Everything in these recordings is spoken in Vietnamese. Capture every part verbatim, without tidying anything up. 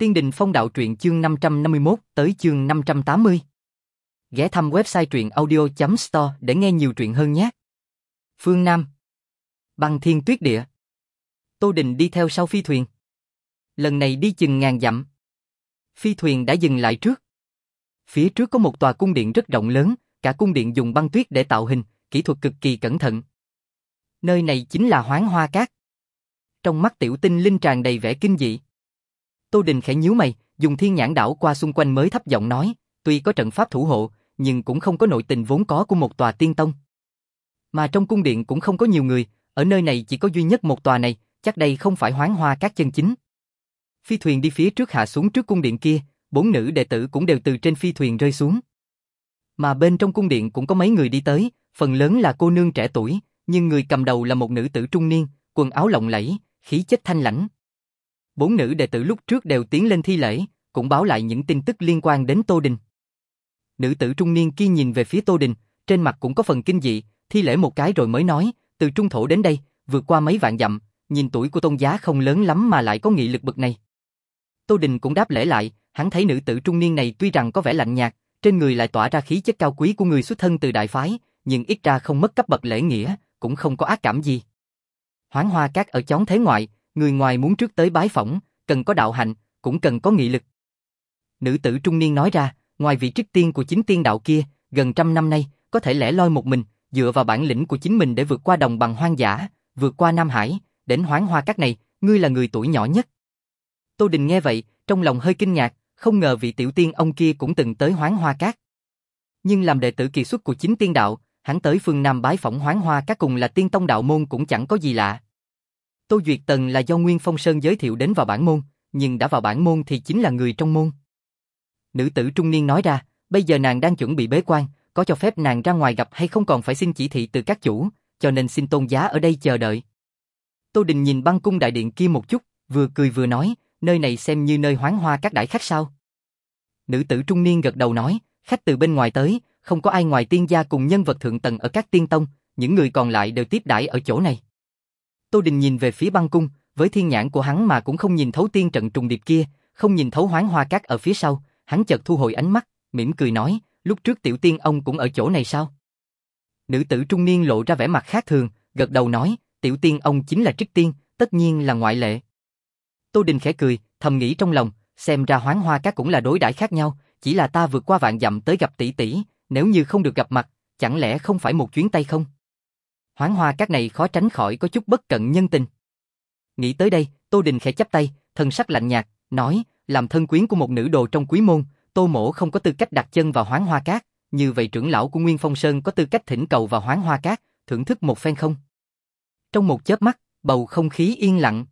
Tiên Đình Phong Đạo Truyện chương năm trăm năm mươi mốt tới chương năm trăm tám mươi. Ghé thăm website truyện audio chấm store để nghe nhiều truyện hơn nhé. Phương Nam. Băng Thiên Tuyết Địa. Tô Đình đi theo sau phi thuyền. Lần này đi chừng ngàn dặm. Phi thuyền đã dừng lại trước. Phía trước có một tòa cung điện rất rộng lớn, cả cung điện dùng băng tuyết để tạo hình, kỹ thuật cực kỳ cẩn thận. Nơi này chính là Hoán Hoa Các. Trong mắt Tiểu Tinh Linh tràn đầy vẻ kinh dị. Tô Đình khẽ nhíu mày, dùng thiên nhãn đảo qua xung quanh mới thấp giọng nói, tuy có trận pháp thủ hộ, nhưng cũng không có nội tình vốn có của một tòa tiên tông. Mà trong cung điện cũng không có nhiều người, ở nơi này chỉ có duy nhất một tòa này, chắc đây không phải Hoán Hoa Các chân chính. Phi thuyền đi phía trước hạ xuống trước cung điện kia, bốn nữ đệ tử cũng đều từ trên phi thuyền rơi xuống. Mà bên trong cung điện cũng có mấy người đi tới, phần lớn là cô nương trẻ tuổi, nhưng người cầm đầu là một nữ tử trung niên, quần áo lộng lẫy, khí chất thanh lãnh. Bốn nữ đệ tử lúc trước đều tiến lên thi lễ, cũng báo lại những tin tức liên quan đến Tô Đình. Nữ tử trung niên kia nhìn về phía Tô Đình, trên mặt cũng có phần kinh dị, thi lễ một cái rồi mới nói, từ Trung Thổ đến đây, vượt qua mấy vạn dặm, nhìn tuổi của tôn giá không lớn lắm mà lại có nghị lực bậc này. Tô Đình cũng đáp lễ lại, hắn thấy nữ tử trung niên này tuy rằng có vẻ lạnh nhạt, trên người lại tỏa ra khí chất cao quý của người xuất thân từ đại phái, nhưng ít ra không mất cấp bậc lễ nghĩa, cũng không có ác cảm gì. Hoán Hoa Các ở chốn thế ngoại, người ngoài muốn trước tới bái phỏng, cần có đạo hạnh, cũng cần có nghị lực. Nữ tử trung niên nói ra, ngoài vị trích tiên của chính tiên đạo kia, gần trăm năm nay, có thể lẻ loi một mình, dựa vào bản lĩnh của chính mình để vượt qua đồng bằng hoang dã, vượt qua Nam Hải, đến Hoán Hoa Các này, ngươi là người tuổi nhỏ nhất. Tô Đình nghe vậy, trong lòng hơi kinh ngạc, không ngờ vị tiểu tiên ông kia cũng từng tới Hoán Hoa Các. Nhưng làm đệ tử kỳ xuất của chính tiên đạo, hắn tới phương Nam bái phỏng Hoán Hoa Các cùng là tiên tông đạo môn cũng chẳng có gì lạ. Tô Duyệt Tần là do Nguyên Phong Sơn giới thiệu đến vào bản môn, nhưng đã vào bản môn thì chính là người trong môn. Nữ tử trung niên nói ra, bây giờ nàng đang chuẩn bị bế quan, có cho phép nàng ra ngoài gặp hay không còn phải xin chỉ thị từ các chủ, cho nên xin tôn giá ở đây chờ đợi. Tô Đình nhìn băng cung đại điện kia một chút, vừa cười vừa nói, nơi này xem như nơi Hoán Hoa Các đãi khách sao? Nữ tử trung niên gật đầu nói, khách từ bên ngoài tới, không có ai ngoài tiên gia cùng nhân vật thượng tầng ở các tiên tông, những người còn lại đều tiếp đãi ở chỗ này. Tô Đình nhìn về phía băng cung, với thiên nhãn của hắn mà cũng không nhìn thấu tiên trận trùng điệp kia, không nhìn thấu Hoán Hoa Các ở phía sau, hắn chợt thu hồi ánh mắt, mỉm cười nói, lúc trước tiểu tiên ông cũng ở chỗ này sao? Nữ tử trung niên lộ ra vẻ mặt khác thường, gật đầu nói, tiểu tiên ông chính là trích tiên, tất nhiên là ngoại lệ. Tô Đình khẽ cười, thầm nghĩ trong lòng, xem ra Hoán Hoa Các cũng là đối đãi khác nhau, chỉ là ta vượt qua vạn dặm tới gặp tỷ tỷ, nếu như không được gặp mặt, chẳng lẽ không phải một chuyến tay không? Hoán Hoa Các này khó tránh khỏi có chút bất cận nhân tình. Nghĩ tới đây, Tô Đình khẽ chắp tay, thân sắc lạnh nhạt, nói, làm thân quyến của một nữ đồ trong quý môn, Tô mỗ không có tư cách đặt chân vào Hoán Hoa Các, như vậy trưởng lão của Nguyên Phong Sơn có tư cách thỉnh cầu vào Hoán Hoa Các, thưởng thức một phen không? Trong một chớp mắt, bầu không khí yên lặng.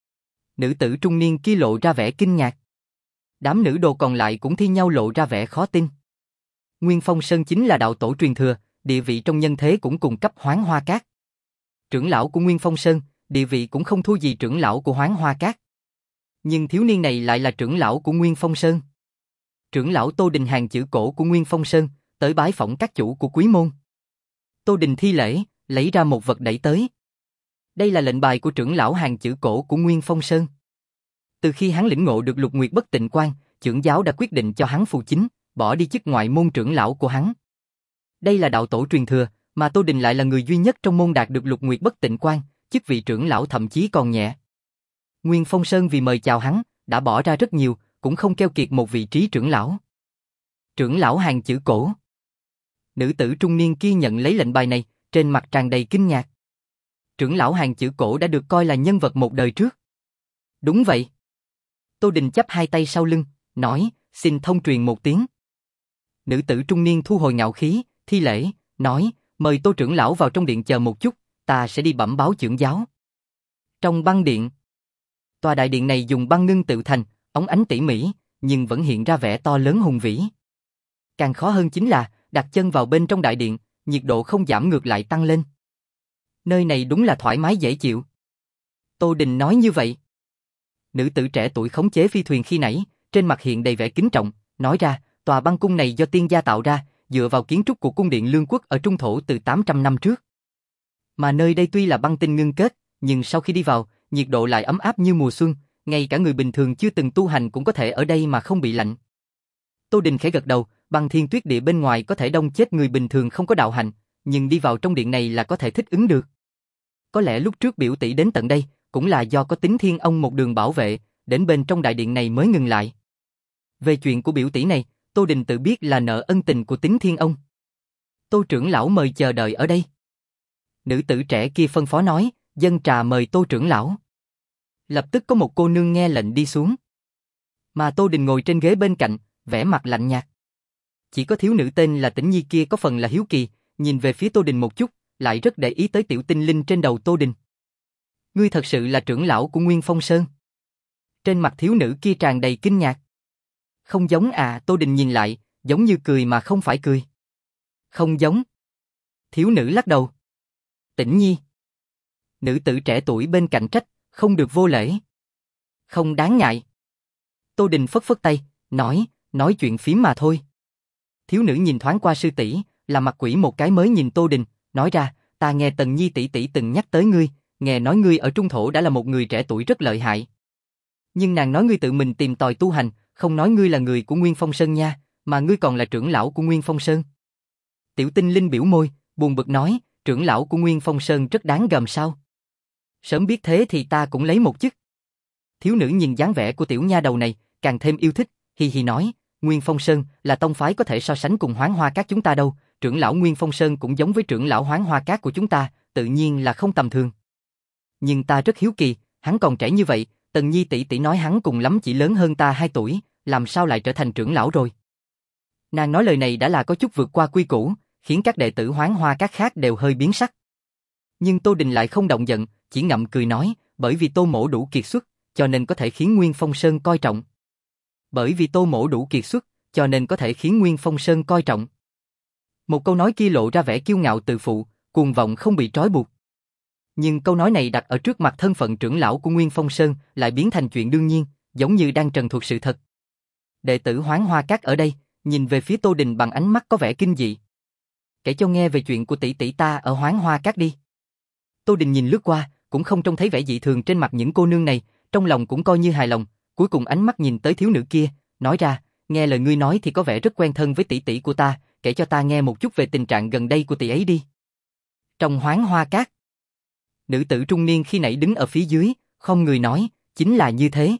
Nữ tử trung niên kia lộ ra vẻ kinh ngạc. Đám nữ đồ còn lại cũng thi nhau lộ ra vẻ khó tin. Nguyên Phong Sơn chính là đạo tổ truyền thừa, địa vị trong nhân thế cũng cùng cấp Hoán Hoa Các. Trưởng lão của Nguyên Phong Sơn, địa vị cũng không thua gì trưởng lão của Hoán Hoa Các. Nhưng thiếu niên này lại là trưởng lão của Nguyên Phong Sơn. Trưởng lão Tô Đình hàng chữ cổ của Nguyên Phong Sơn, tới bái phỏng các chủ của quý môn. Tô Đình thi lễ, lấy ra một vật đẩy tới. Đây là lệnh bài của trưởng lão hàng chữ cổ của Nguyên Phong Sơn. Từ khi hắn lĩnh ngộ được Lục Nguyệt Bất Tịnh Quan, trưởng giáo đã quyết định cho hắn phù chính, bỏ đi chức ngoại môn trưởng lão của hắn. Đây là đạo tổ truyền thừa, mà Tô Đình lại là người duy nhất trong môn đạt được Lục Nguyệt Bất Tịnh Quan, chức vị trưởng lão thậm chí còn nhẹ. Nguyên Phong Sơn vì mời chào hắn, đã bỏ ra rất nhiều, cũng không keo kiệt một vị trí trưởng lão. Trưởng lão hàng chữ cổ. Nữ tử trung niên kia nhận lấy lệnh bài này, trên mặt tràn đầy kinh ngạc. Trưởng lão hàng chữ cổ đã được coi là nhân vật một đời trước. Đúng vậy. Tô Đình chắp hai tay sau lưng, nói, xin thông truyền một tiếng. Nữ tử trung niên thu hồi ngạo khí, thi lễ, nói, mời Tô trưởng lão vào trong điện chờ một chút, ta sẽ đi bẩm báo trưởng giáo. Trong băng điện. Tòa đại điện này dùng băng ngưng tự thành, óng ánh tỉ mỉ, nhưng vẫn hiện ra vẻ to lớn hùng vĩ. Càng khó hơn chính là, đặt chân vào bên trong đại điện, nhiệt độ không giảm ngược lại tăng lên. Nơi này đúng là thoải mái dễ chịu. Tô Đình nói như vậy. Nữ tử trẻ tuổi khống chế phi thuyền khi nãy, trên mặt hiện đầy vẻ kính trọng, nói ra, tòa băng cung này do tiên gia tạo ra, dựa vào kiến trúc của cung điện Lương Quốc ở Trung Thổ từ tám trăm năm trước. Mà nơi đây tuy là băng tinh ngưng kết, nhưng sau khi đi vào, nhiệt độ lại ấm áp như mùa xuân, ngay cả người bình thường chưa từng tu hành cũng có thể ở đây mà không bị lạnh. Tô Đình khẽ gật đầu, Băng Thiên Tuyết Địa bên ngoài có thể đông chết người bình thường không có đạo hạnh, nhưng đi vào trong điện này là có thể thích ứng được. Có lẽ lúc trước biểu tỷ đến tận đây, cũng là do có Tín Thiên Ông một đường bảo vệ, đến bên trong đại điện này mới ngừng lại. Về chuyện của biểu tỷ này, Tô Đình tự biết là nợ ân tình của Tín Thiên Ông. Tô trưởng lão mời chờ đợi ở đây. Nữ tử trẻ kia phân phó nói, dâng trà mời Tô trưởng lão. Lập tức có một cô nương nghe lệnh đi xuống. Mà Tô Đình ngồi trên ghế bên cạnh, vẻ mặt lạnh nhạt. Chỉ có thiếu nữ tên là Tĩnh Nhi kia có phần là hiếu kỳ, nhìn về phía Tô Đình một chút, lại rất để ý tới tiểu tinh linh trên đầu Tô Đình. Ngươi thật sự là trưởng lão của Nguyên Phong Sơn? Trên mặt thiếu nữ kia tràn đầy kinh ngạc. Không giống à, Tô Đình nhìn lại, giống như cười mà không phải cười. Không giống. Thiếu nữ lắc đầu. Tĩnh Nhi. Nữ tử trẻ tuổi bên cạnh trách, không được vô lễ. Không đáng ngại. Tô Đình phất phất tay, nói, nói chuyện phím mà thôi. Thiếu nữ nhìn thoáng qua sư tỷ, là mặt quỷ một cái mới nhìn Tô Đình, nói ra, ta nghe Tần Nhi tỷ tỷ từng nhắc tới ngươi, nghe nói ngươi ở Trung Thổ đã là một người trẻ tuổi rất lợi hại. Nhưng nàng nói ngươi tự mình tìm tòi tu hành, không nói ngươi là người của Nguyên Phong Sơn nha, mà ngươi còn là trưởng lão của Nguyên Phong Sơn. Tiểu tinh linh biểu môi, buồn bực nói, trưởng lão của Nguyên Phong Sơn rất đáng gờm sao? Sớm biết thế thì ta cũng lấy một chức. Thiếu nữ nhìn dáng vẻ của tiểu nha đầu này, càng thêm yêu thích, hi hi nói, Nguyên Phong Sơn là tông phái có thể so sánh cùng Hoán Hoa Các chúng ta đâu, trưởng lão Nguyên Phong Sơn cũng giống với trưởng lão Hoán Hoa Các của chúng ta, tự nhiên là không tầm thường. Nhưng ta rất hiếu kỳ, hắn còn trẻ như vậy, Tần Nhi tỷ tỷ nói hắn cùng lắm chỉ lớn hơn ta hai tuổi, làm sao lại trở thành trưởng lão rồi? Nàng nói lời này đã là có chút vượt qua quy củ, khiến các đệ tử Hoán Hoa Các khác đều hơi biến sắc. Nhưng Tô Đình lại không động giận, chỉ ngậm cười nói, bởi vì Tô mỗ đủ kiệt xuất, cho nên có thể khiến Nguyên Phong Sơn coi trọng. Bởi vì Tô mỗ đủ kiệt xuất, cho nên có thể khiến Nguyên Phong Sơn coi trọng. Một câu nói kia lộ ra vẻ kiêu ngạo tự phụ, cuồng vọng không bị trói buộc. Nhưng câu nói này đặt ở trước mặt thân phận trưởng lão của Nguyên Phong Sơn lại biến thành chuyện đương nhiên, giống như đang trần thuật sự thật. Đệ tử Hoán Hoa Các ở đây, nhìn về phía Tô Đình bằng ánh mắt có vẻ kinh dị. Kể cho nghe về chuyện của tỷ tỷ ta ở Hoán Hoa Các đi. Tô Đình nhìn lướt qua, cũng không trông thấy vẻ dị thường trên mặt những cô nương này, trong lòng cũng coi như hài lòng, cuối cùng ánh mắt nhìn tới thiếu nữ kia, nói ra, nghe lời ngươi nói thì có vẻ rất quen thân với tỷ tỷ của ta, kể cho ta nghe một chút về tình trạng gần đây của tỷ ấy đi. Trong Hoán Hoa Các, nữ tử trung niên khi nãy đứng ở phía dưới, không người nói, chính là như thế.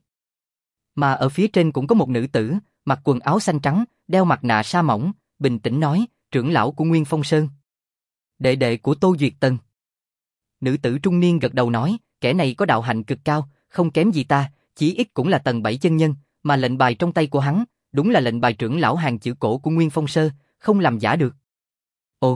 Mà ở phía trên cũng có một nữ tử, mặc quần áo xanh trắng, đeo mặt nạ sa mỏng, bình tĩnh nói, trưởng lão của Nguyên Phong Sơn. Đệ đệ của Tô Duyệt Tần. Nữ tử trung niên gật đầu nói, kẻ này có đạo hạnh cực cao, không kém gì ta, chỉ ít cũng là tầng bảy chân nhân, mà lệnh bài trong tay của hắn, đúng là lệnh bài trưởng lão hàng chữ cổ của Nguyên Phong Sơn, không làm giả được. Ồ!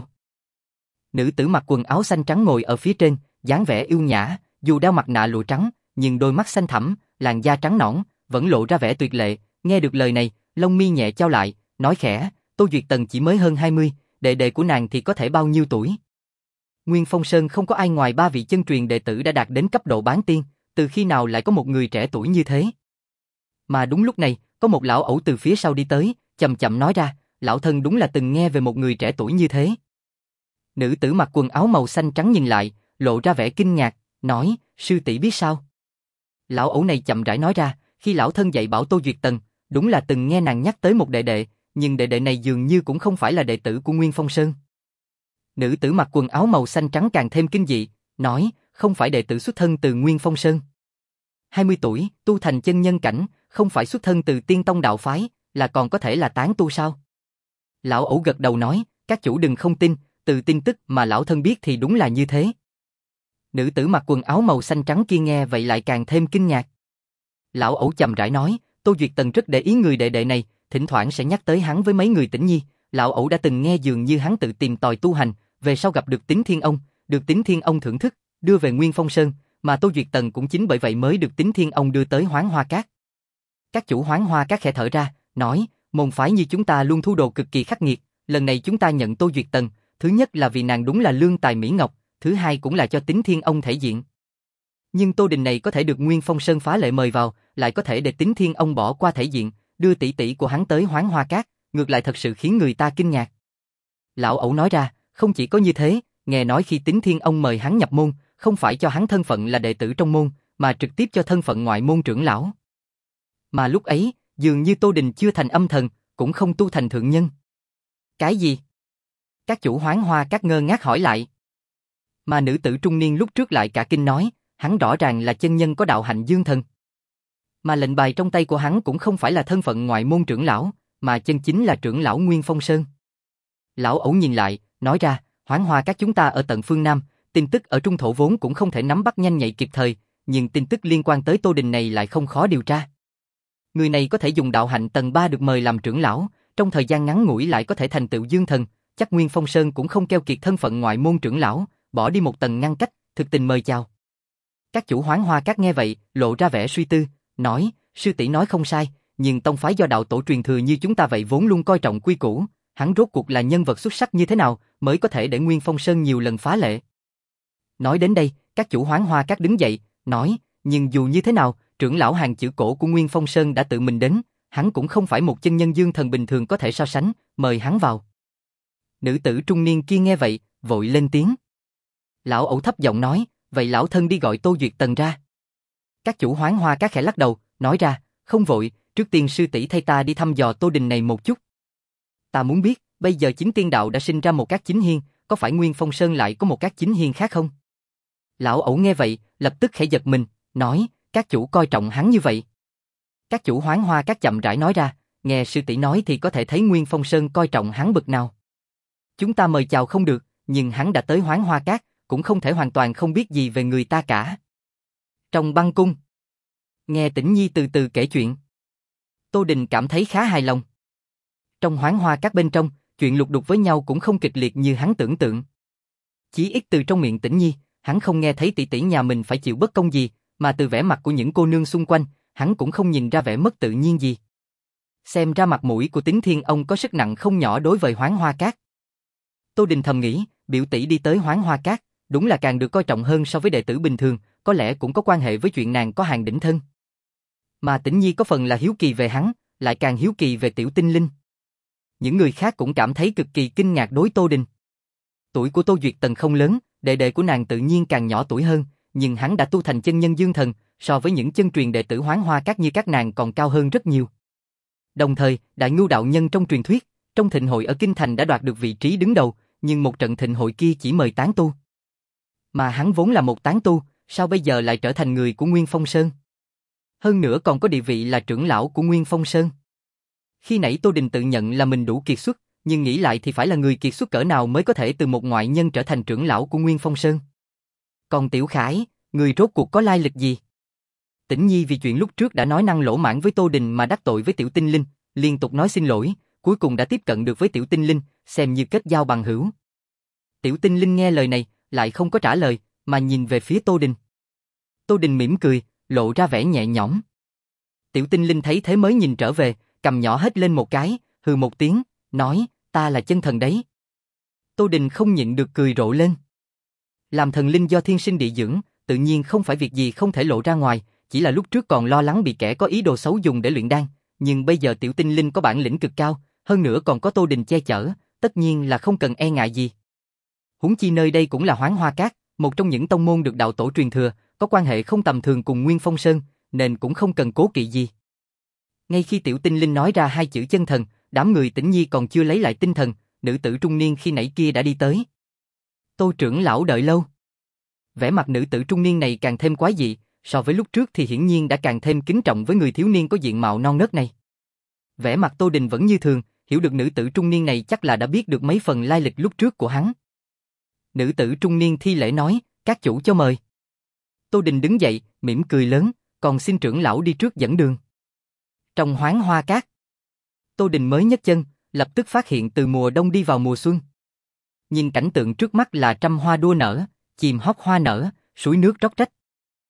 Nữ tử mặc quần áo xanh trắng ngồi ở phía trên, dáng vẻ yêu nhã, dù đeo mặt nạ lụa trắng, nhưng đôi mắt xanh thẳm, làn da trắng nõn, vẫn lộ ra vẻ tuyệt lệ, nghe được lời này, lông mi nhẹ chau lại, nói khẽ, Tô Duyệt Tần chỉ mới hơn hai mươi, đệ đệ của nàng thì có thể bao nhiêu tuổi? Nguyên Phong Sơn không có ai ngoài ba vị chân truyền đệ tử đã đạt đến cấp độ bán tiên, từ khi nào lại có một người trẻ tuổi như thế? Mà đúng lúc này, có một lão ẩu từ phía sau đi tới, chậm chậm nói ra, lão thân đúng là từng nghe về một người trẻ tuổi như thế. Nữ tử mặc quần áo màu xanh trắng nhìn lại, lộ ra vẻ kinh ngạc, nói, sư tỷ biết sao? Lão ẩu này chậm rãi nói ra, khi lão thân dạy bảo Tô Duyệt Tần, đúng là từng nghe nàng nhắc tới một đệ đệ, nhưng đệ đệ này dường như cũng không phải là đệ tử của Nguyên Phong Sơn. Nữ tử mặc quần áo màu xanh trắng càng thêm kinh dị, nói, không phải đệ tử xuất thân từ Nguyên Phong Sơn. hai mươi tuổi, tu thành chân nhân cảnh, không phải xuất thân từ Tiên Tông đạo phái, là còn có thể là tán tu sao? Lão ẩu gật đầu nói, các chủ đừng không tin, từ tin tức mà lão thân biết thì đúng là như thế. Nữ tử mặc quần áo màu xanh trắng kia nghe vậy lại càng thêm kinh ngạc. Lão ẩu chậm rãi nói, Tô Duyệt Tần rất để ý người đệ đệ này, thỉnh thoảng sẽ nhắc tới hắn với mấy người Tĩnh Nhi. Lão ẩu đã từng nghe dường như hắn tự tìm tòi tu hành, về sau gặp được Tín Thiên Ông, được Tín Thiên Ông thưởng thức, đưa về Nguyên Phong Sơn, mà Tô Duyệt Tần cũng chính bởi vậy mới được Tín Thiên Ông đưa tới Hoán Hoa Các. Các chủ Hoán Hoa Các khẽ thở ra, nói, môn phái như chúng ta luôn thu đồ cực kỳ khắc nghiệt, lần này chúng ta nhận Tô Duyệt Tần, thứ nhất là vì nàng đúng là lương tài mỹ ngọc, thứ hai cũng là cho Tín Thiên Ông thể diện. Nhưng Tô Đình này có thể được Nguyên Phong Sơn phá lệ mời vào, lại có thể để Tín Thiên Ông bỏ qua thể diện, đưa tỷ tỷ của hắn tới Hoán Hoa Các, ngược lại thật sự khiến người ta kinh ngạc. Lão ẩu nói ra, không chỉ có như thế, nghe nói khi Tín Thiên Ông mời hắn nhập môn, không phải cho hắn thân phận là đệ tử trong môn, mà trực tiếp cho thân phận ngoại môn trưởng lão. Mà lúc ấy, dường như Tô Đình chưa thành âm thần, cũng không tu thành thượng nhân. Cái gì? Các chủ Hoán Hoa Các ngơ ngác hỏi lại. Mà nữ tử trung niên lúc trước lại cả kinh nói, hắn rõ ràng là chân nhân có đạo hạnh dương thần. Mà lệnh bài trong tay của hắn cũng không phải là thân phận ngoại môn trưởng lão, mà chân chính là trưởng lão Nguyên Phong Sơn. Lão ẩu nhìn lại, nói ra, Hoán Hoa Các chúng ta ở tận phương Nam, tin tức ở trung thổ vốn cũng không thể nắm bắt nhanh nhạy kịp thời, nhưng tin tức liên quan tới Tô Đình này lại không khó điều tra. Người này có thể dùng đạo hạnh tầng ba được mời làm trưởng lão, trong thời gian ngắn ngủi lại có thể thành tựu dương thần, chắc Nguyên Phong Sơn cũng không keo kiệt thân phận ngoại môn trưởng lão, bỏ đi một tầng ngăn cách, thực tình mời chào. Các chủ Hoán Hoa Các nghe vậy, lộ ra vẻ suy tư, nói, sư tỷ nói không sai, nhưng tông phái do đạo tổ truyền thừa như chúng ta vậy vốn luôn coi trọng quy củ, hắn rốt cuộc là nhân vật xuất sắc như thế nào mới có thể để Nguyên Phong Sơn nhiều lần phá lệ. Nói đến đây, các chủ Hoán Hoa Các đứng dậy, nói, nhưng dù như thế nào, trưởng lão hàng chữ cổ của Nguyên Phong Sơn đã tự mình đến, hắn cũng không phải một chân nhân dương thần bình thường có thể so sánh, mời hắn vào. Nữ tử trung niên kia nghe vậy, vội lên tiếng. Lão ẩu thấp giọng nói, vậy lão thân đi gọi Tô Duyệt Tần ra. Các chủ Hoán Hoa Các khẽ lắc đầu, nói ra, không vội, trước tiên sư tỷ thay ta đi thăm dò Tô Đình này một chút. Ta muốn biết, bây giờ chính tiên đạo đã sinh ra một các chính hiên, có phải Nguyên Phong Sơn lại có một các chính hiên khác không? Lão ẩu nghe vậy, lập tức khẽ giật mình, nói, các chủ coi trọng hắn như vậy. Các chủ Hoán Hoa Các chậm rãi nói ra, nghe sư tỷ nói thì có thể thấy Nguyên Phong Sơn coi trọng hắn bậc nào. Chúng ta mời chào không được, nhưng hắn đã tới Hoán Hoa Các, cũng không thể hoàn toàn không biết gì về người ta cả. Trong băng cung, nghe Tĩnh Nhi từ từ kể chuyện, Tô Đình cảm thấy khá hài lòng. Trong Hoán Hoa Các bên trong, chuyện lục đục với nhau cũng không kịch liệt như hắn tưởng tượng. Chỉ ít từ trong miệng Tĩnh Nhi, hắn không nghe thấy tỷ tỷ nhà mình phải chịu bất công gì, mà từ vẻ mặt của những cô nương xung quanh, hắn cũng không nhìn ra vẻ mất tự nhiên gì. Xem ra mặt mũi của Tín Thiên Ông có sức nặng không nhỏ đối với Hoán Hoa Các. Tô Đình thầm nghĩ, biểu tỷ đi tới Hoán Hoa Các, đúng là càng được coi trọng hơn so với đệ tử bình thường, có lẽ cũng có quan hệ với chuyện nàng có hàng đỉnh thân. Mà Tĩnh Nhi có phần là hiếu kỳ về hắn, lại càng hiếu kỳ về Tiểu Tinh Linh. Những người khác cũng cảm thấy cực kỳ kinh ngạc đối Tô Đình. Tuổi của Tô Duyệt Tần không lớn, đệ đệ của nàng tự nhiên càng nhỏ tuổi hơn, nhưng hắn đã tu thành chân nhân dương thần, so với những chân truyền đệ tử Hoán Hoa Các như các nàng còn cao hơn rất nhiều. Đồng thời, Đại Ngưu đạo nhân trong truyền thuyết, trong thịnh hội ở Kinh Thành đã đoạt được vị trí đứng đầu, nhưng một trận thịnh hội kia chỉ mời tán tu. Mà hắn vốn là một tán tu, sao bây giờ lại trở thành người của Nguyên Phong Sơn? Hơn nữa còn có địa vị là trưởng lão của Nguyên Phong Sơn. Khi nãy Tô Đình tự nhận là mình đủ kiệt xuất, nhưng nghĩ lại thì phải là người kiệt xuất cỡ nào mới có thể từ một ngoại nhân trở thành trưởng lão của Nguyên Phong Sơn. Còn Tiểu Khải, người rốt cuộc có lai lịch gì? Tĩnh Nhi vì chuyện lúc trước đã nói năng lỗ mãng với Tô Đình mà đắc tội với Tiểu Tinh Linh, liên tục nói xin lỗi, cuối cùng đã tiếp cận được với Tiểu Tinh Linh, xem như kết giao bằng hữu. Tiểu Tinh Linh nghe lời này, lại không có trả lời, mà nhìn về phía Tô Đình. Tô Đình mỉm cười, lộ ra vẻ nhẹ nhõm. Tiểu Tinh Linh thấy thế mới nhìn trở về, cầm nhỏ hết lên một cái, hừ một tiếng, nói, ta là chân thần đấy. Tô Đình không nhịn được cười rộ lên. Làm thần linh do thiên sinh địa dưỡng, tự nhiên không phải việc gì không thể lộ ra ngoài, chỉ là lúc trước còn lo lắng bị kẻ có ý đồ xấu dùng để luyện đan, nhưng bây giờ Tiểu Tinh Linh có bản lĩnh cực cao, hơn nữa còn có Tô Đình che chở, tất nhiên là không cần e ngại gì. Huống chi nơi đây cũng là Hoán Hoa Các, một trong những tông môn được đạo tổ truyền thừa, có quan hệ không tầm thường cùng Nguyên Phong Sơn, nên cũng không cần cố kỵ gì. Ngay khi Tiểu Tinh Linh nói ra hai chữ chân thần, đám người Tĩnh Nhi còn chưa lấy lại tinh thần, nữ tử trung niên khi nãy kia đã đi tới. Tô trưởng lão đợi lâu. Vẻ mặt nữ tử trung niên này càng thêm quái dị, so với lúc trước thì hiển nhiên đã càng thêm kính trọng với người thiếu niên có diện mạo non nớt này. Vẻ mặt Tô Đình vẫn như thường, hiểu được nữ tử trung niên này chắc là đã biết được mấy phần lai lịch lúc trước của hắn. Nữ tử trung niên thi lễ nói, các chủ cho mời. Tô Đình đứng dậy, mỉm cười lớn, còn xin trưởng lão đi trước dẫn đường. Trong Hoán Hoa Các, Tô Đình mới nhấc chân, lập tức phát hiện từ mùa đông đi vào mùa xuân. Nhìn cảnh tượng trước mắt là trăm hoa đua nở, chìm hót hoa nở, suối nước róc rách.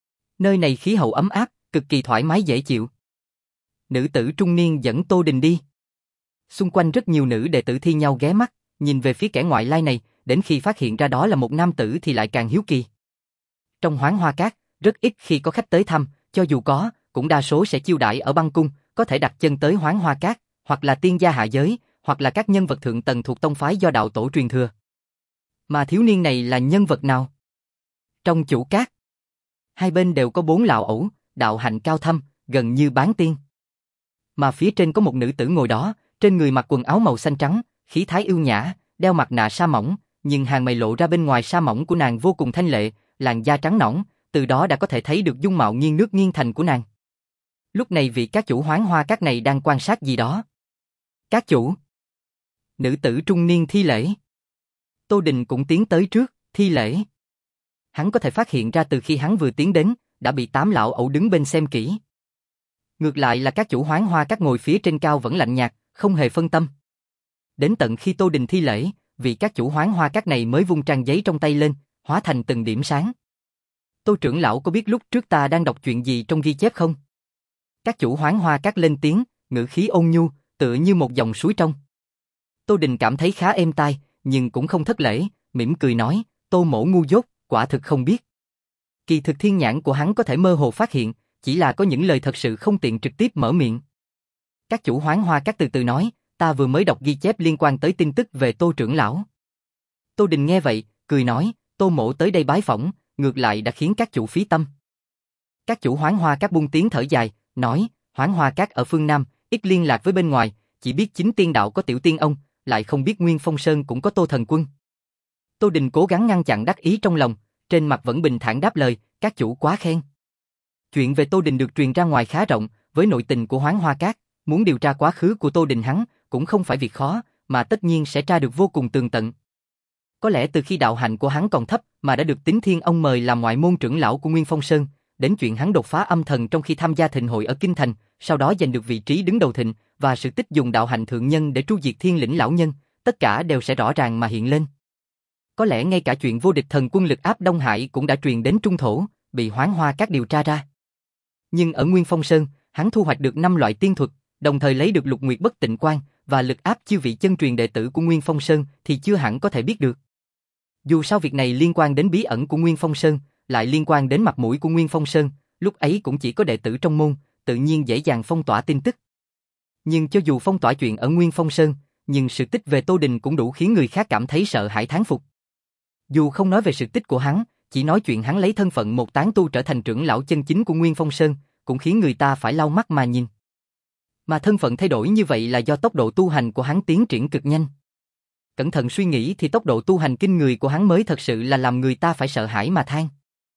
Nơi này khí hậu ấm áp, cực kỳ thoải mái dễ chịu. Nữ tử trung niên dẫn Tô Đình đi. Xung quanh rất nhiều nữ đệ tử thi nhau ghé mắt, nhìn về phía kẻ ngoại lai này, đến khi phát hiện ra đó là một nam tử thì lại càng hiếu kỳ. Trong Hoán Hoa Các, rất ít khi có khách tới thăm, cho dù có, cũng đa số sẽ chiêu đãi ở băng cung, có thể đặt chân tới Hoán Hoa Các, hoặc là tiên gia hạ giới, hoặc là các nhân vật thượng tầng thuộc tông phái do đạo tổ truyền thừa. Mà thiếu niên này là nhân vật nào? Trong chủ các, Hai bên đều có bốn lão ẩu, đạo hạnh cao thâm, gần như bán tiên. Mà phía trên có một nữ tử ngồi đó, trên người mặc quần áo màu xanh trắng, khí thái ưu nhã, đeo mặt nạ sa mỏng, nhưng hàng mày lộ ra bên ngoài sa mỏng của nàng vô cùng thanh lệ, làn da trắng nõn, từ đó đã có thể thấy được dung mạo nghiêng nước nghiêng thành của nàng. Lúc này vị các chủ Hoán Hoa Các này đang quan sát gì đó. Các chủ. Nữ tử trung niên thi lễ. Tô Đình cũng tiến tới trước, thi lễ. Hắn có thể phát hiện ra từ khi hắn vừa tiến đến, đã bị tám lão ẩu đứng bên xem kỹ. Ngược lại là các chủ Hoán Hoa Các ngồi phía trên cao vẫn lạnh nhạt, không hề phân tâm. Đến tận khi Tô Đình thi lễ, vị các chủ Hoán Hoa Các này mới vung trang giấy trong tay lên, hóa thành từng điểm sáng. Tô trưởng lão có biết lúc trước ta đang đọc chuyện gì trong ghi chép không? Các chủ Hoán Hoa Các lên tiếng, ngữ khí ôn nhu, tựa như một dòng suối trong. Tô Đình cảm thấy khá êm tai, nhưng cũng không thất lễ, mỉm cười nói, Tô mỗ ngu dốt, quả thực không biết. Kỳ thực thiên nhãn của hắn có thể mơ hồ phát hiện, chỉ là có những lời thật sự không tiện trực tiếp mở miệng. Các chủ Hoán Hoa Các từ từ nói, ta vừa mới đọc ghi chép liên quan tới tin tức về Tô trưởng lão. Tô Đình nghe vậy, cười nói, Tô mỗ tới đây bái phỏng, ngược lại đã khiến các chủ phí tâm. Các chủ Hoán Hoa Các buông tiếng thở dài, nói, Hoán Hoa Các ở phương Nam, ít liên lạc với bên ngoài, chỉ biết chính tiên đạo có Tiểu Tiên ông, lại không biết Nguyên Phong Sơn cũng có Tô Thần Quân. Tô Đình cố gắng ngăn chặn đắc ý trong lòng, trên mặt vẫn bình thản đáp lời, các chủ quá khen. Chuyện về Tô Đình được truyền ra ngoài khá rộng, với nội tình của Hoán Hoa Các, muốn điều tra quá khứ của Tô Đình hắn, cũng không phải việc khó, mà tất nhiên sẽ tra được vô cùng tường tận. Có lẽ từ khi đạo hạnh của hắn còn thấp, mà đã được Tín Thiên ông mời làm ngoại môn trưởng lão của Nguyên Phong Sơn, đến chuyện hắn đột phá âm thần trong khi tham gia thịnh hội ở Kinh Thành, sau đó giành được vị trí đứng đầu thịnh, và sự tích dùng đạo hạnh thượng nhân để tru diệt Thiên Lĩnh lão nhân, tất cả đều sẽ rõ ràng mà hiện lên. Có lẽ ngay cả chuyện vô địch thần quân lực áp Đông Hải cũng đã truyền đến Trung Thổ, bị Hoán Hoa Các điều tra ra. Nhưng ở Nguyên Phong Sơn, hắn thu hoạch được năm loại tiên thuật, đồng thời lấy được Lục Nguyệt Bất Tịnh Quan và lực áp chư vị chân truyền đệ tử của Nguyên Phong Sơn thì chưa hẳn có thể biết được. Dù sao việc này liên quan đến bí ẩn của Nguyên Phong Sơn, lại liên quan đến mặt mũi của Nguyên Phong Sơn, lúc ấy cũng chỉ có đệ tử trong môn, tự nhiên dễ dàng phong tỏa tin tức. Nhưng cho dù phong tỏa chuyện ở Nguyên Phong Sơn, nhưng sự tích về Tô Đình cũng đủ khiến người khác cảm thấy sợ hãi thán phục. Dù không nói về sự tích của hắn, chỉ nói chuyện hắn lấy thân phận một tán tu trở thành trưởng lão chân chính của Nguyên Phong Sơn, cũng khiến người ta phải lau mắt mà nhìn. Mà thân phận thay đổi như vậy là do tốc độ tu hành của hắn tiến triển cực nhanh. Cẩn thận suy nghĩ thì tốc độ tu hành kinh người của hắn mới thật sự là làm người ta phải sợ hãi mà than.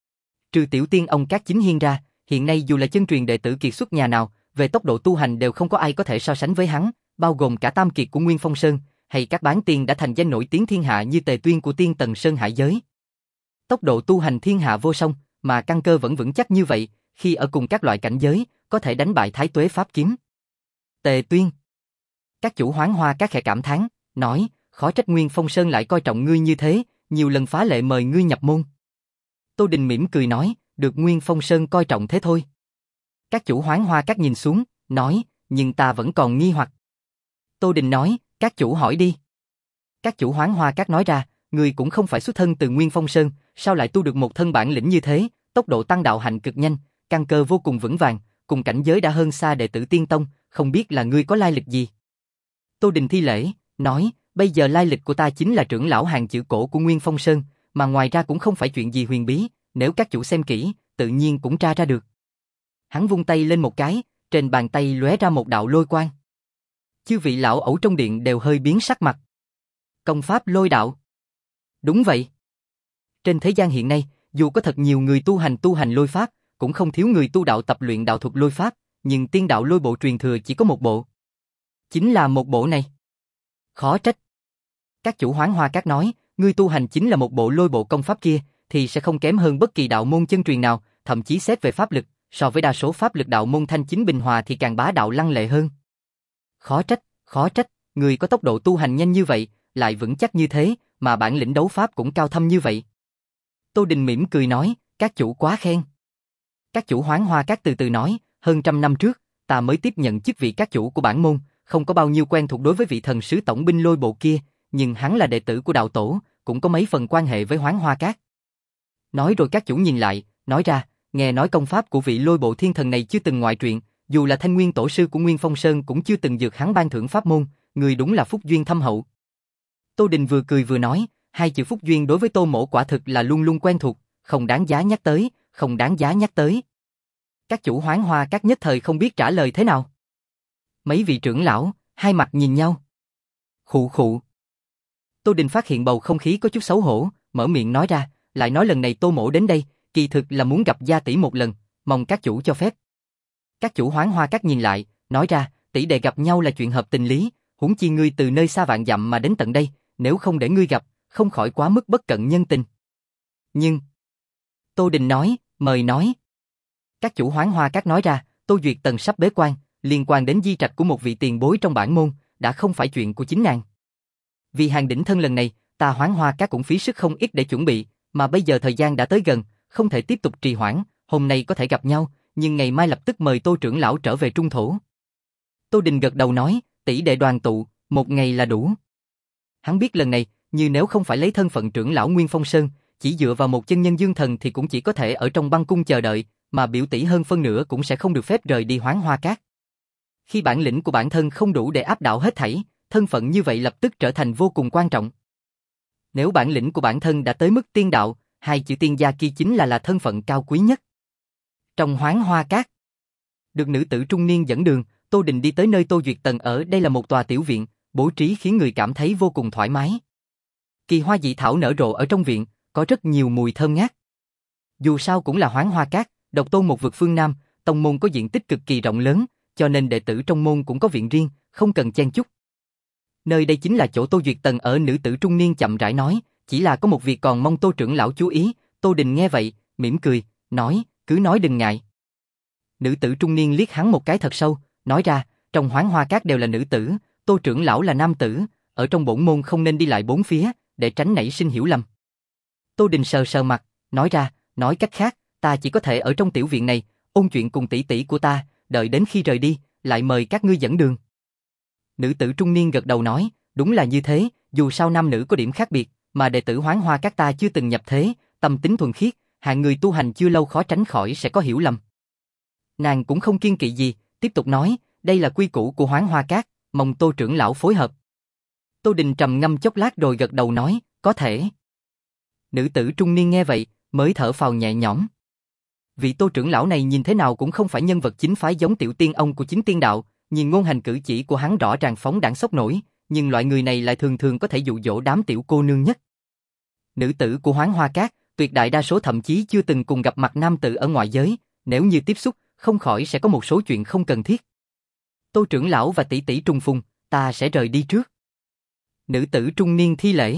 Trừ Tiểu Tiên ông Các Chính Hiên ra, hiện nay dù là chân truyền đệ tử kiệt xuất nhà nào, về tốc độ tu hành đều không có ai có thể so sánh với hắn, bao gồm cả tam kiệt của Nguyên Phong Sơn, hay các bán tiên đã thành danh nổi tiếng thiên hạ như Tề Tuyên của Tiên Tần Sơn Hải giới. Tốc độ tu hành thiên hạ vô song, mà căn cơ vẫn vững chắc như vậy, khi ở cùng các loại cảnh giới, có thể đánh bại Thái Tuế Pháp Kiếm. Tề Tuyên. Các chủ Hoán Hoa Các khẽ cảm thán, nói, khó trách Nguyên Phong Sơn lại coi trọng ngươi như thế, nhiều lần phá lệ mời ngươi nhập môn. Tô Đình mỉm cười nói, được Nguyên Phong Sơn coi trọng thế thôi. Các chủ Hoán Hoa Các nhìn xuống, nói, nhưng ta vẫn còn nghi hoặc. Tô Đình nói, các chủ hỏi đi. Các chủ Hoán Hoa Các nói ra, ngươi cũng không phải xuất thân từ Nguyên Phong Sơn, sao lại tu được một thân bản lĩnh như thế, tốc độ tăng đạo hạnh cực nhanh, căn cơ vô cùng vững vàng, cùng cảnh giới đã hơn xa đệ tử Tiên Tông, không biết là ngươi có lai lịch gì. Tô Đình thi lễ, nói, bây giờ lai lịch của ta chính là trưởng lão hàng chữ cổ của Nguyên Phong Sơn, mà ngoài ra cũng không phải chuyện gì huyền bí, nếu các chủ xem kỹ, tự nhiên cũng tra ra được. Hắn vung tay lên một cái, trên bàn tay lóe ra một đạo lôi quang. Chư vị lão ẩu trong điện đều hơi biến sắc mặt. Công pháp lôi đạo. Đúng vậy. Trên thế gian hiện nay, dù có thật nhiều người tu hành tu hành lôi pháp, cũng không thiếu người tu đạo tập luyện đạo thuật lôi pháp, nhưng tiên đạo lôi bộ truyền thừa chỉ có một bộ. Chính là một bộ này. Khó trách. Các chủ Hoán Hoa Các nói, ngươi tu hành chính là một bộ lôi bộ công pháp kia, thì sẽ không kém hơn bất kỳ đạo môn chân truyền nào, thậm chí xét về pháp lực, so với đa số pháp lực đạo môn thanh chính bình hòa thì càng bá đạo lăng lệ hơn. Khó trách, khó trách, người có tốc độ tu hành nhanh như vậy, lại vững chắc như thế, mà bản lĩnh đấu pháp cũng cao thâm như vậy. Tô Đình mỉm cười nói, các chủ quá khen. Các chủ Hoán Hoa Các từ từ nói, hơn trăm năm trước, ta mới tiếp nhận chức vị các chủ của bản môn, không có bao nhiêu quen thuộc đối với vị thần sứ tổng binh lôi bộ kia, nhưng hắn là đệ tử của đạo tổ, cũng có mấy phần quan hệ với Hoán Hoa Các. Nói rồi các chủ nhìn lại, nói ra, nghe nói công pháp của vị lôi bộ thiên thần này chưa từng ngoại truyện, dù là Thanh Nguyên tổ sư của Nguyên Phong Sơn cũng chưa từng dược hắn ban thưởng pháp môn, người đúng là phúc duyên thâm hậu. Tô Đình vừa cười vừa nói, hai chữ phúc duyên đối với Tô mỗ quả thực là luôn luôn quen thuộc, không đáng giá nhắc tới, không đáng giá nhắc tới. Các chủ Hoán Hoa Các nhất thời không biết trả lời thế nào. Mấy vị trưởng lão, hai mặt nhìn nhau. Khụ khụ. Tô Đình phát hiện bầu không khí có chút xấu hổ, mở miệng nói ra, lại nói lần này Tô Mỗ đến đây, kỳ thực là muốn gặp gia tỷ một lần, mong các chủ cho phép. Các chủ Hoán Hoa Các nhìn lại, nói ra, tỷ đệ gặp nhau là chuyện hợp tình lý, huống chi ngươi từ nơi xa vạn dặm mà đến tận đây, nếu không để ngươi gặp, không khỏi quá mức bất cận nhân tình. Nhưng... Tô Đình nói, mời nói. Các chủ Hoán Hoa Các nói ra, Tô Duyệt Tần sắp bế quan, liên quan đến di trạch của một vị tiền bối trong bản môn, đã không phải chuyện của chính nàng. Vì hàng đỉnh thân lần này, ta Hoán Hoa Các cũng phí sức không ít để chuẩn bị, mà bây giờ thời gian đã tới gần, không thể tiếp tục trì hoãn, hôm nay có thể gặp nhau, nhưng ngày mai lập tức mời Tô trưởng lão trở về trung thổ. Tô Đình gật đầu nói, tỷ đệ đoàn tụ, một ngày là đủ. Hắn biết lần này, như nếu không phải lấy thân phận trưởng lão Nguyên Phong Sơn, chỉ dựa vào một chân nhân dương thần thì cũng chỉ có thể ở trong băng cung chờ đợi, mà biểu tỷ hơn phân nửa cũng sẽ không được phép rời đi Hoán Hoa Các. Khi bản lĩnh của bản thân không đủ để áp đảo hết thảy, thân phận như vậy lập tức trở thành vô cùng quan trọng. Nếu bản lĩnh của bản thân đã tới mức tiên đạo, hai chữ tiên gia kia chính là là thân phận cao quý nhất. Trong Hoán Hoa Các, được nữ tử trung niên dẫn đường, Tô Đình đi tới nơi Tô Duyệt Tần ở. Đây là một tòa tiểu viện, bố trí khiến người cảm thấy vô cùng thoải mái. Kỳ hoa dị thảo nở rộ ở trong viện, có rất nhiều mùi thơm ngát. Dù sao cũng là Hoán Hoa Các, độc tôn một vực phương Nam, tông môn có diện tích cực kỳ rộng lớn, cho nên đệ tử trong môn cũng có viện riêng, không cần chen chúc. Nơi đây chính là chỗ Tô Duyệt Tần ở. Nữ tử trung niên chậm rãi nói, chỉ là có một việc còn mong Tô trưởng lão chú ý. Tô Đình nghe vậy, mỉm cười, nói, cứ nói đừng ngại. Nữ tử trung niên liếc hắn một cái thật sâu, nói ra, trong Hoán Hoa Các đều là nữ tử, Tô trưởng lão là nam tử, ở trong bổn môn không nên đi lại bốn phía, để tránh nảy sinh hiểu lầm. Tô Đình sờ sờ mặt, nói ra, nói cách khác, ta chỉ có thể ở trong tiểu viện này, ôn chuyện cùng tỷ tỷ của ta, đợi đến khi rời đi, lại mời các ngươi dẫn đường. Nữ tử trung niên gật đầu nói, đúng là như thế, dù sao nam nữ có điểm khác biệt, mà đệ tử Hoán Hoa Các ta chưa từng nhập thế, tâm tính thuần khiết, hạng người tu hành chưa lâu khó tránh khỏi sẽ có hiểu lầm. Nàng cũng không kiêng kỵ gì, tiếp tục nói, đây là quy củ của Hoán Hoa Các, mong Tô trưởng lão phối hợp. Tô Đình trầm ngâm chốc lát rồi gật đầu nói, có thể. Nữ tử trung niên nghe vậy, mới thở phào nhẹ nhõm. Vị Tô trưởng lão này nhìn thế nào cũng không phải nhân vật chính phái giống tiểu tiên ông của chính tiên đạo, nhìn ngôn hành cử chỉ của hắn rõ ràng phóng đãng sốc nổi, nhưng loại người này lại thường thường có thể dụ dỗ đám tiểu cô nương nhất. Nữ tử của Hoán Hoa Các, tuyệt đại đa số thậm chí chưa từng cùng gặp mặt nam tử ở ngoại giới, nếu như tiếp xúc, không khỏi sẽ có một số chuyện không cần thiết. Tô trưởng lão và tỷ tỷ trùng phùng, ta sẽ rời đi trước. Nữ tử trung niên thi lễ.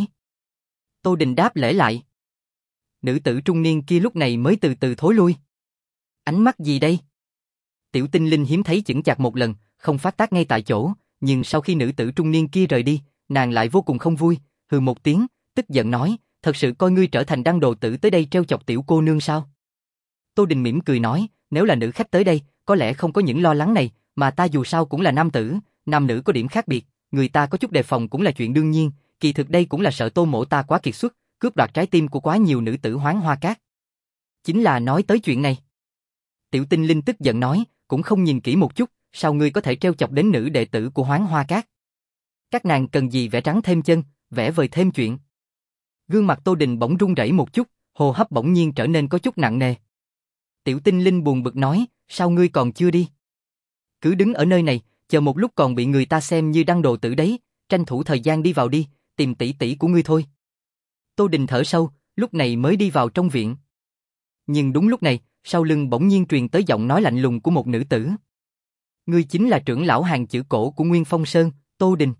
Tô Đình đáp lễ lại. Nữ tử trung niên kia lúc này mới từ từ thối lui. Ánh mắt gì đây? Tiểu tinh linh hiếm thấy chững chạc một lần, không phát tác ngay tại chỗ, nhưng sau khi nữ tử trung niên kia rời đi, nàng lại vô cùng không vui, hừ một tiếng, tức giận nói, thật sự coi ngươi trở thành đăng đồ tử tới đây trêu chọc tiểu cô nương sao? Tô Đình mỉm cười nói, nếu là nữ khách tới đây, có lẽ không có những lo lắng này, mà ta dù sao cũng là nam tử, nam nữ có điểm khác biệt, người ta có chút đề phòng cũng là chuyện đương nhiên, kỳ thực đây cũng là sợ Tô mỗ ta quá kiệt xuất, cướp đoạt trái tim của quá nhiều nữ tử Hoán Hoa Các. Chính là nói tới chuyện này. Tiểu tinh linh tức giận nói, cũng không nhìn kỹ một chút, sao ngươi có thể trêu chọc đến nữ đệ tử của Hoán Hoa Các? Các nàng cần gì vẽ trắng thêm chân, vẽ vời thêm chuyện. Gương mặt Tô Đình bỗng run rẩy một chút, hô hấp bỗng nhiên trở nên có chút nặng nề. Tiểu tinh linh buồn bực nói, sao ngươi còn chưa đi? Cứ đứng ở nơi này, chờ một lúc còn bị người ta xem như đăng đồ tử đấy, tranh thủ thời gian đi vào đi, tìm tỷ tỷ của ngươi thôi. Tô Đình thở sâu, lúc này mới đi vào trong viện. Nhưng đúng lúc này, sau lưng bỗng nhiên truyền tới giọng nói lạnh lùng của một nữ tử. Ngươi chính là trưởng lão hàng chữ cổ của Nguyên Phong Sơn, Tô Đình.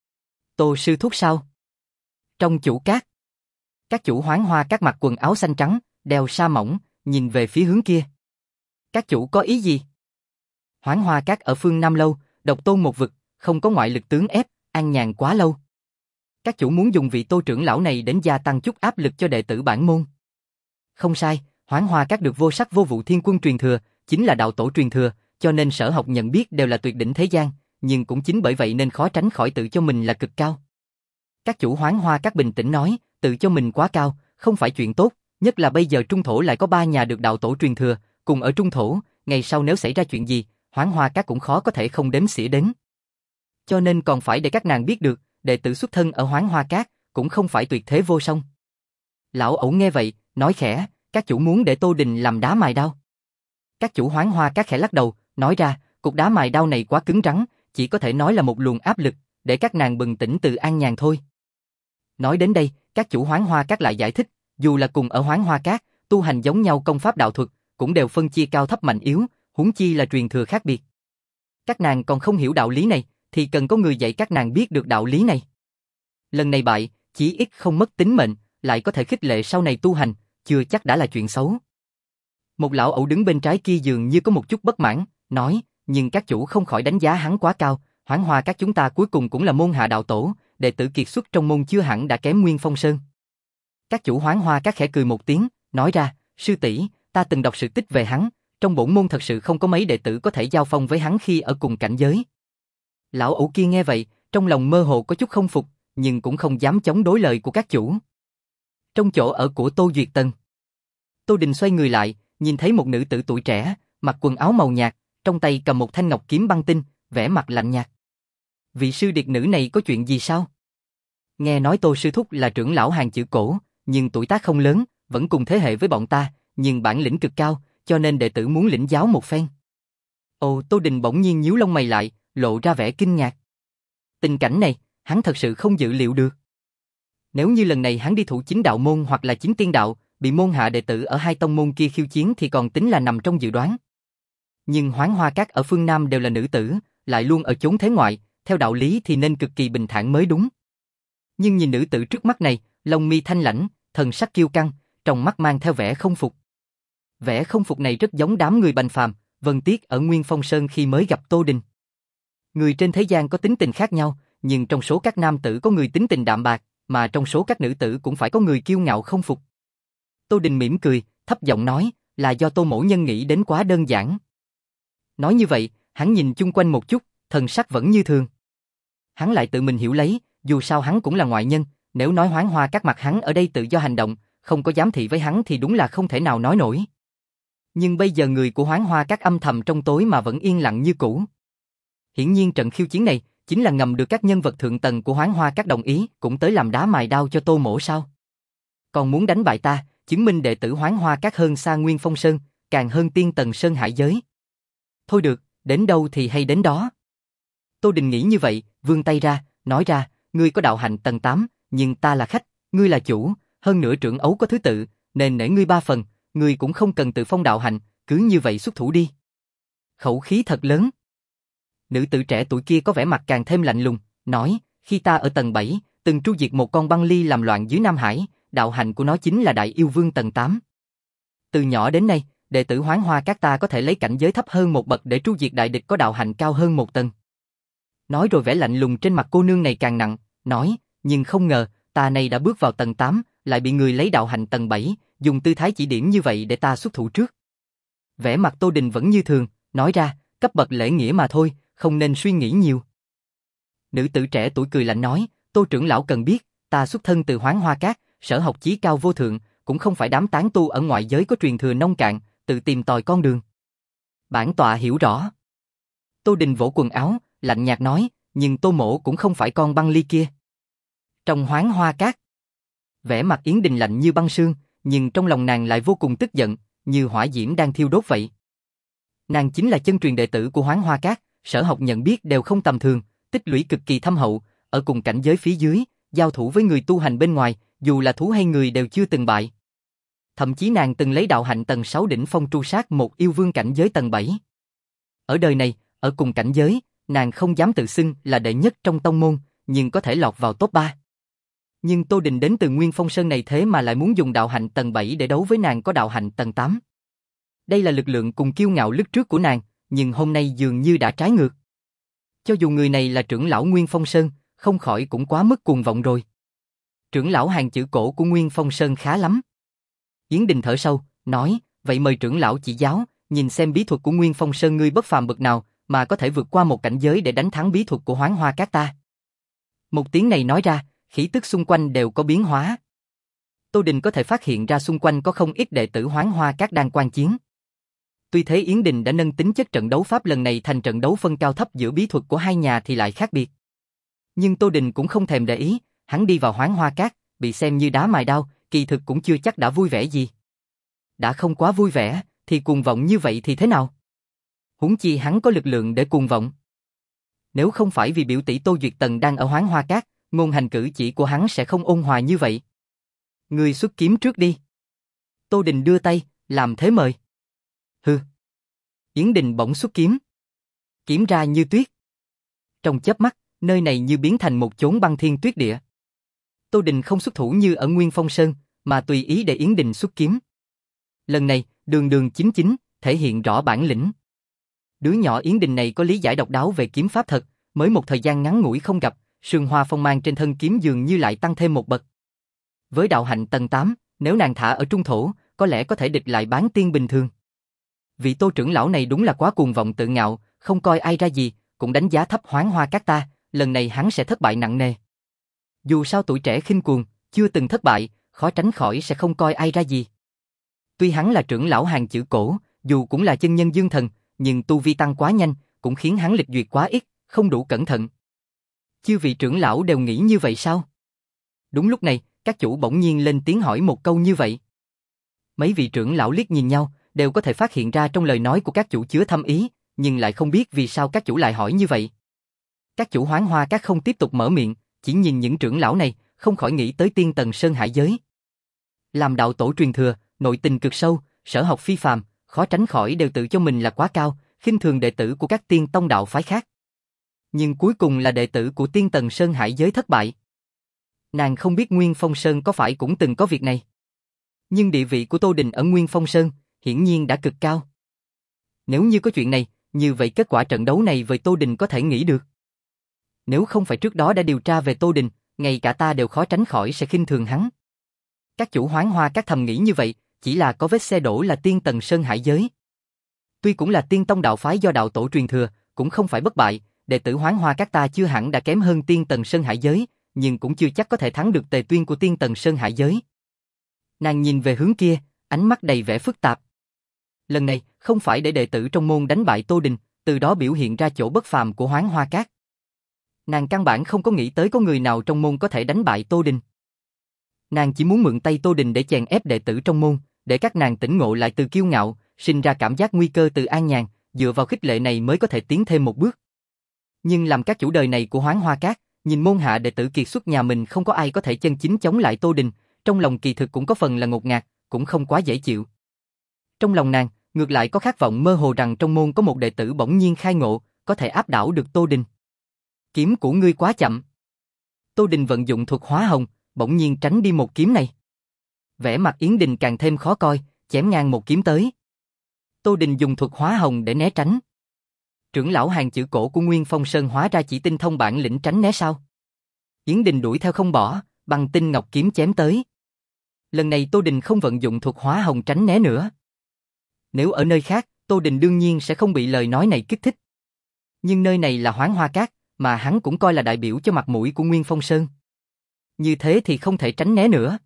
Tô sư thúc sao? Trong chủ các. Các chủ Hoán Hoa Các mặc quần áo xanh trắng, đeo sa mỏng, nhìn về phía hướng kia. Các chủ có ý gì? Hoán Hoa Các ở phương Nam lâu, độc tôn một vực, không có ngoại lực tướng ép, an nhàn quá lâu. Các chủ muốn dùng vị Tô trưởng lão này đến gia tăng chút áp lực cho đệ tử bản môn. Không sai, Hoán Hoa Các được vô sắc vô vụ thiên quân truyền thừa, chính là đạo tổ truyền thừa, cho nên sở học nhận biết đều là tuyệt đỉnh thế gian, nhưng cũng chính bởi vậy nên khó tránh khỏi tự cho mình là cực cao. Các chủ Hoán Hoa Các bình tĩnh nói, tự cho mình quá cao, không phải chuyện tốt, nhất là bây giờ Trung Thổ lại có ba nhà được đạo tổ truyền thừa, cùng ở Trung Thổ, ngày sau nếu xảy ra chuyện gì, Hoán Hoa Các cũng khó có thể không đếm xỉa đến. Cho nên còn phải để các nàng biết được, đệ tử xuất thân ở Hoán Hoa Các cũng không phải tuyệt thế vô song. Lão ẩu nghe vậy, nói khẽ, Các chủ muốn để Tô Đình làm đá mài đao. Các chủ Hoáng Hoa Các khẽ lắc đầu, nói ra, cục đá mài đao này quá cứng rắn, chỉ có thể nói là một luồng áp lực, để các nàng bừng tỉnh từ an nhàn thôi. Nói đến đây, các chủ Hoáng Hoa Các lại giải thích, dù là cùng ở Hoáng Hoa Các, tu hành giống nhau công pháp đạo thuật, cũng đều phân chia cao thấp mạnh yếu, huống chi là truyền thừa khác biệt. Các nàng còn không hiểu đạo lý này, thì cần có người dạy các nàng biết được đạo lý này. Lần này bại, chỉ ít không mất tính mệnh, lại có thể khích lệ sau này tu hành, chưa chắc đã là chuyện xấu. Một lão ẩu đứng bên trái kia dường như có một chút bất mãn, nói, nhưng các chủ không khỏi đánh giá hắn quá cao, Hoáng Hoa Các chúng ta cuối cùng cũng là môn hạ đạo tổ, đệ tử kiệt xuất trong môn chưa hẳn đã kém Nguyên Phong Sơn. Các chủ Hoáng Hoa Các khẽ cười một tiếng, nói ra, sư tỷ, ta từng đọc sự tích về hắn, trong bổn môn thật sự không có mấy đệ tử có thể giao phong với hắn khi ở cùng cảnh giới. Lão ẩu kia nghe vậy, trong lòng mơ hồ có chút không phục, nhưng cũng không dám chống đối lời của các chủ. Trong chỗ ở của Tô Duyệt Tần, Tô Đình xoay người lại, nhìn thấy một nữ tử tuổi trẻ, mặc quần áo màu nhạt, trong tay cầm một thanh ngọc kiếm băng tinh, vẻ mặt lạnh nhạt. Vị sư điệt nữ này có chuyện gì sao? Nghe nói Tô sư thúc là trưởng lão hàng chữ cổ, nhưng tuổi tác không lớn, vẫn cùng thế hệ với bọn ta, nhưng bản lĩnh cực cao, cho nên đệ tử muốn lĩnh giáo một phen. Ồ, Tô Đình bỗng nhiên nhíu lông mày lại, lộ ra vẻ kinh ngạc. Tình cảnh này, hắn thật sự không dự liệu được. Nếu như lần này hắn đi thủ chính đạo môn hoặc là chính tiên đạo, bị môn hạ đệ tử ở hai tông môn kia khiêu chiến thì còn tính là nằm trong dự đoán. Nhưng Hoáng Hoa Các ở phương Nam đều là nữ tử, lại luôn ở chốn thế ngoại, theo đạo lý thì nên cực kỳ bình thản mới đúng. Nhưng nhìn nữ tử trước mắt này, lông mi thanh lãnh, thần sắc kiêu căng, trong mắt mang theo vẻ không phục. Vẻ không phục này rất giống đám người bành phàm, Vân Tiết ở Nguyên Phong Sơn khi mới gặp Tô Đình. Người trên thế gian có tính tình khác nhau, nhưng trong số các nam tử có người tính tình đạm bạc, mà trong số các nữ tử cũng phải có người kiêu ngạo không phục. Tô Đình mỉm cười, thấp giọng nói, là do Tô mỗ nhân nghĩ đến quá đơn giản. Nói như vậy, hắn nhìn chung quanh một chút, thần sắc vẫn như thường. Hắn lại tự mình hiểu lấy, dù sao hắn cũng là ngoại nhân, nếu nói Hoáng Hoa Các mặt hắn ở đây tự do hành động, không có giám thị với hắn thì đúng là không thể nào nói nổi. Nhưng bây giờ người của Hoáng Hoa Các âm thầm trong tối mà vẫn yên lặng như cũ. Hiển nhiên trận khiêu chiến này chính là ngầm được các nhân vật thượng tầng của Hoáng Hoa Các đồng ý, cũng tới làm đá mài đao cho Tô mỗ sao? Còn muốn đánh bại ta, chứng minh đệ tử Hoáng Hoa Các hơn xa Nguyên Phong Sơn, càng hơn tiên tầng Sơn Hải giới. Thôi được, đến đâu thì hay đến đó. Tô Đình nghĩ như vậy, vươn tay ra, nói ra, ngươi có đạo hạnh tầng tám, nhưng ta là khách, ngươi là chủ, hơn nữa trưởng ấu có thứ tự, nên nể ngươi ba phần, ngươi cũng không cần tự phong đạo hạnh, cứ như vậy xuất thủ đi. Khẩu khí thật lớn. Nữ tử trẻ tuổi kia có vẻ mặt càng thêm lạnh lùng, nói, khi ta ở tầng bảy, từng tru diệt một con băng ly làm loạn dưới Nam Hải, đạo hạnh của nó chính là đại yêu vương tầng tám. Từ nhỏ đến nay, đệ tử Hoáng Hoa Các ta có thể lấy cảnh giới thấp hơn một bậc để tru diệt đại địch có đạo hạnh cao hơn một tầng. Nói rồi vẻ lạnh lùng trên mặt cô nương này càng nặng, nói, nhưng không ngờ, ta này đã bước vào tầng tám, lại bị người lấy đạo hạnh tầng bảy, dùng tư thái chỉ điểm như vậy để ta xuất thủ trước. Vẻ mặt Tô Đình vẫn như thường, nói ra, cấp bậc lễ nghĩa mà thôi, không nên suy nghĩ nhiều. Nữ tử trẻ tuổi cười lạnh nói, Tô trưởng lão cần biết, ta xuất thân từ Hoáng Hoa Các, sở học chí cao vô thượng, cũng không phải đám tán tu ở ngoại giới có truyền thừa nông cạn, tự tìm tòi con đường. Bản tọa hiểu rõ. Tô Đình vỗ quần áo, lạnh nhạt nói, nhưng Tô mỗ cũng không phải con băng ly kia. Trong Hoáng Hoa Các, vẻ mặt Yến Đình lạnh như băng sương, nhưng trong lòng nàng lại vô cùng tức giận, như hỏa diễm đang thiêu đốt vậy. Nàng chính là chân truyền đệ tử của Hoáng Hoa Các, sở học nhận biết đều không tầm thường, tích lũy cực kỳ thâm hậu, ở cùng cảnh giới phía dưới, giao thủ với người tu hành bên ngoài, dù là thú hay người đều chưa từng bại. Thậm chí nàng từng lấy đạo hạnh tầng sáu đỉnh phong tru sát một yêu vương cảnh giới tầng bảy. Ở đời này, ở cùng cảnh giới, nàng không dám tự xưng là đệ nhất trong tông môn, nhưng có thể lọt vào top ba. Nhưng Tô Đình đến từ Nguyên Phong Sơn này thế mà lại muốn dùng đạo hạnh tầng bảy để đấu với nàng có đạo hạnh tầng tám. Đây là lực lượng cùng kiêu ngạo lúc trước của nàng, nhưng hôm nay dường như đã trái ngược. Cho dù người này là trưởng lão Nguyên Phong Sơn, không khỏi cũng quá mức cuồng vọng rồi. Trưởng lão hàng chữ cổ của Nguyên Phong Sơn khá lắm. Yến Đình thở sâu, nói, vậy mời trưởng lão chỉ giáo, nhìn xem bí thuật của Nguyên Phong Sơn ngươi bất phàm bậc nào, mà có thể vượt qua một cảnh giới để đánh thắng bí thuật của Hoáng Hoa Các ta. Một tiếng này nói ra, khí tức xung quanh đều có biến hóa. Tô Đình có thể phát hiện ra xung quanh có không ít đệ tử Hoáng Hoa Các đang quan chiến. Tuy thế Yến Đình đã nâng tính chất trận đấu pháp lần này thành trận đấu phân cao thấp giữa bí thuật của hai nhà thì lại khác biệt. Nhưng Tô Đình cũng không thèm để ý, hắn đi vào Hoáng Hoa Các, bị xem như đá mài đao, kỳ thực cũng chưa chắc đã vui vẻ gì. đã không quá vui vẻ, thì cuồng vọng như vậy thì thế nào? Huống chi hắn có lực lượng để cuồng vọng. Nếu không phải vì biểu tỷ Tô Duyệt Tần đang ở Hoáng Hoa Cát, ngôn hành cử chỉ của hắn sẽ không ôn hòa như vậy. Ngươi xuất kiếm trước đi. Tô Đình đưa tay, làm thế mời. Hừ. Yến Đình bỗng xuất kiếm. Kiếm ra như tuyết. Trong chớp mắt, nơi này như biến thành một chốn băng thiên tuyết địa. Tô Đình không xuất thủ như ở Nguyên Phong Sơn, mà tùy ý để Yến Đình xuất kiếm. Lần này, đường đường chính chính, thể hiện rõ bản lĩnh. Đứa nhỏ Yến Đình này có lý giải độc đáo về kiếm pháp thật, mới một thời gian ngắn ngủi không gặp, sương hoa phong mang trên thân kiếm dường như lại tăng thêm một bậc. Với đạo hạnh tầng tám, nếu nàng thả ở trung thổ, có lẽ có thể địch lại bán tiên bình thường. Vị Tô trưởng lão này đúng là quá cuồng vọng tự ngạo, không coi ai ra gì, cũng đánh giá thấp Hoáng Hoa Cát ta, lần này hắn sẽ thất bại nặng nề. Dù sao tuổi trẻ khinh cuồng, chưa từng thất bại, khó tránh khỏi sẽ không coi ai ra gì. Tuy hắn là trưởng lão hàng chữ cổ, dù cũng là chân nhân dương thần, nhưng tu vi tăng quá nhanh, cũng khiến hắn lịch duyệt quá ít, không đủ cẩn thận. Chư vị trưởng lão đều nghĩ như vậy sao? Đúng lúc này, các chủ bỗng nhiên lên tiếng hỏi một câu như vậy. Mấy vị trưởng lão liếc nhìn nhau, đều có thể phát hiện ra trong lời nói của các chủ chứa thâm ý, nhưng lại không biết vì sao các chủ lại hỏi như vậy. Các chủ Hoáng Hoa Cát không tiếp tục mở miệng, chỉ nhìn những trưởng lão này, không khỏi nghĩ tới tiên tần sơn hải giới. Làm đạo tổ truyền thừa, nội tình cực sâu, sở học phi phàm, khó tránh khỏi đều tự cho mình là quá cao, khinh thường đệ tử của các tiên tông đạo phái khác. Nhưng cuối cùng là đệ tử của tiên tần sơn hải giới thất bại. Nàng không biết Nguyên Phong Sơn có phải cũng từng có việc này. Nhưng địa vị của Tô Đình ở Nguyên Phong Sơn, hiển nhiên đã cực cao. Nếu như có chuyện này, như vậy kết quả trận đấu này với Tô Đình có thể nghĩ được. Nếu không phải trước đó đã điều tra về Tô Đình, ngay cả ta đều khó tránh khỏi sẽ khinh thường hắn. Các chủ Hoáng Hoa Các thầm nghĩ như vậy, chỉ là có vết xe đổ là tiên tần sơn hải giới. Tuy cũng là tiên tông đạo phái do đạo tổ truyền thừa, cũng không phải bất bại, đệ tử Hoáng Hoa Các ta chưa hẳn đã kém hơn tiên tần sơn hải giới, nhưng cũng chưa chắc có thể thắng được Tề Tuyên của tiên tần sơn hải giới. Nàng nhìn về hướng kia, ánh mắt đầy vẻ phức tạp. Lần này, không phải để đệ tử trong môn đánh bại Tô Đình, từ đó biểu hiện ra chỗ bất phàm của Hoáng Hoa Các. Nàng căn bản không có nghĩ tới có người nào trong môn có thể đánh bại Tô Đình. Nàng chỉ muốn mượn tay Tô Đình để chèn ép đệ tử trong môn, để các nàng tỉnh ngộ lại từ kiêu ngạo, sinh ra cảm giác nguy cơ từ an nhàn, dựa vào khích lệ này mới có thể tiến thêm một bước. Nhưng làm các chủ đời này của Hoáng Hoa Các, nhìn môn hạ đệ tử kiệt xuất nhà mình không có ai có thể chân chính chống lại Tô Đình, trong lòng kỳ thực cũng có phần là ngột ngạt, cũng không quá dễ chịu. Trong lòng nàng, ngược lại có khát vọng mơ hồ rằng trong môn có một đệ tử bỗng nhiên khai ngộ, có thể áp đảo được Tô Đình. Kiếm của ngươi quá chậm. Tô Đình vận dụng thuật hóa hồng, bỗng nhiên tránh đi một kiếm này. Vẻ mặt Yến Đình càng thêm khó coi, chém ngang một kiếm tới. Tô Đình dùng thuật hóa hồng để né tránh. Trưởng lão hàng chữ cổ của Nguyên Phong Sơn hóa ra chỉ tinh thông bản lĩnh tránh né sao? Yến Đình đuổi theo không bỏ, bằng tinh ngọc kiếm chém tới. Lần này Tô Đình không vận dụng thuật hóa hồng tránh né nữa. Nếu ở nơi khác, Tô Đình đương nhiên sẽ không bị lời nói này kích thích. Nhưng nơi này là Hoáng Hoa Các, mà hắn cũng coi là đại biểu cho mặt mũi của Nguyên Phong Sơn. Như thế thì không thể tránh né nữa.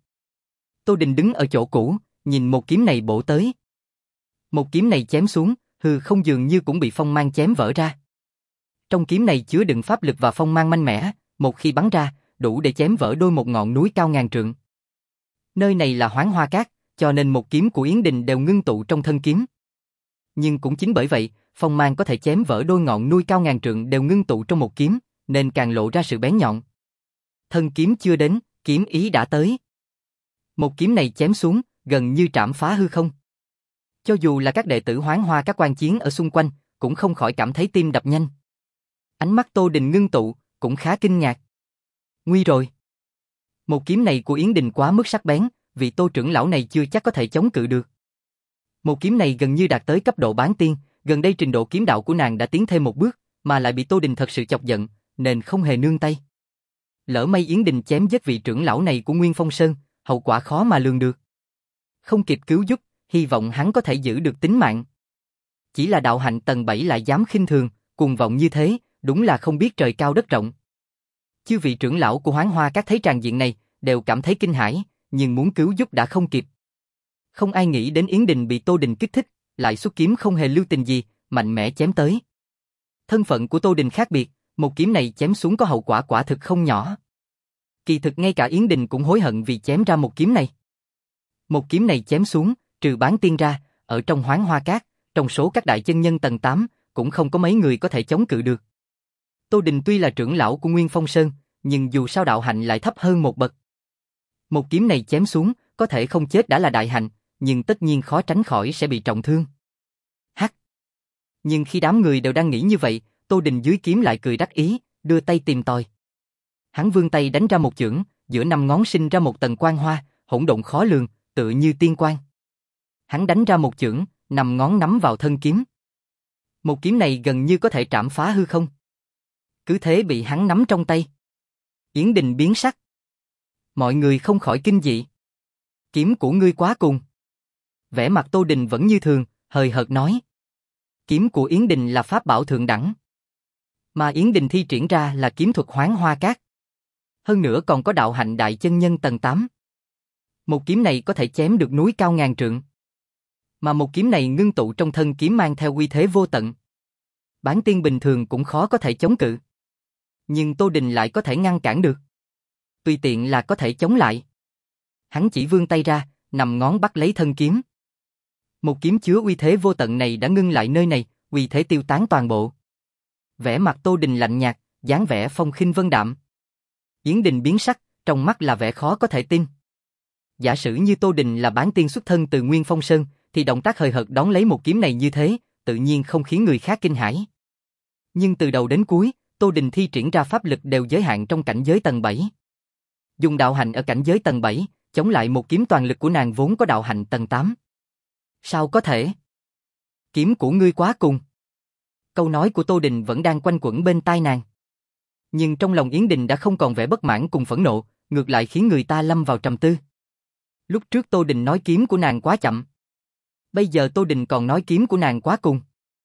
Tô Đình đứng ở chỗ cũ, nhìn một kiếm này bổ tới. Một kiếm này chém xuống, hư không dường như cũng bị phong mang chém vỡ ra. Trong kiếm này chứa đựng pháp lực và phong mang mạnh mẽ, một khi bắn ra, đủ để chém vỡ đôi một ngọn núi cao ngàn trượng. Nơi này là Hoáng Hoa Các, cho nên một kiếm của Yến Đình đều ngưng tụ trong thân kiếm. Nhưng cũng chính bởi vậy, phong mang có thể chém vỡ đôi ngọn núi cao ngàn trượng đều ngưng tụ trong một kiếm, nên càng lộ ra sự bén nhọn. Thân kiếm chưa đến, kiếm ý đã tới. Một kiếm này chém xuống, gần như trảm phá hư không. Cho dù là các đệ tử Hoáng Hoa Các quan chiến ở xung quanh, cũng không khỏi cảm thấy tim đập nhanh. Ánh mắt Tô Đình ngưng tụ, cũng khá kinh ngạc. Nguy rồi. Một kiếm này của Yến Đình quá mức sắc bén, vị Tô trưởng lão này chưa chắc có thể chống cự được. Một kiếm này gần như đạt tới cấp độ bán tiên, gần đây trình độ kiếm đạo của nàng đã tiến thêm một bước, mà lại bị Tô Đình thật sự chọc giận, nên không hề nương tay. Lỡ may Yến Đình chém giết vị trưởng lão này của Nguyên Phong Sơn, hậu quả khó mà lường được. Không kịp cứu giúp, hy vọng hắn có thể giữ được tính mạng. Chỉ là đạo hạnh tầng bảy lại dám khinh thường, cuồng vọng như thế, đúng là không biết trời cao đất rộng. Chư vị trưởng lão của Hoáng Hoa Các thấy tràng diện này, đều cảm thấy kinh hãi, nhưng muốn cứu giúp đã không kịp. Không ai nghĩ đến Yến Đình bị Tô Đình kích thích, lại xuất kiếm không hề lưu tình gì, mạnh mẽ chém tới. Thân phận của Tô Đình khác biệt, một kiếm này chém xuống có hậu quả quả thực không nhỏ. Kỳ thực ngay cả Yến Đình cũng hối hận vì chém ra một kiếm này. Một kiếm này chém xuống, Trừ Bán Tiên ra, ở trong Hoán Hoa Các, trong số các đại chân nhân tầng tám, cũng không có mấy người có thể chống cự được. Tô Đình tuy là trưởng lão của Nguyên Phong Sơn, nhưng dù sao đạo hạnh lại thấp hơn một bậc. Một kiếm này chém xuống, có thể không chết đã là đại hạnh, nhưng tất nhiên khó tránh khỏi sẽ bị trọng thương. Hắc. Nhưng khi đám người đều đang nghĩ như vậy, Tô Đình dưới kiếm lại cười đắc ý, đưa tay tìm tòi. Hắn vươn tay đánh ra một chưởng, giữa năm ngón sinh ra một tầng quang hoa, hỗn độn khó lường, tựa như tiên quang. Hắn đánh ra một chưởng, năm ngón nắm vào thân kiếm. Một kiếm này gần như có thể trảm phá hư không. Cứ thế bị hắn nắm trong tay. Yến Đình biến sắc. Mọi người không khỏi kinh dị. Kiếm của ngươi quá cùng. Vẻ mặt Tô Đình vẫn như thường, hời hợt nói. Kiếm của Yến Đình là pháp bảo thượng đẳng. Mà Yến Đình thi triển ra là kiếm thuật Hoán Hoa Các. Hơn nữa còn có đạo hạnh đại chân nhân tầng tám. Một kiếm này có thể chém được núi cao ngàn trượng. Mà một kiếm này ngưng tụ trong thân kiếm mang theo uy thế vô tận. Bán tiên bình thường cũng khó có thể chống cự. Nhưng Tô Đình lại có thể ngăn cản được. Tùy tiện là có thể chống lại. Hắn chỉ vươn tay ra, nằm ngón bắt lấy thân kiếm. Một kiếm chứa uy thế vô tận này đã ngưng lại nơi này, uy thế tiêu tán toàn bộ. Vẻ mặt Tô Đình lạnh nhạt, dáng vẻ phong khinh vân đạm. Yến Đình biến sắc, trong mắt là vẻ khó có thể tin. Giả sử như Tô Đình là bán tiên xuất thân từ Nguyên Phong Sơn, thì động tác hời hợt đón lấy một kiếm này như thế, tự nhiên không khiến người khác kinh hãi. Nhưng từ đầu đến cuối, Tô Đình thi triển ra pháp lực đều giới hạn trong cảnh giới tầng bảy. Dùng đạo hạnh ở cảnh giới tầng bảy, chống lại một kiếm toàn lực của nàng vốn có đạo hạnh tầng tám. Sao có thể? Kiếm của ngươi quá cùng. Câu nói của Tô Đình vẫn đang quanh quẩn bên tai nàng. Nhưng trong lòng Yến Đình đã không còn vẻ bất mãn cùng phẫn nộ, ngược lại khiến người ta lâm vào trầm tư. Lúc trước Tô Đình nói kiếm của nàng quá chậm. Bây giờ Tô Đình còn nói kiếm của nàng quá cùng.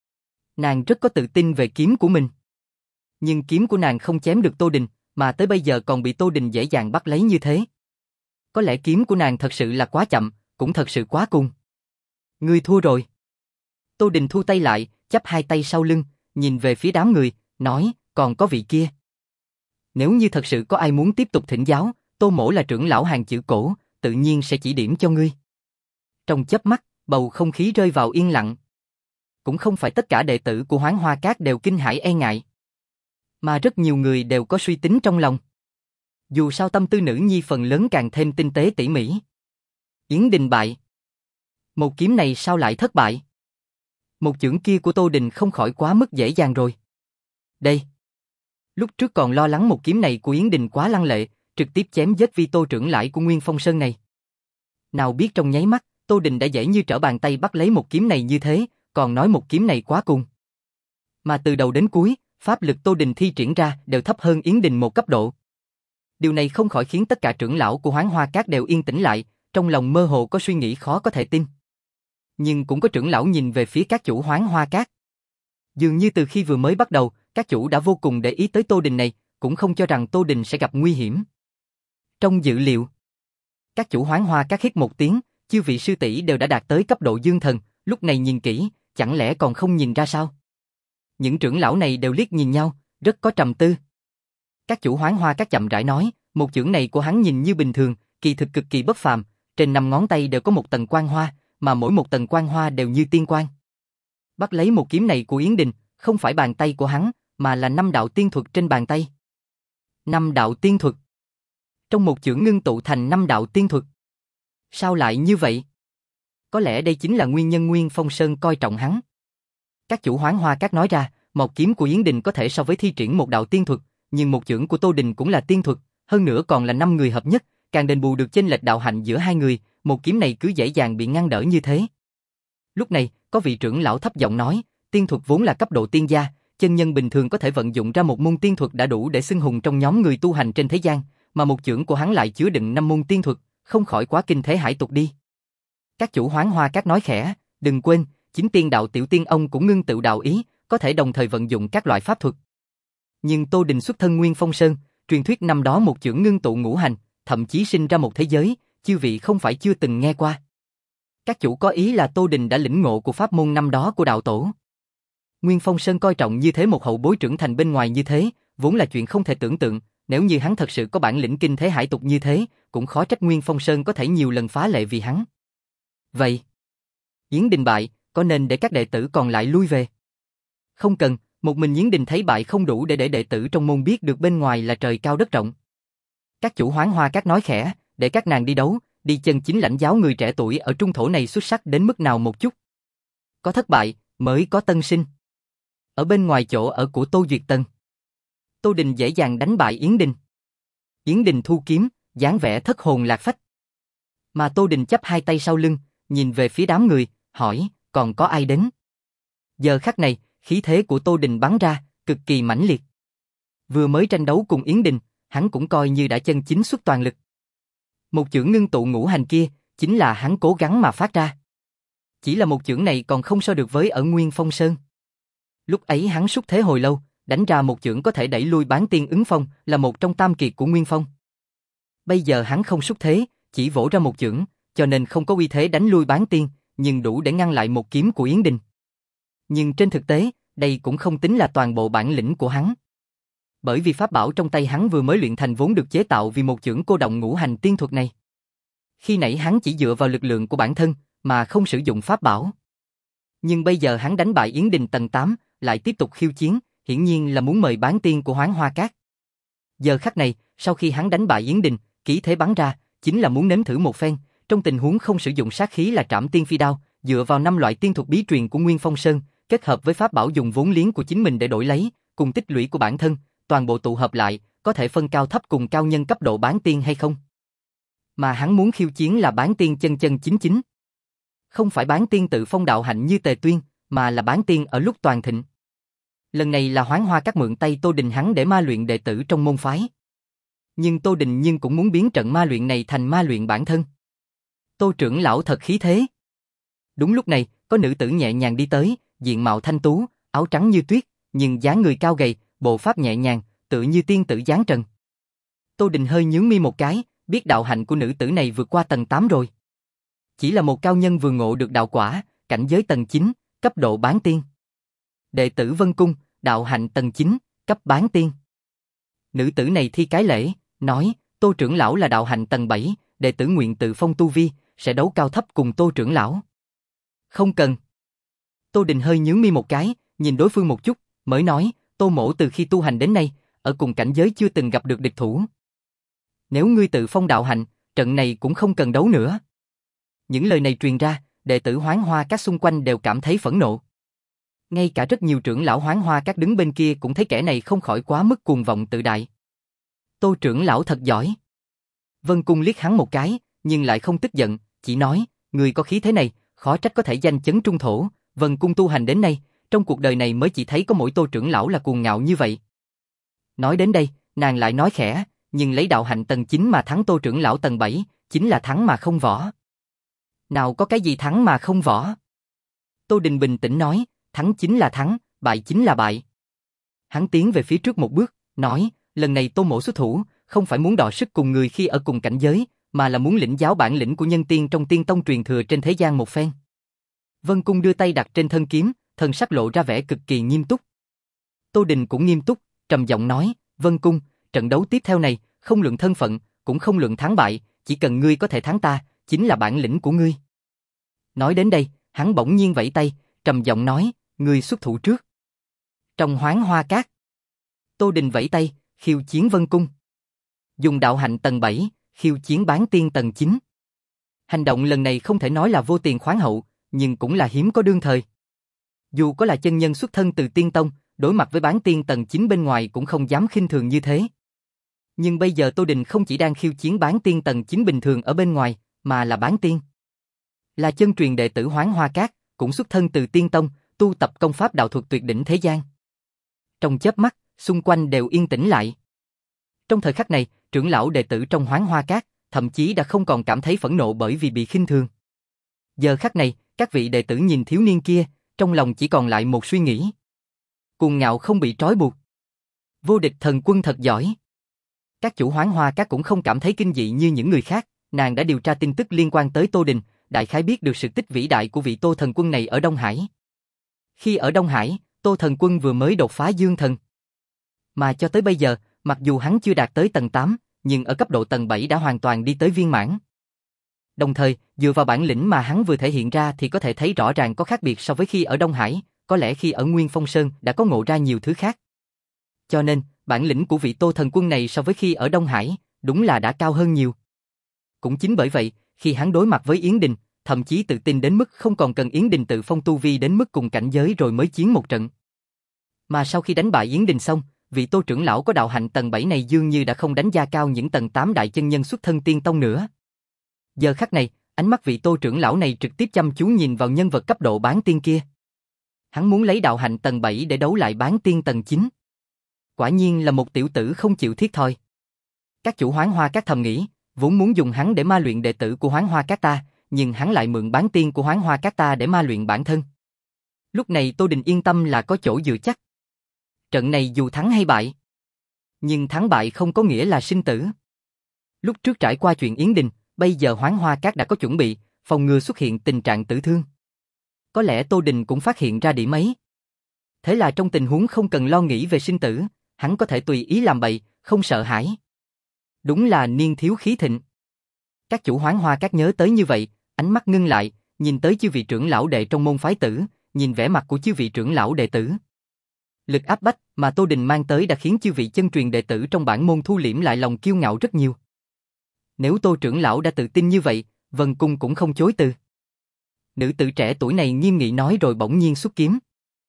Nàng rất có tự tin về kiếm của mình. Nhưng kiếm của nàng không chém được Tô Đình, mà tới bây giờ còn bị Tô Đình dễ dàng bắt lấy như thế. Có lẽ kiếm của nàng thật sự là quá chậm, cũng thật sự quá cùng. Ngươi thua rồi. Tô Đình thu tay lại, chắp hai tay sau lưng, nhìn về phía đám người, nói, còn có vị kia. Nếu như thật sự có ai muốn tiếp tục thỉnh giáo, Tô Mỗ là trưởng lão hàng chữ cổ, tự nhiên sẽ chỉ điểm cho ngươi. Trong chớp mắt, bầu không khí rơi vào yên lặng. Cũng không phải tất cả đệ tử của Hoán Hoa Các đều kinh hãi e ngại, mà rất nhiều người đều có suy tính trong lòng. Dù sao tâm tư nữ nhi phần lớn càng thêm tinh tế tỉ mỉ. Yến Đình bại. Một kiếm này sao lại thất bại? Một chưởng kia của Tô Đình không khỏi quá mức dễ dàng rồi. Đây. Lúc trước còn lo lắng một kiếm này của Yến Đình quá lăng lệ, trực tiếp chém giết vi Tô trưởng lão của Nguyên Phong Sơn này. Nào biết trong nháy mắt, Tô Đình đã dễ như trở bàn tay bắt lấy một kiếm này như thế, còn nói một kiếm này quá cùng. Mà từ đầu đến cuối, pháp lực Tô Đình thi triển ra đều thấp hơn Yến Đình một cấp độ. Điều này không khỏi khiến tất cả trưởng lão của Hoán Hoa Các đều yên tĩnh lại, trong lòng mơ hồ có suy nghĩ khó có thể tin. Nhưng cũng có trưởng lão nhìn về phía các chủ Hoán Hoa Các. Dường như từ khi vừa mới bắt đầu, các chủ đã vô cùng để ý tới Tô Đình này, cũng không cho rằng Tô Đình sẽ gặp nguy hiểm. Trong dự liệu, các chủ Hoán Hoa Các hít một tiếng, chư vị sư tỷ đều đã đạt tới cấp độ dương thần, lúc này nhìn kỹ, chẳng lẽ còn không nhìn ra sao? Những trưởng lão này đều liếc nhìn nhau, rất có trầm tư. Các chủ Hoán Hoa Các chậm rãi nói, một chưởng này của hắn nhìn như bình thường, kỳ thực cực kỳ bất phàm, trên năm ngón tay đều có một tầng quang hoa, mà mỗi một tầng quang hoa đều như tiên quang. Bắt lấy một kiếm này của Yến Đình, không phải bàn tay của hắn, mà là năm đạo tiên thuật trên bàn tay. Năm đạo tiên thuật. Trong một chưởng ngưng tụ thành năm đạo tiên thuật. Sao lại như vậy? Có lẽ đây chính là nguyên nhân Nguyên Phong Sơn coi trọng hắn. Các chủ Hoán Hoa Các nói ra, một kiếm của Yến Đình có thể so với thi triển một đạo tiên thuật, nhưng một chưởng của Tô Đình cũng là tiên thuật, hơn nữa còn là năm người hợp nhất, càng đền bù được chênh lệch đạo hạnh giữa hai người, một kiếm này cứ dễ dàng bị ngăn đỡ như thế. Lúc này, có vị trưởng lão thấp giọng nói, tiên thuật vốn là cấp độ tiên gia, chân nhân bình thường có thể vận dụng ra một môn tiên thuật đã đủ để xưng hùng trong nhóm người tu hành trên thế gian, mà một chưởng của hắn lại chứa đựng năm môn tiên thuật, không khỏi quá kinh thế hải tục đi. Các chủ Hoán Hoa Các nói khẽ, đừng quên, chính tiên đạo tiểu tiên ông cũng ngưng tụ đạo ý, có thể đồng thời vận dụng các loại pháp thuật. Nhưng Tô Đình xuất thân Nguyên Phong Sơn, truyền thuyết năm đó một chưởng ngưng tụ ngũ hành, thậm chí sinh ra một thế giới, chư vị không phải chưa từng nghe qua. Các chủ có ý là Tô Đình đã lĩnh ngộ của pháp môn năm đó của đạo tổ. Nguyên Phong Sơn coi trọng như thế một hậu bối trưởng thành bên ngoài như thế, vốn là chuyện không thể tưởng tượng, nếu như hắn thật sự có bản lĩnh kinh thế hải tục như thế, cũng khó trách Nguyên Phong Sơn có thể nhiều lần phá lệ vì hắn. Vậy, Yến Đình bại, có nên để các đệ tử còn lại lui về? Không cần, một mình Yến Đình thấy bại không đủ để để đệ tử trong môn biết được bên ngoài là trời cao đất rộng. Các chủ Hoán Hoa Các nói khẽ, để các nàng đi đấu, đi chân chính lãnh giáo người trẻ tuổi ở trung thổ này xuất sắc đến mức nào một chút. Có thất bại, mới có tân sinh. Ở bên ngoài chỗ ở của Tô Duyệt Tân, Tô Đình dễ dàng đánh bại Yến Đình. Yến Đình thu kiếm, dáng vẻ thất hồn lạc phách. Mà Tô Đình chắp hai tay sau lưng, nhìn về phía đám người, hỏi, còn có ai đến? Giờ khắc này, khí thế của Tô Đình bắn ra, cực kỳ mãnh liệt. Vừa mới tranh đấu cùng Yến Đình, hắn cũng coi như đã chân chính xuất toàn lực. Một chưởng ngưng tụ ngũ hành kia, chính là hắn cố gắng mà phát ra. Chỉ là một chưởng này còn không so được với ở Nguyên Phong Sơn. Lúc ấy hắn xúc thế hồi lâu, đánh ra một chưởng có thể đẩy lui Bán Tiên Ứng Phong, là một trong tam kiệt của Nguyên Phong. Bây giờ hắn không xúc thế, chỉ vỗ ra một chưởng, cho nên không có uy thế đánh lui Bán Tiên, nhưng đủ để ngăn lại một kiếm của Yến Đình. Nhưng trên thực tế, đây cũng không tính là toàn bộ bản lĩnh của hắn. Bởi vì pháp bảo trong tay hắn vừa mới luyện thành vốn được chế tạo vì một chưởng cô động ngũ hành tiên thuật này. Khi nãy hắn chỉ dựa vào lực lượng của bản thân, mà không sử dụng pháp bảo. Nhưng bây giờ hắn đánh bại Yến Đình tầng tám, lại tiếp tục khiêu chiến, hiển nhiên là muốn mời Bán Tiên của Hoán Hoa Các. Giờ khắc này, sau khi hắn đánh bại Yến Đình, khí thế bắn ra, chính là muốn nếm thử một phen, trong tình huống không sử dụng sát khí là Trảm Tiên Phi Đao, dựa vào năm loại tiên thuật bí truyền của Nguyên Phong Sơn, kết hợp với pháp bảo dùng vốn liếng của chính mình để đổi lấy, cùng tích lũy của bản thân, toàn bộ tụ hợp lại, có thể phân cao thấp cùng cao nhân cấp độ Bán Tiên hay không? Mà hắn muốn khiêu chiến là Bán Tiên chân chân chính chính. Không phải Bán Tiên tự phong đạo hạnh như Tề Tuyên, mà là Bán Tiên ở lúc toàn thịnh. Lần này là Hoán Hoa Các mượn tay Tô Đình hắn để ma luyện đệ tử trong môn phái. Nhưng Tô Đình nhưng cũng muốn biến trận ma luyện này thành ma luyện bản thân. Tô trưởng lão thật khí thế. Đúng lúc này, có nữ tử nhẹ nhàng đi tới, diện mạo thanh tú, áo trắng như tuyết, nhưng dáng người cao gầy, bộ pháp nhẹ nhàng, tựa như tiên tử giáng trần. Tô Đình hơi nhướng mi một cái, biết đạo hạnh của nữ tử này vượt qua tầng tám rồi. Chỉ là một cao nhân vừa ngộ được đạo quả, cảnh giới tầng chín, cấp độ Bán Tiên. Đệ tử Vân Cung, đạo hạnh tầng chín, cấp Bán Tiên. Nữ tử này thi cái lễ, nói, Tô trưởng lão là đạo hạnh tầng bảy, đệ tử nguyện tự phong tu vi, sẽ đấu cao thấp cùng Tô trưởng lão. Không cần. Tô Đình hơi nhướng mi một cái, nhìn đối phương một chút, mới nói, Tô mỗ từ khi tu hành đến nay, ở cùng cảnh giới chưa từng gặp được địch thủ. Nếu ngươi tự phong đạo hạnh, trận này cũng không cần đấu nữa. Những lời này truyền ra, đệ tử Hoán Hoa Các xung quanh đều cảm thấy phẫn nộ. Ngay cả rất nhiều trưởng lão Hoán Hoa Các đứng bên kia cũng thấy kẻ này không khỏi quá mức cuồng vọng tự đại. Tô trưởng lão thật giỏi. Vân Cung liếc hắn một cái, nhưng lại không tức giận, chỉ nói, người có khí thế này, khó trách có thể danh chấn trung thổ. Vân Cung tu hành đến nay, trong cuộc đời này mới chỉ thấy có mỗi Tô trưởng lão là cuồng ngạo như vậy. Nói đến đây, nàng lại nói khẽ, nhưng lấy đạo hạnh tầng chín mà thắng Tô trưởng lão tầng bảy, chính là thắng mà không võ. Nào có cái gì thắng mà không võ? Tô Đình bình tĩnh nói, thắng chính là thắng, bại chính là bại. Hắn tiến về phía trước một bước, nói, lần này Tô mỗ xuất thủ, không phải muốn đọ sức cùng người khi ở cùng cảnh giới, mà là muốn lĩnh giáo bản lĩnh của nhân tiên trong tiên tông truyền thừa trên thế gian một phen. Vân Cung đưa tay đặt trên thân kiếm, thần sắc lộ ra vẻ cực kỳ nghiêm túc. Tô Đình cũng nghiêm túc, trầm giọng nói, Vân Cung, trận đấu tiếp theo này, không luận thân phận, cũng không luận thắng bại, chỉ cần ngươi có thể thắng ta, chính là bản lĩnh của ngươi. Nói đến đây, hắn bỗng nhiên vẫy tay, trầm giọng nói, ngươi xuất thủ trước. Trong Hoán Hoa Các, Tô Đình vẫy tay, khiêu chiến Vân Cung. Dùng đạo hạnh tầng bảy, khiêu chiến Bán Tiên tầng chín. Hành động lần này không thể nói là vô tiền khoáng hậu, nhưng cũng là hiếm có đương thời. Dù có là chân nhân xuất thân từ Tiên Tông, đối mặt với Bán Tiên tầng chín bên ngoài cũng không dám khinh thường như thế. Nhưng bây giờ Tô Đình không chỉ đang khiêu chiến Bán Tiên tầng chín bình thường ở bên ngoài, mà là Bán Tiên. Là chân truyền đệ tử Hoán Hoa Các, cũng xuất thân từ Tiên Tông, tu tập công pháp đạo thuật tuyệt đỉnh thế gian. Trong chớp mắt, xung quanh đều yên tĩnh lại. Trong thời khắc này, trưởng lão đệ tử trong Hoán Hoa Các, thậm chí đã không còn cảm thấy phẫn nộ bởi vì bị khinh thường. Giờ khắc này, các vị đệ tử nhìn thiếu niên kia, trong lòng chỉ còn lại một suy nghĩ. Cuồng ngạo không bị trói buộc. Vô địch thần quân thật giỏi. Các chủ Hoán Hoa Các cũng không cảm thấy kinh dị như những người khác, nàng đã điều tra tin tức liên quan tới Tô Đình, đại khái biết được sự tích vĩ đại của vị Tô thần quân này ở Đông Hải. Khi ở Đông Hải, Tô thần quân vừa mới đột phá dương thần. Mà cho tới bây giờ, mặc dù hắn chưa đạt tới tầng tám, nhưng ở cấp độ tầng bảy đã hoàn toàn đi tới viên mãn. Đồng thời, dựa vào bản lĩnh mà hắn vừa thể hiện ra thì có thể thấy rõ ràng có khác biệt so với khi ở Đông Hải, có lẽ khi ở Nguyên Phong Sơn đã có ngộ ra nhiều thứ khác. Cho nên, bản lĩnh của vị Tô thần quân này so với khi ở Đông Hải, đúng là đã cao hơn nhiều. Cũng chính bởi vậy, khi hắn đối mặt với Yến Đình, thậm chí tự tin đến mức không còn cần Yến Đình tự phong tu vi đến mức cùng cảnh giới rồi mới chiến một trận. Mà sau khi đánh bại Yến Đình xong, vị Tô trưởng lão có đạo hạnh tầng bảy này dường như đã không đánh giá cao những tầng tám đại chân nhân xuất thân tiên tông nữa. Giờ khắc này, ánh mắt vị Tô trưởng lão này trực tiếp chăm chú nhìn vào nhân vật cấp độ bán tiên kia. Hắn muốn lấy đạo hạnh tầng bảy để đấu lại bán tiên tầng chín. Quả nhiên là một tiểu tử không chịu thiệt thòi. Các chủ Hoán Hoa Các thầm nghĩ, vốn muốn dùng hắn để ma luyện đệ tử của Hoán Hoa Các ta, nhưng hắn lại mượn bán tiên của Hoán Hoa Các ta để ma luyện bản thân. Lúc này Tô Đình yên tâm là có chỗ dựa chắc. Trận này dù thắng hay bại, nhưng thắng bại không có nghĩa là sinh tử. Lúc trước trải qua chuyện Yến Đình, bây giờ Hoán Hoa Các đã có chuẩn bị, phòng ngừa xuất hiện tình trạng tử thương. Có lẽ Tô Đình cũng phát hiện ra điểm ấy. Thế là trong tình huống không cần lo nghĩ về sinh tử, hắn có thể tùy ý làm bậy, không sợ hãi. Đúng là niên thiếu khí thịnh. Các chủ Hoán Hoa Các nhớ tới như vậy, ánh mắt ngưng lại, nhìn tới chư vị trưởng lão đệ trong môn phái tử, nhìn vẻ mặt của chư vị trưởng lão đệ tử. Lực áp bách mà Tô Đình mang tới đã khiến chư vị chân truyền đệ tử trong bản môn thu liễm lại lòng kiêu ngạo rất nhiều. Nếu Tô trưởng lão đã tự tin như vậy, Vân Cung cũng không chối từ. Nữ tử trẻ tuổi này nghiêm nghị nói rồi bỗng nhiên xuất kiếm.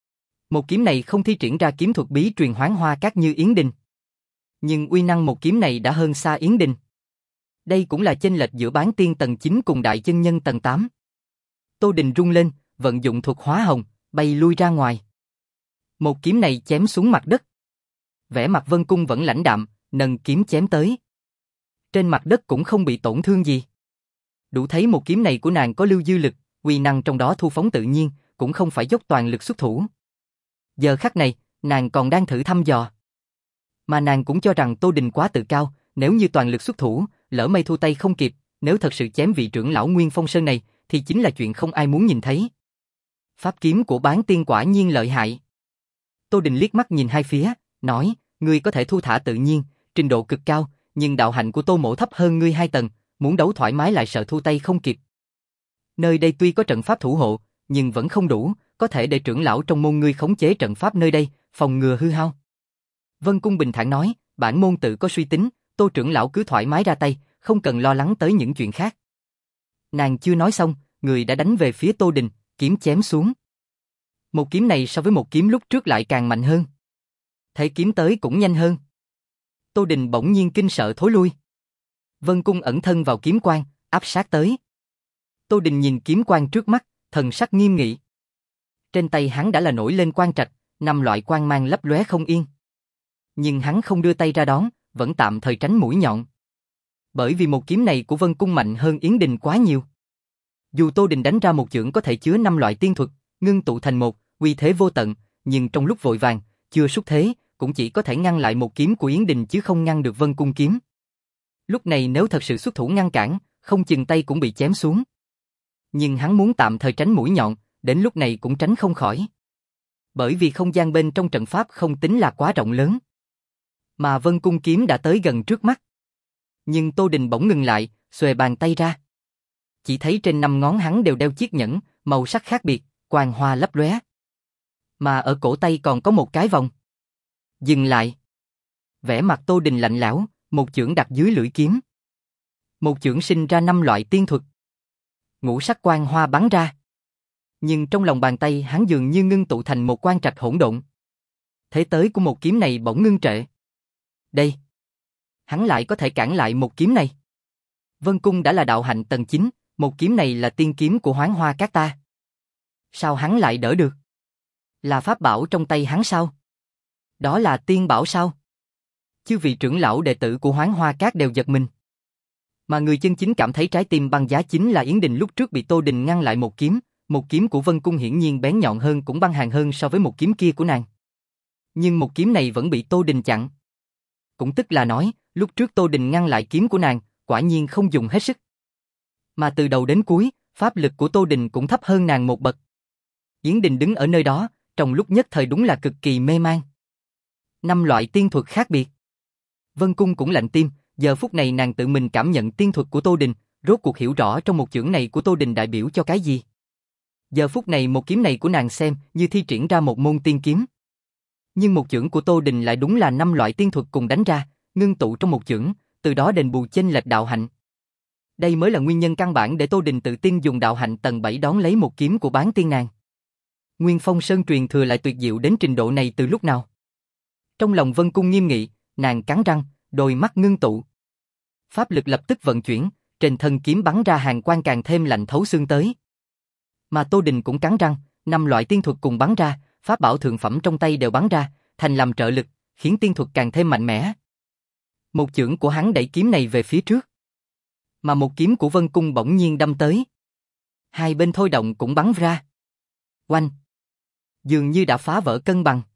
Một kiếm này không thi triển ra kiếm thuật bí truyền Hoán Hoa Các như Yến Đình. Nhưng uy năng một kiếm này đã hơn xa Yến Đình. Đây cũng là chênh lệch giữa bán tiên tầng chín cùng đại chân nhân tầng tám. Tô Đình rung lên, vận dụng thuật hóa hồng, bay lui ra ngoài. Một kiếm này chém xuống mặt đất. Vẻ mặt Vân Cung vẫn lãnh đạm, nâng kiếm chém tới. Trên mặt đất cũng không bị tổn thương gì. Đủ thấy một kiếm này của nàng có lưu dư lực, uy năng trong đó thu phóng tự nhiên, cũng không phải dốc toàn lực xuất thủ. Giờ khắc này, nàng còn đang thử thăm dò. Mà nàng cũng cho rằng Tô Đình quá tự cao, nếu như toàn lực xuất thủ, lỡ may thu tay không kịp, nếu thật sự chém vị trưởng lão Nguyên Phong Sơn này, thì chính là chuyện không ai muốn nhìn thấy. Pháp kiếm của bán tiên quả nhiên lợi hại. Tô Đình liếc mắt nhìn hai phía, nói, ngươi có thể thu thả tự nhiên, trình độ cực cao, nhưng đạo hạnh của Tô mỗ thấp hơn ngươi hai tầng, muốn đấu thoải mái lại sợ thu tay không kịp. Nơi đây tuy có trận pháp thủ hộ, nhưng vẫn không đủ, có thể để trưởng lão trong môn ngươi khống chế trận pháp nơi đây, phòng ngừa hư hao. Vân Cung bình thản nói, bản môn tự có suy tính, Tô trưởng lão cứ thoải mái ra tay, không cần lo lắng tới những chuyện khác. Nàng chưa nói xong, người đã đánh về phía Tô Đình, kiếm chém xuống. Một kiếm này so với một kiếm lúc trước lại càng mạnh hơn. Thế kiếm tới cũng nhanh hơn. Tô Đình bỗng nhiên kinh sợ thối lui. Vân Cung ẩn thân vào kiếm quang, áp sát tới. Tô Đình nhìn kiếm quang trước mắt, thần sắc nghiêm nghị. Trên tay hắn đã là nổi lên quang trạch, năm loại quang mang lấp lóe không yên. Nhưng hắn không đưa tay ra đón, vẫn tạm thời tránh mũi nhọn. Bởi vì một kiếm này của Vân Cung mạnh hơn Yến Đình quá nhiều. Dù Tô Đình đánh ra một chưởng có thể chứa năm loại tiên thuật, ngưng tụ thành một, uy thế vô tận, nhưng trong lúc vội vàng, chưa xuất thế, cũng chỉ có thể ngăn lại một kiếm của Yến Đình chứ không ngăn được Vân Cung kiếm. Lúc này nếu thật sự xuất thủ ngăn cản, không chừng tay cũng bị chém xuống. Nhưng hắn muốn tạm thời tránh mũi nhọn, đến lúc này cũng tránh không khỏi. Bởi vì không gian bên trong trận pháp không tính là quá rộng lớn. Mà Vân Cung kiếm đã tới gần trước mắt. Nhưng Tô Đình bỗng ngừng lại, xuề bàn tay ra. Chỉ thấy trên năm ngón hắn đều đeo chiếc nhẫn, màu sắc khác biệt, quang hoa lấp lóe. Mà ở cổ tay còn có một cái vòng. Dừng lại. Vẻ mặt Tô Đình lạnh lẽo, một chưởng đặt dưới lưỡi kiếm. Một chưởng sinh ra năm loại tiên thuật. Ngũ sắc quang hoa bắn ra. Nhưng trong lòng bàn tay hắn dường như ngưng tụ thành một quang trạch hỗn độn. Thế tới của một kiếm này bỗng ngưng trệ. Đây. Hắn lại có thể cản lại một kiếm này. Vân Cung đã là đạo hạnh tầng chín, một kiếm này là tiên kiếm của Hoán Hoa Các ta. Sao hắn lại đỡ được? Là pháp bảo trong tay hắn sao? Đó là tiên bảo sao? Chư vị trưởng lão đệ tử của Hoán Hoa Các đều giật mình. Mà người chân chính cảm thấy trái tim băng giá chính là Yến Đình lúc trước bị Tô Đình ngăn lại một kiếm, một kiếm của Vân Cung hiển nhiên bén nhọn hơn cũng băng hàn hơn so với một kiếm kia của nàng. Nhưng một kiếm này vẫn bị Tô Đình chặn. Cũng tức là nói, lúc trước Tô Đình ngăn lại kiếm của nàng, quả nhiên không dùng hết sức. Mà từ đầu đến cuối, pháp lực của Tô Đình cũng thấp hơn nàng một bậc. Yến Đình đứng ở nơi đó, trong lúc nhất thời đúng là cực kỳ mê man. Năm loại tiên thuật khác biệt. Vân Cung cũng lạnh tim, giờ phút này nàng tự mình cảm nhận tiên thuật của Tô Đình, rốt cuộc hiểu rõ trong một chưởng này của Tô Đình đại biểu cho cái gì. Giờ phút này một kiếm này của nàng xem như thi triển ra một môn tiên kiếm. Nhưng một chưởng của Tô Đình lại đúng là năm loại tiên thuật cùng đánh ra, ngưng tụ trong một chưởng, từ đó đền bù chênh lệch đạo hạnh. Đây mới là nguyên nhân căn bản để Tô Đình tự tin dùng đạo hạnh tầng bảy đón lấy một kiếm của bán tiên nàng. Nguyên Phong Sơn truyền thừa lại tuyệt diệu đến trình độ này từ lúc nào? Trong lòng Vân Cung nghiêm nghị, nàng cắn răng, đôi mắt ngưng tụ. Pháp lực lập tức vận chuyển, trên thân kiếm bắn ra hàng quang càng thêm lạnh thấu xương tới. Mà Tô Đình cũng cắn răng, năm loại tiên thuật cùng bắn ra, pháp bảo thượng phẩm trong tay đều bắn ra, thành làm trợ lực, khiến tiên thuật càng thêm mạnh mẽ. Một chưởng của hắn đẩy kiếm này về phía trước, mà một kiếm của Vân Cung bỗng nhiên đâm tới. Hai bên thôi động cũng bắn ra. Oanh! Dường như đã phá vỡ cân bằng.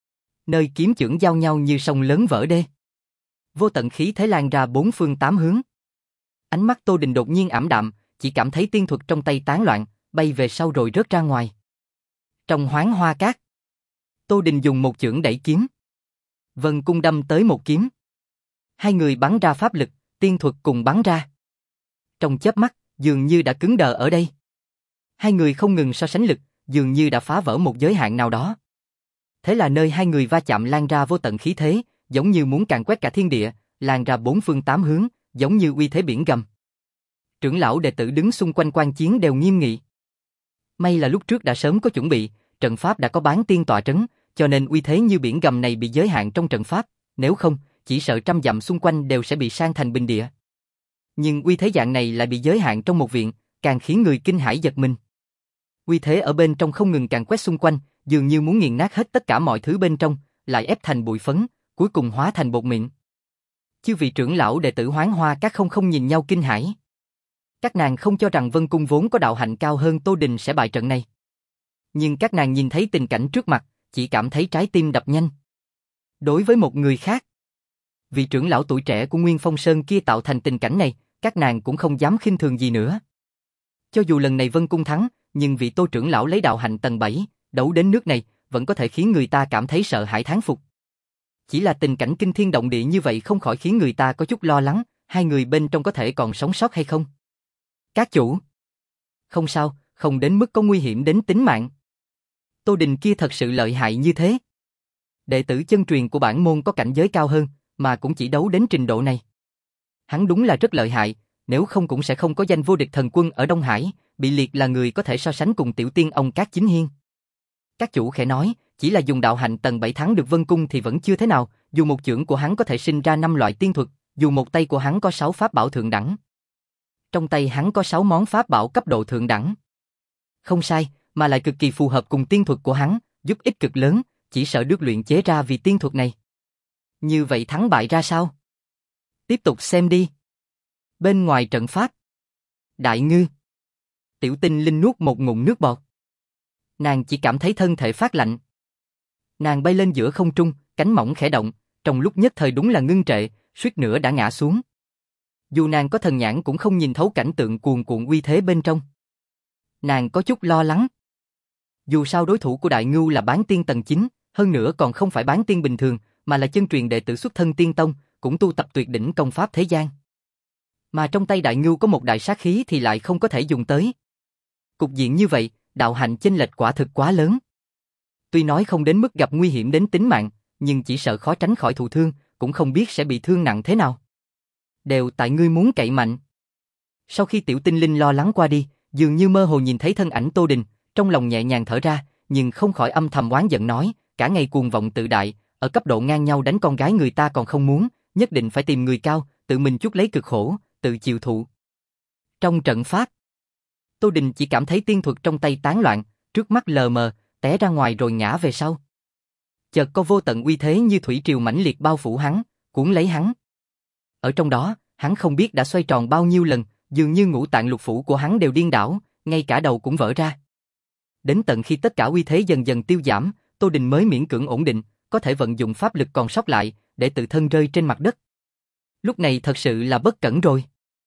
Nơi kiếm chưởng giao nhau như sông lớn vỡ đê. Vô tận khí thế lan ra bốn phương tám hướng. Ánh mắt Tô Đình đột nhiên ảm đạm, chỉ cảm thấy tiên thuật trong tay tán loạn, bay về sau rồi rớt ra ngoài. Trong Hoán Hoa Cát, Tô Đình dùng một chưởng đẩy kiếm. Vân Cung đâm tới một kiếm. Hai người bắn ra pháp lực, tiên thuật cùng bắn ra. Trong chớp mắt, dường như đã cứng đờ ở đây. Hai người không ngừng so sánh lực, dường như đã phá vỡ một giới hạn nào đó. Thế là nơi hai người va chạm lan ra vô tận khí thế, giống như muốn càn quét cả thiên địa, lan ra bốn phương tám hướng, giống như uy thế biển gầm. Trưởng lão đệ tử đứng xung quanh quan chiến đều nghiêm nghị. May là lúc trước đã sớm có chuẩn bị, trận pháp đã có bán tiên tọa trấn, cho nên uy thế như biển gầm này bị giới hạn trong trận pháp, nếu không, chỉ sợ trăm dặm xung quanh đều sẽ bị san thành bình địa. Nhưng uy thế dạng này lại bị giới hạn trong một viện, càng khiến người kinh hãi giật mình. Uy thế ở bên trong không ngừng càn quét xung quanh, dường như muốn nghiền nát hết tất cả mọi thứ bên trong, lại ép thành bụi phấn, cuối cùng hóa thành bột mịn. Chư vị trưởng lão đệ tử Hoán Hoa Các không không nhìn nhau kinh hãi. Các nàng không cho rằng Vân Cung vốn có đạo hạnh cao hơn Tô Đình sẽ bại trận này. Nhưng các nàng nhìn thấy tình cảnh trước mặt, chỉ cảm thấy trái tim đập nhanh. Đối với một người khác, vị trưởng lão tuổi trẻ của Nguyên Phong Sơn kia tạo thành tình cảnh này, các nàng cũng không dám khinh thường gì nữa. Cho dù lần này Vân Cung thắng, nhưng vị Tô trưởng lão lấy đạo hạnh tầng bảy, đấu đến nước này, vẫn có thể khiến người ta cảm thấy sợ hãi thán phục. Chỉ là tình cảnh kinh thiên động địa như vậy không khỏi khiến người ta có chút lo lắng, hai người bên trong có thể còn sống sót hay không? Các chủ! Không sao, không đến mức có nguy hiểm đến tính mạng. Tô Đình kia thật sự lợi hại như thế. Đệ tử chân truyền của bản môn có cảnh giới cao hơn, mà cũng chỉ đấu đến trình độ này. Hắn đúng là rất lợi hại, nếu không cũng sẽ không có danh vô địch thần quân ở Đông Hải, bị liệt là người có thể so sánh cùng tiểu tiên ông Cát Chính Hiên. Các chủ khẽ nói, chỉ là dùng đạo hạnh tầng bảy thắng được Vân Cung thì vẫn chưa thế nào, dù một chưởng của hắn có thể sinh ra năm loại tiên thuật, dù một tay của hắn có sáu pháp bảo thượng đẳng. Trong tay hắn có sáu món pháp bảo cấp độ thượng đẳng. Không sai, mà lại cực kỳ phù hợp cùng tiên thuật của hắn, giúp ích cực lớn, chỉ sợ được luyện chế ra vì tiên thuật này. Như vậy thắng bại ra sao? Tiếp tục xem đi. Bên ngoài trận pháp, Đại Ngư. Tiểu Tinh Linh nuốt một ngụm nước bọt. Nàng chỉ cảm thấy thân thể phát lạnh. Nàng bay lên giữa không trung, cánh mỏng khẽ động, trong lúc nhất thời đúng là ngưng trệ, suýt nữa đã ngã xuống. Dù nàng có thần nhãn cũng không nhìn thấu cảnh tượng cuồn cuộn uy thế bên trong. Nàng có chút lo lắng. Dù sao đối thủ của Đại Ngưu là bán tiên tầng chín, hơn nữa còn không phải bán tiên bình thường, mà là chân truyền đệ tử xuất thân tiên tông, cũng tu tập tuyệt đỉnh công pháp thế gian. Mà trong tay Đại Ngưu có một đại sát khí thì lại không có thể dùng tới. Cục diện như vậy, đạo hạnh chênh lệch quả thực quá lớn. Tuy nói không đến mức gặp nguy hiểm đến tính mạng, nhưng chỉ sợ khó tránh khỏi thụ thương, cũng không biết sẽ bị thương nặng thế nào. Đều tại ngươi muốn cậy mạnh. Sau khi Tiểu Tinh Linh lo lắng qua đi, dường như mơ hồ nhìn thấy thân ảnh Tô Đình, trong lòng nhẹ nhàng thở ra, nhưng không khỏi âm thầm oán giận nói, cả ngày cuồng vọng tự đại, ở cấp độ ngang nhau đánh con gái người ta còn không muốn, nhất định phải tìm người cao, tự mình chuốc lấy cực khổ, tự chịu thụ. Trong trận pháp, Tô Đình chỉ cảm thấy tiên thuật trong tay tán loạn, trước mắt lờ mờ, té ra ngoài rồi ngã về sau. Chợt có vô tận uy thế như thủy triều mãnh liệt bao phủ hắn, cuốn lấy hắn. Ở trong đó, hắn không biết đã xoay tròn bao nhiêu lần, dường như ngũ tạng lục phủ của hắn đều điên đảo, ngay cả đầu cũng vỡ ra. Đến tận khi tất cả uy thế dần dần tiêu giảm, Tô Đình mới miễn cưỡng ổn định, có thể vận dụng pháp lực còn sót lại, để tự thân rơi trên mặt đất. Lúc này thật sự là bất cẩn rồi.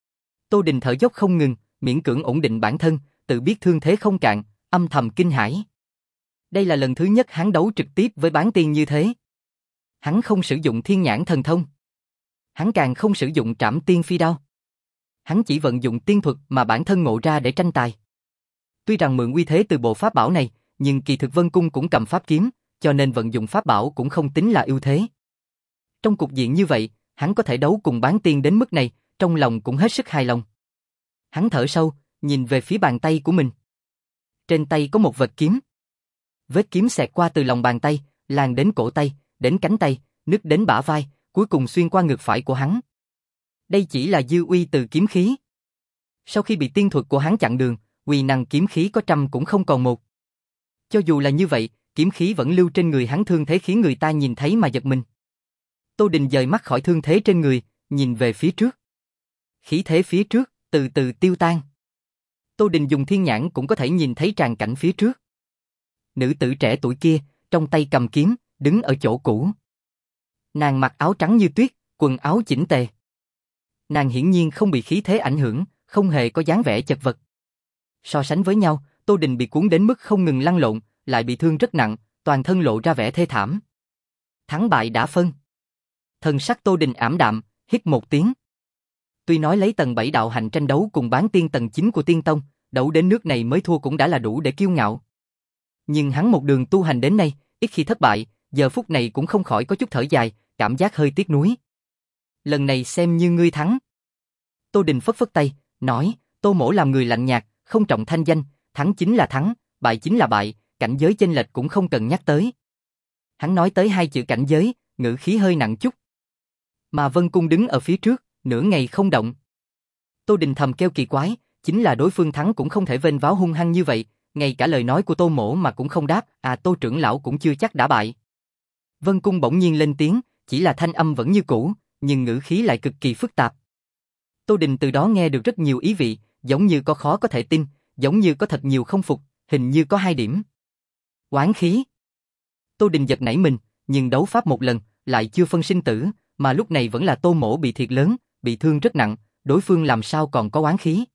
Tô Đình thở dốc không ngừng, miễn cưỡng ổn định bản thân, tự biết thương thế không cạn, âm thầm kinh hãi. Đây là lần thứ nhất hắn đấu trực tiếp với bán tiên như thế. Hắn không sử dụng thiên nhãn thần thông. Hắn càng không sử dụng trảm tiên phi đao. Hắn chỉ vận dụng tiên thuật mà bản thân ngộ ra để tranh tài. Tuy rằng mượn uy thế từ bộ pháp bảo này, nhưng kỳ thực Vân Cung cũng cầm pháp kiếm, cho nên vận dụng pháp bảo cũng không tính là ưu thế. Trong cục diện như vậy, hắn có thể đấu cùng bán tiên đến mức này, trong lòng cũng hết sức hài lòng. Hắn thở sâu, nhìn về phía bàn tay của mình. Trên tay có một vệt kiếm. Vết kiếm xẹt qua từ lòng bàn tay, lan đến cổ tay, đến cánh tay, nứt đến bả vai, cuối cùng xuyên qua ngực phải của hắn. Đây chỉ là dư uy từ kiếm khí. Sau khi bị tiên thuật của hắn chặn đường, uy năng kiếm khí có trăm cũng không còn một. Cho dù là như vậy, kiếm khí vẫn lưu trên người hắn, thương thế khiến người ta nhìn thấy mà giật mình. Tô Đình dời mắt khỏi thương thế trên người, nhìn về phía trước. Khí thế phía trước, từ từ tiêu tan. Tô Đình dùng thiên nhãn cũng có thể nhìn thấy tràng cảnh phía trước. Nữ tử trẻ tuổi kia, trong tay cầm kiếm, đứng ở chỗ cũ. Nàng mặc áo trắng như tuyết, quần áo chỉnh tề. Nàng hiển nhiên không bị khí thế ảnh hưởng, không hề có dáng vẻ chật vật. So sánh với nhau, Tô Đình bị cuốn đến mức không ngừng lăn lộn, lại bị thương rất nặng, toàn thân lộ ra vẻ thê thảm. Thắng bại đã phân. Thần sắc Tô Đình ảm đạm, hít một tiếng. Tuy nói lấy tầng bảy đạo hạnh tranh đấu cùng bán tiên tầng chín của Tiên Tông, đấu đến nước này mới thua cũng đã là đủ để kiêu ngạo. Nhưng hắn một đường tu hành đến nay, ít khi thất bại, giờ phút này cũng không khỏi có chút thở dài, cảm giác hơi tiếc nuối. Lần này xem như ngươi thắng. Tô Đình phất phất tay, nói, Tô mỗ làm người lạnh nhạt, không trọng thanh danh, thắng chính là thắng, bại chính là bại, cảnh giới chênh lệch cũng không cần nhắc tới. Hắn nói tới hai chữ cảnh giới, ngữ khí hơi nặng chút. Mà Vân Cung đứng ở phía trước, nửa ngày không động. Tô Đình thầm kêu kỳ quái, chính là đối phương thắng cũng không thể vênh váo hung hăng như vậy, ngay cả lời nói của Tô mỗ mà cũng không đáp, à Tô trưởng lão cũng chưa chắc đã bại. Vân Cung bỗng nhiên lên tiếng, chỉ là thanh âm vẫn như cũ, nhưng ngữ khí lại cực kỳ phức tạp. Tô Đình từ đó nghe được rất nhiều ý vị, giống như có khó có thể tin, giống như có thật nhiều không phục, hình như có hai điểm. Oán khí. Tô Đình giật nảy mình, nhưng đấu pháp một lần, lại chưa phân sinh tử, mà lúc này vẫn là Tô mỗ bị thiệt lớn, bị thương rất nặng, đối phương làm sao còn có oán khí.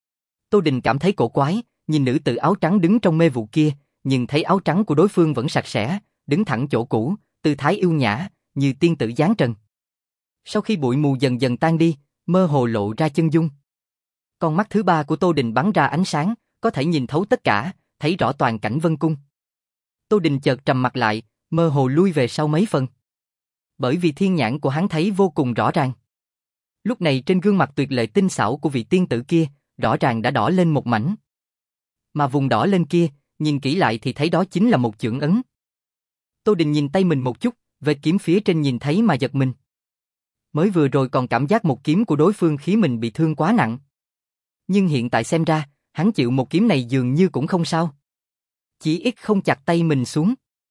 Tô Đình cảm thấy cổ quái, nhìn nữ tử áo trắng đứng trong mê vụ kia, nhưng thấy áo trắng của đối phương vẫn sạch sẽ, đứng thẳng chỗ cũ, tư thái yêu nhã, như tiên tử giáng trần. Sau khi bụi mù dần dần tan đi, mơ hồ lộ ra chân dung. Con mắt thứ ba của Tô Đình bắn ra ánh sáng, có thể nhìn thấu tất cả, thấy rõ toàn cảnh Vân Cung. Tô Đình chợt trầm mặt lại, mơ hồ lui về sau mấy phần. Bởi vì thiên nhãn của hắn thấy vô cùng rõ ràng. Lúc này trên gương mặt tuyệt lệ tinh xảo của vị tiên tử kia, rõ ràng đã đỏ lên một mảnh. Mà vùng đỏ lên kia, nhìn kỹ lại thì thấy đó chính là một chưởng ấn. Tô Đình nhìn tay mình một chút, vết kiếm phía trên nhìn thấy mà giật mình. Mới vừa rồi còn cảm giác một kiếm của đối phương khiến mình bị thương quá nặng. Nhưng hiện tại xem ra, hắn chịu một kiếm này dường như cũng không sao. Chỉ ít không chặt tay mình xuống.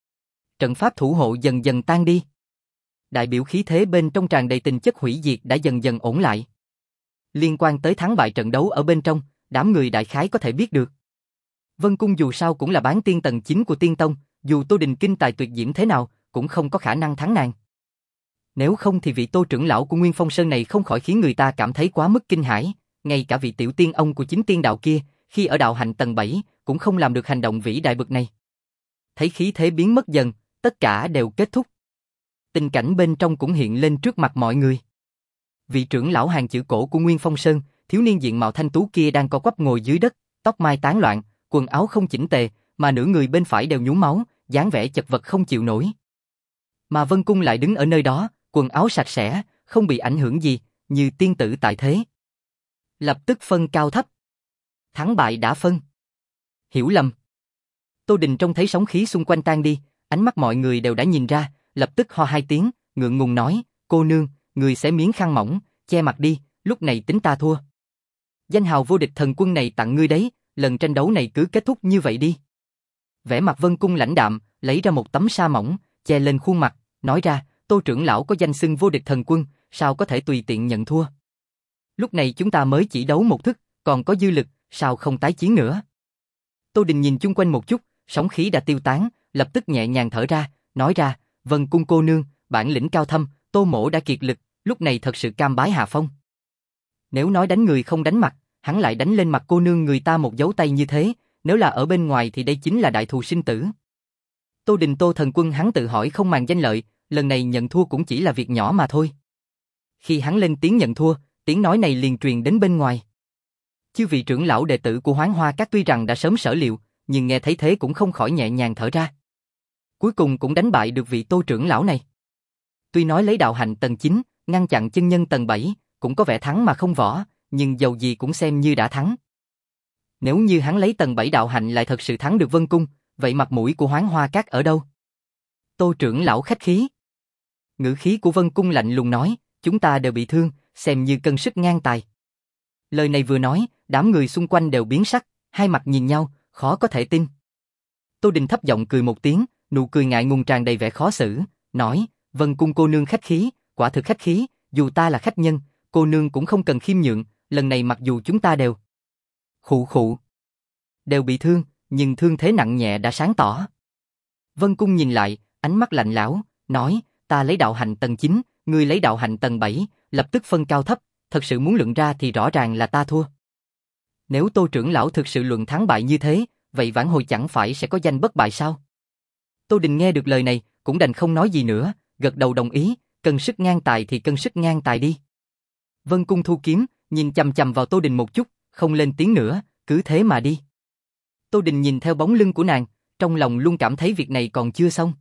Trận pháp thủ hộ dần dần tan đi. Đại biểu khí thế bên trong tràn đầy tình chất hủy diệt đã dần dần ổn lại. Liên quan tới thắng bại trận đấu ở bên trong, đám người đại khái có thể biết được. Vân Cung dù sao cũng là bán tiên tầng chín của Tiên Tông, dù Tô Đình kinh tài tuyệt diễm thế nào, cũng không có khả năng thắng nàng. Nếu không thì vị Tô trưởng lão của Nguyên Phong Sơn này không khỏi khiến người ta cảm thấy quá mức kinh hãi, ngay cả vị tiểu tiên ông của chính tiên đạo kia, khi ở đạo hạnh tầng bảy, cũng không làm được hành động vĩ đại bực này. Thấy khí thế biến mất dần, tất cả đều kết thúc. Tình cảnh bên trong cũng hiện lên trước mặt mọi người. Vị trưởng lão hàng chữ cổ của Nguyên Phong Sơn, thiếu niên diện mạo thanh tú kia đang co quắp ngồi dưới đất, tóc mai tán loạn, quần áo không chỉnh tề, mà nửa người bên phải đều nhuốm máu, dáng vẻ chật vật không chịu nổi. Mà Vân Cung lại đứng ở nơi đó, quần áo sạch sẽ, không bị ảnh hưởng gì, như tiên tử tại thế. Lập tức phân cao thấp. Thắng bại đã phân. Hiểu lầm. Tô Đình trông thấy sóng khí xung quanh tan đi, ánh mắt mọi người đều đã nhìn ra, lập tức ho hai tiếng, ngượng ngùng nói, cô nương, người xẻ miếng khăn mỏng, che mặt đi, lúc này tính ta thua. Danh hào vô địch thần quân này tặng ngươi đấy, lần tranh đấu này cứ kết thúc như vậy đi. Vẻ mặt Vân Cung lãnh đạm, lấy ra một tấm sa mỏng, che lên khuôn mặt, nói ra, Tô trưởng lão có danh xưng vô địch thần quân, sao có thể tùy tiện nhận thua. Lúc này chúng ta mới chỉ đấu một thức, còn có dư lực, sao không tái chiến nữa. Tô Đình nhìn chung quanh một chút, sóng khí đã tiêu tán, lập tức nhẹ nhàng thở ra, nói ra, Vân Cung cô nương, bản lĩnh cao thâm, Tô mỗ đã kiệt lực, lúc này thật sự cam bái hạ phong. Nếu nói đánh người không đánh mặt, hắn lại đánh lên mặt cô nương người ta một dấu tay như thế, nếu là ở bên ngoài thì đây chính là đại thù sinh tử. Tô Đình Tô thần quân hắn tự hỏi không màng danh lợi, lần này nhận thua cũng chỉ là việc nhỏ mà thôi. Khi hắn lên tiếng nhận thua, tiếng nói này liền truyền đến bên ngoài. Chư vị trưởng lão đệ tử của Hoán Hoa Các tuy rằng đã sớm sở liệu, nhưng nghe thấy thế cũng không khỏi nhẹ nhàng thở ra. Cuối cùng cũng đánh bại được vị Tô trưởng lão này. Tuy nói lấy đạo hạnh tầng chín, ngăn chặn chân nhân tầng bảy, cũng có vẻ thắng mà không võ, nhưng dầu gì cũng xem như đã thắng. Nếu như hắn lấy tầng bảy đạo hạnh lại thật sự thắng được Vân Cung, vậy mặt mũi của Hoán Hoa Các ở đâu? Tô trưởng lão khách khí. Ngữ khí của Vân Cung lạnh lùng nói, chúng ta đều bị thương, xem như cân sức ngang tài. Lời này vừa nói, đám người xung quanh đều biến sắc, hai mặt nhìn nhau, khó có thể tin. Tô Đình thấp giọng cười một tiếng, nụ cười ngại ngùng tràn đầy vẻ khó xử, nói, Vân Cung cô nương khách khí, quả thực khách khí, dù ta là khách nhân, cô nương cũng không cần khiêm nhượng, lần này mặc dù chúng ta đều khụ khụ, đều bị thương, nhưng thương thế nặng nhẹ đã sáng tỏ. Vân Cung nhìn lại, ánh mắt lạnh lẽo, nói, ta lấy đạo hạnh tầng chín, ngươi lấy đạo hạnh tầng bảy, lập tức phân cao thấp, thật sự muốn luận ra thì rõ ràng là ta thua. Nếu Tô trưởng lão thực sự luận thắng bại như thế, vậy vãn hồi chẳng phải sẽ có danh bất bại sao? Tô Đình nghe được lời này, cũng đành không nói gì nữa, gật đầu đồng ý, cân sức ngang tài thì cân sức ngang tài đi. Vân Cung thu kiếm, nhìn chằm chằm vào Tô Đình một chút, không lên tiếng nữa, cứ thế mà đi. Tô Đình nhìn theo bóng lưng của nàng, trong lòng luôn cảm thấy việc này còn chưa xong.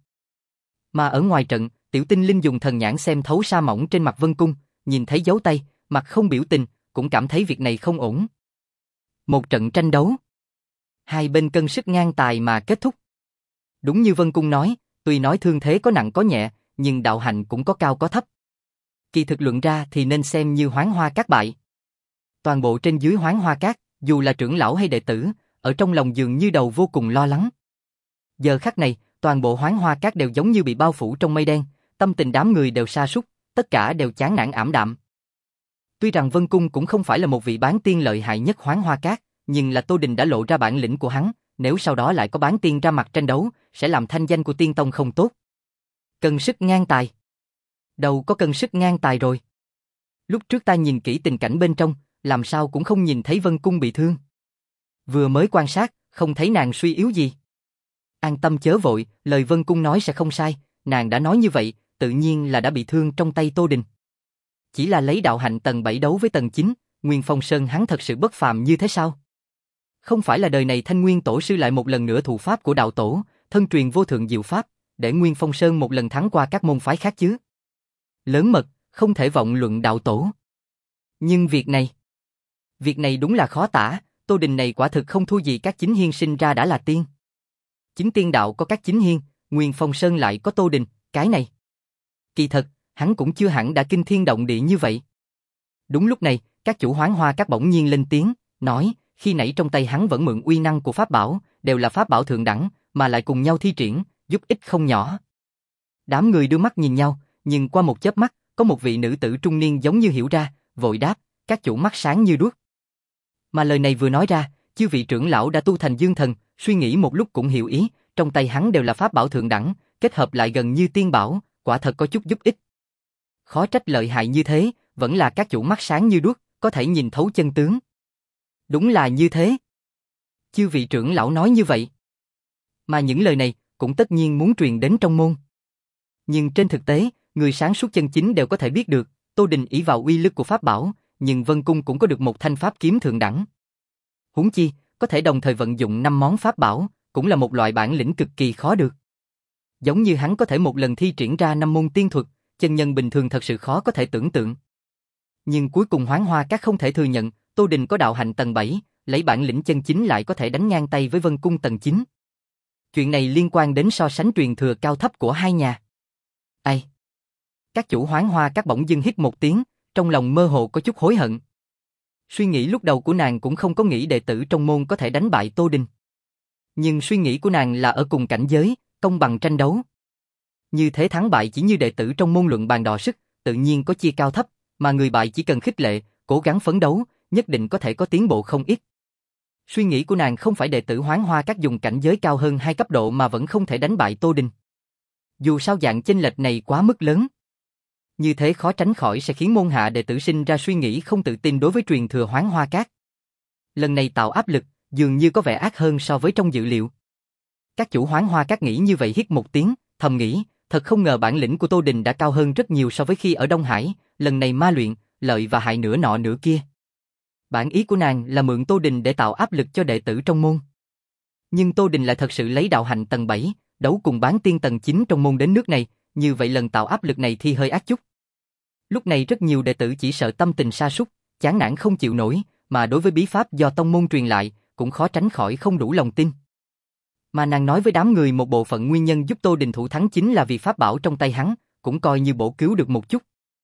Mà ở ngoài trận, Tiểu Tinh Linh dùng thần nhãn xem thấu sa mỏng trên mặt Vân Cung, nhìn thấy dấu tay, mặt không biểu tình, cũng cảm thấy việc này không ổn. Một trận tranh đấu, hai bên cân sức ngang tài mà kết thúc. Đúng như Vân Cung nói, tuy nói thương thế có nặng có nhẹ, nhưng đạo hạnh cũng có cao có thấp. Kỳ thực luận ra thì nên xem như Hoán Hoa Các bại. Toàn bộ trên dưới Hoán Hoa Các, dù là trưởng lão hay đệ tử, ở trong lòng dường như đầu vô cùng lo lắng. Giờ khắc này, toàn bộ Hoán Hoa Các đều giống như bị bao phủ trong mây đen, tâm tình đám người đều sa sút, tất cả đều chán nản ảm đạm. Tuy rằng Vân Cung cũng không phải là một vị bán tiên lợi hại nhất Hoán Hoa Các, nhưng là Tô Đình đã lộ ra bản lĩnh của hắn, nếu sau đó lại có bán tiên ra mặt tranh đấu, sẽ làm thanh danh của tiên tông không tốt. Cân sức ngang tài. Đâu có cân sức ngang tài rồi. Lúc trước ta nhìn kỹ tình cảnh bên trong, làm sao cũng không nhìn thấy Vân Cung bị thương. Vừa mới quan sát, không thấy nàng suy yếu gì. An tâm chớ vội, lời Vân Cung nói sẽ không sai, nàng đã nói như vậy, tự nhiên là đã bị thương trong tay Tô Đình. Chỉ là lấy đạo hạnh tầng bảy đấu với tầng chín, Nguyên Phong Sơn hắn thật sự bất phàm như thế sao? Không phải là đời này Thanh Nguyên Tổ sư lại một lần nữa thụ pháp của đạo tổ, thân truyền vô thượng diệu pháp, để Nguyên Phong Sơn một lần thắng qua các môn phái khác chứ? Lớn mật, không thể vọng luận đạo tổ. Nhưng việc này, việc này đúng là khó tả, Tô Đình này quả thực không thua gì các chính hiên sinh ra đã là tiên. Chính tiên đạo có các chính hiên, Nguyên Phong Sơn lại có Tô Đình, cái này. Kỳ thật, hắn cũng chưa hẳn đã kinh thiên động địa như vậy. Đúng lúc này, các chủ Hoán Hoa Các bỗng nhiên lên tiếng, nói, khi nãy trong tay hắn vẫn mượn uy năng của pháp bảo, đều là pháp bảo thượng đẳng, mà lại cùng nhau thi triển, giúp ích không nhỏ. Đám người đưa mắt nhìn nhau, nhưng qua một chớp mắt, có một vị nữ tử trung niên giống như hiểu ra, vội đáp, các chủ mắt sáng như đuốc. Mà lời này vừa nói ra, chư vị trưởng lão đã tu thành dương thần, suy nghĩ một lúc cũng hiểu ý, trong tay hắn đều là pháp bảo thượng đẳng, kết hợp lại gần như tiên bảo, quả thật có chút giúp ích. Khó trách lợi hại như thế, vẫn là các chủ mắt sáng như đuốc, có thể nhìn thấu chân tướng. Đúng là như thế. Chư vị trưởng lão nói như vậy. Mà những lời này, cũng tất nhiên muốn truyền đến trong môn. Nhưng trên thực tế, người sáng suốt chân chính đều có thể biết được, Tô Đình ỷ vào uy lực của pháp bảo, nhưng Vân Cung cũng có được một thanh pháp kiếm thượng đẳng. Huống chi, có thể đồng thời vận dụng năm món pháp bảo, cũng là một loại bản lĩnh cực kỳ khó được. Giống như hắn có thể một lần thi triển ra năm môn tiên thuật, chân nhân bình thường thật sự khó có thể tưởng tượng. Nhưng cuối cùng Hoán Hoa Các không thể thừa nhận, Tô Đình có đạo hạnh tầng bảy, lấy bản lĩnh chân chính lại có thể đánh ngang tay với Vân Cung tầng chín. Chuyện này liên quan đến so sánh truyền thừa cao thấp của hai nhà. Ai? Các chủ Hoán Hoa Các bỗng dưng hít một tiếng, trong lòng mơ hồ có chút hối hận. Suy nghĩ lúc đầu của nàng cũng không có nghĩ đệ tử trong môn có thể đánh bại Tô Đình. Nhưng suy nghĩ của nàng là ở cùng cảnh giới, công bằng tranh đấu. Như thế thắng bại chỉ như đệ tử trong môn luận bàn đọ sức, tự nhiên có chia cao thấp, mà người bại chỉ cần khích lệ, cố gắng phấn đấu, nhất định có thể có tiến bộ không ít. Suy nghĩ của nàng không phải đệ tử Hoán Hoa Các dùng cảnh giới cao hơn hai cấp độ mà vẫn không thể đánh bại Tô Đình. Dù sao dạng chênh lệch này quá mức lớn. Như thế khó tránh khỏi sẽ khiến môn hạ đệ tử sinh ra suy nghĩ không tự tin đối với truyền thừa Hoán Hoa Các. Lần này tạo áp lực, dường như có vẻ ác hơn so với trong dự liệu. Các chủ Hoán Hoa Các nghĩ như vậy hít một tiếng, thầm nghĩ, thật không ngờ bản lĩnh của Tô Đình đã cao hơn rất nhiều so với khi ở Đông Hải, lần này ma luyện, lợi và hại nửa nọ nửa kia. Bản ý của nàng là mượn Tô Đình để tạo áp lực cho đệ tử trong môn. Nhưng Tô Đình lại thật sự lấy đạo hạnh tầng bảy, đấu cùng bán tiên tầng chín trong môn đến nước này, như vậy lần tạo áp lực này thì hơi ác chút. Lúc này rất nhiều đệ tử chỉ sợ tâm tình sa sút, chán nản không chịu nổi, mà đối với bí pháp do tông môn truyền lại, cũng khó tránh khỏi không đủ lòng tin. Mà nàng nói với đám người một bộ phận nguyên nhân giúp Tô Đình thủ thắng chính là vì pháp bảo trong tay hắn, cũng coi như bổ cứu được một chút.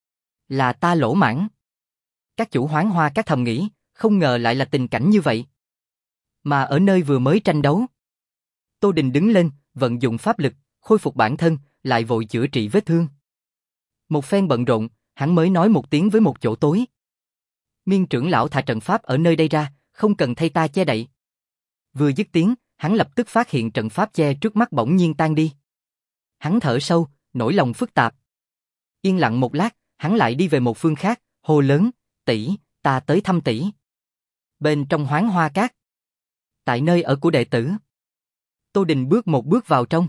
Là ta lỗ mãn. Các chủ Hoán Hoa các thầm nghĩ, không ngờ lại là tình cảnh như vậy. Mà ở nơi vừa mới tranh đấu, Tô Đình đứng lên, vận dụng pháp lực, khôi phục bản thân, lại vội chữa trị vết thương. Một phen bận rộn, hắn mới nói một tiếng với một chỗ tối. Miên trưởng lão thả trận pháp ở nơi đây ra, không cần thay ta che đậy. Vừa dứt tiếng, hắn lập tức phát hiện trận pháp che trước mắt bỗng nhiên tan đi. Hắn thở sâu, nỗi lòng phức tạp. Yên lặng một lát, hắn lại đi về một phương khác, hô lớn, tỷ, ta tới thăm tỷ. Bên trong Hoán Hoa Các, tại nơi ở của đệ tử, Tô Đình bước một bước vào trong.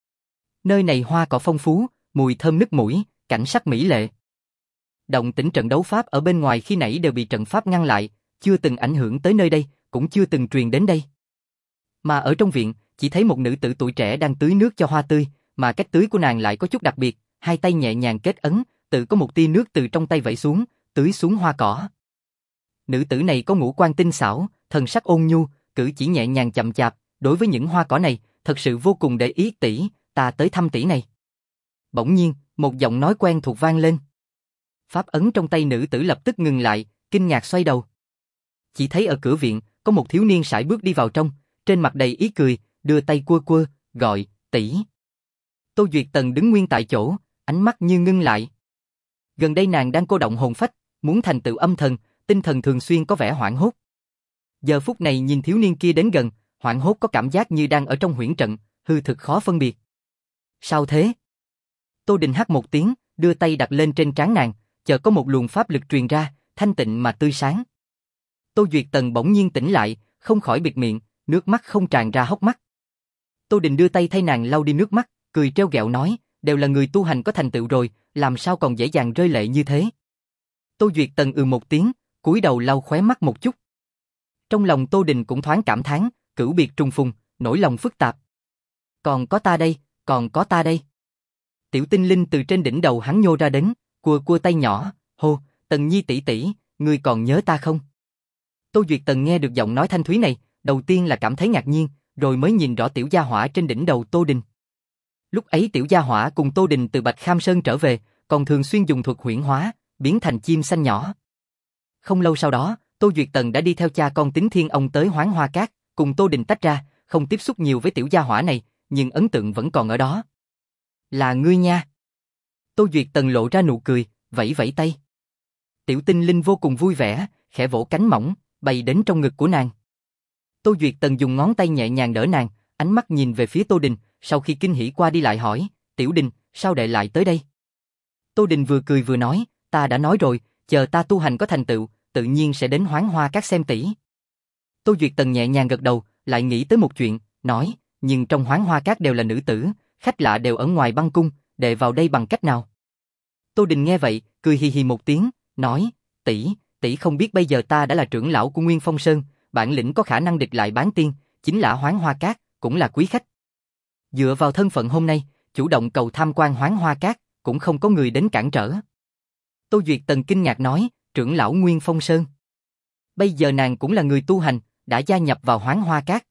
Nơi này hoa cỏ phong phú, mùi thơm nức mũi, cảnh sắc mỹ lệ. Động tĩnh trận đấu pháp ở bên ngoài khi nãy đều bị trận pháp ngăn lại, chưa từng ảnh hưởng tới nơi đây, cũng chưa từng truyền đến đây. Mà ở trong viện, chỉ thấy một nữ tử tuổi trẻ đang tưới nước cho hoa tươi, mà cách tưới của nàng lại có chút đặc biệt, hai tay nhẹ nhàng kết ấn, tự có một tia nước từ trong tay vẩy xuống, tưới xuống hoa cỏ. Nữ tử này có ngũ quan tinh xảo, thần sắc ôn nhu, cử chỉ nhẹ nhàng chậm chạp, đối với những hoa cỏ này, thật sự vô cùng để ý. Tỷ, ta tới thăm tỷ này. Bỗng nhiên, một giọng nói quen thuộc vang lên. Pháp ấn trong tay nữ tử lập tức ngừng lại, kinh ngạc xoay đầu. Chỉ thấy ở cửa viện, có một thiếu niên sải bước đi vào trong, trên mặt đầy ý cười, đưa tay quơ quơ, gọi, tỷ. Tô Duyệt Tần đứng nguyên tại chỗ, ánh mắt như ngưng lại. Gần đây nàng đang cô động hồn phách, muốn thành tựu âm thần, tinh thần thường xuyên có vẻ hoảng hốt. Giờ phút này nhìn thiếu niên kia đến gần, hoảng hốt có cảm giác như đang ở trong huyễn trận, hư thực khó phân biệt. Sao thế? Tô Đình hắt một tiếng, đưa tay đặt lên trên trán nàng, chợt có một luồng pháp lực truyền ra, thanh tịnh mà tươi sáng. Tô Duyệt Tần bỗng nhiên tỉnh lại, không khỏi bịt miệng, nước mắt không tràn ra hốc mắt. Tô Đình đưa tay thay nàng lau đi nước mắt, cười trêu ghẹo nói, đều là người tu hành có thành tựu rồi, làm sao còn dễ dàng rơi lệ như thế. Tô Duyệt Tần ừ một tiếng, cúi đầu lau khóe mắt một chút. Trong lòng Tô Đình cũng thoáng cảm thán, cửu biệt trùng phùng, nỗi lòng phức tạp. Còn có ta đây, còn có ta đây. Tiểu tinh linh từ trên đỉnh đầu hắn nhô ra đến, cua cua tay nhỏ, hô, Tần Nhi tỷ tỷ, ngươi còn nhớ ta không? Tô Duyệt Tần nghe được giọng nói thanh thúy này, đầu tiên là cảm thấy ngạc nhiên, rồi mới nhìn rõ tiểu gia hỏa trên đỉnh đầu Tô Đình. Lúc ấy tiểu gia hỏa cùng Tô Đình từ Bạch Kham Sơn trở về, còn thường xuyên dùng thuật huyễn hóa, biến thành chim xanh nhỏ. Không lâu sau đó, Tô Duyệt Tần đã đi theo cha con Tín Thiên Ông tới Hoán Hoa Các, cùng Tô Đình tách ra, không tiếp xúc nhiều với tiểu gia hỏa này, nhưng ấn tượng vẫn còn ở đó. Là ngươi nha. Tô Duyệt Tần lộ ra nụ cười, vẫy vẫy tay. Tiểu tinh linh vô cùng vui vẻ, khẽ vỗ cánh mỏng, bay đến trong ngực của nàng. Tô Duyệt Tần dùng ngón tay nhẹ nhàng đỡ nàng, ánh mắt nhìn về phía Tô Đình, sau khi kinh hỉ qua đi lại hỏi, Tiểu Đình, sao đệ lại tới đây? Tô Đình vừa cười vừa nói, ta đã nói rồi, chờ ta tu hành có thành tựu, tự nhiên sẽ đến Hoán Hoa Các xem tỷ. Tô Duyệt Tần nhẹ nhàng gật đầu, lại nghĩ tới một chuyện, nói, nhưng trong Hoán Hoa Các đều là nữ tử, khách lạ đều ở ngoài băng cung, đệ vào đây bằng cách nào? Tô Đình nghe vậy, cười hì hì một tiếng, nói, tỷ, tỷ không biết bây giờ ta đã là trưởng lão của Nguyên Phong Sơn, bản lĩnh có khả năng địch lại bán tiên, chính là Hoán Hoa Các, cũng là quý khách. Dựa vào thân phận hôm nay, chủ động cầu tham quan Hoán Hoa Các, cũng không có người đến cản trở. Tô Duyệt Tần kinh ngạc nói, trưởng lão Nguyên Phong Sơn. Bây giờ nàng cũng là người tu hành, đã gia nhập vào Hoán Hoa Các.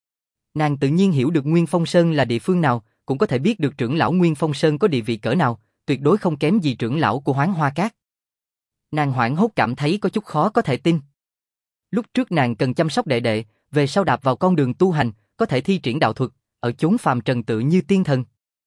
Nàng tự nhiên hiểu được Nguyên Phong Sơn là địa phương nào, cũng có thể biết được trưởng lão Nguyên Phong Sơn có địa vị cỡ nào, tuyệt đối không kém gì trưởng lão của Hoán Hoa Các. Nàng hoảng hốt cảm thấy có chút khó có thể tin. Lúc trước nàng cần chăm sóc đệ đệ, về sau đạp vào con đường tu hành, có thể thi triển đạo thuật, ở chốn phàm trần tự như tiên thần.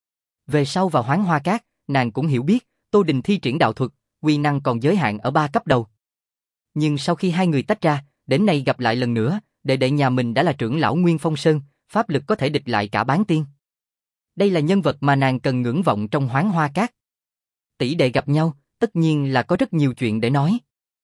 Về sau vào Hoán Hoa Các, nàng cũng hiểu biết, Tô Đình thi triển đạo thuật, uy năng còn giới hạn ở ba cấp đầu. Nhưng sau khi hai người tách ra, đến nay gặp lại lần nữa, đệ đệ nhà mình đã là trưởng lão Nguyên Phong Sơn, pháp lực có thể địch lại cả bán tiên. Đây là nhân vật mà nàng cần ngưỡng vọng trong Hoán Hoa Các. Tỷ đệ gặp nhau, tất nhiên là có rất nhiều chuyện để nói.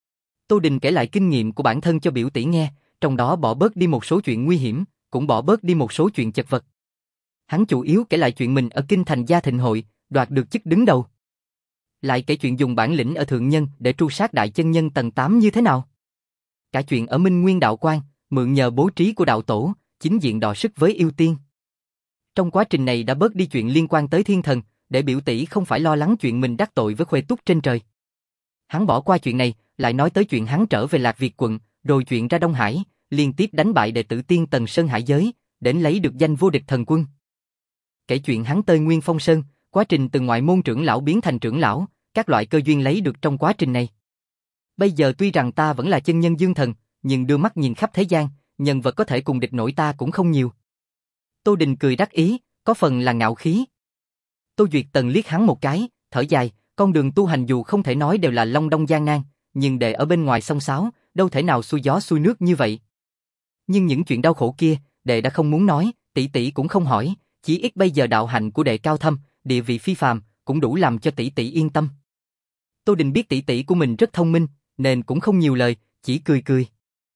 Tô Đình kể lại kinh nghiệm của bản thân cho biểu tỷ nghe, trong đó bỏ bớt đi một số chuyện nguy hiểm, cũng bỏ bớt đi một số chuyện chật vật. Hắn chủ yếu kể lại chuyện mình ở Kinh Thành Gia Thịnh Hội, đoạt được chức đứng đầu. Lại kể chuyện dùng bản lĩnh ở thượng nhân để tru sát đại chân nhân tầng tám như thế nào? Cả chuyện ở Minh Nguyên đạo quan, mượn nhờ bố trí của đạo tổ, chính diện đọ sức với yêu tiên. Trong quá trình này đã bớt đi chuyện liên quan tới thiên thần, để biểu tỷ không phải lo lắng chuyện mình đắc tội với Khuê Túc trên trời. Hắn bỏ qua chuyện này, lại nói tới chuyện hắn trở về Lạc Việt quận, rồi chuyện ra Đông Hải, liên tiếp đánh bại đệ tử tiên tầng Sơn Hải giới, đến lấy được danh vô địch thần quân. Kể chuyện hắn tới Nguyên Phong Sơn, quá trình từ ngoại môn trưởng lão biến thành trưởng lão, các loại cơ duyên lấy được trong quá trình này. Bây giờ tuy rằng ta vẫn là chân nhân dương thần, nhưng đưa mắt nhìn khắp thế gian, nhân vật có thể cùng địch nổi ta cũng không nhiều. Tô Đình cười đắc ý, có phần là ngạo khí. Tô Duyệt Tần liếc hắn một cái, thở dài, con đường tu hành dù không thể nói đều là long đong gian nan, nhưng để ở bên ngoài sông sáo, đâu thể nào xuôi gió xuôi nước như vậy. Nhưng những chuyện đau khổ kia, đệ đã không muốn nói, tỷ tỷ cũng không hỏi, chỉ ít bây giờ đạo hạnh của đệ cao thâm, địa vị phi phàm, cũng đủ làm cho tỷ tỷ yên tâm. Tô Đình biết tỷ tỷ của mình rất thông minh, nên cũng không nhiều lời, chỉ cười cười.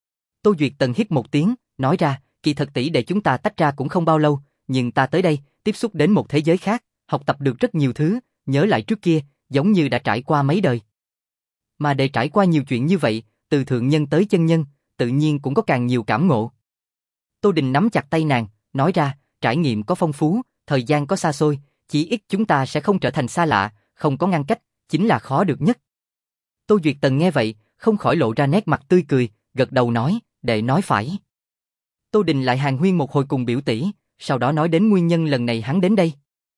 Tô Duyệt Tần hít một tiếng, nói ra, kỳ thật tỷ đệ chúng ta tách ra cũng không bao lâu, nhưng ta tới đây, tiếp xúc đến một thế giới khác, học tập được rất nhiều thứ, nhớ lại trước kia, giống như đã trải qua mấy đời. Mà để trải qua nhiều chuyện như vậy, từ thượng nhân tới chân nhân, tự nhiên cũng có càng nhiều cảm ngộ. Tô Đình nắm chặt tay nàng, nói ra, trải nghiệm có phong phú, thời gian có xa xôi, chỉ ít chúng ta sẽ không trở thành xa lạ, không có ngăn cách, chính là khó được nhất. Tô Duyệt Tần nghe vậy, không khỏi lộ ra nét mặt tươi cười, gật đầu nói, đệ nói phải. Tô Đình lại hàn huyên một hồi cùng biểu tỷ, sau đó nói đến nguyên nhân lần này hắn đến đây.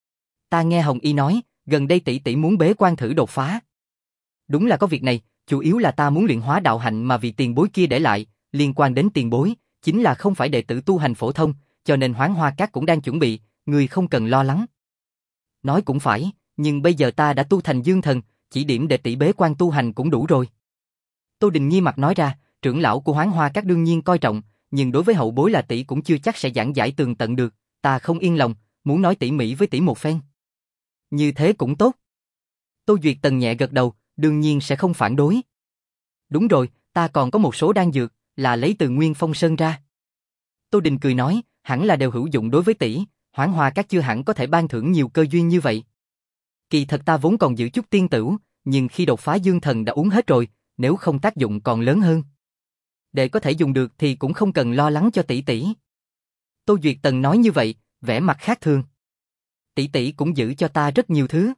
Ta nghe Hồng Y nói, gần đây tỷ tỷ muốn bế quan thử đột phá. Đúng là có việc này, chủ yếu là ta muốn luyện hóa đạo hạnh mà vì tiền bối kia để lại, liên quan đến tiền bối, chính là không phải đệ tử tu hành phổ thông, cho nên Hoán Hoa Các cũng đang chuẩn bị, người không cần lo lắng. Nói cũng phải, nhưng bây giờ ta đã tu thành dương thần, chỉ điểm đệ tỷ bế quan tu hành cũng đủ rồi. Tô Đình nghi mặt nói ra, trưởng lão của Hoán Hoa Các đương nhiên coi trọng, nhưng đối với hậu bối là tỷ cũng chưa chắc sẽ giảng giải tường tận được, ta không yên lòng, muốn nói tỉ mỉ với tỷ một phen. Như thế cũng tốt. Tô Duyệt Tần nhẹ gật đầu, đương nhiên sẽ không phản đối. Đúng rồi, ta còn có một số đan dược, là lấy từ Nguyên Phong Sơn ra. Tô Đình cười nói, hẳn là đều hữu dụng đối với tỷ, Hoán Hoa Các chưa hẳn có thể ban thưởng nhiều cơ duyên như vậy. Kỳ thật ta vốn còn giữ chút tiên tửu, nhưng khi đột phá dương thần đã uống hết rồi, nếu không tác dụng còn lớn hơn. Để có thể dùng được thì cũng không cần lo lắng cho tỷ tỷ. Tô Duyệt Tần nói như vậy, vẻ mặt khác thường. Tỷ tỷ cũng giữ cho ta rất nhiều thứ.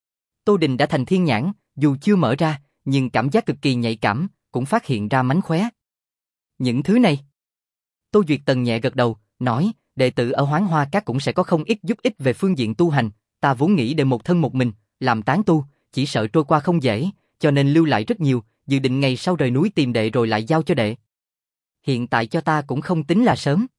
Tô Đình đã thành thiên nhãn, dù chưa mở ra, nhưng cảm giác cực kỳ nhạy cảm, cũng phát hiện ra mánh khóe. Những thứ này. Tô Duyệt Tần nhẹ gật đầu, nói, đệ tử ở Hoán Hoa Các cũng sẽ có không ít giúp ích về phương diện tu hành, ta vốn nghĩ để một thân một mình, làm tán tu, chỉ sợ trôi qua không dễ, cho nên lưu lại rất nhiều, dự định ngày sau rời núi tìm đệ rồi lại giao cho đệ. Hiện tại cho ta cũng không tính là sớm.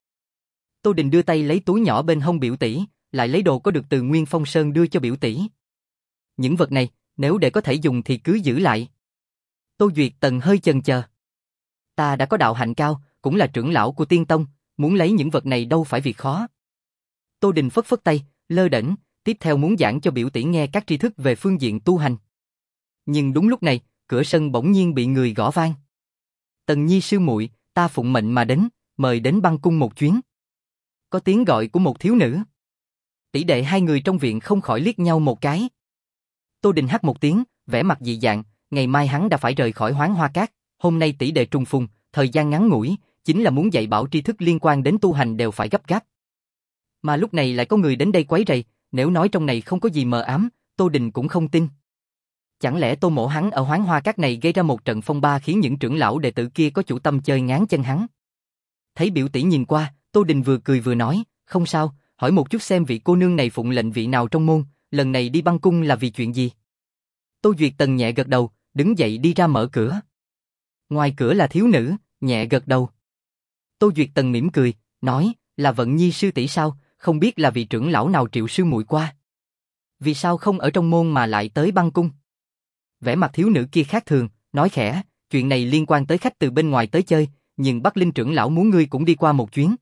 Tô Đình đưa tay lấy túi nhỏ bên hông biểu tỷ, lại lấy đồ có được từ Nguyên Phong Sơn đưa cho biểu tỷ. Những vật này, nếu đệ có thể dùng thì cứ giữ lại. Tô Duyệt Tần hơi chần chờ. Ta đã có đạo hạnh cao, cũng là trưởng lão của Tiên Tông, muốn lấy những vật này đâu phải việc khó. Tô Đình phất phất tay, lơ đễnh, tiếp theo muốn giảng cho biểu tỷ nghe các tri thức về phương diện tu hành. Nhưng đúng lúc này, cửa sân bỗng nhiên bị người gõ vang. Tần Nhi sư muội, ta phụng mệnh mà đến, mời đến băng cung một chuyến. Có tiếng gọi của một thiếu nữ. Tỷ đệ hai người trong viện không khỏi liếc nhau một cái. Tô Đình hắt một tiếng, vẻ mặt dị dạng, ngày mai hắn đã phải rời khỏi Hoán Hoa Các, hôm nay tỷ đệ trùng phùng, thời gian ngắn ngủi, chính là muốn dạy bảo tri thức liên quan đến tu hành đều phải gấp gáp. Mà lúc này lại có người đến đây quấy rầy, nếu nói trong này không có gì mờ ám, Tô Đình cũng không tin. Chẳng lẽ Tô Mỗ hắn ở Hoán Hoa Các này gây ra một trận phong ba khiến những trưởng lão đệ tử kia có chủ tâm chơi ngáng chân hắn? Thấy biểu tỷ nhìn qua, Tô Đình vừa cười vừa nói, không sao, hỏi một chút xem vị cô nương này phụng lệnh vị nào trong môn, lần này đi băng cung là vì chuyện gì? Tô Duyệt Tần nhẹ gật đầu, đứng dậy đi ra mở cửa. Ngoài cửa là thiếu nữ, nhẹ gật đầu. Tô Duyệt Tần mỉm cười, nói, là Vận Nhi sư tỷ sao, không biết là vị trưởng lão nào triệu sư muội qua. Vì sao không ở trong môn mà lại tới băng cung? Vẻ mặt thiếu nữ kia khác thường, nói khẽ, chuyện này liên quan tới khách từ bên ngoài tới chơi, nhưng Bắc Linh trưởng lão muốn ngươi cũng đi qua một chuyến.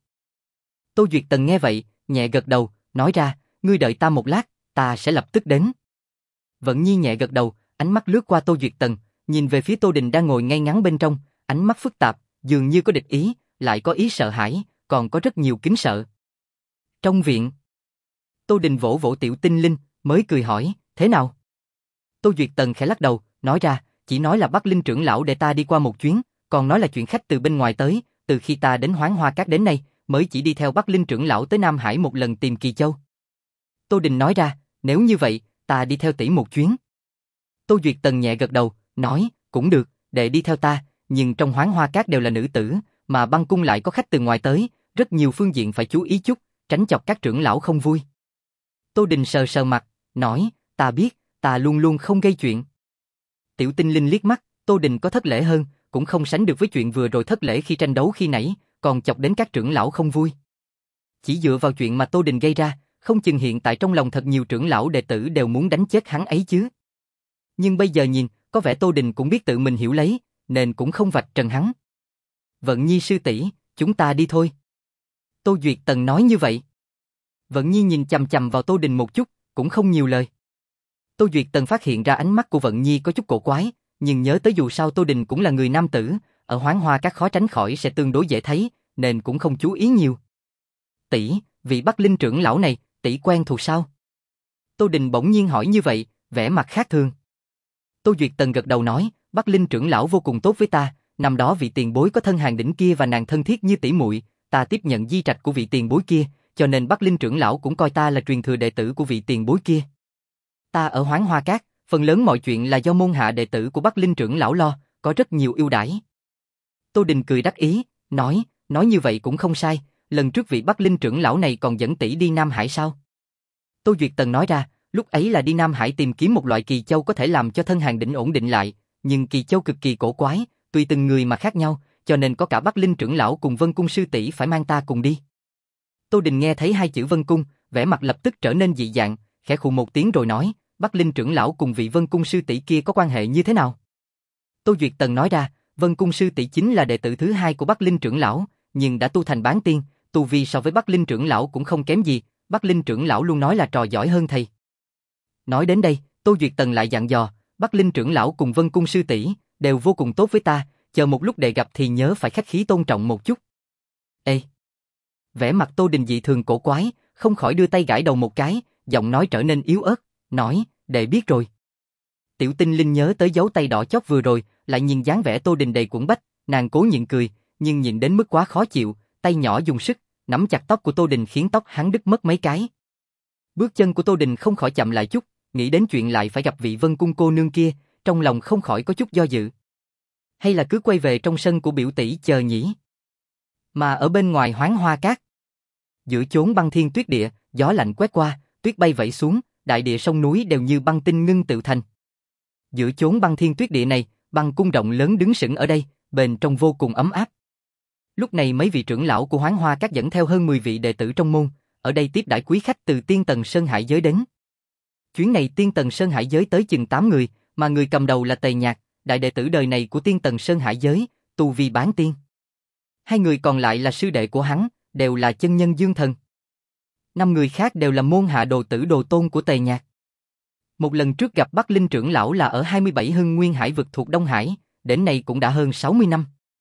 Tô Duyệt Tần nghe vậy, nhẹ gật đầu, nói ra, ngươi đợi ta một lát, ta sẽ lập tức đến. Vận Nhi nhẹ gật đầu, ánh mắt lướt qua Tô Duyệt Tần, nhìn về phía Tô Đình đang ngồi ngay ngắn bên trong, ánh mắt phức tạp, dường như có địch ý, lại có ý sợ hãi, còn có rất nhiều kính sợ. Trong viện, Tô Đình vỗ vỗ Tiểu Tinh Linh, mới cười hỏi, thế nào? Tô Duyệt Tần khẽ lắc đầu, nói ra, chỉ nói là Bắc Linh trưởng lão để ta đi qua một chuyến, còn nói là chuyện khách từ bên ngoài tới, từ khi ta đến Hoáng Hoa Các đến nay, mới chỉ đi theo Bắc Linh trưởng lão tới Nam Hải một lần tìm Kỳ Châu. Tô Đình nói ra, nếu như vậy, ta đi theo tỷ một chuyến. Tô Duyệt Tần nhẹ gật đầu, nói, cũng được, đệ đi theo ta, nhưng trong Hoáng Hoa Các đều là nữ tử, mà băng cung lại có khách từ ngoài tới, rất nhiều phương diện phải chú ý chút, tránh chọc các trưởng lão không vui. Tô Đình sờ sờ mặt, nói, ta biết, ta luôn luôn không gây chuyện. Tiểu Tinh Linh liếc mắt, Tô Đình có thất lễ hơn, cũng không sánh được với chuyện vừa rồi thất lễ khi tranh đấu khi nãy, còn chọc đến các trưởng lão không vui. Chỉ dựa vào chuyện mà Tô Đình gây ra, không chừng hiện tại trong lòng thật nhiều trưởng lão đệ tử đều muốn đánh chết hắn ấy chứ. Nhưng bây giờ nhìn, có vẻ Tô Đình cũng biết tự mình hiểu lấy, nên cũng không vạch trần hắn. Vận Nhi sư tỷ, chúng ta đi thôi. Tô Duyệt Tần nói như vậy. Vận Nhi nhìn chằm chằm vào Tô Đình một chút, cũng không nhiều lời. Tô Duyệt Tần phát hiện ra ánh mắt của Vận Nhi có chút cổ quái, nhưng nhớ tới dù sao Tô Đình cũng là người nam tử, ở Hoáng Hoa Các khó tránh khỏi sẽ tương đối dễ thấy, nên cũng không chú ý nhiều. Tỷ, vị Bắc Linh trưởng lão này, tỷ quen thuộc sao? Tô Đình bỗng nhiên hỏi như vậy, vẻ mặt khác thường. Tô Duyệt Tần gật đầu nói, Bắc Linh trưởng lão vô cùng tốt với ta, năm đó vị tiền bối có thân hàng đỉnh kia và nàng thân thiết như tỷ muội, ta tiếp nhận di trạch của vị tiền bối kia, cho nên Bắc Linh trưởng lão cũng coi ta là truyền thừa đệ tử của vị tiền bối kia. Ta ở Hoáng Hoa Các, phần lớn mọi chuyện là do môn hạ đệ tử của Bắc Linh trưởng lão lo, có rất nhiều ưu đãi. Tô Đình cười đắc ý, nói, nói như vậy cũng không sai, lần trước vị Bắc Linh trưởng lão này còn dẫn tỷ đi Nam Hải sao? Tô Duyệt Tần nói ra, lúc ấy là đi Nam Hải tìm kiếm một loại kỳ châu có thể làm cho thân hàng đỉnh ổn định lại, nhưng kỳ châu cực kỳ cổ quái, tùy từng người mà khác nhau, cho nên có cả Bắc Linh trưởng lão cùng Vân Cung sư tỷ phải mang ta cùng đi. Tô Đình nghe thấy hai chữ Vân Cung, vẻ mặt lập tức trở nên dị dạng, khẽ khụ một tiếng rồi nói, Bắc Linh trưởng lão cùng vị Vân Cung sư tỷ kia có quan hệ như thế nào? Tô Duyệt Tần nói ra, Vân Cung sư tỷ chính là đệ tử thứ hai của Bắc Linh trưởng lão, nhưng đã tu thành bán tiên, tu vi so với Bắc Linh trưởng lão cũng không kém gì, Bắc Linh trưởng lão luôn nói là trò giỏi hơn thầy. Nói đến đây, Tô Duyệt Tần lại dặn dò, Bắc Linh trưởng lão cùng Vân Cung sư tỷ đều vô cùng tốt với ta, chờ một lúc đệ gặp thì nhớ phải khách khí tôn trọng một chút. Ê! Vẻ mặt Tô Đình dị thường cổ quái, không khỏi đưa tay gãi đầu một cái, giọng nói trở nên yếu ớt, nói, đệ biết rồi. Tiểu Tinh Linh nhớ tới dấu tay đỏ chót vừa rồi, lại nhìn dáng vẻ Tô Đình đầy cuộn bách, nàng cố nhịn cười, nhưng nhịn đến mức quá khó chịu, tay nhỏ dùng sức, nắm chặt tóc của Tô Đình khiến tóc hắn đứt mất mấy cái. Bước chân của Tô Đình không khỏi chậm lại chút, nghĩ đến chuyện lại phải gặp vị Vân Cung cô nương kia, trong lòng không khỏi có chút do dự. Hay là cứ quay về trong sân của biểu tỷ chờ nhỉ? Mà ở bên ngoài Hoáng Hoa Các, giữa chốn băng thiên tuyết địa, gió lạnh quét qua, tuyết bay vẩy xuống, đại địa sông núi đều như băng tinh ngưng tụ thành. Giữa chốn băng thiên tuyết địa này, băng cung rộng lớn đứng sững ở đây, bên trong vô cùng ấm áp. Lúc này mấy vị trưởng lão của Hoáng Hoa Các dẫn theo hơn mười vị đệ tử trong môn, ở đây tiếp đãi quý khách từ Tiên Tần Sơn Hải giới đến. Chuyến này Tiên Tần Sơn Hải giới tới chừng tám người, mà người cầm đầu là Tề Nhạc, đại đệ tử đời này của Tiên Tần Sơn Hải giới, tu vi bán tiên. Hai người còn lại là sư đệ của hắn, đều là chân nhân dương thần. Năm người khác đều là môn hạ đồ tử đồ tôn của Tề Nhạc. Một lần trước gặp Bắc Linh trưởng lão là ở hai mươi bảy Hưng Nguyên Hải vực thuộc Đông Hải, đến nay cũng đã hơn sáu mươi năm.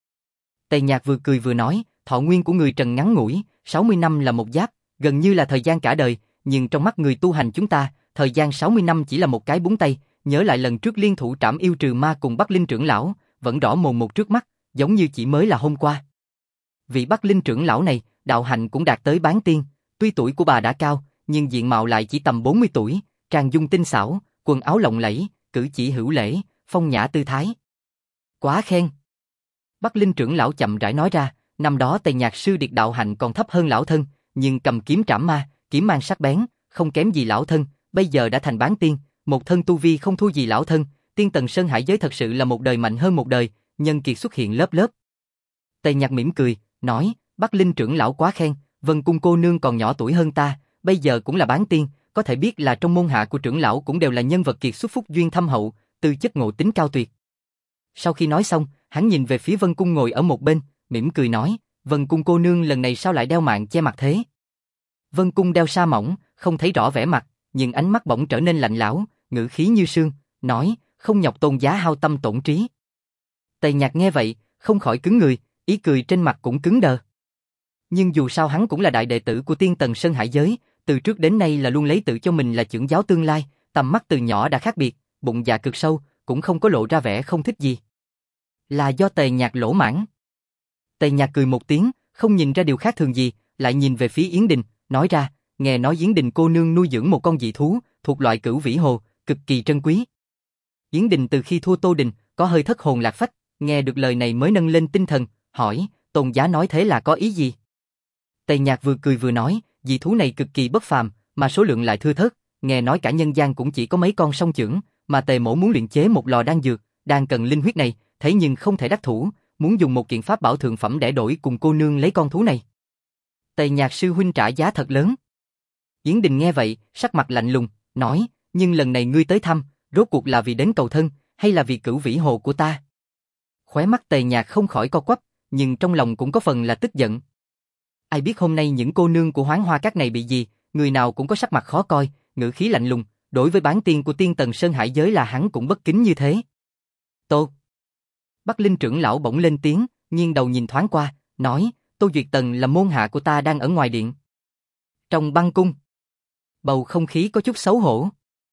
Tề Nhạc vừa cười vừa nói, thọ nguyên của người Trần ngắn ngủi, sáu mươi năm là một giáp, gần như là thời gian cả đời, nhưng trong mắt người tu hành chúng ta, thời gian sáu mươi năm chỉ là một cái búng tay, nhớ lại lần trước liên thủ trảm yêu trừ ma cùng Bắc Linh trưởng lão, vẫn rõ mồn một trước mắt, giống như chỉ mới là hôm qua. Vị Bắc Linh trưởng lão này, đạo hạnh cũng đạt tới bán tiên, tuy tuổi của bà đã cao, nhưng diện mạo lại chỉ tầm bốn mươi tuổi, trang dung tinh xảo, quần áo lộng lẫy, cử chỉ hữu lễ, phong nhã tư thái. Quá khen. Bắc Linh trưởng lão chậm rãi nói ra, năm đó Tề Nhạc sư điệt đạo hạnh còn thấp hơn lão thân, nhưng cầm kiếm trảm ma, kiếm mang sắc bén, không kém gì lão thân, bây giờ đã thành bán tiên, một thân tu vi không thua gì lão thân, Tiên Tần Sơn Hải giới thật sự là một đời mạnh hơn một đời, nhân kiệt xuất hiện lớp lớp. Tề Nhạc mỉm cười, nói, Bắc Linh trưởng lão quá khen, Vân Cung cô nương còn nhỏ tuổi hơn ta, bây giờ cũng là bán tiên, có thể biết là trong môn hạ của trưởng lão cũng đều là nhân vật kiệt xuất phúc duyên thâm hậu, tư chất ngộ tính cao tuyệt. Sau khi nói xong, hắn nhìn về phía Vân Cung ngồi ở một bên, mỉm cười nói, Vân Cung cô nương lần này sao lại đeo mạng che mặt thế? Vân Cung đeo sa mỏng, không thấy rõ vẻ mặt, nhưng ánh mắt bỗng trở nên lạnh lẽo, ngữ khí như sương, nói, không nhọc tôn giá hao tâm tổn trí. Tề Nhạc nghe vậy, không khỏi cứng người, ý cười trên mặt cũng cứng đờ. Nhưng dù sao hắn cũng là đại đệ tử của Tiên Tần Sơn Hải giới, từ trước đến nay là luôn lấy tự cho mình là trưởng giáo tương lai, tầm mắt từ nhỏ đã khác biệt, bụng dạ cực sâu, cũng không có lộ ra vẻ không thích gì. Là do Tề Nhạc lỗ mãng. Tề Nhạc cười một tiếng, không nhìn ra điều khác thường gì, lại nhìn về phía Yến Đình, nói ra, nghe nói Yến Đình cô nương nuôi dưỡng một con dị thú, thuộc loại cửu vĩ hồ, cực kỳ trân quý. Yến Đình từ khi thua Tô Đình, có hơi thất hồn lạc phách, nghe được lời này mới nâng lên tinh thần, hỏi, Tôn giá nói thế là có ý gì? Tề Nhạc vừa cười vừa nói, dị thú này cực kỳ bất phàm, mà số lượng lại thưa thớt, nghe nói cả nhân gian cũng chỉ có mấy con song chưởng, mà Tề mỗ muốn luyện chế một lò đan dược, đang cần linh huyết này, thế nhưng không thể đắc thủ, muốn dùng một kiện pháp bảo thượng phẩm để đổi cùng cô nương lấy con thú này. Tề Nhạc sư huynh trả giá thật lớn. Yến Đình nghe vậy, sắc mặt lạnh lùng, nói, nhưng lần này ngươi tới thăm, rốt cuộc là vì đến cầu thân, hay là vì cửu vĩ hồ của ta? Khóe mắt Tề Nhạc không khỏi co quắp, nhưng trong lòng cũng có phần là tức giận. Ai biết hôm nay những cô nương của Hoáng Hoa Các này bị gì, người nào cũng có sắc mặt khó coi, ngữ khí lạnh lùng, đối với bán tiên của Tiên Tần Sơn Hải giới là hắn cũng bất kính như thế. Tô. Bắc Linh trưởng lão bỗng lên tiếng, nghiêng đầu nhìn thoáng qua, nói, Tô Duyệt Tần là môn hạ của ta đang ở ngoài điện. Trong băng cung, bầu không khí có chút xấu hổ.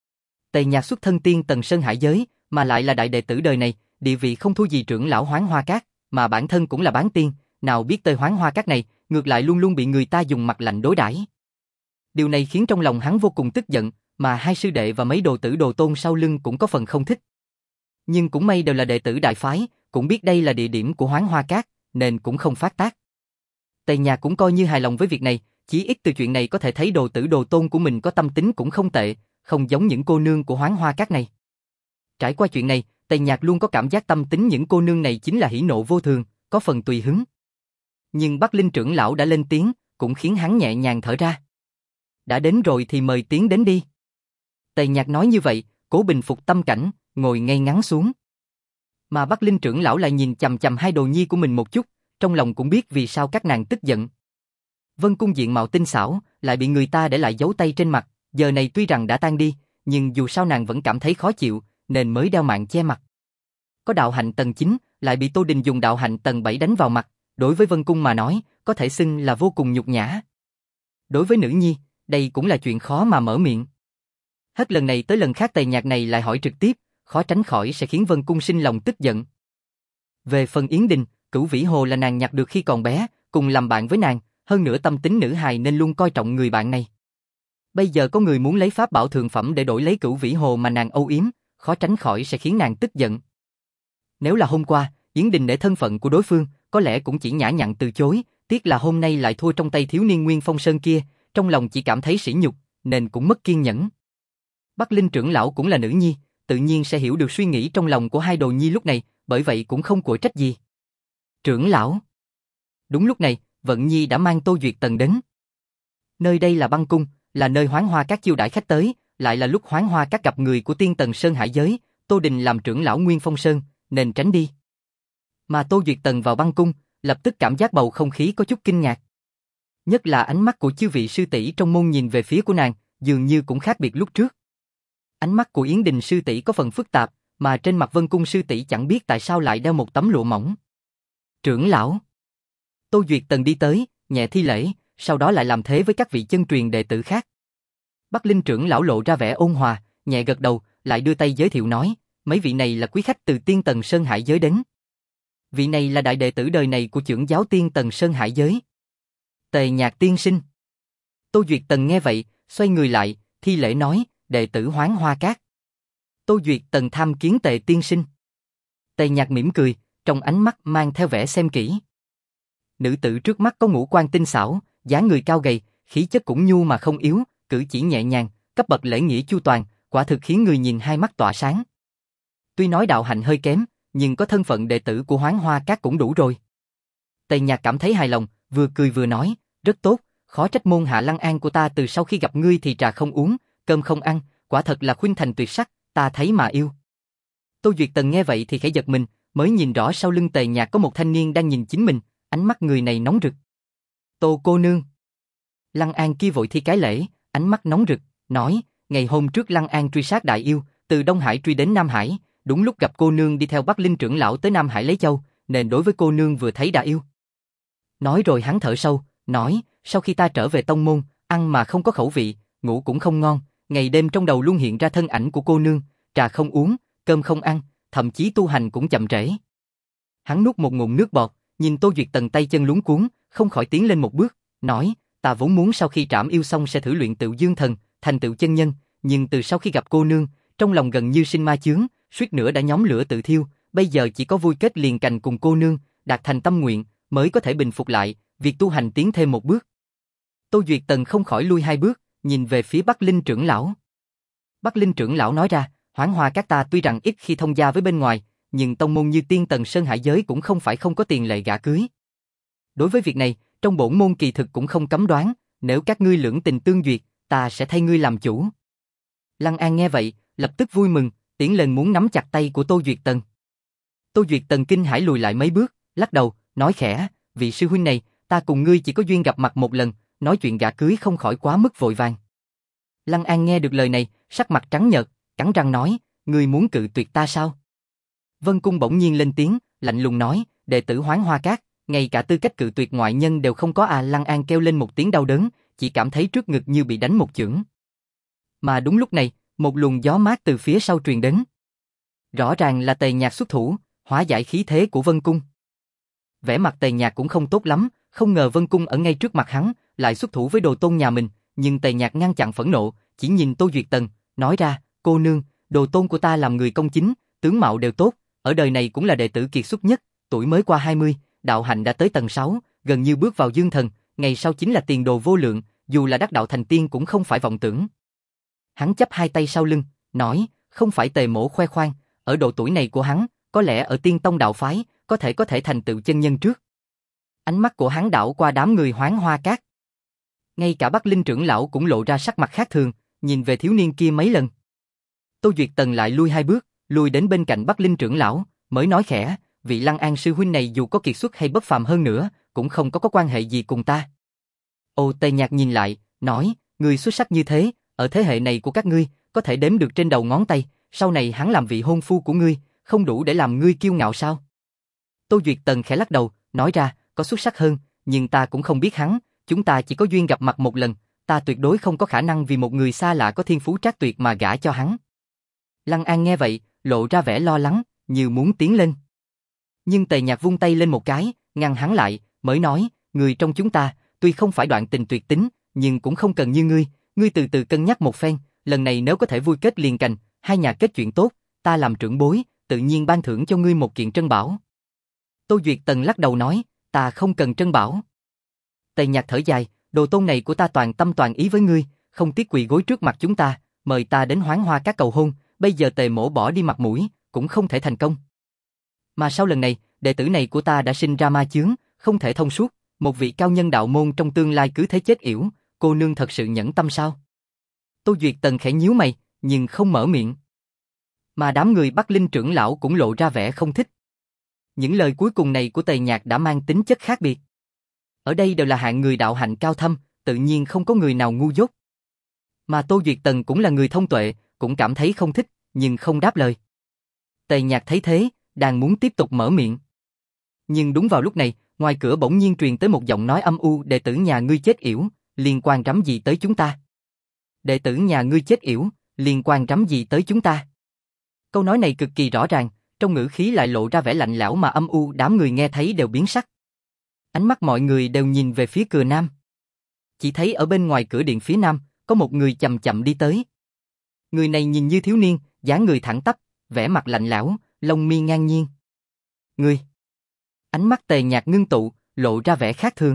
Tề Nhạc xuất thân Tiên Tần Sơn Hải giới, mà lại là đại đệ tử đời này, địa vị không thua gì trưởng lão Hoáng Hoa Các, mà bản thân cũng là bán tiên, nào biết tới Hoáng Hoa Các này, ngược lại luôn luôn bị người ta dùng mặt lạnh đối đãi. Điều này khiến trong lòng hắn vô cùng tức giận, mà hai sư đệ và mấy đồ tử đồ tôn sau lưng cũng có phần không thích. Nhưng cũng may đều là đệ tử đại phái, cũng biết đây là địa điểm của Hoáng Hoa Các, nên cũng không phát tác. Tề Nhạc cũng coi như hài lòng với việc này, chí ít từ chuyện này có thể thấy đồ tử đồ tôn của mình có tâm tính cũng không tệ, không giống những cô nương của Hoáng Hoa Các này. Trải qua chuyện này, Tề Nhạc luôn có cảm giác tâm tính những cô nương này chính là hỉ nộ vô thường, có phần tùy hứng. Nhưng Bắc Linh trưởng lão đã lên tiếng, cũng khiến hắn nhẹ nhàng thở ra. Đã đến rồi thì mời tiến đến đi. Tề Nhạc nói như vậy, cố bình phục tâm cảnh, ngồi ngay ngắn xuống. Mà Bắc Linh trưởng lão lại nhìn chằm chằm hai đồ nhi của mình một chút, trong lòng cũng biết vì sao các nàng tức giận. Vân cung diện mạo tinh xảo, lại bị người ta để lại dấu tay trên mặt, giờ này tuy rằng đã tan đi, nhưng dù sao nàng vẫn cảm thấy khó chịu, nên mới đeo mạng che mặt. Có đạo hạnh tầng chín, lại bị Tô Đình dùng đạo hạnh tầng bảy đánh vào mặt, đối với Vân cung mà nói, có thể xưng là vô cùng nhục nhã. Đối với nữ nhi, đây cũng là chuyện khó mà mở miệng. Hết lần này tới lần khác Tề Nhạc này lại hỏi trực tiếp, khó tránh khỏi sẽ khiến Vân cung sinh lòng tức giận. Về phần Yến Đình, cửu vĩ hồ là nàng nhặt được khi còn bé, cùng làm bạn với nàng, hơn nữa tâm tính nữ hài nên luôn coi trọng người bạn này. Bây giờ có người muốn lấy pháp bảo thượng phẩm để đổi lấy cửu vĩ hồ mà nàng âu yếm, khó tránh khỏi sẽ khiến nàng tức giận. Nếu là hôm qua, Yến Đình để thân phận của đối phương, có lẽ cũng chỉ nhã nhặn từ chối, tiếc là hôm nay lại thua trong tay thiếu niên Nguyên Phong Sơn kia, trong lòng chỉ cảm thấy sỉ nhục, nên cũng mất kiên nhẫn. Bắc Linh trưởng lão cũng là nữ nhi, tự nhiên sẽ hiểu được suy nghĩ trong lòng của hai đồ nhi lúc này, bởi vậy cũng không quở trách gì. Trưởng lão. Đúng lúc này, Vận Nhi đã mang Tô Duyệt Tần đến. Nơi đây là băng cung, là nơi Hoáng Hoa Các chiêu đãi khách tới, lại là lúc Hoáng Hoa Các gặp người của Tiên Tần Sơn Hải giới, Tô Đình làm trưởng lão Nguyên Phong Sơn, nên tránh đi. Mà Tô Duyệt Tần vào băng cung, lập tức cảm giác bầu không khí có chút kinh ngạc. Nhất là ánh mắt của chư vị sư tỷ trong môn nhìn về phía của nàng, dường như cũng khác biệt lúc trước. Ánh mắt của Yến Đình sư tỷ có phần phức tạp, mà trên mặt Vân cung sư tỷ chẳng biết tại sao lại đeo một tấm lụa mỏng. Trưởng lão. Tô Duyệt Tần đi tới, nhẹ thi lễ, sau đó lại làm thế với các vị chân truyền đệ tử khác. Bắc Linh trưởng lão lộ ra vẻ ôn hòa, nhẹ gật đầu, lại đưa tay giới thiệu nói, mấy vị này là quý khách từ Tiên Tần Sơn Hải giới đến. Vị này là đại đệ tử đời này của trưởng giáo Tiên Tần Sơn Hải giới. Tề Nhạc tiên sinh. Tô Duyệt Tần nghe vậy, xoay người lại, thi lễ nói, đệ tử Hoáng Hoa Các. Tô Duyệt Tần tham kiến Tề tiên sinh. Tề Nhạc mỉm cười, trong ánh mắt mang theo vẻ xem kỹ. Nữ tử trước mắt có ngũ quan tinh xảo, dáng người cao gầy, khí chất cũng nhu mà không yếu, cử chỉ nhẹ nhàng, cấp bậc lễ nghĩa chu toàn, quả thực khiến người nhìn hai mắt tỏa sáng. Tuy nói đạo hạnh hơi kém, nhưng có thân phận đệ tử của Hoáng Hoa Các cũng đủ rồi. Tề Nhạc cảm thấy hài lòng, vừa cười vừa nói, rất tốt, khó trách môn hạ Lăng An của ta từ sau khi gặp ngươi thì trà không uống, cơm không ăn, quả thật là khuynh thành tuyệt sắc, ta thấy mà yêu. Tô Duyệt Tần nghe vậy thì khẽ giật mình, mới nhìn rõ sau lưng Tề Nhạc có một thanh niên đang nhìn chính mình, ánh mắt người này nóng rực. Tô cô nương. Lăng An kia vội thi cái lễ, ánh mắt nóng rực, nói, ngày hôm trước Lăng An truy sát đại yêu, từ Đông Hải truy đến Nam Hải, đúng lúc gặp cô nương đi theo Bắc Linh trưởng lão tới Nam Hải lấy châu, nên đối với cô nương vừa thấy đã yêu. Nói rồi hắn thở sâu, nói, sau khi ta trở về tông môn, ăn mà không có khẩu vị, ngủ cũng không ngon, ngày đêm trong đầu luôn hiện ra thân ảnh của cô nương, trà không uống, cơm không ăn, thậm chí tu hành cũng chậm trễ. Hắn nuốt một ngụm nước bọt, nhìn Tô Duyệt Tần tay chân luống cuống, không khỏi tiến lên một bước, nói, ta vốn muốn sau khi trảm yêu xong sẽ thử luyện tựu dương thần, thành tựu chân nhân, nhưng từ sau khi gặp cô nương, trong lòng gần như sinh ma chướng, suýt nữa đã nhóm lửa tự thiêu, bây giờ chỉ có vui kết liền cành cùng cô nương, đạt thành tâm nguyện, mới có thể bình phục lại, việc tu hành tiến thêm một bước. Tô Duyệt Tần không khỏi lui hai bước, nhìn về phía Bắc Linh trưởng lão. Bắc Linh trưởng lão nói ra, Hoáng Hoa các ta tuy rằng ít khi thông gia với bên ngoài, nhưng tông môn như Tiên Tần Sơn Hải giới cũng không phải không có tiền lệ gả cưới. Đối với việc này, trong bổn môn kỳ thực cũng không cấm đoán, nếu các ngươi lưỡng tình tương duyệt, ta sẽ thay ngươi làm chủ. Lăng An nghe vậy, lập tức vui mừng, tiến lên muốn nắm chặt tay của Tô Duyệt Tần. Tô Duyệt Tần kinh hãi lùi lại mấy bước, lắc đầu, nói khẽ, vị sư huynh này, ta cùng ngươi chỉ có duyên gặp mặt một lần, nói chuyện gả cưới không khỏi quá mức vội vàng. Lăng An nghe được lời này, sắc mặt trắng nhợt, cắn răng nói, ngươi muốn cự tuyệt ta sao? Vân Cung bỗng nhiên lên tiếng, lạnh lùng nói, đệ tử Hoáng Hoa Các, ngay cả tư cách cự tuyệt ngoại nhân đều không có à. Lăng An kêu lên một tiếng đau đớn, chỉ cảm thấy trước ngực như bị đánh một chưởng. Mà đúng lúc này, một luồng gió mát từ phía sau truyền đến. Rõ ràng là Tề Nhạc xuất thủ, hóa giải khí thế của Vân Cung. Vẻ mặt Tề Nhạc cũng không tốt lắm, không ngờ Vân Cung ở ngay trước mặt hắn, lại xuất thủ với đồ tôn nhà mình, nhưng Tề Nhạc ngăn chặn phẫn nộ, chỉ nhìn Tô Duyệt Tần, nói ra, cô nương, đồ tôn của ta làm người công chính, tướng mạo đều tốt, ở đời này cũng là đệ tử kiệt xuất nhất, tuổi mới qua hai mươi, đạo hạnh đã tới tầng sáu, gần như bước vào dương thần, ngày sau chính là tiền đồ vô lượng, dù là đắc đạo thành tiên cũng không phải vọng tưởng. Hắn chắp hai tay sau lưng, nói, không phải Tề mỗ khoe khoang, ở độ tuổi này của hắn, có lẽ ở tiên tông đạo phái, có thể có thể thành tựu chân nhân trước. Ánh mắt của hắn đảo qua đám người Hoáng Hoa Các. Ngay cả Bắc Linh trưởng lão cũng lộ ra sắc mặt khác thường, nhìn về thiếu niên kia mấy lần. Tô Duyệt Tần lại lui hai bước, lui đến bên cạnh Bắc Linh trưởng lão, mới nói khẽ, vị Lăng An sư huynh này dù có kiệt xuất hay bất phàm hơn nữa, cũng không có có quan hệ gì cùng ta. Ô Tề Nhạc nhìn lại, nói, người xuất sắc như thế, ở thế hệ này của các ngươi, có thể đếm được trên đầu ngón tay, sau này hắn làm vị hôn phu của ngươi, không đủ để làm ngươi kiêu ngạo sao? Tô Duyệt Tần khẽ lắc đầu, nói ra, có xuất sắc hơn, nhưng ta cũng không biết hắn, chúng ta chỉ có duyên gặp mặt một lần, ta tuyệt đối không có khả năng vì một người xa lạ có thiên phú trác tuyệt mà gả cho hắn. Lăng An nghe vậy, lộ ra vẻ lo lắng, như muốn tiến lên. Nhưng Tề Nhạc vung tay lên một cái, ngăn hắn lại, mới nói, người trong chúng ta, tuy không phải đoạn tình tuyệt tính, nhưng cũng không cần như ngươi, ngươi từ từ cân nhắc một phen, lần này nếu có thể vui kết liền cành, hai nhà kết chuyện tốt, ta làm trưởng bối, tự nhiên ban thưởng cho ngươi một kiện trân bảo. Tô Duyệt Tần lắc đầu nói, ta không cần trân bảo. Tề Nhạc thở dài, đồ tôn này của ta toàn tâm toàn ý với ngươi, không tiếc quỳ gối trước mặt chúng ta, mời ta đến Hoáng Hoa Các cầu hôn, bây giờ Tề mỗ bỏ đi mặt mũi, cũng không thể thành công. Mà sau lần này, đệ tử này của ta đã sinh ra ma chướng, không thể thông suốt, một vị cao nhân đạo môn trong tương lai cứ thế chết yểu, cô nương thật sự nhẫn tâm sao? Tô Duyệt Tần khẽ nhíu mày, nhưng không mở miệng. Mà đám người Bắc Linh trưởng lão cũng lộ ra vẻ không thích. Những lời cuối cùng này của Tề Nhạc đã mang tính chất khác biệt. Ở đây đều là hạng người đạo hạnh cao thâm, tự nhiên không có người nào ngu dốt. Mà Tô Duyệt Tần cũng là người thông tuệ, cũng cảm thấy không thích, nhưng không đáp lời. Tề Nhạc thấy thế, đang muốn tiếp tục mở miệng. Nhưng đúng vào lúc này, ngoài cửa bỗng nhiên truyền tới một giọng nói âm u, đệ tử nhà ngươi chết yểu, liên quan rắm gì tới chúng ta? Đệ tử nhà ngươi chết yểu, liên quan rắm gì tới chúng ta? Câu nói này cực kỳ rõ ràng, trong ngữ khí lại lộ ra vẻ lạnh lẽo mà âm u, đám người nghe thấy đều biến sắc. Ánh mắt mọi người đều nhìn về phía cửa nam. Chỉ thấy ở bên ngoài cửa điện phía nam, có một người chậm chậm đi tới. Người này nhìn như thiếu niên, dáng người thẳng tắp, vẻ mặt lạnh lẽo, lông mi ngang nhiên. Ngươi! Ánh mắt Tề Nhạc ngưng tụ, lộ ra vẻ khác thường.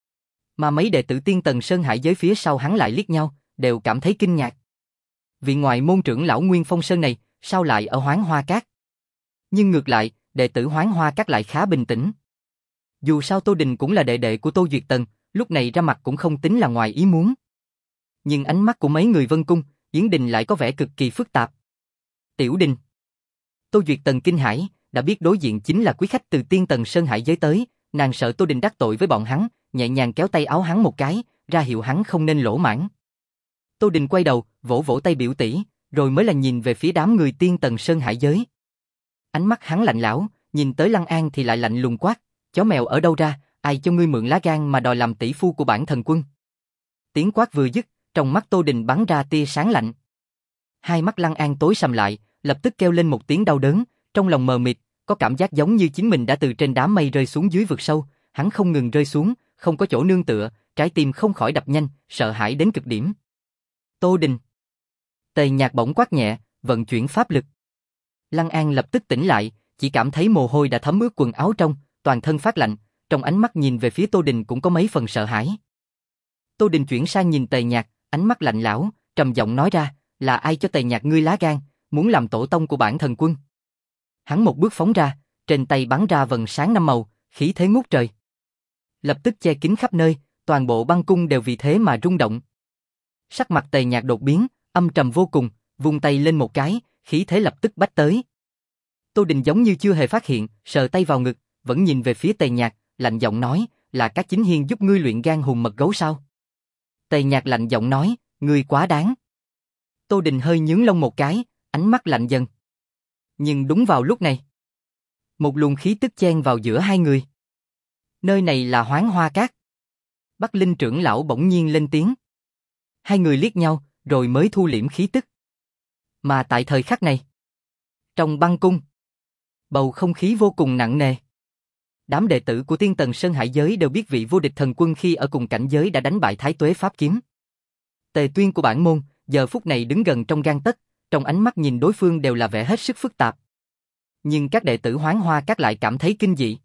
Mà mấy đệ tử Tiên Tần Sơn Hải giới phía sau hắn lại liếc nhau, đều cảm thấy kinh ngạc. Vị ngoại môn trưởng lão Nguyên Phong Sơn này, sao lại ở Hoáng Hoa Các? Nhưng ngược lại, đệ tử Hoáng Hoa Các lại khá bình tĩnh. Dù sao Tô Đình cũng là đệ đệ của Tô Duyệt Tần, lúc này ra mặt cũng không tính là ngoài ý muốn. Nhưng ánh mắt của mấy người Vân Cung, Yến Đình lại có vẻ cực kỳ phức tạp. Tiểu Đình. Tô Duyệt Tần kinh hãi, đã biết đối diện chính là quý khách từ Tiên Tần Sơn Hải giới tới, nàng sợ Tô Đình đắc tội với bọn hắn, nhẹ nhàng kéo tay áo hắn một cái, ra hiệu hắn không nên lỗ mãng. Tô Đình quay đầu, vỗ vỗ tay biểu tỷ, rồi mới là nhìn về phía đám người Tiên Tần Sơn Hải giới. Ánh mắt hắn lạnh lẽo, nhìn tới Lăng An thì lại lạnh lùng quát, chó mèo ở đâu ra, ai cho ngươi mượn lá gan mà đòi làm tỷ phu của bản thần quân? Tiếng quát vừa dứt, trong mắt Tô Đình bắn ra tia sáng lạnh. Hai mắt Lăng An tối sầm lại, lập tức kêu lên một tiếng đau đớn, trong lòng mờ mịt, có cảm giác giống như chính mình đã từ trên đám mây rơi xuống dưới vực sâu, hắn không ngừng rơi xuống, không có chỗ nương tựa, trái tim không khỏi đập nhanh, sợ hãi đến cực điểm. Tô Đình. Tề Nhạc bỗng quát nhẹ, vận chuyển pháp lực. Lăng An lập tức tỉnh lại, chỉ cảm thấy mồ hôi đã thấm ướt quần áo trong, toàn thân phát lạnh, trong ánh mắt nhìn về phía Tô Đình cũng có mấy phần sợ hãi. Tô Đình chuyển sang nhìn Tề Nhạc, ánh mắt lạnh lẽo, trầm giọng nói ra, là ai cho Tề Nhạc ngươi lá gan, muốn làm tổ tông của bản thần quân? Hắn một bước phóng ra, trên tay bắn ra vầng sáng năm màu, khí thế ngút trời. Lập tức che kín khắp nơi, toàn bộ băng cung đều vì thế mà rung động. Sắc mặt Tề Nhạc đột biến, âm trầm vô cùng, vung tay lên một cái, khí thế lập tức bách tới. Tô Đình giống như chưa hề phát hiện, sờ tay vào ngực, vẫn nhìn về phía Tề Nhạc, lạnh giọng nói, là các chính hiên giúp ngươi luyện gan hùng mật gấu sao? Tề Nhạc lạnh giọng nói, ngươi quá đáng. Tô Đình hơi nhướng lông một cái, ánh mắt lạnh dần. Nhưng đúng vào lúc này, một luồng khí tức chen vào giữa hai người. Nơi này là Hoán Hoa Các. Bắc Linh trưởng lão bỗng nhiên lên tiếng. Hai người liếc nhau, rồi mới thu liễm khí tức. Mà tại thời khắc này, trong băng cung, bầu không khí vô cùng nặng nề. Đám đệ tử của Tiên Tần Sơn Hải Giới đều biết vị vô địch thần quân khi ở cùng cảnh giới đã đánh bại Thái Tuế Pháp Kiếm. Tề Tuyên của bản môn, giờ phút này đứng gần trong gang tấc, trong ánh mắt nhìn đối phương đều là vẻ hết sức phức tạp. Nhưng các đệ tử Hoán Hoa Các lại cảm thấy kinh dị.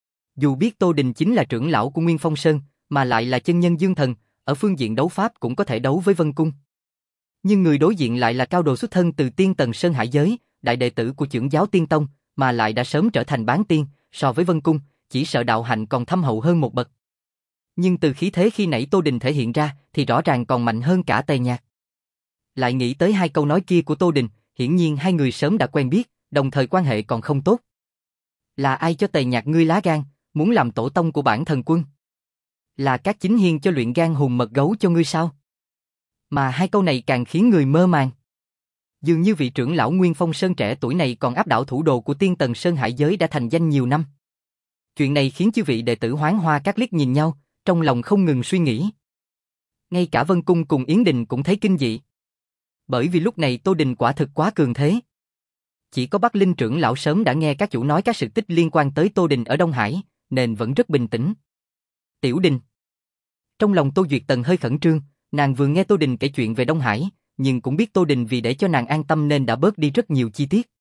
Dù biết Tô Đình chính là trưởng lão của Nguyên Phong Sơn, mà lại là chân nhân dương thần, ở phương diện đấu pháp cũng có thể đấu với Vân Cung. Nhưng người đối diện lại là cao đồ xuất thân từ Tiên Tần Sơn Hải Giới, đại đệ tử của Chưởng Giáo Tiên Tông, mà lại đã sớm trở thành bán tiên, so với Vân Cung, chỉ sợ đạo hạnh còn thâm hậu hơn một bậc. Nhưng từ khí thế khi nãy Tô Đình thể hiện ra, thì rõ ràng còn mạnh hơn cả Tề Nhạc. Lại nghĩ tới hai câu nói kia của Tô Đình, hiển nhiên hai người sớm đã quen biết, đồng thời quan hệ còn không tốt. Là ai cho Tề Nhạc ngươi lá gan, muốn làm tổ tông của bản thần quân? Là các chính hiên cho luyện gan hùng mật gấu cho ngươi sao? Mà hai câu này càng khiến người mơ màng. Dường như vị trưởng lão Nguyên Phong Sơn trẻ tuổi này còn áp đảo thủ đồ của Tiên Tần Sơn Hải Giới đã thành danh nhiều năm. Chuyện này khiến chư vị đệ tử Hoán Hoa Các liếc nhìn nhau, trong lòng không ngừng suy nghĩ. Ngay cả Vân Cung cùng Yến Đình cũng thấy kinh dị. Bởi vì lúc này Tô Đình quả thực quá cường thế. Chỉ có Bắc Linh trưởng lão sớm đã nghe các chủ nói các sự tích liên quan tới Tô Đình ở Đông Hải, nên vẫn rất bình tĩnh. Tiểu Đình. Trong lòng Tô Duyệt Tần hơi khẩn trương, nàng vừa nghe Tô Đình kể chuyện về Đông Hải, nhưng cũng biết Tô Đình vì để cho nàng an tâm nên đã bớt đi rất nhiều chi tiết.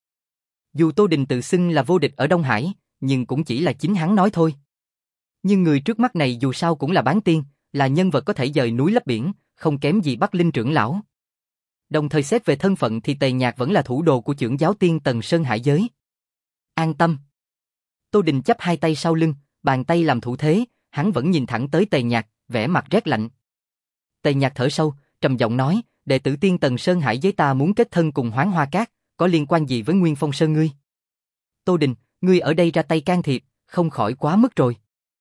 Dù Tô Đình tự xưng là vô địch ở Đông Hải, nhưng cũng chỉ là chính hắn nói thôi. Nhưng người trước mắt này dù sao cũng là bán tiên, là nhân vật có thể dời núi lấp biển, không kém gì Bắc Linh trưởng lão. Đồng thời xét về thân phận thì Tề Nhạc vẫn là thủ đồ của Chưởng Giáo Tiên Tần Sơn Hải Giới. An tâm. Tô Đình chắp hai tay sau lưng, bàn tay làm thủ thế, hắn vẫn nhìn thẳng tới Tề Nhạc, vẻ mặt rét lạnh. Tề Nhạc thở sâu, trầm giọng nói, đệ tử Tiên Tần Sơn Hải Giới ta muốn kết thân cùng Hoán Hoa Các, có liên quan gì với Nguyên Phong Sơn ngươi? Tô Đình, ngươi ở đây ra tay can thiệp, không khỏi quá mức rồi.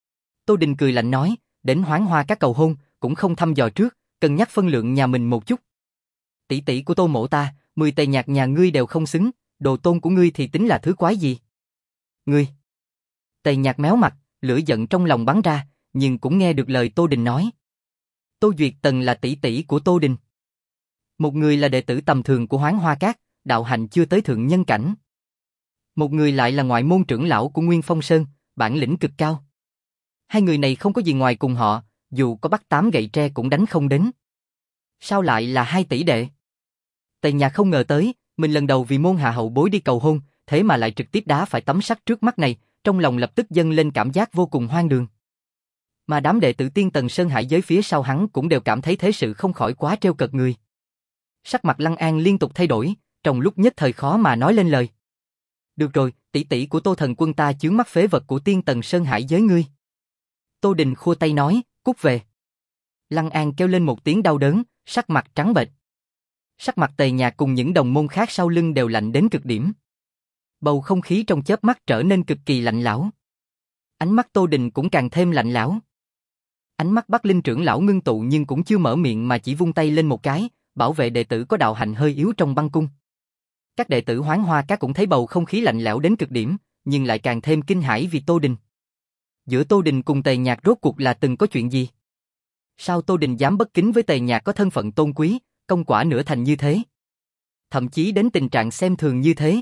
Tô Đình cười lạnh nói, đến Hoán Hoa Các cầu hôn, cũng không thăm dò trước, cân nhắc phân lượng nhà mình một chút. Tỷ tỷ của Tô mộ ta, mười Tề Nhạc nhà ngươi đều không xứng, đồ tôn của ngươi thì tính là thứ quái gì? Ngươi. Tề Nhạc méo mặt, lửa giận trong lòng bắn ra, nhưng cũng nghe được lời Tô Đình nói. Tô Duyệt Tần là tỷ tỷ của Tô Đình. Một người là đệ tử tầm thường của Hoán Hoa Các, đạo hạnh chưa tới thượng nhân cảnh. Một người lại là ngoại môn trưởng lão của Nguyên Phong Sơn, bản lĩnh cực cao. Hai người này không có gì ngoài cùng họ, dù có bắt tám gậy tre cũng đánh không đến. Sao lại là hai tỷ đệ? Tề Nhạc không ngờ tới, mình lần đầu vì môn hạ hậu bối đi cầu hôn, thế mà lại trực tiếp đá phải tấm sắt trước mắt này, trong lòng lập tức dâng lên cảm giác vô cùng hoang đường. Mà đám đệ tử Tiên Tần Sơn Hải Giới phía sau hắn cũng đều cảm thấy thế sự không khỏi quá trêu cợt người. Sắc mặt Lăng An liên tục thay đổi, trong lúc nhất thời khó mà nói lên lời. Được rồi, tỷ tỷ của Tô thần quân ta chướng mắt phế vật của Tiên Tần Sơn Hải Giới ngươi. Tô Đình khua tay nói, cút về. Lăng An kêu lên một tiếng đau đớn, sắc mặt trắng bệch. Sắc mặt Tề Nhạc cùng những đồng môn khác sau lưng đều lạnh đến cực điểm. Bầu không khí trong chớp mắt trở nên cực kỳ lạnh lẽo. Ánh mắt Tô Đình cũng càng thêm lạnh lẽo. Ánh mắt Bắc Linh trưởng lão ngưng tụ nhưng cũng chưa mở miệng mà chỉ vung tay lên một cái, bảo vệ đệ tử có đạo hạnh hơi yếu trong băng cung. Các đệ tử Hoán Hoa Các cũng thấy bầu không khí lạnh lẽo đến cực điểm, nhưng lại càng thêm kinh hãi vì Tô Đình. Giữa Tô Đình cùng Tề Nhạc rốt cuộc là từng có chuyện gì? Sao Tô Đình dám bất kính với Tề Nhạc có thân phận tôn quý, công quả nửa thành như thế? thậm chí đến tình trạng xem thường như thế.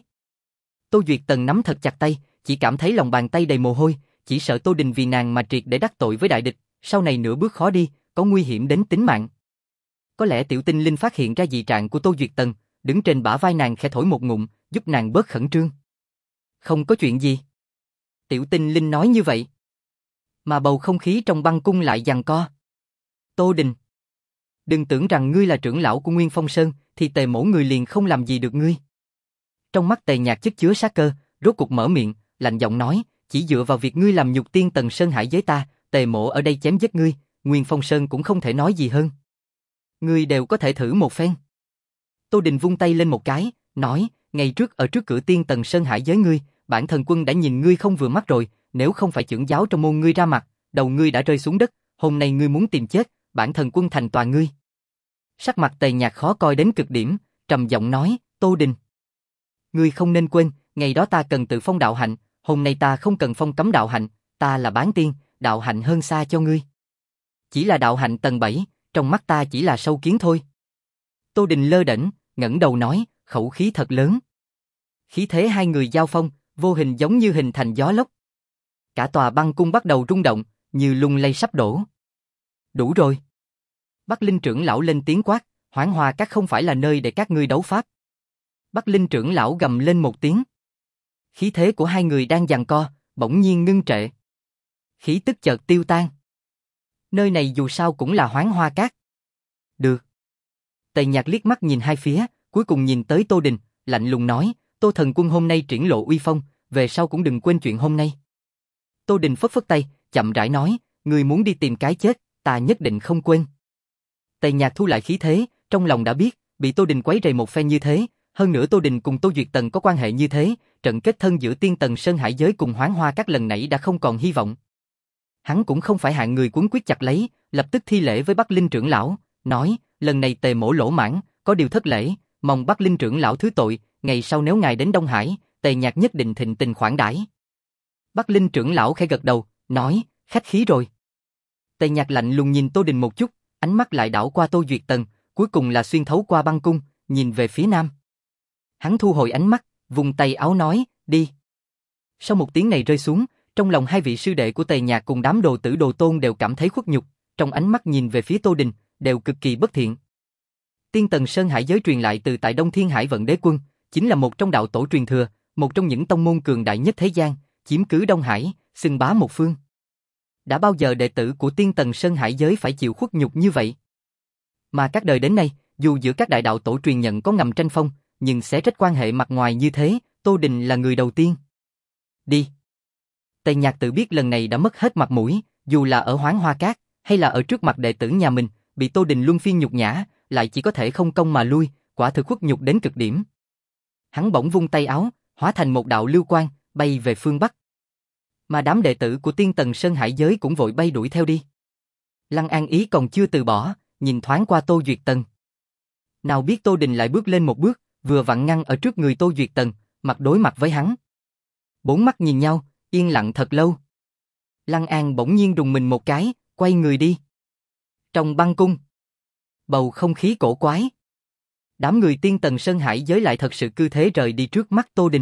Tô Duyệt Tần nắm thật chặt tay, chỉ cảm thấy lòng bàn tay đầy mồ hôi, chỉ sợ Tô Đình vì nàng mà triệt để đắc tội với đại địch, sau này nửa bước khó đi, có nguy hiểm đến tính mạng. Có lẽ Tiểu Tinh Linh phát hiện ra dị trạng của Tô Duyệt Tần, đứng trên bả vai nàng khẽ thổi một ngụm, giúp nàng bớt khẩn trương. Không có chuyện gì. Tiểu Tinh Linh nói như vậy. Mà bầu không khí trong băng cung lại giằng co. Tô Đình, đừng tưởng rằng ngươi là trưởng lão của Nguyên Phong Sơn, thì Tề Mỗ người liền không làm gì được ngươi. Trong mắt Tề Nhạc chất chứa sát cơ, rốt cục mở miệng, lạnh giọng nói, chỉ dựa vào việc ngươi làm nhục Tiên Tần Sơn Hải giới ta, Tề Mỗ ở đây chém giết ngươi, Nguyên Phong Sơn cũng không thể nói gì hơn. Ngươi đều có thể thử một phen. Tô Đình vung tay lên một cái, nói, ngày trước ở trước cửa Tiên Tần Sơn Hải giới ngươi, bản thần quân đã nhìn ngươi không vừa mắt rồi, nếu không phải trưởng giáo trong môn ngươi ra mặt, đầu ngươi đã rơi xuống đất, hôm nay ngươi muốn tìm chết, bản thần quân thành toàn ngươi. Sắc mặt Tề Nhạc khó coi đến cực điểm, trầm giọng nói, Tô Đình, ngươi không nên quên, ngày đó ta cần tự phong đạo hạnh, hôm nay ta không cần phong cấm đạo hạnh, ta là bán tiên, đạo hạnh hơn xa cho ngươi. Chỉ là đạo hạnh tầng bảy, trong mắt ta chỉ là sâu kiến thôi. Tô Đình lơ đễnh, ngẩng đầu nói, khẩu khí thật lớn. Khí thế hai người giao phong, vô hình giống như hình thành gió lốc. Cả tòa băng cung bắt đầu rung động, như lung lay sắp đổ. Đủ rồi. Bắc Linh trưởng lão lên tiếng quát, Hoán Hoa Các không phải là nơi để các ngươi đấu pháp. Bắc Linh trưởng lão gầm lên một tiếng. Khí thế của hai người đang giằng co, bỗng nhiên ngưng trệ. Khí tức chợt tiêu tan. Nơi này dù sao cũng là Hoán Hoa Các. Được. Tề Nhạc liếc mắt nhìn hai phía, cuối cùng nhìn tới Tô Đình, lạnh lùng nói, Tô thần quân hôm nay triển lộ uy phong, về sau cũng đừng quên chuyện hôm nay. Tô Đình phất phất tay, chậm rãi nói, ngươi muốn đi tìm cái chết, ta nhất định không quên. Tề Nhạc thu lại khí thế, trong lòng đã biết, bị Tô Đình quấy rầy một phen như thế, hơn nữa Tô Đình cùng Tô Duyệt Tần có quan hệ như thế, trận kết thân giữa Tiên Tần Sơn Hải giới cùng Hoán Hoa Các lần nãy đã không còn hy vọng. Hắn cũng không phải hạng người quấn quyết chặt lấy, lập tức thi lễ với Bắc Linh trưởng lão, nói, lần này Tề Mỗ lỗ mãn, có điều thất lễ, mong Bắc Linh trưởng lão thứ tội, ngày sau nếu ngài đến Đông Hải, Tề Nhạc nhất định thịnh tình khoản đãi. Bắc Linh trưởng lão khẽ gật đầu, nói, khách khí rồi. Tề Nhạc lạnh lùng nhìn Tô Đình một chút, ánh mắt lại đảo qua Tô Duyệt Tần, cuối cùng là xuyên thấu qua băng cung, nhìn về phía nam. Hắn thu hồi ánh mắt, vùng tay áo nói, đi. Sau một tiếng này rơi xuống, trong lòng hai vị sư đệ của Tề Nhạc cùng đám đồ tử đồ tôn đều cảm thấy khuất nhục, trong ánh mắt nhìn về phía Tô Đình, đều cực kỳ bất thiện. Tiên Tần Sơn Hải giới truyền lại từ tại Đông Thiên Hải Vận Đế Quân, chính là một trong đạo tổ truyền thừa, một trong những tông môn cường đại nhất thế gian, chiếm cứ Đông Hải, xưng bá một phương. Đã bao giờ đệ tử của Tiên Tần Sơn Hải giới phải chịu khuất nhục như vậy? Mà các đời đến nay, dù giữa các đại đạo tổ truyền nhận có ngầm tranh phong, nhưng xé rách quan hệ mặt ngoài như thế, Tô Đình là người đầu tiên. Đi. Tề Nhạc tự biết lần này đã mất hết mặt mũi, dù là ở Hoán Hoa Các, hay là ở trước mặt đệ tử nhà mình, bị Tô Đình luân phiên nhục nhã, lại chỉ có thể không công mà lui, quả thực khuất nhục đến cực điểm. Hắn bỗng vung tay áo, hóa thành một đạo lưu quang, bay về phương Bắc. Mà đám đệ tử của Tiên Tần Sơn Hải giới cũng vội bay đuổi theo đi. Lăng An Ý còn chưa từ bỏ, nhìn thoáng qua Tô Duyệt Tần. Nào biết Tô Đình lại bước lên một bước, vừa vặn ngăn ở trước người Tô Duyệt Tần, mặt đối mặt với hắn. Bốn mắt nhìn nhau, yên lặng thật lâu. Lăng An bỗng nhiên đùng mình một cái, quay người đi. Trong băng cung, bầu không khí cổ quái. Đám người Tiên Tần Sơn Hải giới lại thật sự cư thế rời đi trước mắt Tô Đình.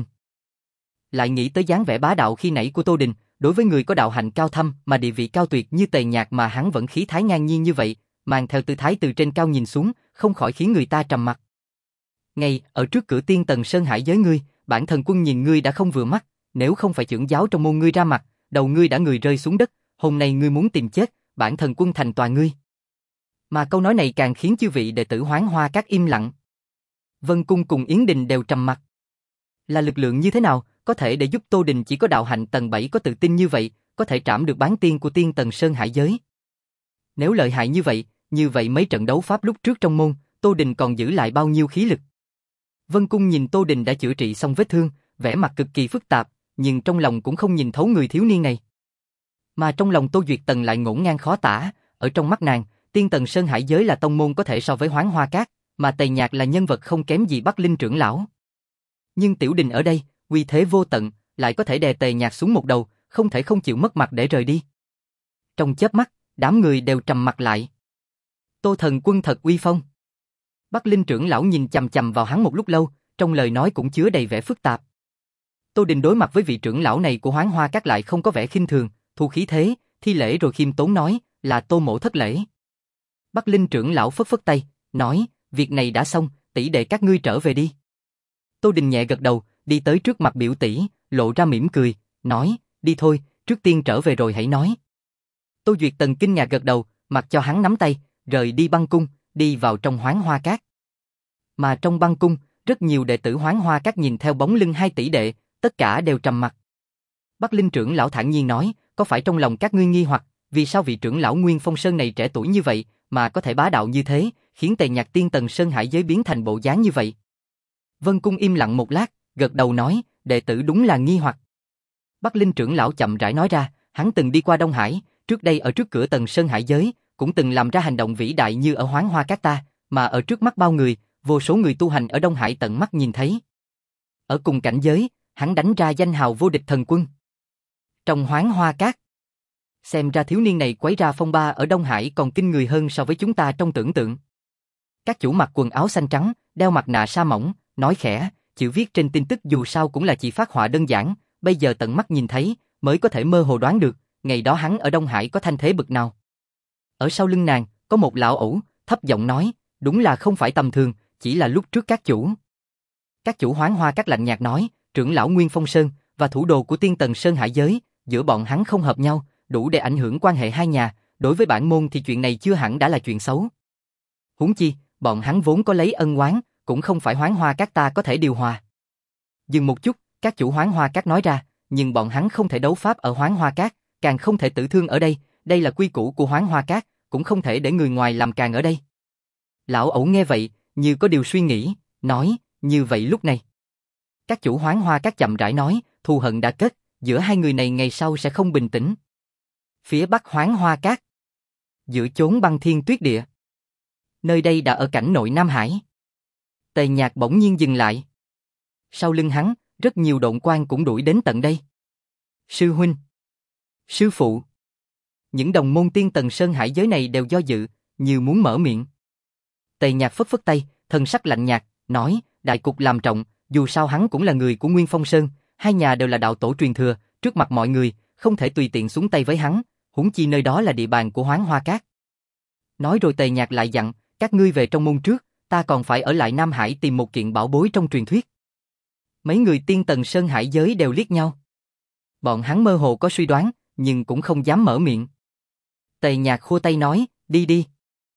Lại nghĩ tới dáng vẻ bá đạo khi nãy của Tô Đình, đối với người có đạo hạnh cao thâm mà địa vị cao tuyệt như Tề Nhạc mà hắn vẫn khí thái ngang nhiên như vậy, mang theo tư thái từ trên cao nhìn xuống, không khỏi khiến người ta trầm mặc. Ngay ở trước cửa Tiên Tần Sơn Hải giới ngươi, bản thần quân nhìn ngươi đã không vừa mắt, nếu không phải trưởng giáo trong môn ngươi ra mặt, đầu ngươi đã người rơi xuống đất, hôm nay ngươi muốn tìm chết, bản thần quân thành toàn ngươi. Mà câu nói này càng khiến chư vị đệ tử Hoán Hoa Các im lặng. Vân Cung cùng Yến Đình đều trầm mặc. Là lực lượng như thế nào có thể để giúp Tô Đình chỉ có đạo hạnh tầng bảy có tự tin như vậy, có thể trảm được bán tiên của Tiên Tần Sơn Hải giới? Nếu lợi hại như vậy, như vậy mấy trận đấu pháp lúc trước trong môn, Tô Đình còn giữ lại bao nhiêu khí lực? Vân Cung nhìn Tô Đình đã chữa trị xong vết thương, vẻ mặt cực kỳ phức tạp, nhưng trong lòng cũng không nhìn thấu người thiếu niên này. Mà trong lòng Tô Duyệt Tần lại ngổn ngang khó tả, ở trong mắt nàng, Tiên Tần Sơn Hải giới là tông môn có thể so với Hoán Hoa Các, mà Tề Nhạc là nhân vật không kém gì Bắc Linh trưởng lão. Nhưng Tiểu Đình ở đây, uy thế vô tận, lại có thể đè Tề Nhạc xuống một đầu, không thể không chịu mất mặt để rời đi. Trong chớp mắt, đám người đều trầm mặt lại. Tô thần quân thật uy phong. Bắc Linh trưởng lão nhìn chằm chằm vào hắn một lúc lâu, trong lời nói cũng chứa đầy vẻ phức tạp. Tô Đình đối mặt với vị trưởng lão này của Hoán Hoa Các lại không có vẻ khinh thường, thu khí thế, thi lễ rồi khiêm tốn nói, là Tô mỗ thất lễ. Bắc Linh trưởng lão phất phất tay, nói, việc này đã xong, tỷ đệ các ngươi trở về đi. Tô Đình nhẹ gật đầu, đi tới trước mặt biểu tỷ, lộ ra mỉm cười, nói, đi thôi, trước tiên trở về rồi hãy nói. Tô Duyệt Tần kinh ngạc gật đầu, mặc cho hắn nắm tay, rời đi băng cung, đi vào trong Hoán Hoa Các. Mà trong băng cung, rất nhiều đệ tử Hoán Hoa Các nhìn theo bóng lưng hai tỷ đệ, tất cả đều trầm mặc. Bắc Linh trưởng lão thản nhiên nói, có phải trong lòng các ngươi nghi hoặc, vì sao vị trưởng lão Nguyên Phong Sơn này trẻ tuổi như vậy, mà có thể bá đạo như thế, khiến Tề Nhạc Tiên Tần Sơn Hải giới biến thành bộ dáng như vậy? Vân Cung im lặng một lát, gật đầu nói, đệ tử đúng là nghi hoặc. Bắc Linh trưởng lão chậm rãi nói ra, hắn từng đi qua Đông Hải, trước đây ở trước cửa Tần Sơn Hải giới, cũng từng làm ra hành động vĩ đại như ở Hoán Hoa Các ta, mà ở trước mắt bao người, vô số người tu hành ở Đông Hải tận mắt nhìn thấy. Ở cùng cảnh giới, hắn đánh ra danh hào vô địch thần quân. Trong Hoán Hoa Các, xem ra thiếu niên này quấy ra phong ba ở Đông Hải còn kinh người hơn so với chúng ta trong tưởng tượng. Các chủ mặc quần áo xanh trắng, đeo mặt nạ sa mỏng, nói khẽ, chữ viết trên tin tức dù sao cũng là chỉ phát họa đơn giản, bây giờ tận mắt nhìn thấy, mới có thể mơ hồ đoán được, ngày đó hắn ở Đông Hải có thanh thế bực nào. Ở sau lưng nàng, có một lão ẩu, thấp giọng nói, đúng là không phải tầm thường, chỉ là lúc trước các chủ. Các chủ Hoán Hoa Các lạnh nhạt nói, trưởng lão Nguyên Phong Sơn và thủ đồ của Tiên Tần Sơn Hải giới, giữa bọn hắn không hợp nhau, đủ để ảnh hưởng quan hệ hai nhà, đối với bản môn thì chuyện này chưa hẳn đã là chuyện xấu. Huống chi, bọn hắn vốn có lấy ân oán, cũng không phải Hoán Hoa Các ta có thể điều hòa. Dừng một chút, các chủ Hoán Hoa Các nói ra, nhưng bọn hắn không thể đấu pháp ở Hoán Hoa Các, càng không thể tử thương ở đây, đây là quy củ của Hoán Hoa Các, cũng không thể để người ngoài làm càng ở đây. Lão ẩu nghe vậy, như có điều suy nghĩ, nói, như vậy lúc này. Các chủ Hoán Hoa Các chậm rãi nói, thù hận đã kết, giữa hai người này ngày sau sẽ không bình tĩnh. Phía bắc Hoán Hoa Các, giữa chốn băng thiên tuyết địa. Nơi đây đã ở cảnh nội Nam Hải. Tề Nhạc bỗng nhiên dừng lại. Sau lưng hắn, rất nhiều độn quang cũng đuổi đến tận đây. Sư huynh, sư phụ. Những đồng môn Tiên Tần Sơn Hải giới này đều do dự, như muốn mở miệng. Tề Nhạc phất phất tay, thần sắc lạnh nhạt, nói, đại cục làm trọng, dù sao hắn cũng là người của Nguyên Phong Sơn, hai nhà đều là đạo tổ truyền thừa, trước mặt mọi người, không thể tùy tiện xuống tay với hắn, huống chi nơi đó là địa bàn của Hoán Hoa Các. Nói rồi Tề Nhạc lại dặn, các ngươi về trong môn trước, ta còn phải ở lại Nam Hải tìm một kiện bảo bối trong truyền thuyết. Mấy người Tiên Tần Sơn Hải giới đều liếc nhau. Bọn hắn mơ hồ có suy đoán, nhưng cũng không dám mở miệng. Tề Nhạc khua tay nói, đi đi.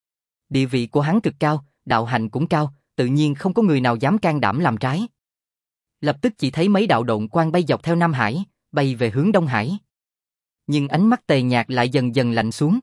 Địa vị của hắn cực cao, đạo hạnh cũng cao, tự nhiên không có người nào dám can đảm làm trái. Lập tức chỉ thấy mấy đạo độn quang bay dọc theo Nam Hải, bay về hướng Đông Hải. Nhưng ánh mắt Tề Nhạc lại dần dần lạnh xuống.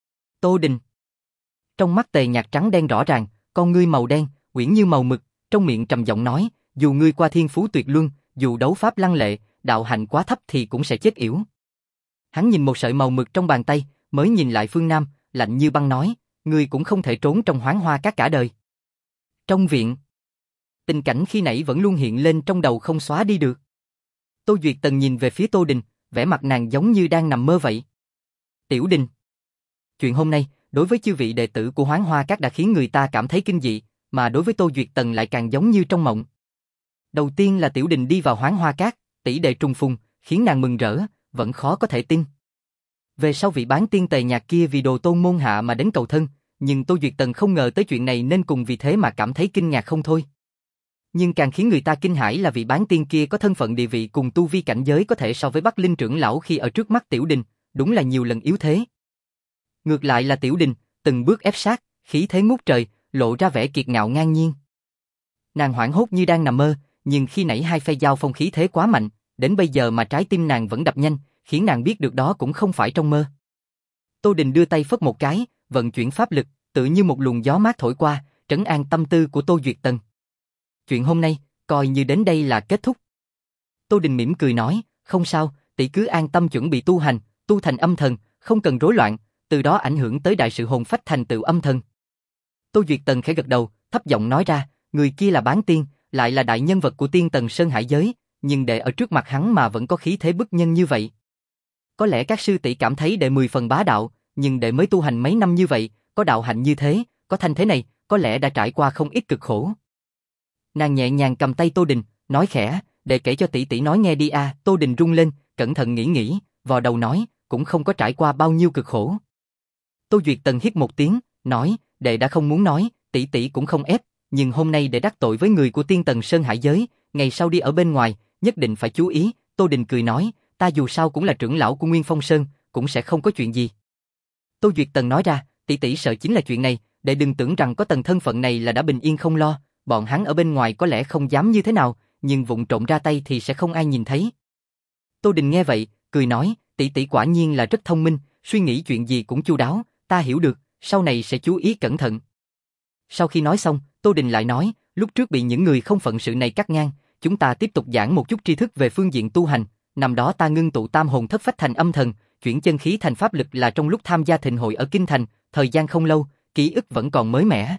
Tô Đình. Trong mắt Tề Nhạc trắng đen rõ ràng, con ngươi màu đen, uyển như màu mực, trong miệng trầm giọng nói, dù ngươi qua thiên phú tuyệt luân, dù đấu pháp lăng lệ, đạo hạnh quá thấp thì cũng sẽ chết yểu. Hắn nhìn một sợi màu mực trong bàn tay, mới nhìn lại Phương Nam, lạnh như băng nói, ngươi cũng không thể trốn trong Hoán Hoa Các cả đời. Trong viện, tình cảnh khi nãy vẫn luôn hiện lên trong đầu không xóa đi được. Tô Duyệt Tần nhìn về phía Tô Đình, vẻ mặt nàng giống như đang nằm mơ vậy. Tiểu Đình, chuyện hôm nay, đối với chư vị đệ tử của Hoán Hoa Các đã khiến người ta cảm thấy kinh dị, mà đối với Tô Duyệt Tần lại càng giống như trong mộng. Đầu tiên là Tiểu Đình đi vào Hoán Hoa Các, tỷ đệ trùng phùng, khiến nàng mừng rỡ, vẫn khó có thể tin. Về sau vị bán tiên Tề Nhạc kia vì đồ tôn môn hạ mà đến cầu thân, nhưng Tô Duyệt Tần không ngờ tới chuyện này nên cùng vì thế mà cảm thấy kinh ngạc không thôi. Nhưng càng khiến người ta kinh hãi là vị bán tiên kia có thân phận địa vị cùng tu vi cảnh giới có thể so với Bắc Linh trưởng lão khi ở trước mắt Tiểu Đình, đúng là nhiều lần yếu thế. Ngược lại là Tiểu Đình, từng bước ép sát, khí thế ngút trời, lộ ra vẻ kiệt ngạo ngang nhiên. Nàng hoảng hốt như đang nằm mơ, nhưng khi nãy hai phe giao phong khí thế quá mạnh, đến bây giờ mà trái tim nàng vẫn đập nhanh, khiến nàng biết được đó cũng không phải trong mơ. Tô Đình đưa tay phất một cái, vận chuyển pháp lực, tự như một luồng gió mát thổi qua, trấn an tâm tư của Tô Duyệt Tần. Chuyện hôm nay, coi như đến đây là kết thúc. Tô Đình mỉm cười nói, không sao, tỷ cứ an tâm chuẩn bị tu hành, tu thành âm thần, không cần rối loạn, từ đó ảnh hưởng tới đại sự hồn phách thành tựu âm thần. Tô Duyệt Tần khẽ gật đầu, thấp giọng nói ra, người kia là bán tiên, lại là đại nhân vật của Tiên Tần Sơn Hải giới, nhưng đệ ở trước mặt hắn mà vẫn có khí thế bức nhân như vậy. Có lẽ các sư tỷ cảm thấy đệ mười phần bá đạo, nhưng đệ mới tu hành mấy năm như vậy, có đạo hạnh như thế, có thanh thế này, có lẽ đã trải qua không ít cực khổ. Nàng nhẹ nhàng cầm tay Tô Đình, nói khẽ, để kể cho tỷ tỷ nói nghe đi a. Tô Đình rung lên, cẩn thận nghĩ nghĩ, vò đầu nói, cũng không có trải qua bao nhiêu cực khổ. Tô Duyệt Tần hít một tiếng, nói, đệ đã không muốn nói, tỷ tỷ cũng không ép, nhưng hôm nay đệ đắc tội với người của Tiên Tần Sơn Hải giới, ngày sau đi ở bên ngoài, nhất định phải chú ý. Tô Đình cười nói, ta dù sao cũng là trưởng lão của Nguyên Phong Sơn, cũng sẽ không có chuyện gì. Tô Duyệt Tần nói ra, tỷ tỷ sợ chính là chuyện này, đệ đừng tưởng rằng có Tần thân phận này là đã bình yên không lo, bọn hắn ở bên ngoài có lẽ không dám như thế nào, nhưng vụng trộm ra tay thì sẽ không ai nhìn thấy. Tô Đình nghe vậy, cười nói, tỷ tỷ quả nhiên là rất thông minh, suy nghĩ chuyện gì cũng chu đáo, ta hiểu được, sau này sẽ chú ý cẩn thận. Sau khi nói xong, Tô Đình lại nói, lúc trước bị những người không phận sự này cắt ngang, chúng ta tiếp tục giảng một chút tri thức về phương diện tu hành, năm đó ta ngưng tụ tam hồn thất phách thành âm thần, chuyển chân khí thành pháp lực là trong lúc tham gia thịnh hội ở Kinh Thành, thời gian không lâu, ký ức vẫn còn mới mẻ.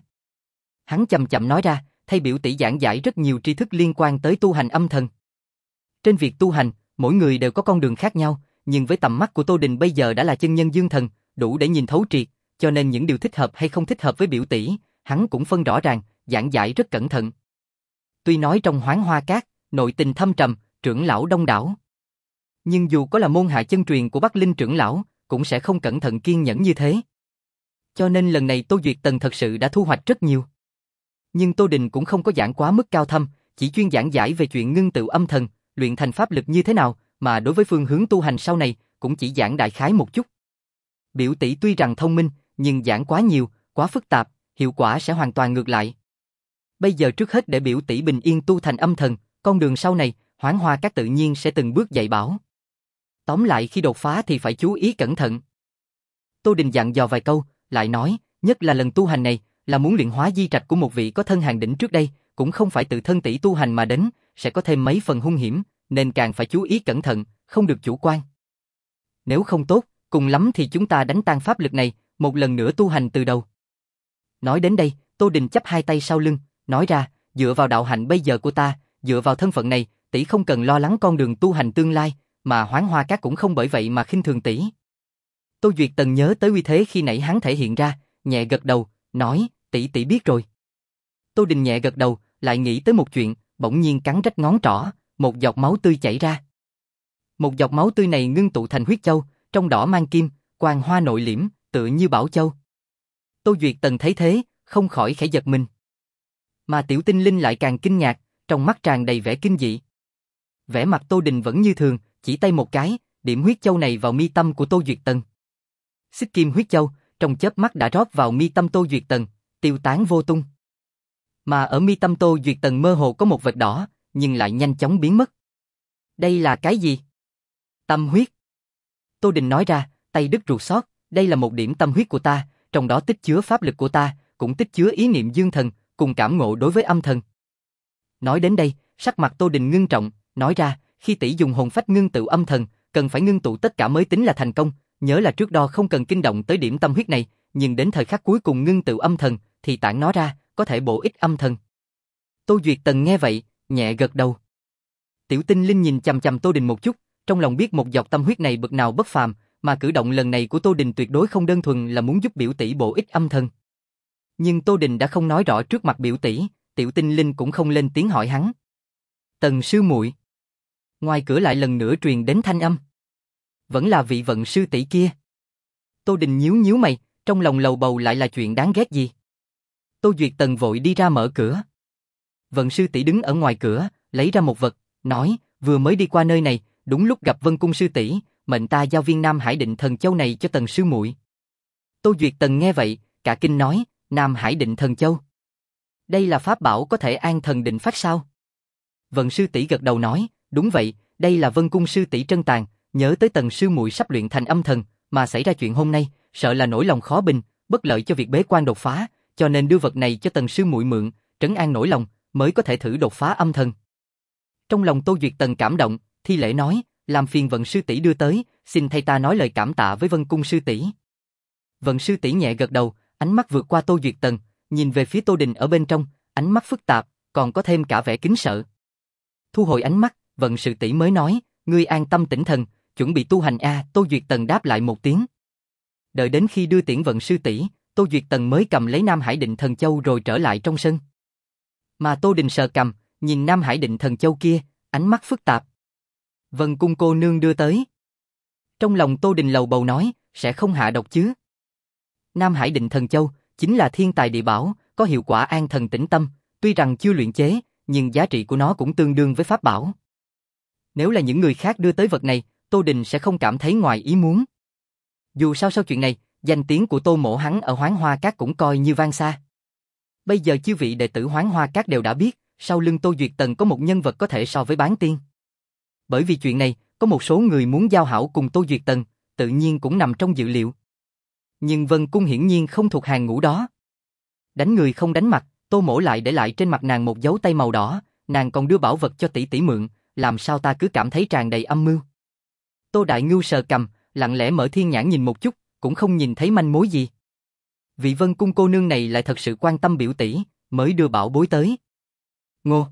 Hắn chậm chậm nói ra, thay biểu tỷ giảng giải rất nhiều tri thức liên quan tới tu hành âm thần. Trên việc tu hành, mỗi người đều có con đường khác nhau, nhưng với tầm mắt của Tô Đình bây giờ đã là chân nhân dương thần, đủ để nhìn thấu triệt, cho nên những điều thích hợp hay không thích hợp với biểu tỷ, hắn cũng phân rõ ràng, giảng giải rất cẩn thận. Tuy nói trong Hoán Hoa Các, nội tình thâm trầm, trưởng lão đông đảo, nhưng dù có là môn hạ chân truyền của Bắc Linh trưởng lão, cũng sẽ không cẩn thận kiên nhẫn như thế. Cho nên lần này Tô Duyệt Tần thật sự đã thu hoạch rất nhiều. Nhưng Tô Đình cũng không có giảng quá mức cao thâm, chỉ chuyên giảng giải về chuyện ngưng tụ âm thần, luyện thành pháp lực như thế nào, mà đối với phương hướng tu hành sau này, cũng chỉ giảng đại khái một chút. Biểu tỷ tuy rằng thông minh, nhưng giảng quá nhiều, quá phức tạp, hiệu quả sẽ hoàn toàn ngược lại. Bây giờ trước hết để biểu tỷ bình yên tu thành âm thần, con đường sau này, Hoán Hoa Các tự nhiên sẽ từng bước dạy bảo. Tóm lại khi đột phá thì phải chú ý cẩn thận. Tô Đình dặn dò vài câu, lại nói, nhất là lần tu hành này, là muốn luyện hóa di trạch của một vị có thân hàng đỉnh trước đây, cũng không phải tự thân tỷ tu hành mà đến, sẽ có thêm mấy phần hung hiểm, nên càng phải chú ý cẩn thận, không được chủ quan. Nếu không tốt, cùng lắm thì chúng ta đánh tan pháp lực này, một lần nữa tu hành từ đầu. Nói đến đây, Tô Đình chắp hai tay sau lưng, nói ra, dựa vào đạo hạnh bây giờ của ta, dựa vào thân phận này, tỷ không cần lo lắng con đường tu hành tương lai, mà Hoán Hoa Các cũng không bởi vậy mà khinh thường tỷ. Tô Duyệt Tần nhớ tới uy thế khi nãy hắn thể hiện ra, nhẹ gật đầu, nói, tỷ tỷ biết rồi. Tô Đình nhẹ gật đầu, lại nghĩ tới một chuyện, bỗng nhiên cắn rách ngón trỏ, một giọt máu tươi chảy ra. Một giọt máu tươi này ngưng tụ thành huyết châu, trong đỏ mang kim, quang hoa nội liễm, tựa như bảo châu. Tô Duyệt Tần thấy thế, không khỏi khẽ giật mình. Mà Tiểu Tinh Linh lại càng kinh ngạc, trong mắt tràn đầy vẻ kinh dị. Vẻ mặt Tô Đình vẫn như thường, chỉ tay một cái, điểm huyết châu này vào mi tâm của Tô Duyệt Tần. Xích kim huyết châu, trong chớp mắt đã rót vào mi tâm Tô Duyệt Tần, tiêu tán vô tung. Mà ở mi tâm Tô Duyệt Tần mơ hồ có một vệt đỏ, nhưng lại nhanh chóng biến mất. Đây là cái gì? Tâm huyết. Tô Đình nói ra, tay đứt ruột xót, đây là một điểm tâm huyết của ta, trong đó tích chứa pháp lực của ta, cũng tích chứa ý niệm dương thần, cùng cảm ngộ đối với âm thần. Nói đến đây, sắc mặt Tô Đình ngưng trọng, nói ra, khi tỷ dùng hồn phách ngưng tụ âm thần, cần phải ngưng tụ tất cả mới tính là thành công, nhớ là trước đó không cần kinh động tới điểm tâm huyết này, nhưng đến thời khắc cuối cùng ngưng tụ âm thần, thì tản nó ra, có thể bổ ích âm thần. Tô Duyệt Tần nghe vậy, nhẹ gật đầu. Tiểu Tinh Linh nhìn chằm chằm Tô Đình một chút, trong lòng biết một giọt tâm huyết này bực nào bất phàm, mà cử động lần này của Tô Đình tuyệt đối không đơn thuần là muốn giúp biểu tỷ bổ ích âm thần. Nhưng Tô Đình đã không nói rõ trước mặt biểu tỷ, Tiểu Tinh Linh cũng không lên tiếng hỏi hắn. Tần sư muội. Ngoài cửa lại lần nữa truyền đến thanh âm. Vẫn là vị vận sư tỷ kia. Tô Đình nhíu nhíu mày, trong lòng lầu bầu lại là chuyện đáng ghét gì. Tô Duyệt Tần vội đi ra mở cửa. Vận sư tỷ đứng ở ngoài cửa, lấy ra một vật, nói, vừa mới đi qua nơi này, đúng lúc gặp Vân Cung sư tỷ, mệnh ta giao viên Nam Hải Định Thần Châu này cho Tần sư muội. Tô Duyệt Tần nghe vậy, cả kinh nói, Nam Hải Định Thần Châu. Đây là pháp bảo có thể an thần định phát sao? Vận sư tỷ gật đầu nói, đúng vậy, đây là Vân Cung sư tỷ trân tàng, nhớ tới Tần sư muội sắp luyện thành âm thần, mà xảy ra chuyện hôm nay, sợ là nỗi lòng khó bình, bất lợi cho việc bế quan đột phá, cho nên đưa vật này cho Tần sư muội mượn, trấn an nỗi lòng, mới có thể thử đột phá âm thần. Trong lòng Tô Duyệt Tần cảm động, thi lễ nói, làm phiền Vận sư tỷ đưa tới, xin thay ta nói lời cảm tạ với Vân Cung sư tỷ. Vận sư tỷ nhẹ gật đầu, ánh mắt vượt qua Tô Duyệt Tần, nhìn về phía Tô Đình ở bên trong, ánh mắt phức tạp, còn có thêm cả vẻ kính sợ. Thu hồi ánh mắt, Vận sư tỷ mới nói, ngươi an tâm tĩnh thần, chuẩn bị tu hành a. Tô Duyệt Tần đáp lại một tiếng. Đợi đến khi đưa tiễn Vận sư tỷ, Tô Duyệt Tần mới cầm lấy Nam Hải Định Thần Châu rồi trở lại trong sân. Mà Tô Đình sờ cằm, nhìn Nam Hải Định Thần Châu kia, ánh mắt phức tạp. Vân Cung cô nương đưa tới. Trong lòng Tô Đình lầu bầu nói, sẽ không hạ độc chứ. Nam Hải Định Thần Châu chính là thiên tài địa bảo, có hiệu quả an thần tĩnh tâm, tuy rằng chưa luyện chế, nhưng giá trị của nó cũng tương đương với pháp bảo. Nếu là những người khác đưa tới vật này, Tô Đình sẽ không cảm thấy ngoài ý muốn. Dù sao sau chuyện này, danh tiếng của Tô Mỗ hắn ở Hoán Hoa Các cũng coi như vang xa. Bây giờ chư vị đệ tử Hoán Hoa Các đều đã biết, sau lưng Tô Duyệt Tần có một nhân vật có thể so với bán tiên. Bởi vì chuyện này, có một số người muốn giao hảo cùng Tô Duyệt Tần, tự nhiên cũng nằm trong dự liệu. Nhưng Vân Cung hiển nhiên không thuộc hàng ngũ đó. Đánh người không đánh mặt, Tô Mỗ lại để lại trên mặt nàng một dấu tay màu đỏ, nàng còn đưa bảo vật cho tỷ tỷ mượn, làm sao ta cứ cảm thấy tràn đầy âm mưu. Tô Đại Ngưu sờ cằm, lặng lẽ mở thiên nhãn nhìn một chút, cũng không nhìn thấy manh mối gì. Vị Vân Cung cô nương này lại thật sự quan tâm biểu tỷ, mới đưa bảo bối tới. Ngô.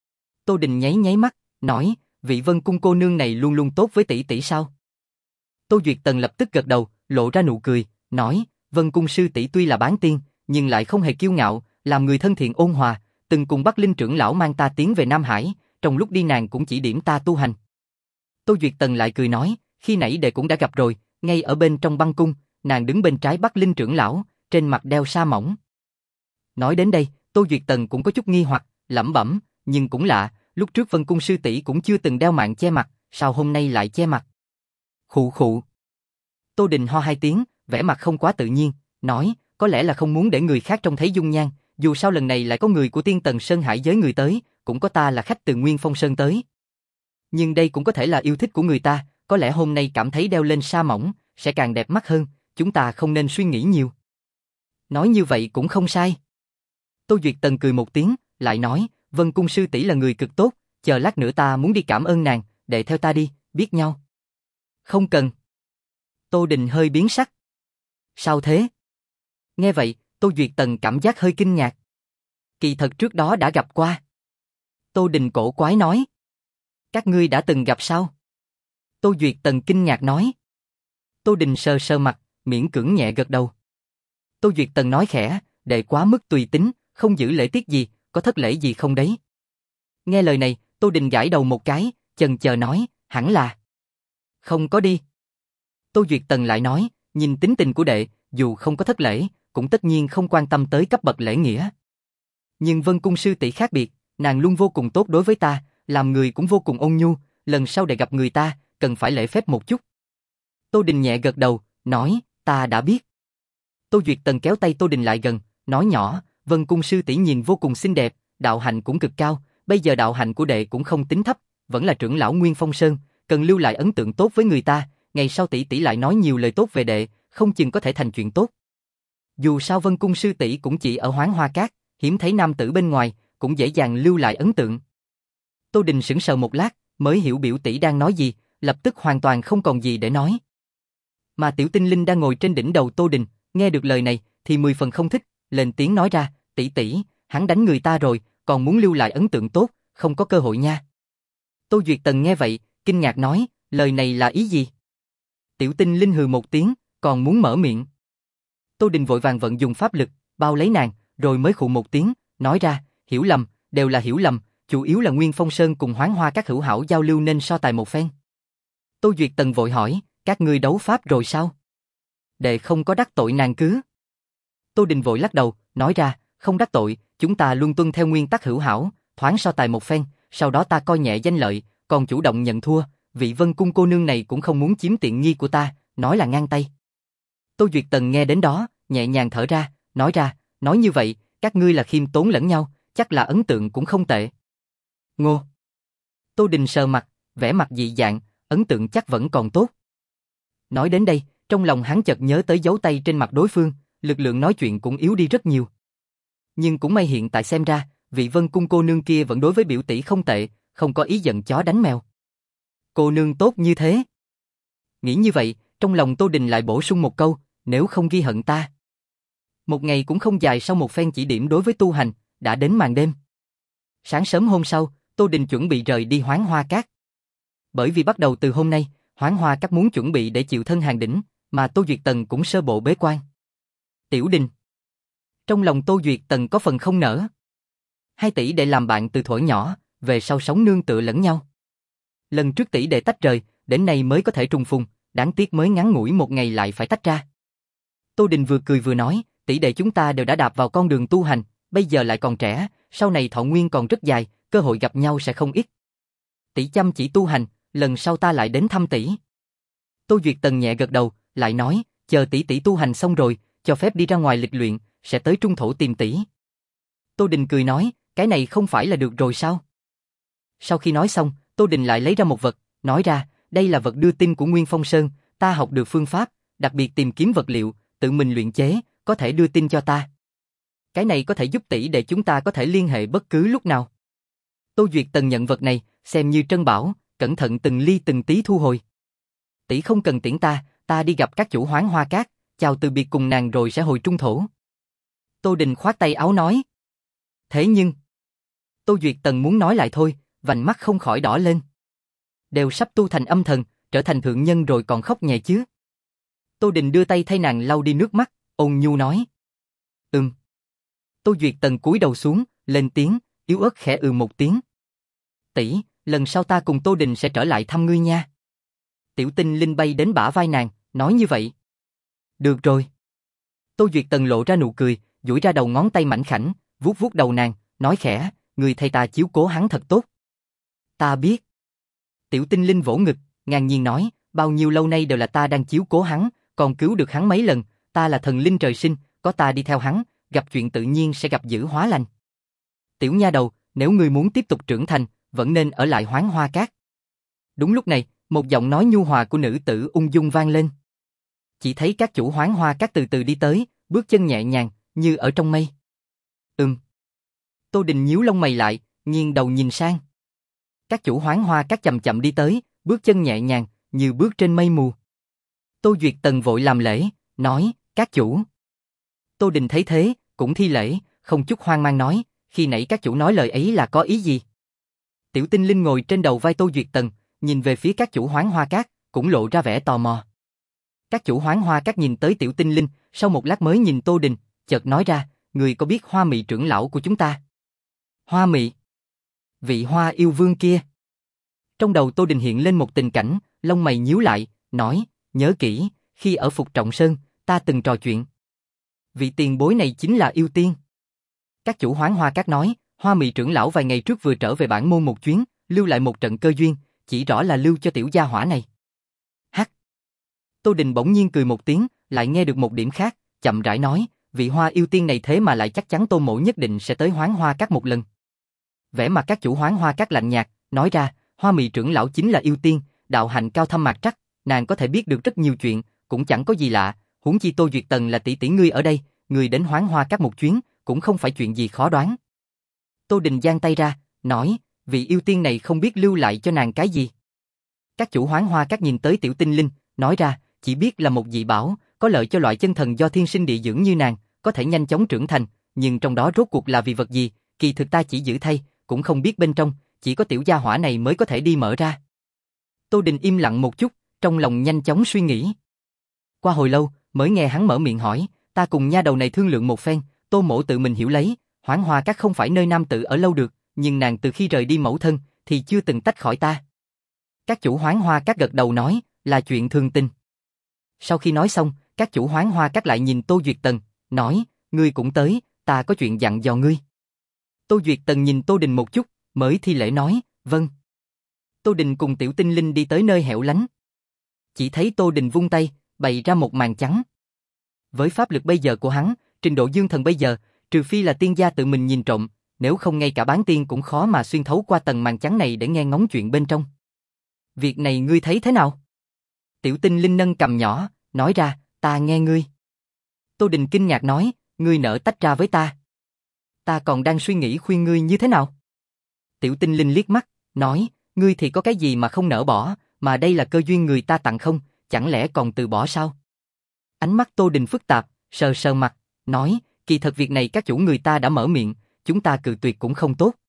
Tô Đình nháy nháy mắt, nói, vị Vân Cung cô nương này luôn luôn tốt với tỷ tỷ sao? Tô Duyệt Tần lập tức gật đầu, lộ ra nụ cười, nói, Vân Cung sư tỷ tuy là bán tiên, nhưng lại không hề kiêu ngạo, làm người thân thiện ôn hòa, từng cùng Bắc Linh trưởng lão mang ta tiến về Nam Hải, trong lúc đi nàng cũng chỉ điểm ta tu hành. Tô Duyệt Tần lại cười nói, khi nãy đệ cũng đã gặp rồi, ngay ở bên trong băng cung, nàng đứng bên trái Bắc Linh trưởng lão, trên mặt đeo sa mỏng. Nói đến đây, Tô Duyệt Tần cũng có chút nghi hoặc, lẩm bẩm, nhưng cũng lạ, lúc trước Vân Cung sư tỷ cũng chưa từng đeo mạng che mặt, sao hôm nay lại che mặt? Khụ khụ. Tô Đình ho hai tiếng, vẻ mặt không quá tự nhiên, nói, có lẽ là không muốn để người khác trông thấy dung nhan, dù sao lần này lại có người của Tiên Tần Sơn Hải giới người tới, cũng có ta là khách từ Nguyên Phong Sơn tới. Nhưng đây cũng có thể là yêu thích của người ta, có lẽ hôm nay cảm thấy đeo lên sa mỏng, sẽ càng đẹp mắt hơn, chúng ta không nên suy nghĩ nhiều. Nói như vậy cũng không sai. Tô Duyệt Tần cười một tiếng, lại nói, Vân Cung sư tỷ là người cực tốt, chờ lát nữa ta muốn đi cảm ơn nàng, để theo ta đi, biết nhau. Không cần. Tô Đình hơi biến sắc. Sao thế? Nghe vậy, Tô Duyệt Tần cảm giác hơi kinh ngạc. Kỳ thật trước đó đã gặp qua. Tô Đình cổ quái nói. Các ngươi đã từng gặp sao? Tô Duyệt Tần kinh ngạc nói. Tô Đình sờ sờ mặt, miễn cưỡng nhẹ gật đầu. Tô Duyệt Tần nói khẽ, đệ quá mức tùy tính, không giữ lễ tiết gì, có thất lễ gì không đấy? Nghe lời này, Tô Đình gãi đầu một cái, chần chờ nói, hẳn là không có đi. Tô Duyệt Tần lại nói, nhìn tính tình của đệ, dù không có thất lễ, cũng tất nhiên không quan tâm tới cấp bậc lễ nghĩa. Nhưng Vân Cung sư tỷ khác biệt, nàng luôn vô cùng tốt đối với ta, làm người cũng vô cùng ôn nhu, lần sau đệ gặp người ta, cần phải lễ phép một chút. Tô Đình nhẹ gật đầu, nói, ta đã biết. Tô Duyệt Tần kéo tay Tô Đình lại gần, nói nhỏ, Vân Cung sư tỷ nhìn vô cùng xinh đẹp, đạo hạnh cũng cực cao, bây giờ đạo hạnh của đệ cũng không tính thấp, vẫn là trưởng lão Nguyên Phong Sơn, cần lưu lại ấn tượng tốt với người ta, ngày sau tỷ tỷ lại nói nhiều lời tốt về đệ, không chừng có thể thành chuyện tốt. Dù sao Vân Cung sư tỷ cũng chỉ ở Hoán Hoa Các, hiếm thấy nam tử bên ngoài, cũng dễ dàng lưu lại ấn tượng. Tô Đình sững sờ một lát, mới hiểu biểu tỷ đang nói gì, lập tức hoàn toàn không còn gì để nói. Mà Tiểu Tinh Linh đang ngồi trên đỉnh đầu Tô Đình, nghe được lời này thì mười phần không thích, lên tiếng nói ra, tỷ tỷ, hắn đánh người ta rồi, còn muốn lưu lại ấn tượng tốt, không có cơ hội nha. Tô Duyệt Tần nghe vậy, kinh ngạc nói, lời này là ý gì? Tiểu Tinh Linh hừ một tiếng, còn muốn mở miệng. Tô Đình vội vàng vận dùng pháp lực, bao lấy nàng, rồi mới khụ một tiếng, nói ra, hiểu lầm, đều là hiểu lầm, chủ yếu là Nguyên Phong Sơn cùng Hoán Hoa Các hữu hảo giao lưu nên so tài một phen. Tô Duyệt Tần vội hỏi, các ngươi đấu pháp rồi sao? Đệ không có đắc tội nàng cứ. Tô Đình vội lắc đầu, nói ra, không đắc tội, chúng ta luôn tuân theo nguyên tắc hữu hảo, thoáng so tài một phen, sau đó ta coi nhẹ danh lợi, còn chủ động nhận thua, vị Vân Cung cô nương này cũng không muốn chiếm tiện nghi của ta, nói là ngang tay. Tô Duyệt Tần nghe đến đó, nhẹ nhàng thở ra, nói ra, nói như vậy, các ngươi là khiêm tốn lẫn nhau, chắc là ấn tượng cũng không tệ. Ngô. Tô Đình sờ mặt, vẻ mặt dị dạng, ấn tượng chắc vẫn còn tốt. Nói đến đây, trong lòng hắn chợt nhớ tới dấu tay trên mặt đối phương, lực lượng nói chuyện cũng yếu đi rất nhiều. Nhưng cũng may hiện tại xem ra, vị Vân Cung cô nương kia vẫn đối với biểu tỷ không tệ, không có ý giận chó đánh mèo. Cô nương tốt như thế. Nghĩ như vậy, trong lòng Tô Đình lại bổ sung một câu, nếu không ghi hận ta. Một ngày cũng không dài sau một phen chỉ điểm đối với tu hành, đã đến màn đêm. Sáng sớm hôm sau, Tô Đình chuẩn bị rời đi Hoán Hoa Các. Bởi vì bắt đầu từ hôm nay, Hoán Hoa Các muốn chuẩn bị để chịu thân hàng đỉnh, mà Tô Duyệt Tần cũng sơ bộ bế quan. Tiểu Đình. Trong lòng Tô Duyệt Tần có phần không nỡ. Hai tỷ đệ làm bạn từ thuở nhỏ, về sau sống nương tựa lẫn nhau. Lần trước tỷ đệ tách rời, đến nay mới có thể trùng phùng, đáng tiếc mới ngắn ngủi một ngày lại phải tách ra. Tô Đình vừa cười vừa nói, tỷ đệ chúng ta đều đã đạp vào con đường tu hành, bây giờ lại còn trẻ, sau này thọ nguyên còn rất dài, cơ hội gặp nhau sẽ không ít. Tỷ chăm chỉ tu hành, lần sau ta lại đến thăm tỷ. Tô Duyệt Tần nhẹ gật đầu, lại nói, chờ tỷ tỷ tu hành xong rồi, cho phép đi ra ngoài lịch luyện, sẽ tới trung thổ tìm tỷ. Tô Đình cười nói, cái này không phải là được rồi sao? Sau khi nói xong, Tô Đình lại lấy ra một vật, nói ra, đây là vật đưa tin của Nguyên Phong Sơn, ta học được phương pháp, đặc biệt tìm kiếm vật liệu, tự mình luyện chế, có thể đưa tin cho ta. Cái này có thể giúp tỷ để chúng ta có thể liên hệ bất cứ lúc nào. Tô Duyệt Tần nhận vật này, xem như trân bảo, cẩn thận từng ly từng tí thu hồi. Tỷ không cần tiễn ta, ta đi gặp các chủ Hoán Hoa Cát, chào từ biệt cùng nàng rồi sẽ hồi trung thổ. Tô Đình khoát tay áo nói. Thế nhưng... Tô Duyệt Tần muốn nói lại thôi, vành mắt không khỏi đỏ lên. Đều sắp tu thành âm thần, trở thành thượng nhân rồi còn khóc nhè chứ. Tô Đình đưa tay thay nàng lau đi nước mắt, ôn nhu nói. Ừm. Tô Duyệt Tần cúi đầu xuống, lên tiếng, yếu ớt khẽ ừ một tiếng. Tỷ, lần sau ta cùng Tô Đình sẽ trở lại thăm ngươi nha. Tiểu Tinh Linh bay đến bả vai nàng, nói như vậy. Được rồi. Tô Duyệt Tần lộ ra nụ cười, duỗi ra đầu ngón tay mảnh khảnh, vuốt vuốt đầu nàng, nói khẽ, người thầy ta chiếu cố hắn thật tốt. Ta biết. Tiểu Tinh Linh vỗ ngực, ngang nhiên nói, bao nhiêu lâu nay đều là ta đang chiếu cố hắn, còn cứu được hắn mấy lần, ta là thần linh trời sinh, có ta đi theo hắn, gặp chuyện tự nhiên sẽ gặp dữ hóa lành. Tiểu nha đầu, nếu ngươi muốn tiếp tục trưởng thành, vẫn nên ở lại Hoán Hoa Cát. Đúng lúc này, một giọng nói nhu hòa của nữ tử ung dung vang lên. Chỉ thấy các chủ Hoán Hoa Cát từ từ đi tới, bước chân nhẹ nhàng, như ở trong mây. Ừm. Tô Đình nhíu lông mày lại, nghiêng đầu nhìn sang. Các chủ Hoán Hoa Cát chậm chậm đi tới, bước chân nhẹ nhàng, như bước trên mây mù. Tô Duyệt Tần vội làm lễ, nói, các chủ. Tô Đình thấy thế, cũng thi lễ, không chút hoang mang nói, khi nãy các chủ nói lời ấy là có ý gì? Tiểu Tinh Linh ngồi trên đầu vai Tô Duyệt Tần, nhìn về phía các chủ Hoán Hoa Cát, cũng lộ ra vẻ tò mò. Các chủ Hoán Hoa Cát nhìn tới Tiểu Tinh Linh, sau một lát mới nhìn Tô Đình, chợt nói ra, người có biết Hoa Mị trưởng lão của chúng ta? Hoa Mị? Vị Hoa yêu vương kia. Trong đầu Tô Đình hiện lên một tình cảnh, lông mày nhíu lại, nói, nhớ kỹ, khi ở Phục Trọng Sơn, ta từng trò chuyện. Vị tiền bối này chính là yêu tiên. Các chủ Hoán Hoa Cát nói, Hoa Mị trưởng lão vài ngày trước vừa trở về bản môn một chuyến, lưu lại một trận cơ duyên, chỉ rõ là lưu cho tiểu gia hỏa này. Hắc. Tô Đình bỗng nhiên cười một tiếng, lại nghe được một điểm khác, chậm rãi nói, vị Hoa yêu tiên này thế mà lại chắc chắn Tô mỗ nhất định sẽ tới Hoán Hoa Cát một lần. Vẻ mặt các chủ Hoán Hoa Cát lạnh nhạt, nói ra, Hoa Mị trưởng lão chính là yêu tiên, đạo hạnh cao thâm mạc trắc, nàng có thể biết được rất nhiều chuyện, cũng chẳng có gì lạ, huống chi Tô Duyệt Tần là tỷ tỷ ngươi ở đây, ngươi đến Hoán Hoa Cát một chuyến, cũng không phải chuyện gì khó đoán. Tô Đình giang tay ra, nói, vị yêu tiên này không biết lưu lại cho nàng cái gì. Các chủ Hoán Hoa Cát nhìn tới Tiểu Tinh Linh, nói ra, chỉ biết là một dị bảo, có lợi cho loại chân thần do thiên sinh địa dưỡng như nàng, có thể nhanh chóng trưởng thành, nhưng trong đó rốt cuộc là vì vật gì, kỳ thực ta chỉ giữ thay, cũng không biết bên trong, chỉ có tiểu gia hỏa này mới có thể đi mở ra. Tô Đình im lặng một chút, trong lòng nhanh chóng suy nghĩ. Qua hồi lâu, mới nghe hắn mở miệng hỏi, ta cùng nha đầu này thương lượng một phen, Tô mỗ tự mình hiểu lấy, Hoán Hoa Cát không phải nơi nam tử ở lâu được, nhưng nàng từ khi rời đi mẫu thân, thì chưa từng tách khỏi ta. Các chủ Hoán Hoa Cát gật đầu nói, là chuyện thường tình. Sau khi nói xong, các chủ Hoán Hoa Cát lại nhìn Tô Duyệt Tần, nói, ngươi cũng tới, ta có chuyện dặn dò ngươi. Tô Duyệt Tần nhìn Tô Đình một chút, mới thi lễ nói, vâng. Tô Đình cùng Tiểu Tinh Linh đi tới nơi hẻo lánh. Chỉ thấy Tô Đình vung tay, bày ra một màn trắng. Với pháp lực bây giờ của hắn, trình độ dương thần bây giờ, trừ phi là tiên gia tự mình nhìn trộm, nếu không ngay cả bán tiên cũng khó mà xuyên thấu qua tầng màn trắng này để nghe ngóng chuyện bên trong. Việc này ngươi thấy thế nào? Tiểu Tinh Linh nâng cằm nhỏ, nói ra, ta nghe ngươi. Tô Đình kinh ngạc nói, ngươi nỡ tách ra với ta. Ta còn đang suy nghĩ khuyên ngươi như thế nào? Tiểu Tinh Linh liếc mắt, nói, ngươi thì có cái gì mà không nỡ bỏ, mà đây là cơ duyên người ta tặng không, chẳng lẽ còn từ bỏ sao? Ánh mắt Tô Đình phức tạp, sờ sờ mặt, nói, kỳ thật việc này các chủ người ta đã mở miệng, chúng ta cự tuyệt cũng không tốt.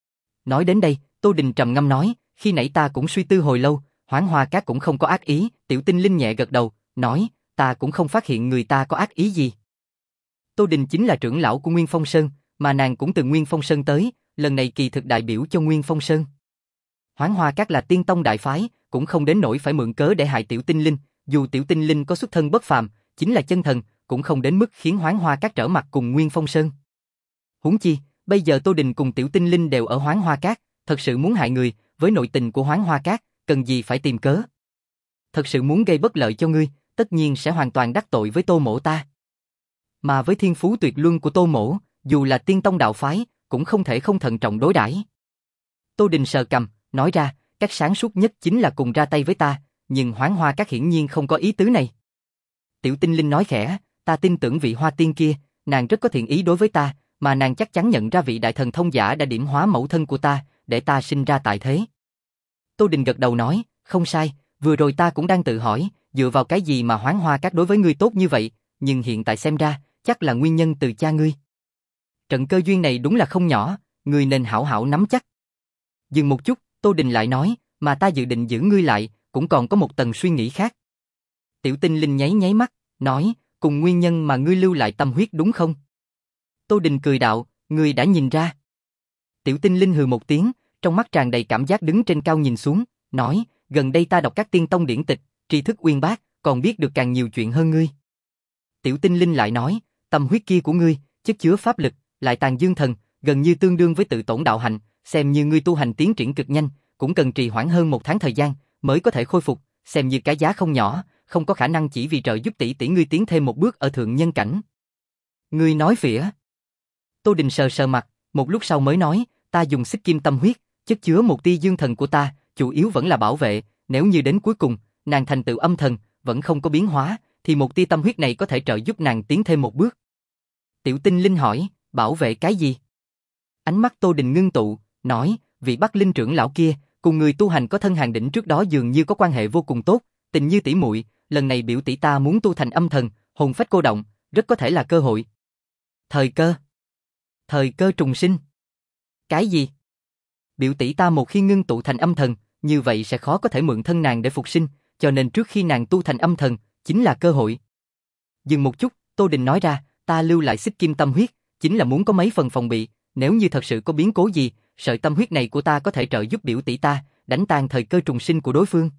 Nói đến đây, Tô Đình trầm ngâm nói, khi nãy ta cũng suy tư hồi lâu, Hoán Hoa Cát cũng không có ác ý, Tiểu Tinh Linh nhẹ gật đầu, nói, ta cũng không phát hiện người ta có ác ý gì. Tô Đình chính là trưởng lão của Nguyên Phong Sơn, mà nàng cũng từ Nguyên Phong Sơn tới, lần này kỳ thực đại biểu cho Nguyên Phong Sơn. Hoán Hoa Các là tiên tông đại phái, cũng không đến nỗi phải mượn cớ để hại Tiểu Tinh Linh, dù Tiểu Tinh Linh có xuất thân bất phàm, chính là chân thần, cũng không đến mức khiến Hoán Hoa Các trở mặt cùng Nguyên Phong Sơn. Huống chi, bây giờ Tô Đình cùng Tiểu Tinh Linh đều ở Hoán Hoa Các, thật sự muốn hại người, với nội tình của Hoán Hoa Các, cần gì phải tìm cớ. Thật sự muốn gây bất lợi cho ngươi, tất nhiên sẽ hoàn toàn đắc tội với Tô Mỗ ta. Mà với thiên phú tuyệt luân của Tô Mỗ, dù là tiên tông đạo phái, cũng không thể không thận trọng đối đãi. Tô Đình sờ cằm, nói ra, cách sáng suốt nhất chính là cùng ra tay với ta, nhưng Hoán Hoa Các hiển nhiên không có ý tứ này. Tiểu Tinh Linh nói khẽ, ta tin tưởng vị hoa tiên kia, nàng rất có thiện ý đối với ta, mà nàng chắc chắn nhận ra vị đại thần thông giả đã điểm hóa mẫu thân của ta, để ta sinh ra tại thế. Tô Đình gật đầu nói, không sai, vừa rồi ta cũng đang tự hỏi, dựa vào cái gì mà Hoán Hoa Các đối với ngươi tốt như vậy, nhưng hiện tại xem ra, chắc là nguyên nhân từ cha ngươi. Trận cơ duyên này đúng là không nhỏ, ngươi nên hảo hảo nắm chắc. Dừng một chút, Tô Đình lại nói, mà ta dự định giữ ngươi lại, cũng còn có một tầng suy nghĩ khác. Tiểu Tinh Linh nháy nháy mắt, nói, cùng nguyên nhân mà ngươi lưu lại tâm huyết đúng không? Tô Đình cười đạo, ngươi đã nhìn ra. Tiểu Tinh Linh hừ một tiếng, trong mắt tràn đầy cảm giác đứng trên cao nhìn xuống, nói, gần đây ta đọc các tiên tông điển tịch, tri thức uyên bác, còn biết được càng nhiều chuyện hơn ngươi. Tiểu Tinh Linh lại nói, tâm huyết kia của ngươi, chất chứa pháp lực, lại tàn dương thần, gần như tương đương với tự tổn đạo hành, xem như ngươi tu hành tiến triển cực nhanh, cũng cần trì hoãn hơn một tháng thời gian, mới có thể khôi phục, xem như cái giá không nhỏ, không có khả năng chỉ vì trợ giúp tỷ tỷ ngươi tiến thêm một bước ở thượng nhân cảnh. Ngươi nói phỉa. Tô Đình sờ sờ mặt, một lúc sau mới nói, ta dùng xích kim tâm huyết, chất chứa một tia dương thần của ta, chủ yếu vẫn là bảo vệ, nếu như đến cuối cùng, nàng thành tựu âm thần, vẫn không có biến hóa, thì một tia tâm huyết này có thể trợ giúp nàng tiến thêm một bước. Tiểu Tinh Linh hỏi, bảo vệ cái gì? Ánh mắt Tô Đình ngưng tụ, nói, vị Bắc Linh trưởng lão kia, cùng người tu hành có thân hàng đỉnh trước đó dường như có quan hệ vô cùng tốt, tình như tỷ muội, lần này biểu tỷ ta muốn tu thành âm thần, hồn phách cô động, rất có thể là cơ hội. Thời cơ. Thời cơ trùng sinh. Cái gì? Biểu tỷ ta một khi ngưng tụ thành âm thần, như vậy sẽ khó có thể mượn thân nàng để phục sinh, cho nên trước khi nàng tu thành âm thần, chính là cơ hội. Dừng một chút, Tô Đình nói ra, ta lưu lại xích kim tâm huyết, chính là muốn có mấy phần phòng bị, nếu như thật sự có biến cố gì, sợi tâm huyết này của ta có thể trợ giúp biểu tỷ ta, đánh tan thời cơ trùng sinh của đối phương.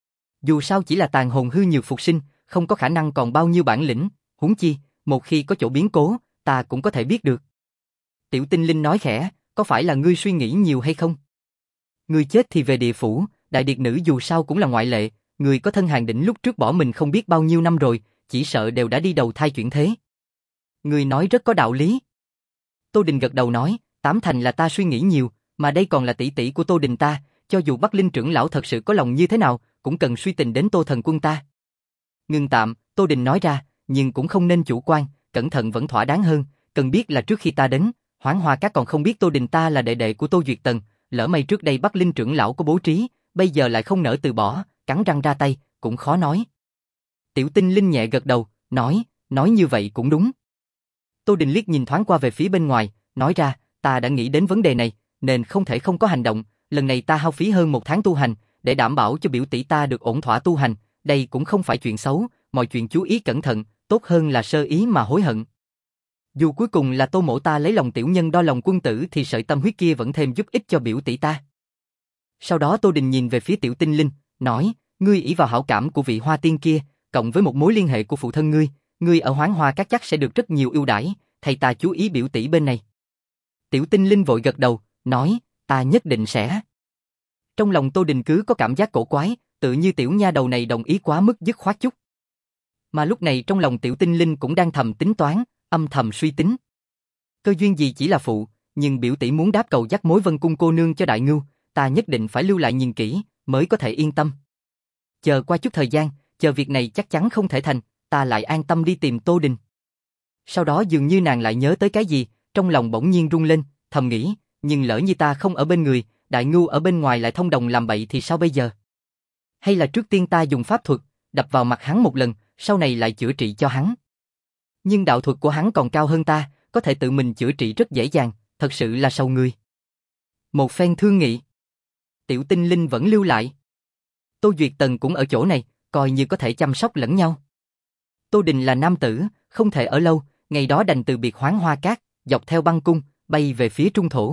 Dù sao chỉ là tàn hồn hư nhược phục sinh, không có khả năng còn bao nhiêu bản lĩnh, huống chi, một khi có chỗ biến cố, ta cũng có thể biết được. Tiểu Tinh Linh nói khẽ, có phải là ngươi suy nghĩ nhiều hay không? Ngươi chết thì về địa phủ, đại điệt nữ dù sao cũng là ngoại lệ, người có thân hàng đỉnh lúc trước bỏ mình không biết bao nhiêu năm rồi, chỉ sợ đều đã đi đầu thai chuyển thế. Ngươi nói rất có đạo lý. Tô Đình gật đầu nói, tám thành là ta suy nghĩ nhiều, mà đây còn là tỷ tỷ của Tô Đình ta, cho dù Bắc Linh trưởng lão thật sự có lòng như thế nào, cũng cần suy tình đến Tô thần quân ta. Ngưng tạm, Tô Đình nói ra, nhưng cũng không nên chủ quan, cẩn thận vẫn thỏa đáng hơn, cần biết là trước khi ta đến, Hoán Hoa Các còn không biết Tô Đình ta là đệ đệ của Tô Duyệt Tần, lỡ may trước đây Bắc Linh trưởng lão có bố trí, bây giờ lại không nỡ từ bỏ, cắn răng ra tay, cũng khó nói. Tiểu Tinh Linh nhẹ gật đầu, nói, nói như vậy cũng đúng. Tô Đình liếc nhìn thoáng qua về phía bên ngoài, nói ra, ta đã nghĩ đến vấn đề này, nên không thể không có hành động, lần này ta hao phí hơn một tháng tu hành, để đảm bảo cho biểu tỷ ta được ổn thỏa tu hành, đây cũng không phải chuyện xấu, mọi chuyện chú ý cẩn thận, tốt hơn là sơ ý mà hối hận. Dù cuối cùng là Tô mỗ ta lấy lòng tiểu nhân đo lòng quân tử thì sợi tâm huyết kia vẫn thêm giúp ích cho biểu tỷ ta. Sau đó Tô Đình nhìn về phía Tiểu Tinh Linh, nói, ngươi ỷ vào hảo cảm của vị hoa tiên kia, cộng với một mối liên hệ của phụ thân ngươi, ngươi ở Hoán Hoa Các chắc sẽ được rất nhiều ưu đãi, thầy ta chú ý biểu tỷ bên này. Tiểu Tinh Linh vội gật đầu, nói, ta nhất định sẽ. Trong lòng Tô Đình cứ có cảm giác cổ quái, tự như tiểu nha đầu này đồng ý quá mức dứt khoát chút. Mà lúc này trong lòng Tiểu Tinh Linh cũng đang thầm tính toán, âm thầm suy tính. Cơ duyên gì chỉ là phụ, nhưng biểu tỷ muốn đáp cầu dắt mối Vân Cung cô nương cho Đại Ngưu, ta nhất định phải lưu lại nhìn kỹ, mới có thể yên tâm. Chờ qua chút thời gian, chờ việc này chắc chắn không thể thành, ta lại an tâm đi tìm Tô Đình. Sau đó dường như nàng lại nhớ tới cái gì, trong lòng bỗng nhiên rung lên, thầm nghĩ, nhưng lỡ như ta không ở bên người, Đại Ngưu ở bên ngoài lại thông đồng làm bậy thì sao bây giờ? Hay là trước tiên ta dùng pháp thuật, đập vào mặt hắn một lần, sau này lại chữa trị cho hắn? Nhưng đạo thuật của hắn còn cao hơn ta, có thể tự mình chữa trị rất dễ dàng, thật sự là sầu người. Một phen thương nghị, Tiểu Tinh Linh vẫn lưu lại. Tô Duyệt Tần cũng ở chỗ này, coi như có thể chăm sóc lẫn nhau. Tô Đình là nam tử, không thể ở lâu, ngày đó đành từ biệt Hoán Hoa Cát, dọc theo băng cung, bay về phía trung thổ.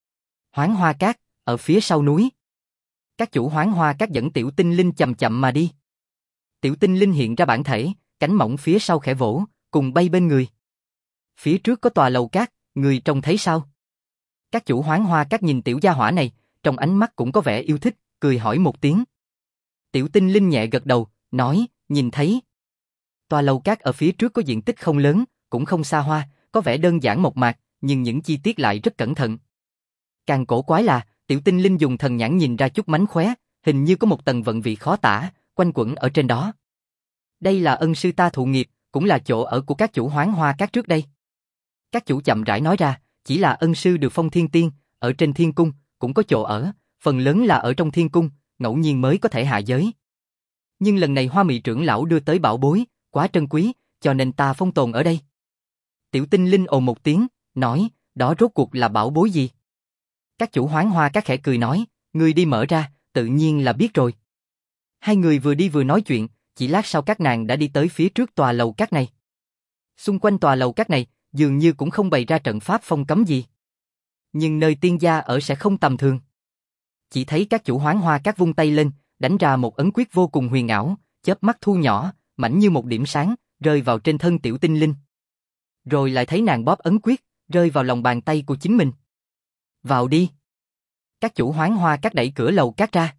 Hoán Hoa Cát, ở phía sau núi. Các chủ Hoán Hoa Cát dẫn Tiểu Tinh Linh chậm chậm mà đi. Tiểu Tinh Linh hiện ra bản thể, cánh mỏng phía sau khẽ vỗ, cùng bay bên người. Phía trước có tòa lầu cát, người trông thấy sao? Các chủ Hoán Hoa Cát nhìn tiểu gia hỏa này, trong ánh mắt cũng có vẻ yêu thích, cười hỏi một tiếng. Tiểu Tinh Linh nhẹ gật đầu, nói, nhìn thấy. Tòa lầu cát ở phía trước có diện tích không lớn, cũng không xa hoa, có vẻ đơn giản mộc mạc, nhưng những chi tiết lại rất cẩn thận. Càng cổ quái là, Tiểu Tinh Linh dùng thần nhãn nhìn ra chút mánh khóe, hình như có một tầng vận vị khó tả, quanh quẩn ở trên đó. Đây là ân sư ta thụ nghiệp, cũng là chỗ ở của các chủ Hoán Hoa Cát trước đây. Các chủ chậm rãi nói ra, chỉ là ân sư được phong thiên tiên, ở trên thiên cung, cũng có chỗ ở, phần lớn là ở trong thiên cung, ngẫu nhiên mới có thể hạ giới. Nhưng lần này Hoa Mị trưởng lão đưa tới bảo bối, quá trân quý, cho nên ta phong tồn ở đây. Tiểu Tinh Linh ồ một tiếng, nói, đó rốt cuộc là bảo bối gì? Các chủ Hoán Hoa Cát khẽ cười nói, ngươi đi mở ra, tự nhiên là biết rồi. Hai người vừa đi vừa nói chuyện, chỉ lát sau các nàng đã đi tới phía trước tòa lầu cát này. Xung quanh tòa lầu cát này, dường như cũng không bày ra trận pháp phong cấm gì. Nhưng nơi tiên gia ở sẽ không tầm thường. Chỉ thấy các chủ Hoán Hoa Cát vung tay lên, đánh ra một ấn quyết vô cùng huyền ảo, chớp mắt thu nhỏ, mảnh như một điểm sáng, rơi vào trên thân Tiểu Tinh Linh. Rồi lại thấy nàng bóp ấn quyết, rơi vào lòng bàn tay của chính mình. Vào đi. Các chủ Hoán Hoa Cát đẩy cửa lầu cát ra.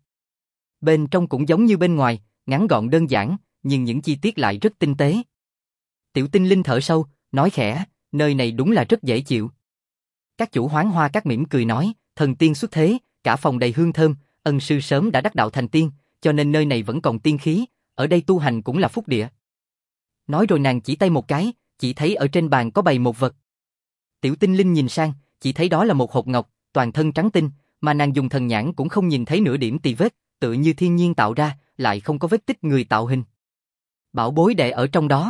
Bên trong cũng giống như bên ngoài, ngắn gọn đơn giản, nhưng những chi tiết lại rất tinh tế. Tiểu Tinh Linh thở sâu, nói khẽ, nơi này đúng là rất dễ chịu. Các chủ Hoán Hoa Cát mỉm cười nói, thần tiên xuất thế, cả phòng đầy hương thơm, ân sư sớm đã đắc đạo thành tiên, cho nên nơi này vẫn còn tiên khí, ở đây tu hành cũng là phúc địa. Nói rồi nàng chỉ tay một cái, chỉ thấy ở trên bàn có bày một vật. Tiểu Tinh Linh nhìn sang, chỉ thấy đó là một hộp ngọc, toàn thân trắng tinh, mà nàng dùng thần nhãn cũng không nhìn thấy nửa điểm tì vết, tự như thiên nhiên tạo ra, lại không có vết tích người tạo hình. Bảo bối để ở trong đó.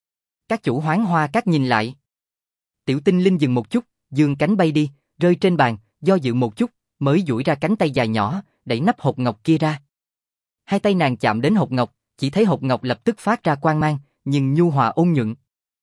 Các chủ Hoán Hoa Cát nhìn lại. Tiểu Tinh Linh dừng một chút, giương cánh bay đi, rơi trên bàn, do dự một chút, mới duỗi ra cánh tay dài nhỏ, đẩy nắp hộp ngọc kia ra. Hai tay nàng chạm đến hộp ngọc, chỉ thấy hộp ngọc lập tức phát ra quang mang, nhưng nhu hòa ôn nhuận.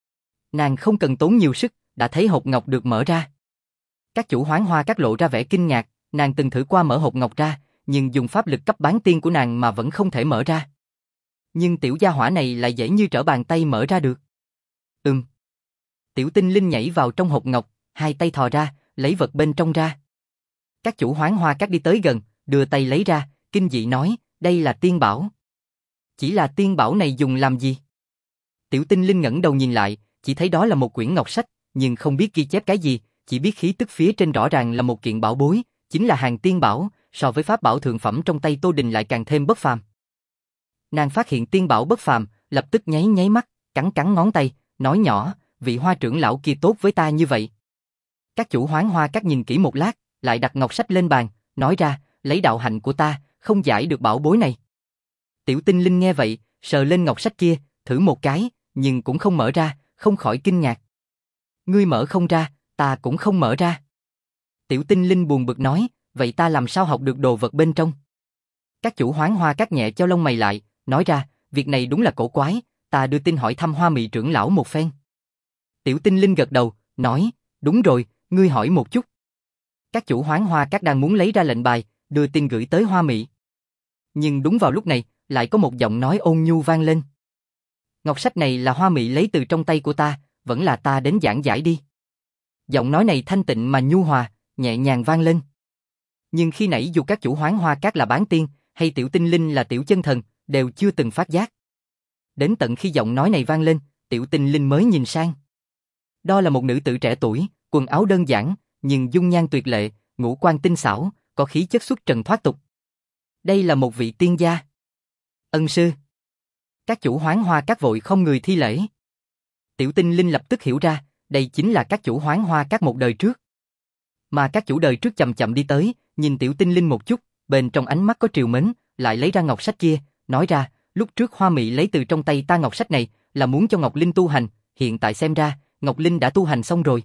Nàng không cần tốn nhiều sức, đã thấy hộp ngọc được mở ra. Các chủ Hoán Hoa Cát lộ ra vẻ kinh ngạc, nàng từng thử qua mở hộp ngọc ra, nhưng dùng pháp lực cấp bán tiên của nàng mà vẫn không thể mở ra. Nhưng tiểu gia hỏa này lại dễ như trở bàn tay mở ra được. Ừm. Tiểu Tinh Linh nhảy vào trong hộp ngọc, hai tay thò ra, lấy vật bên trong ra. Các chủ Hoán Hoa Cát đi tới gần, đưa tay lấy ra, kinh dị nói, đây là tiên bảo. Chỉ là tiên bảo này dùng làm gì? Tiểu Tinh Linh ngẩng đầu nhìn lại, chỉ thấy đó là một quyển ngọc sách, nhưng không biết ghi chép cái gì, chỉ biết khí tức phía trên rõ ràng là một kiện bảo bối, chính là hàng tiên bảo, so với pháp bảo thượng phẩm trong tay Tô Đình lại càng thêm bất phàm. Nàng phát hiện tiên bảo bất phàm, lập tức nháy nháy mắt, cắn cắn ngón tay, nói nhỏ, vị Hoa trưởng lão kia tốt với ta như vậy. Các chủ Hoán Hoa Cát nhìn kỹ một lát, lại đặt ngọc sách lên bàn, nói ra, lấy đạo hạnh của ta, không giải được bảo bối này. Tiểu Tinh Linh nghe vậy, sờ lên ngọc sách kia, thử một cái, nhưng cũng không mở ra, không khỏi kinh ngạc. Ngươi mở không ra, ta cũng không mở ra. Tiểu Tinh Linh buồn bực nói, vậy ta làm sao học được đồ vật bên trong? Các chủ Hoán Hoa Cát nhẹ chau lông mày lại, nói ra, việc này đúng là cổ quái, ta đưa tin hỏi thăm Hoa Mị trưởng lão một phen. Tiểu Tinh Linh gật đầu, nói, đúng rồi, ngươi hỏi một chút. Các chủ Hoán Hoa Cát đang muốn lấy ra lệnh bài, đưa tin gửi tới Hoa Mị. Nhưng đúng vào lúc này, lại có một giọng nói ôn nhu vang lên. Ngọc sách này là Hoa Mị lấy từ trong tay của ta, vẫn là ta đến giảng giải đi. Giọng nói này thanh tịnh mà nhu hòa, nhẹ nhàng vang lên. Nhưng khi nãy dù các chủ Hoán Hoa Cát là bán tiên, hay Tiểu Tinh Linh là tiểu chân thần, đều chưa từng phát giác. Đến tận khi giọng nói này vang lên, Tiểu Tinh Linh mới nhìn sang. Đó là một nữ tử trẻ tuổi, quần áo đơn giản, nhưng dung nhan tuyệt lệ, ngũ quan tinh xảo, có khí chất xuất trần thoát tục. Đây là một vị tiên gia. Ân sư. Các chủ Hoán Hoa Cát vội không người thi lễ. Tiểu Tinh Linh lập tức hiểu ra, đây chính là các chủ Hoán Hoa Cát một đời trước. Mà các chủ đời trước chậm chậm đi tới, nhìn Tiểu Tinh Linh một chút, bên trong ánh mắt có triều mến, lại lấy ra ngọc sách kia, nói ra, lúc trước Hoa Mị lấy từ trong tay ta ngọc sách này, là muốn cho Ngọc Linh tu hành, hiện tại xem ra, Ngọc Linh đã tu hành xong rồi.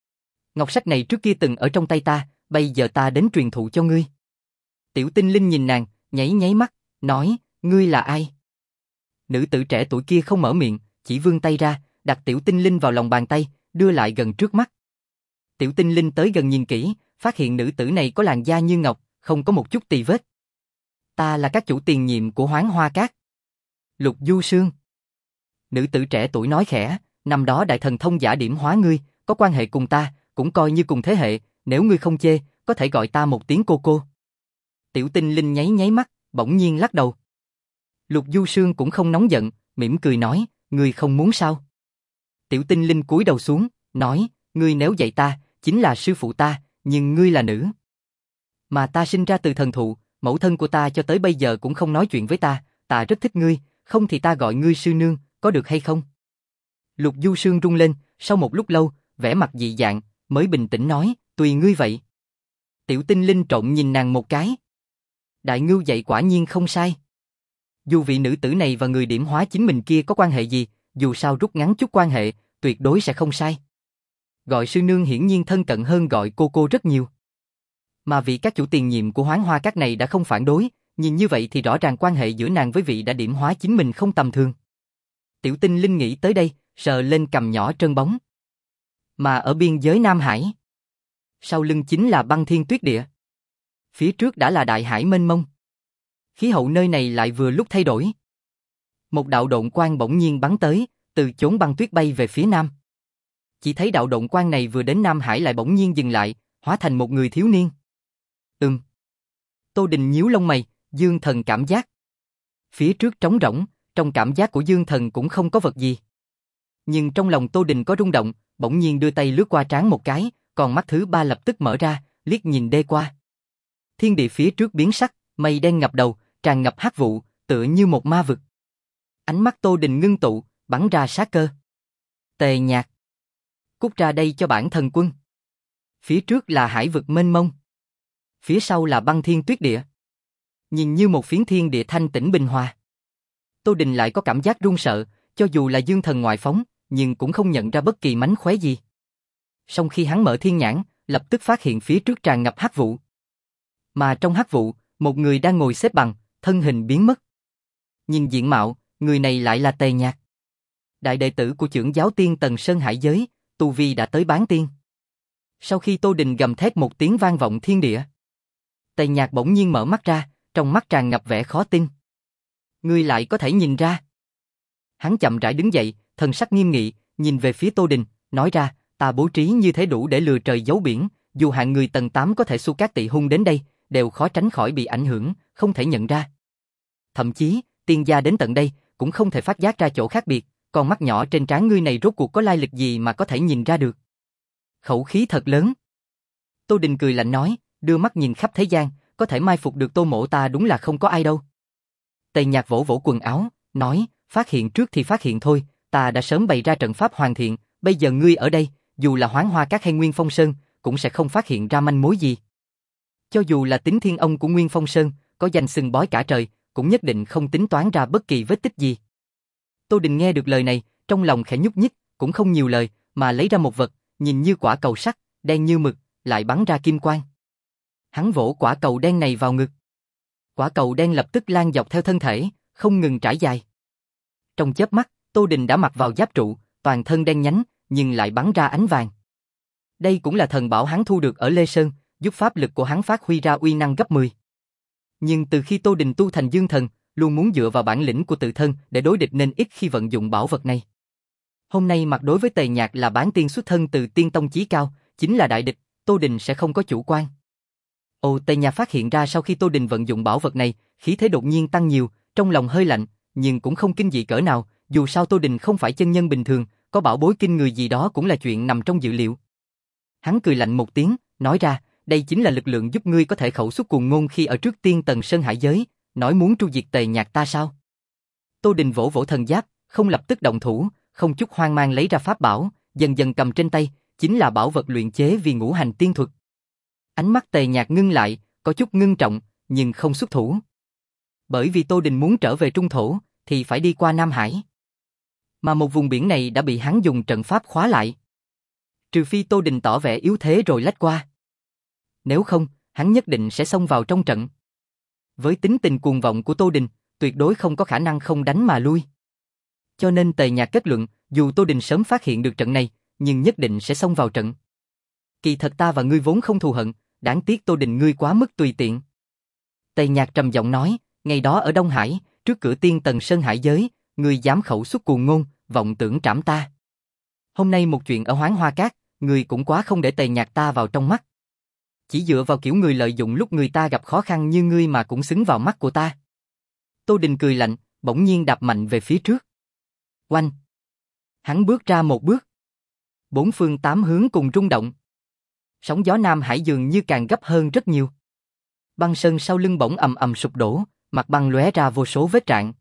Ngọc sách này trước kia từng ở trong tay ta, bây giờ ta đến truyền thụ cho ngươi. Tiểu Tinh Linh nhìn nàng, nháy nháy mắt, nói, ngươi là ai? Nữ tử trẻ tuổi kia không mở miệng, chỉ vươn tay ra, đặt Tiểu Tinh Linh vào lòng bàn tay, đưa lại gần trước mắt. Tiểu Tinh Linh tới gần nhìn kỹ, phát hiện nữ tử này có làn da như ngọc, không có một chút tì vết. Ta là các chủ tiền nhiệm của Hoán Hoa Các. Lục Du Sương. Nữ tử trẻ tuổi nói khẽ, năm đó đại thần thông giả điểm hóa ngươi, có quan hệ cùng ta, cũng coi như cùng thế hệ, nếu ngươi không chê, có thể gọi ta một tiếng cô cô. Tiểu Tinh Linh nháy nháy mắt, bỗng nhiên lắc đầu. Lục Du Sương cũng không nóng giận, mỉm cười nói, ngươi không muốn sao? Tiểu Tinh Linh cúi đầu xuống, nói, ngươi nếu dạy ta, chính là sư phụ ta, nhưng ngươi là nữ. Mà ta sinh ra từ thần thụ, mẫu thân của ta cho tới bây giờ cũng không nói chuyện với ta, ta rất thích ngươi, không thì ta gọi ngươi sư nương, có được hay không? Lục Du Sương rung lên, sau một lúc lâu, vẻ mặt dị dạng, mới bình tĩnh nói, tùy ngươi vậy. Tiểu Tinh Linh trộn nhìn nàng một cái. Đại ngưu dạy quả nhiên không sai. Dù vị nữ tử này và người điểm hóa chính mình kia có quan hệ gì, dù sao rút ngắn chút quan hệ, tuyệt đối sẽ không sai. Gọi sư nương hiển nhiên thân cận hơn gọi cô cô rất nhiều. Mà vị các chủ tiền nhiệm của Hoán Hoa Các này đã không phản đối, nhìn như vậy thì rõ ràng quan hệ giữa nàng với vị đã điểm hóa chính mình không tầm thường. Tiểu Tinh Linh nghĩ tới đây, sờ lên cằm nhỏ trơn bóng. Mà ở biên giới Nam Hải, sau lưng chính là băng thiên tuyết địa. Phía trước đã là đại hải mênh mông. Khí hậu nơi này lại vừa lúc thay đổi. Một đạo độn quang bỗng nhiên bắn tới, từ chốn băng tuyết bay về phía nam. Chỉ thấy đạo độn quang này vừa đến Nam Hải lại bỗng nhiên dừng lại, hóa thành một người thiếu niên. Ừm. Tô Đình nhíu lông mày, Dương Thần cảm giác. Phía trước trống rỗng, trong cảm giác của Dương Thần cũng không có vật gì. Nhưng trong lòng Tô Đình có rung động, bỗng nhiên đưa tay lướt qua trán một cái, còn mắt thứ ba lập tức mở ra, liếc nhìn đê qua. Thiên địa phía trước biến sắc, mây đen ngập đầu, tràn ngập hắc vụ, tựa như một ma vực. Ánh mắt Tô Đình ngưng tụ, bắn ra sát cơ. Tề Nhạc, cút ra đây cho bản thần quân. Phía trước là hải vực mênh mông, phía sau là băng thiên tuyết địa. Nhìn như một phiến thiên địa thanh tĩnh bình hòa. Tô Đình lại có cảm giác run sợ, cho dù là Dương Thần ngoại phóng, nhưng cũng không nhận ra bất kỳ mánh khóe gì. Song khi hắn mở thiên nhãn, lập tức phát hiện phía trước tràn ngập hắc vụ. Mà trong hắc vụ, một người đang ngồi xếp bằng, thân hình biến mất. Nhìn diện mạo, người này lại là Tề Nhạc. Đại đệ tử của trưởng giáo tiên Tần Sơn Hải Giới, tu vi đã tới bán tiên. Sau khi Tô Đình gầm thét một tiếng vang vọng thiên địa, Tề Nhạc bỗng nhiên mở mắt ra, trong mắt tràn ngập vẻ khó tin. Ngươi lại có thể nhìn ra. Hắn chậm rãi đứng dậy, thần sắc nghiêm nghị, nhìn về phía Tô Đình, nói ra, ta bố trí như thế đủ để lừa trời giấu biển, dù hạng người tầng tám có thể xu cát tị hung đến đây, đều khó tránh khỏi bị ảnh hưởng, không thể nhận ra. Thậm chí, tiên gia đến tận đây, cũng không thể phát giác ra chỗ khác biệt, con mắt nhỏ trên trán ngươi này rốt cuộc có lai lịch gì mà có thể nhìn ra được. Khẩu khí thật lớn. Tô Đình cười lạnh nói, đưa mắt nhìn khắp thế gian, có thể mai phục được Tô mỗ ta đúng là không có ai đâu. Tề Nhạc vỗ vỗ quần áo, nói, phát hiện trước thì phát hiện thôi, ta đã sớm bày ra trận pháp hoàn thiện, bây giờ ngươi ở đây, dù là Hoán Hoa Các hay Nguyên Phong Sơn, cũng sẽ không phát hiện ra manh mối gì. Cho dù là Tính Thiên Ông của Nguyên Phong Sơn, có danh xưng bói cả trời, cũng nhất định không tính toán ra bất kỳ vết tích gì. Tô Đình nghe được lời này, trong lòng khẽ nhúc nhích, cũng không nhiều lời, mà lấy ra một vật, nhìn như quả cầu sắt, đen như mực, lại bắn ra kim quang. Hắn vỗ quả cầu đen này vào ngực. Quả cầu đen lập tức lan dọc theo thân thể, không ngừng trải dài. Trong chớp mắt, Tô Đình đã mặc vào giáp trụ, toàn thân đen nhánh, nhưng lại bắn ra ánh vàng. Đây cũng là thần bảo hắn thu được ở Lê Sơn, giúp pháp lực của hắn phát huy ra uy năng gấp mười. Nhưng từ khi Tô Đình tu thành Dương Thần, luôn muốn dựa vào bản lĩnh của tự thân để đối địch nên ít khi vận dụng bảo vật này. Hôm nay mặt đối với Tề Nhạc là bán tiên xuất thân từ tiên tông chí cao, chính là đại địch, Tô Đình sẽ không có chủ quan. Ồ, Tề Nhạc phát hiện ra sau khi Tô Đình vận dụng bảo vật này, khí thế đột nhiên tăng nhiều, trong lòng hơi lạnh, nhưng cũng không kinh dị cỡ nào, dù sao Tô Đình không phải chân nhân bình thường, có bảo bối kinh người gì đó cũng là chuyện nằm trong dự liệu. Hắn cười lạnh một tiếng, nói ra, đây chính là lực lượng giúp ngươi có thể khẩu xuất cuồng ngôn khi ở trước tiên Tần Sơn Hải Giới, nói muốn tru diệt Tề Nhạc ta sao? Tô Đình vỗ vỗ thần giáp, không lập tức động thủ, không chút hoang mang lấy ra pháp bảo, dần dần cầm trên tay, chính là bảo vật luyện chế vì ngũ hành tiên thuật. Ánh mắt Tề Nhạc ngưng lại, có chút ngưng trọng, nhưng không xuất thủ. Bởi vì Tô Đình muốn trở về Trung Thổ, thì phải đi qua Nam Hải. Mà một vùng biển này đã bị hắn dùng trận pháp khóa lại. Trừ phi Tô Đình tỏ vẻ yếu thế rồi lách qua. Nếu không, hắn nhất định sẽ xông vào trong trận. Với tính tình cuồng vọng của Tô Đình, tuyệt đối không có khả năng không đánh mà lui. Cho nên Tề Nhạc kết luận, dù Tô Đình sớm phát hiện được trận này, nhưng nhất định sẽ xông vào trận. Kỳ thật ta và ngươi vốn không thù hận, đáng tiếc Tô Đình ngươi quá mức tùy tiện. Tề Nhạc trầm giọng nói, ngày đó ở Đông Hải, trước cửa Tiên Tần Sơn Hải giới, ngươi dám khẩu xuất cuồng ngôn, vọng tưởng trảm ta. Hôm nay một chuyện ở Hoán Hoa Cát, ngươi cũng quá không để Tề Nhạc ta vào trong mắt. Chỉ dựa vào kiểu người lợi dụng lúc người ta gặp khó khăn như ngươi mà cũng xứng vào mắt của ta. Tô Đình cười lạnh, bỗng nhiên đạp mạnh về phía trước. Oanh! Hắn bước ra một bước. Bốn phương tám hướng cùng rung động. Sóng gió Nam Hải dường như càng gấp hơn rất nhiều. Băng sơn sau lưng bỗng ầm ầm sụp đổ, mặt băng lóe ra vô số vết rạn.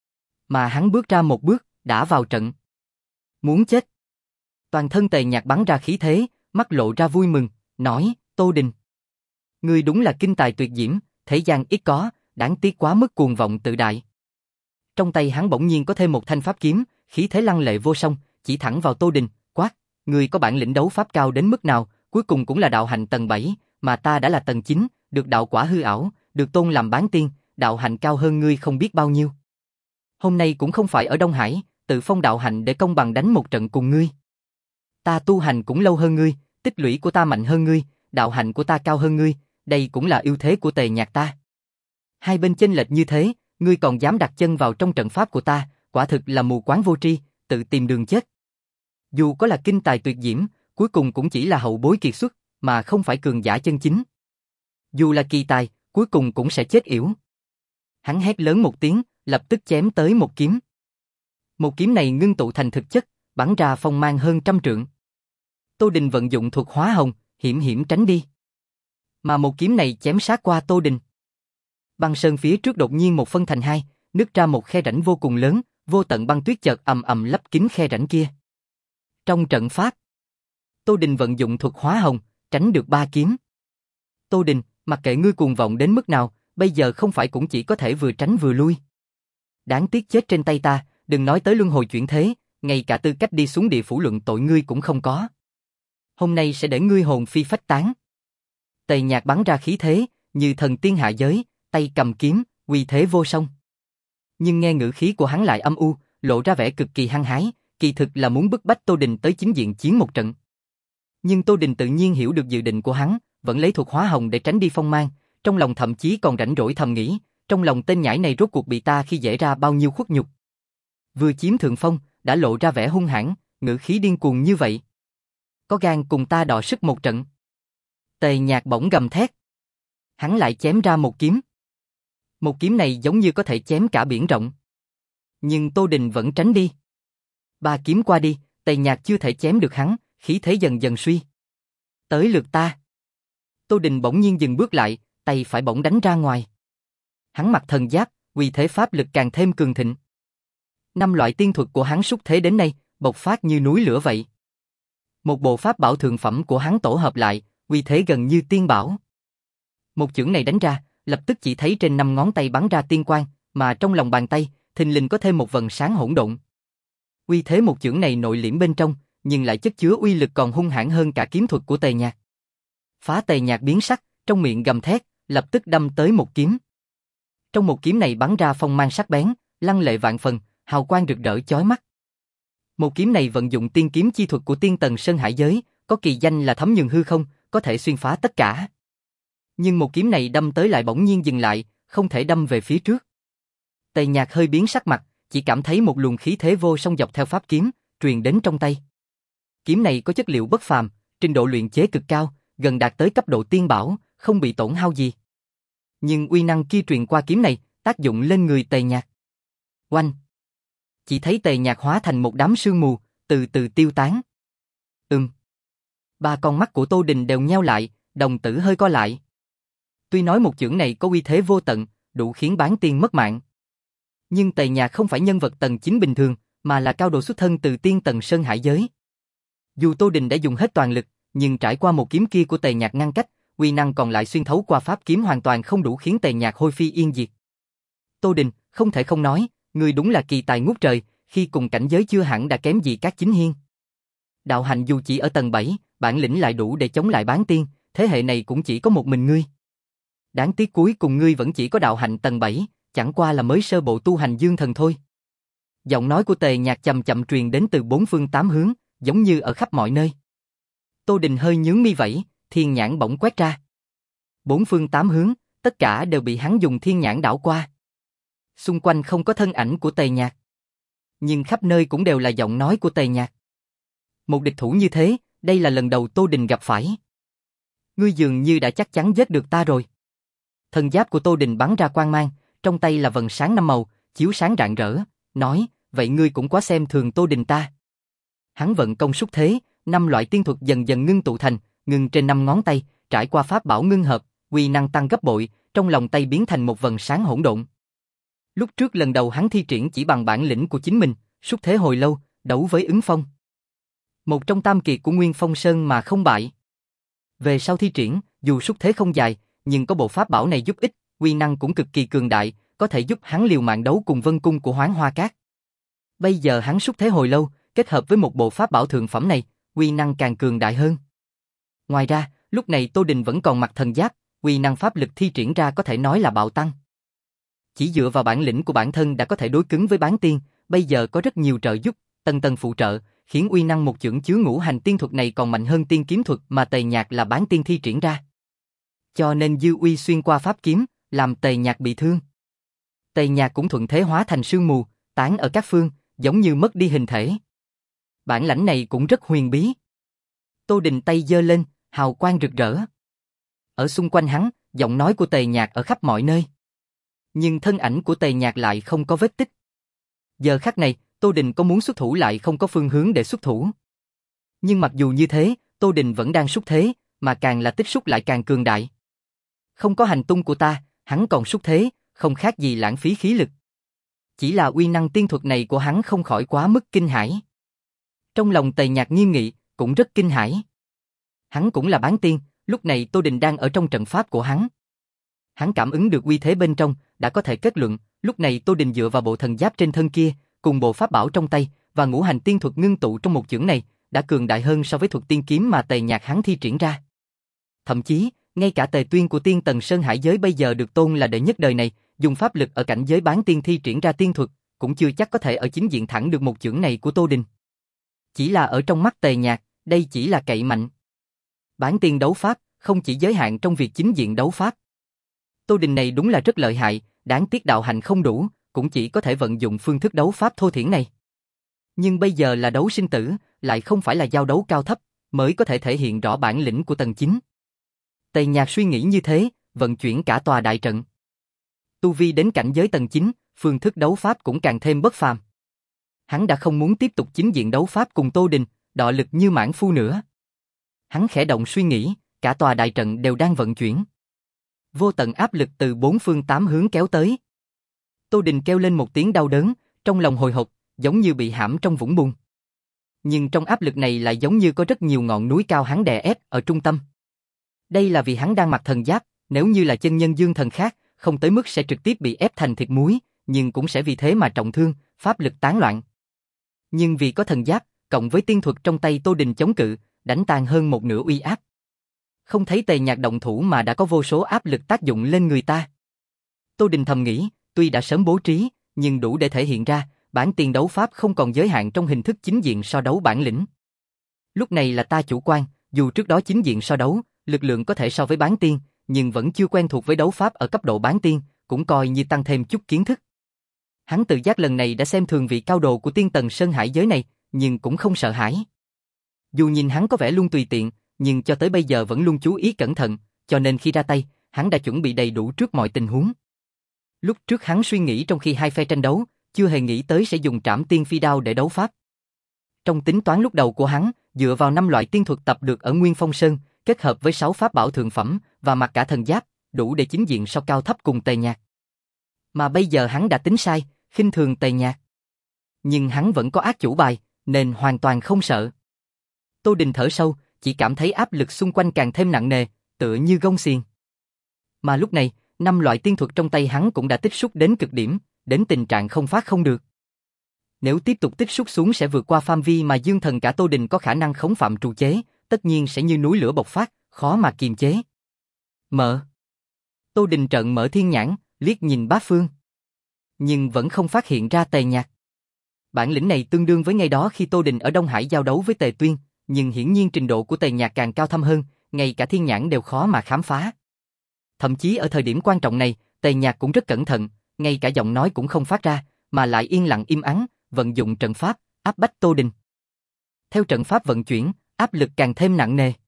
Mà hắn bước ra một bước, đã vào trận. Muốn chết. Toàn thân Tề Nhạc bắn ra khí thế, mắt lộ ra vui mừng, nói, Tô Đình. Ngươi đúng là kinh tài tuyệt diễm, thế gian ít có, đáng tiếc quá mức cuồng vọng tự đại. Trong tay hắn bỗng nhiên có thêm một thanh pháp kiếm, khí thế lăng lệ vô song, chỉ thẳng vào Tô Đình, quát, ngươi có bản lĩnh đấu pháp cao đến mức nào, cuối cùng cũng là đạo hạnh tầng bảy, mà ta đã là tầng chín, được đạo quả hư ảo, được tôn làm bán tiên, đạo hạnh cao hơn ngươi không biết bao nhiêu. Hôm nay cũng không phải ở Đông Hải, tự phong đạo hạnh để công bằng đánh một trận cùng ngươi. Ta tu hành cũng lâu hơn ngươi, tích lũy của ta mạnh hơn ngươi, đạo hạnh của ta cao hơn ngươi, đây cũng là ưu thế của Tề Nhạc ta. Hai bên chênh lệch như thế, ngươi còn dám đặt chân vào trong trận pháp của ta, quả thực là mù quáng vô tri, tự tìm đường chết. Dù có là kinh tài tuyệt diễm, cuối cùng cũng chỉ là hậu bối kiệt xuất, mà không phải cường giả chân chính. Dù là kỳ tài, cuối cùng cũng sẽ chết yểu. Hắn hét lớn một tiếng, lập tức chém tới một kiếm. Một kiếm này ngưng tụ thành thực chất, bắn ra phong mang hơn trăm trượng. Tô Đình vận dụng thuật hóa hồng, hiểm hiểm tránh đi. Mà một kiếm này chém sát qua Tô Đình. Băng sơn phía trước đột nhiên một phân thành hai, nứt ra một khe rãnh vô cùng lớn, vô tận băng tuyết chợt ầm ầm lấp kín khe rãnh kia. Trong trận pháp, Tô Đình vận dụng thuật hóa hồng, tránh được ba kiếm. Tô Đình, mặc kệ ngươi cuồng vọng đến mức nào, bây giờ không phải cũng chỉ có thể vừa tránh vừa lui. Đáng tiếc chết trên tay ta, đừng nói tới luân hồi chuyển thế, ngay cả tư cách đi xuống địa phủ luận tội ngươi cũng không có. Hôm nay sẽ để ngươi hồn phi phách tán. Tề Nhạc bắn ra khí thế, như thần tiên hạ giới, tay cầm kiếm, uy thế vô song. Nhưng nghe ngữ khí của hắn lại âm u, lộ ra vẻ cực kỳ hăng hái, kỳ thực là muốn bức bách Tô Đình tới chính diện chiến một trận. Nhưng Tô Đình tự nhiên hiểu được dự định của hắn, vẫn lấy thuật hóa hồng để tránh đi phong mang, trong lòng thậm chí còn rảnh rỗi thầm nghĩ, trong lòng tên nhãi này rốt cuộc bị ta khi dễ ra bao nhiêu khuất nhục. Vừa chiếm thượng phong, đã lộ ra vẻ hung hãn, ngữ khí điên cuồng như vậy. Có gan cùng ta đọ sức một trận. Tề Nhạc bỗng gầm thét. Hắn lại chém ra một kiếm. Một kiếm này giống như có thể chém cả biển rộng. Nhưng Tô Đình vẫn tránh đi. Ba kiếm qua đi, Tề Nhạc chưa thể chém được hắn, khí thế dần dần suy. Tới lượt ta. Tô Đình bỗng nhiên dừng bước lại, tay phải bỗng đánh ra ngoài. Hắn mặc thần giáp, uy thế pháp lực càng thêm cường thịnh. Năm loại tiên thuật của hắn xúc thế đến nay, bộc phát như núi lửa vậy. Một bộ pháp bảo thượng phẩm của hắn tổ hợp lại, uy thế gần như tiên bảo. Một chưởng này đánh ra, lập tức chỉ thấy trên năm ngón tay bắn ra tiên quang, mà trong lòng bàn tay, thình lình có thêm một vầng sáng hỗn độn. Uy thế một chưởng này nội liễm bên trong, nhưng lại chất chứa uy lực còn hung hãn hơn cả kiếm thuật của Tề Nhạc. Phá Tề Nhạc biến sắc, trong miệng gầm thét, lập tức đâm tới một kiếm. Trong một kiếm này bắn ra phong mang sắc bén, lăng lệ vạn phần, hào quang rực rỡ chói mắt. Một kiếm này vận dụng tiên kiếm chi thuật của Tiên Tần Sơn Hải giới, có kỳ danh là thấm nhường hư không, có thể xuyên phá tất cả. Nhưng một kiếm này đâm tới lại bỗng nhiên dừng lại, không thể đâm về phía trước. Tề Nhạc hơi biến sắc mặt, chỉ cảm thấy một luồng khí thế vô song dọc theo pháp kiếm, truyền đến trong tay. Kiếm này có chất liệu bất phàm, trình độ luyện chế cực cao, gần đạt tới cấp độ tiên bảo, không bị tổn hao gì. Nhưng uy năng kia truyền qua kiếm này, tác dụng lên người Tề Nhạc. Oanh! Chỉ thấy Tề Nhạc hóa thành một đám sương mù, từ từ tiêu tán. Ừm. Ba con mắt của Tô Đình đều nheo lại, đồng tử hơi co lại. Tuy nói một chưởng này có uy thế vô tận, đủ khiến bán tiên mất mạng. Nhưng Tề Nhạc không phải nhân vật tầng chín bình thường, mà là cao độ xuất thân từ Tiên Tần Sơn Hải giới. Dù Tô Đình đã dùng hết toàn lực, nhưng trải qua một kiếm kia của Tề Nhạc ngăn cách, uy năng còn lại xuyên thấu qua pháp kiếm hoàn toàn không đủ khiến Tề Nhạc hôi phi yên diệt. Tô Đình, không thể không nói, ngươi đúng là kỳ tài ngút trời, khi cùng cảnh giới chưa hẳn đã kém gì các chính hiên. Đạo hạnh dù chỉ ở tầng bảy, bản lĩnh lại đủ để chống lại bán tiên, thế hệ này cũng chỉ có một mình ngươi. Đáng tiếc cuối cùng ngươi vẫn chỉ có đạo hạnh tầng bảy, chẳng qua là mới sơ bộ tu hành dương thần thôi. Giọng nói của Tề Nhạc chậm chậm truyền đến từ bốn phương tám hướng, giống như ở khắp mọi nơi. Tô Đình hơi nhướng mi vẫy, thiên nhãn bỗng quét ra. Bốn phương tám hướng, tất cả đều bị hắn dùng thiên nhãn đảo qua. Xung quanh không có thân ảnh của Tề Nhạc. Nhưng khắp nơi cũng đều là giọng nói của Tề Nhạc. Một địch thủ như thế, đây là lần đầu Tô Đình gặp phải. Ngươi dường như đã chắc chắn giết được ta rồi. Thần giáp của Tô Đình bắn ra quang mang, trong tay là vầng sáng năm màu, chiếu sáng rạng rỡ, nói, vậy ngươi cũng quá xem thường Tô Đình ta. Hắn vận công xúc thế, năm loại tiên thuật dần dần ngưng tụ thành, ngưng trên năm ngón tay, trải qua pháp bảo ngưng hợp, uy năng tăng gấp bội, trong lòng tay biến thành một vầng sáng hỗn độn. Lúc trước lần đầu hắn thi triển chỉ bằng bản lĩnh của chính mình, xúc thế hồi lâu, đấu với ứng phong. Một trong tam kiệt của Nguyên Phong Sơn mà không bại. Về sau thi triển, dù xúc thế không dài, nhưng có bộ pháp bảo này giúp ích, uy năng cũng cực kỳ cường đại, có thể giúp hắn liều mạng đấu cùng Vân Cung của Hoáng Hoa Cát. Bây giờ hắn xúc thế hồi lâu, kết hợp với một bộ pháp bảo thượng phẩm này, uy năng càng cường đại hơn. Ngoài ra, lúc này Tô Đình vẫn còn mặc thần giáp, uy năng pháp lực thi triển ra có thể nói là bạo tăng. Chỉ dựa vào bản lĩnh của bản thân đã có thể đối cứng với bán tiên, bây giờ có rất nhiều trợ giúp, tầng tầng phụ trợ, khiến uy năng một chưởng chứa ngũ hành tiên thuật này còn mạnh hơn tiên kiếm thuật mà Tề Nhạc là bán tiên thi triển ra. Cho nên dư uy xuyên qua pháp kiếm, làm Tề Nhạc bị thương. Tề Nhạc cũng thuận thế hóa thành sương mù, tán ở các phương, giống như mất đi hình thể. Bản lãnh này cũng rất huyền bí. Tô Đình tay giơ lên, hào quang rực rỡ. Ở xung quanh hắn, giọng nói của Tề Nhạc ở khắp mọi nơi. Nhưng thân ảnh của Tề Nhạc lại không có vết tích. Giờ khắc này, Tô Đình có muốn xuất thủ lại không có phương hướng để xuất thủ. Nhưng mặc dù như thế, Tô Đình vẫn đang xúc thế, mà càng là tích xúc lại càng cường đại. Không có hành tung của ta, hắn còn xúc thế, không khác gì lãng phí khí lực. Chỉ là uy năng tiên thuật này của hắn không khỏi quá mức kinh hãi. Trong lòng Tề Nhạc nghiêm nghị, cũng rất kinh hãi. Hắn cũng là bán tiên, lúc này Tô Đình đang ở trong trận pháp của hắn. Hắn cảm ứng được uy thế bên trong, đã có thể kết luận, lúc này Tô Đình dựa vào bộ thần giáp trên thân kia, cùng bộ pháp bảo trong tay, và ngũ hành tiên thuật ngưng tụ trong một chưởng này, đã cường đại hơn so với thuật tiên kiếm mà Tề Nhạc hắn thi triển ra. Thậm chí, ngay cả Tề Tuyên của Tiên Tần Sơn Hải giới bây giờ được tôn là đệ nhất đời này, dùng pháp lực ở cảnh giới bán tiên thi triển ra tiên thuật, cũng chưa chắc có thể ở chính diện thẳng được một chưởng này của Tô Đình. Chỉ là ở trong mắt Tề Nhạc, đây chỉ là cậy mạnh. Bán tiên đấu pháp, không chỉ giới hạn trong việc chính diện đấu pháp. Tô Đình này đúng là rất lợi hại, đáng tiếc đạo hạnh không đủ, cũng chỉ có thể vận dụng phương thức đấu pháp thô thiển này. Nhưng bây giờ là đấu sinh tử, lại không phải là giao đấu cao thấp, mới có thể thể hiện rõ bản lĩnh của tầng chín. Tề Nhạc suy nghĩ như thế, vận chuyển cả tòa đại trận. Tu vi đến cảnh giới tầng chín, phương thức đấu pháp cũng càng thêm bất phàm. Hắn đã không muốn tiếp tục chính diện đấu pháp cùng Tô Đình, đọ lực như mãn phu nữa. Hắn khẽ động suy nghĩ, cả tòa đại trận đều đang vận chuyển. Vô tận áp lực từ bốn phương tám hướng kéo tới. Tô Đình kêu lên một tiếng đau đớn, trong lòng hồi hộp, giống như bị hãm trong vũng bùn. Nhưng trong áp lực này lại giống như có rất nhiều ngọn núi cao hắn đè ép ở trung tâm. Đây là vì hắn đang mặc thần giáp, nếu như là chân nhân dương thần khác, không tới mức sẽ trực tiếp bị ép thành thịt muối, nhưng cũng sẽ vì thế mà trọng thương, pháp lực tán loạn. Nhưng vì có thần giáp, cộng với tiên thuật trong tay Tô Đình chống cự, đánh tan hơn một nửa uy áp. Không thấy Tề Nhạc động thủ mà đã có vô số áp lực tác dụng lên người ta. Tô Đình thầm nghĩ, tuy đã sớm bố trí, nhưng đủ để thể hiện ra, bản tiên đấu pháp không còn giới hạn trong hình thức chính diện so đấu bản lĩnh. Lúc này là ta chủ quan, dù trước đó chính diện so đấu, lực lượng có thể so với bán tiên, nhưng vẫn chưa quen thuộc với đấu pháp ở cấp độ bán tiên, cũng coi như tăng thêm chút kiến thức. Hắn tự giác lần này đã xem thường vị cao đồ của Tiên Tần Sơn Hải giới này, nhưng cũng không sợ hãi. Dù nhìn hắn có vẻ luôn tùy tiện, nhưng cho tới bây giờ vẫn luôn chú ý cẩn thận, cho nên khi ra tay, hắn đã chuẩn bị đầy đủ trước mọi tình huống. Lúc trước hắn suy nghĩ trong khi hai phe tranh đấu, chưa hề nghĩ tới sẽ dùng Trảm Tiên Phi Đao để đấu pháp. Trong tính toán lúc đầu của hắn, dựa vào năm loại tiên thuật tập được ở Nguyên Phong Sơn, kết hợp với sáu pháp bảo thượng phẩm và mặc cả thần giáp, đủ để chính diện so cao thấp cùng Tề Nhạc. Mà bây giờ hắn đã tính sai, khinh thường Tề Nhạc. Nhưng hắn vẫn có ác chủ bài, nên hoàn toàn không sợ. Tô Đình thở sâu, chỉ cảm thấy áp lực xung quanh càng thêm nặng nề, tựa như gông xiềng. Mà lúc này, năm loại tiên thuật trong tay hắn cũng đã tích xúc đến cực điểm, đến tình trạng không phát không được. Nếu tiếp tục tích xúc xuống sẽ vượt qua phạm vi mà dương thần cả Tô Đình có khả năng khống phạm trụ chế, tất nhiên sẽ như núi lửa bộc phát, khó mà kiềm chế. Mở. Tô Đình trợn mở thiên nhãn, liếc nhìn bát phương. Nhưng vẫn không phát hiện ra Tề Nhạc. Bản lĩnh này tương đương với ngày đó khi Tô Đình ở Đông Hải giao đấu với Tề Tuyên, nhưng hiển nhiên trình độ của Tề Nhạc càng cao thâm hơn, ngay cả thiên nhãn đều khó mà khám phá. Thậm chí ở thời điểm quan trọng này, Tề Nhạc cũng rất cẩn thận, ngay cả giọng nói cũng không phát ra, mà lại yên lặng im ắng, vận dụng trận pháp, áp bách Tô Đình. Theo trận pháp vận chuyển, áp lực càng thêm nặng nề.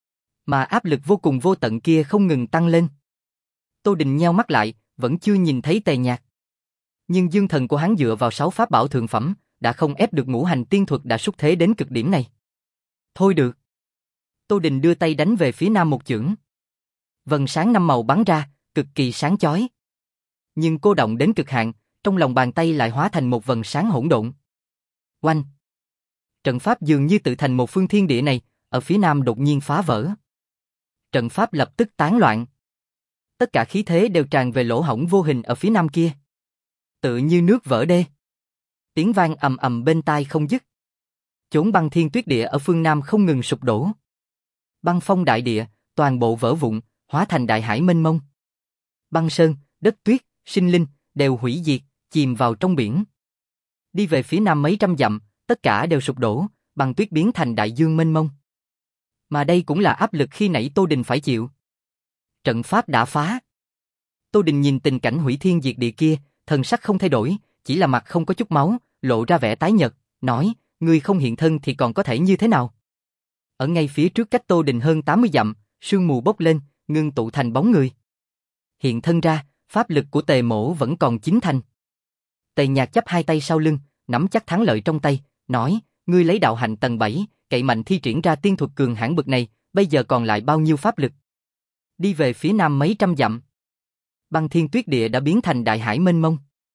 Mà áp lực vô cùng vô tận kia không ngừng tăng lên. Tô Đình nheo mắt lại, vẫn chưa nhìn thấy Tề Nhạc. Nhưng dương thần của hắn dựa vào sáu pháp bảo thượng phẩm, đã không ép được ngũ hành tiên thuật đã xúc thế đến cực điểm này. Thôi được. Tô Đình đưa tay đánh về phía nam một chưởng. Vầng sáng năm màu bắn ra, cực kỳ sáng chói. Nhưng cô động đến cực hạn, trong lòng bàn tay lại hóa thành một vầng sáng hỗn độn. Oanh! Trận pháp dường như tự thành một phương thiên địa này, ở phía nam đột nhiên phá vỡ. Trận pháp lập tức tán loạn. Tất cả khí thế đều tràn về lỗ hổng vô hình ở phía nam kia. Tự như nước vỡ đê. Tiếng vang ầm ầm bên tai không dứt. Chốn băng thiên tuyết địa ở phương nam không ngừng sụp đổ. Băng phong đại địa, toàn bộ vỡ vụn, hóa thành đại hải mênh mông. Băng sơn, đất tuyết, sinh linh, đều hủy diệt, chìm vào trong biển. Đi về phía nam mấy trăm dặm, tất cả đều sụp đổ, băng tuyết biến thành đại dương mênh mông. Mà đây cũng là áp lực khi nãy Tô Đình phải chịu. Trận pháp đã phá. Tô Đình nhìn tình cảnh hủy thiên diệt địa kia, thần sắc không thay đổi, chỉ là mặt không có chút máu, lộ ra vẻ tái nhợt, nói, ngươi không hiện thân thì còn có thể như thế nào? Ở ngay phía trước cách Tô Đình hơn tám mươi dặm, sương mù bốc lên, ngưng tụ thành bóng người. Hiện thân ra, pháp lực của Tề Mỗ vẫn còn chín thành. Tề Nhạc chắp hai tay sau lưng, nắm chắc thắng lợi trong tay, nói, ngươi lấy đạo hạnh tầng bảy, cậy mạnh thi triển ra tiên thuật cường hãn bậc này, bây giờ còn lại bao nhiêu pháp lực? Đi về phía nam mấy trăm dặm. Băng thiên tuyết địa đã biến thành đại hải mênh mông.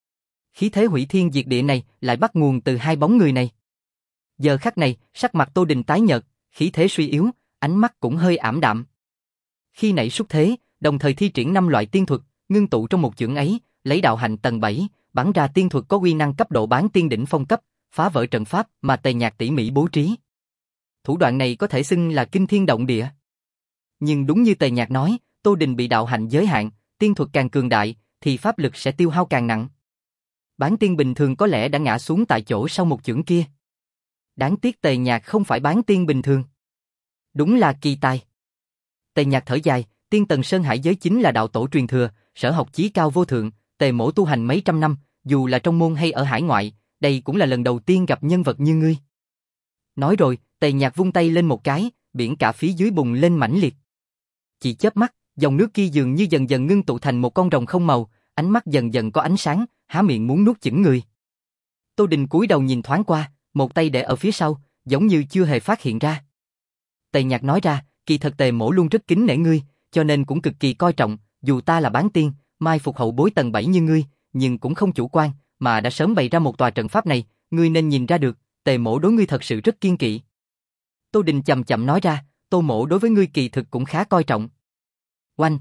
Khí thế hủy thiên diệt địa này lại bắt nguồn từ hai bóng người này. Giờ khắc này, sắc mặt Tô Đình tái nhợt, khí thế suy yếu, ánh mắt cũng hơi ảm đạm. Khi nãy xuất thế, đồng thời thi triển năm loại tiên thuật, ngưng tụ trong một chưởng ấy, lấy đạo hạnh tầng bảy, bắn ra tiên thuật có uy năng cấp độ bán tiên đỉnh phong cấp, phá vỡ trận pháp mà Tề Nhạc tỉ mỉ bố trí. Thủ đoạn này có thể xưng là kinh thiên động địa. Nhưng đúng như Tề Nhạc nói, Tô Đình bị đạo hạnh giới hạn, tiên thuật càng cường đại, thì pháp lực sẽ tiêu hao càng nặng. Bán tiên bình thường có lẽ đã ngã xuống tại chỗ sau một chưởng kia. Đáng tiếc Tề Nhạc không phải bán tiên bình thường. Đúng là kỳ tài. Tề Nhạc thở dài, tiên tầng Sơn Hải giới chính là đạo tổ truyền thừa, sở học chí cao vô thượng, Tề Mỗ tu hành mấy trăm năm, dù là trong môn hay ở hải ngoại, đây cũng là lần đầu tiên gặp nhân vật như ngươi. Nói rồi, Tề Nhạc vung tay lên một cái, biển cả phía dưới bùng lên mãnh liệt. Chỉ chớp mắt, dòng nước kia dường như dần dần ngưng tụ thành một con rồng không màu, ánh mắt dần dần có ánh sáng, há miệng muốn nuốt chửng người. Tô Đình cúi đầu nhìn thoáng qua, một tay để ở phía sau, giống như chưa hề phát hiện ra. Tề Nhạc nói ra, kỳ thật Tề Mỗ luôn rất kính nể ngươi, cho nên cũng cực kỳ coi trọng, dù ta là bán tiên, mai phục hậu bối tầng bảy như ngươi, nhưng cũng không chủ quan, mà đã sớm bày ra một tòa trận pháp này, ngươi nên nhìn ra được, Tề Mỗ đối ngươi thật sự rất kiên kỵ. Tô Đình chậm chậm nói ra, Tô Mỗ đối với ngươi kỳ thực cũng khá coi trọng. Oanh!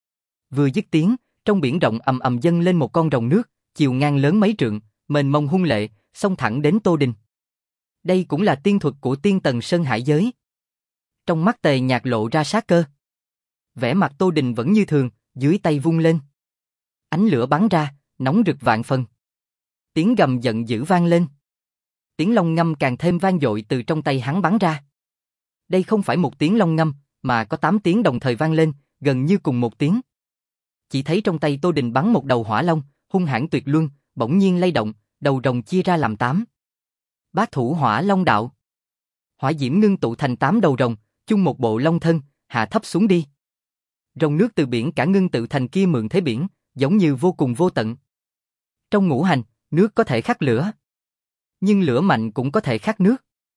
Vừa dứt tiếng, trong biển rộng ầm ầm dâng lên một con rồng nước, chiều ngang lớn mấy trượng, mênh mông hung lệ, xông thẳng đến Tô Đình. Đây cũng là tiên thuật của tiên tầng Sơn Hải giới. Trong mắt Tề Nhạc lộ ra sát cơ. Vẻ mặt Tô Đình vẫn như thường, dưới tay vung lên. Ánh lửa bắn ra, nóng rực vạn phần. Tiếng gầm giận dữ vang lên. Tiếng long ngâm càng thêm vang dội từ trong tay hắn bắn ra. Đây không phải một tiếng long ngâm, mà có tám tiếng đồng thời vang lên, gần như cùng một tiếng. Chỉ thấy trong tay Tô Đình bắn một đầu hỏa long, hung hãn tuyệt luân, bỗng nhiên lay động, đầu rồng chia ra làm tám. Bát thủ hỏa long đạo. Hỏa diễm ngưng tụ thành tám đầu rồng, chung một bộ long thân, hạ thấp xuống đi. Rồng nước từ biển cả ngưng tụ thành kia mượn thế biển, giống như vô cùng vô tận. Trong ngũ hành, nước có thể khắc lửa. Nhưng lửa mạnh cũng có thể khắc nước.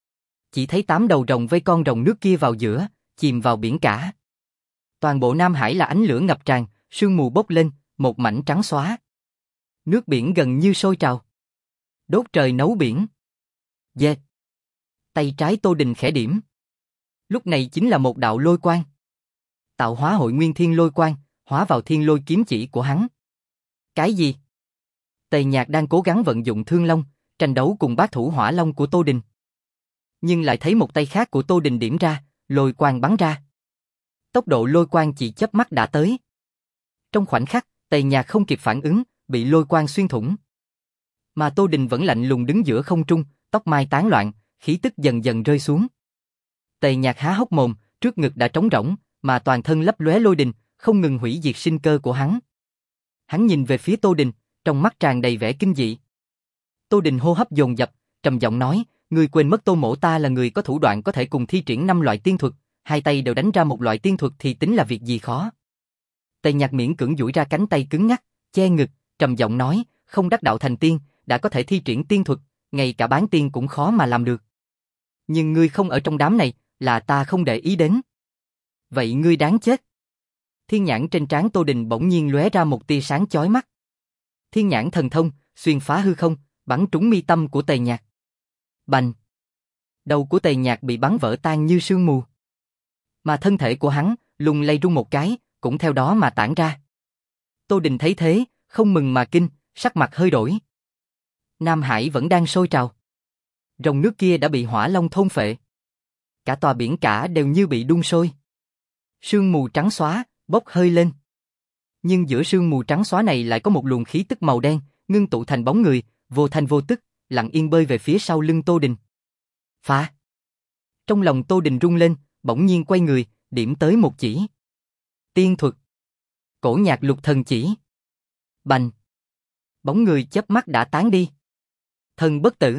Chỉ thấy tám đầu rồng vây con rồng nước kia vào giữa, chìm vào biển cả. Toàn bộ Nam Hải là ánh lửa ngập tràn, sương mù bốc lên, một mảnh trắng xóa. Nước biển gần như sôi trào. Đốt trời nấu biển. Dệt. Tay trái Tô Đình khẽ điểm. Lúc này chính là một đạo lôi quang. Tạo hóa hội nguyên thiên lôi quang, hóa vào thiên lôi kiếm chỉ của hắn. Cái gì? Tề Nhạc đang cố gắng vận dụng thương long, tranh đấu cùng bát thủ hỏa long của Tô Đình. Nhưng lại thấy một tay khác của Tô Đình điểm ra, lôi quang bắn ra. Tốc độ lôi quang chỉ chớp mắt đã tới. Trong khoảnh khắc, Tề Nhạc không kịp phản ứng, bị lôi quang xuyên thủng. Mà Tô Đình vẫn lạnh lùng đứng giữa không trung, tóc mai tán loạn, khí tức dần dần rơi xuống. Tề Nhạc há hốc mồm, trước ngực đã trống rỗng, mà toàn thân lấp lóe lôi đình, không ngừng hủy diệt sinh cơ của hắn. Hắn nhìn về phía Tô Đình, trong mắt tràn đầy vẻ kinh dị. Tô Đình hô hấp dồn dập, trầm giọng nói, ngươi quên mất Tô mỗ ta là người có thủ đoạn có thể cùng thi triển năm loại tiên thuật, hai tay đều đánh ra một loại tiên thuật thì tính là việc gì khó. Tề Nhạc miễn cưỡng duỗi ra cánh tay cứng ngắc, che ngực, trầm giọng nói, không đắc đạo thành tiên, đã có thể thi triển tiên thuật, ngay cả bán tiên cũng khó mà làm được. Nhưng ngươi không ở trong đám này, là ta không để ý đến. Vậy ngươi đáng chết. Thiên nhãn trên trán Tô Đình bỗng nhiên lóe ra một tia sáng chói mắt. Thiên nhãn thần thông, xuyên phá hư không, bắn trúng mi tâm của Tề Nhạc. Bành! Đầu của Tề Nhạc bị bắn vỡ tan như sương mù. Mà thân thể của hắn, lung lay rung một cái, cũng theo đó mà tản ra. Tô Đình thấy thế, không mừng mà kinh, sắc mặt hơi đổi. Nam Hải vẫn đang sôi trào. Ròng nước kia đã bị hỏa long thôn phệ. Cả tòa biển cả đều như bị đun sôi. Sương mù trắng xóa, bốc hơi lên. Nhưng giữa sương mù trắng xóa này lại có một luồng khí tức màu đen, ngưng tụ thành bóng người, vô thanh vô tức, lặng yên bơi về phía sau lưng Tô Đình. Phá! Trong lòng Tô Đình rung lên, bỗng nhiên quay người, điểm tới một chỉ. Tiên thuật. Cổ nhạc lục thần chỉ. Bành! Bóng người chớp mắt đã tán đi. Thần bất tử.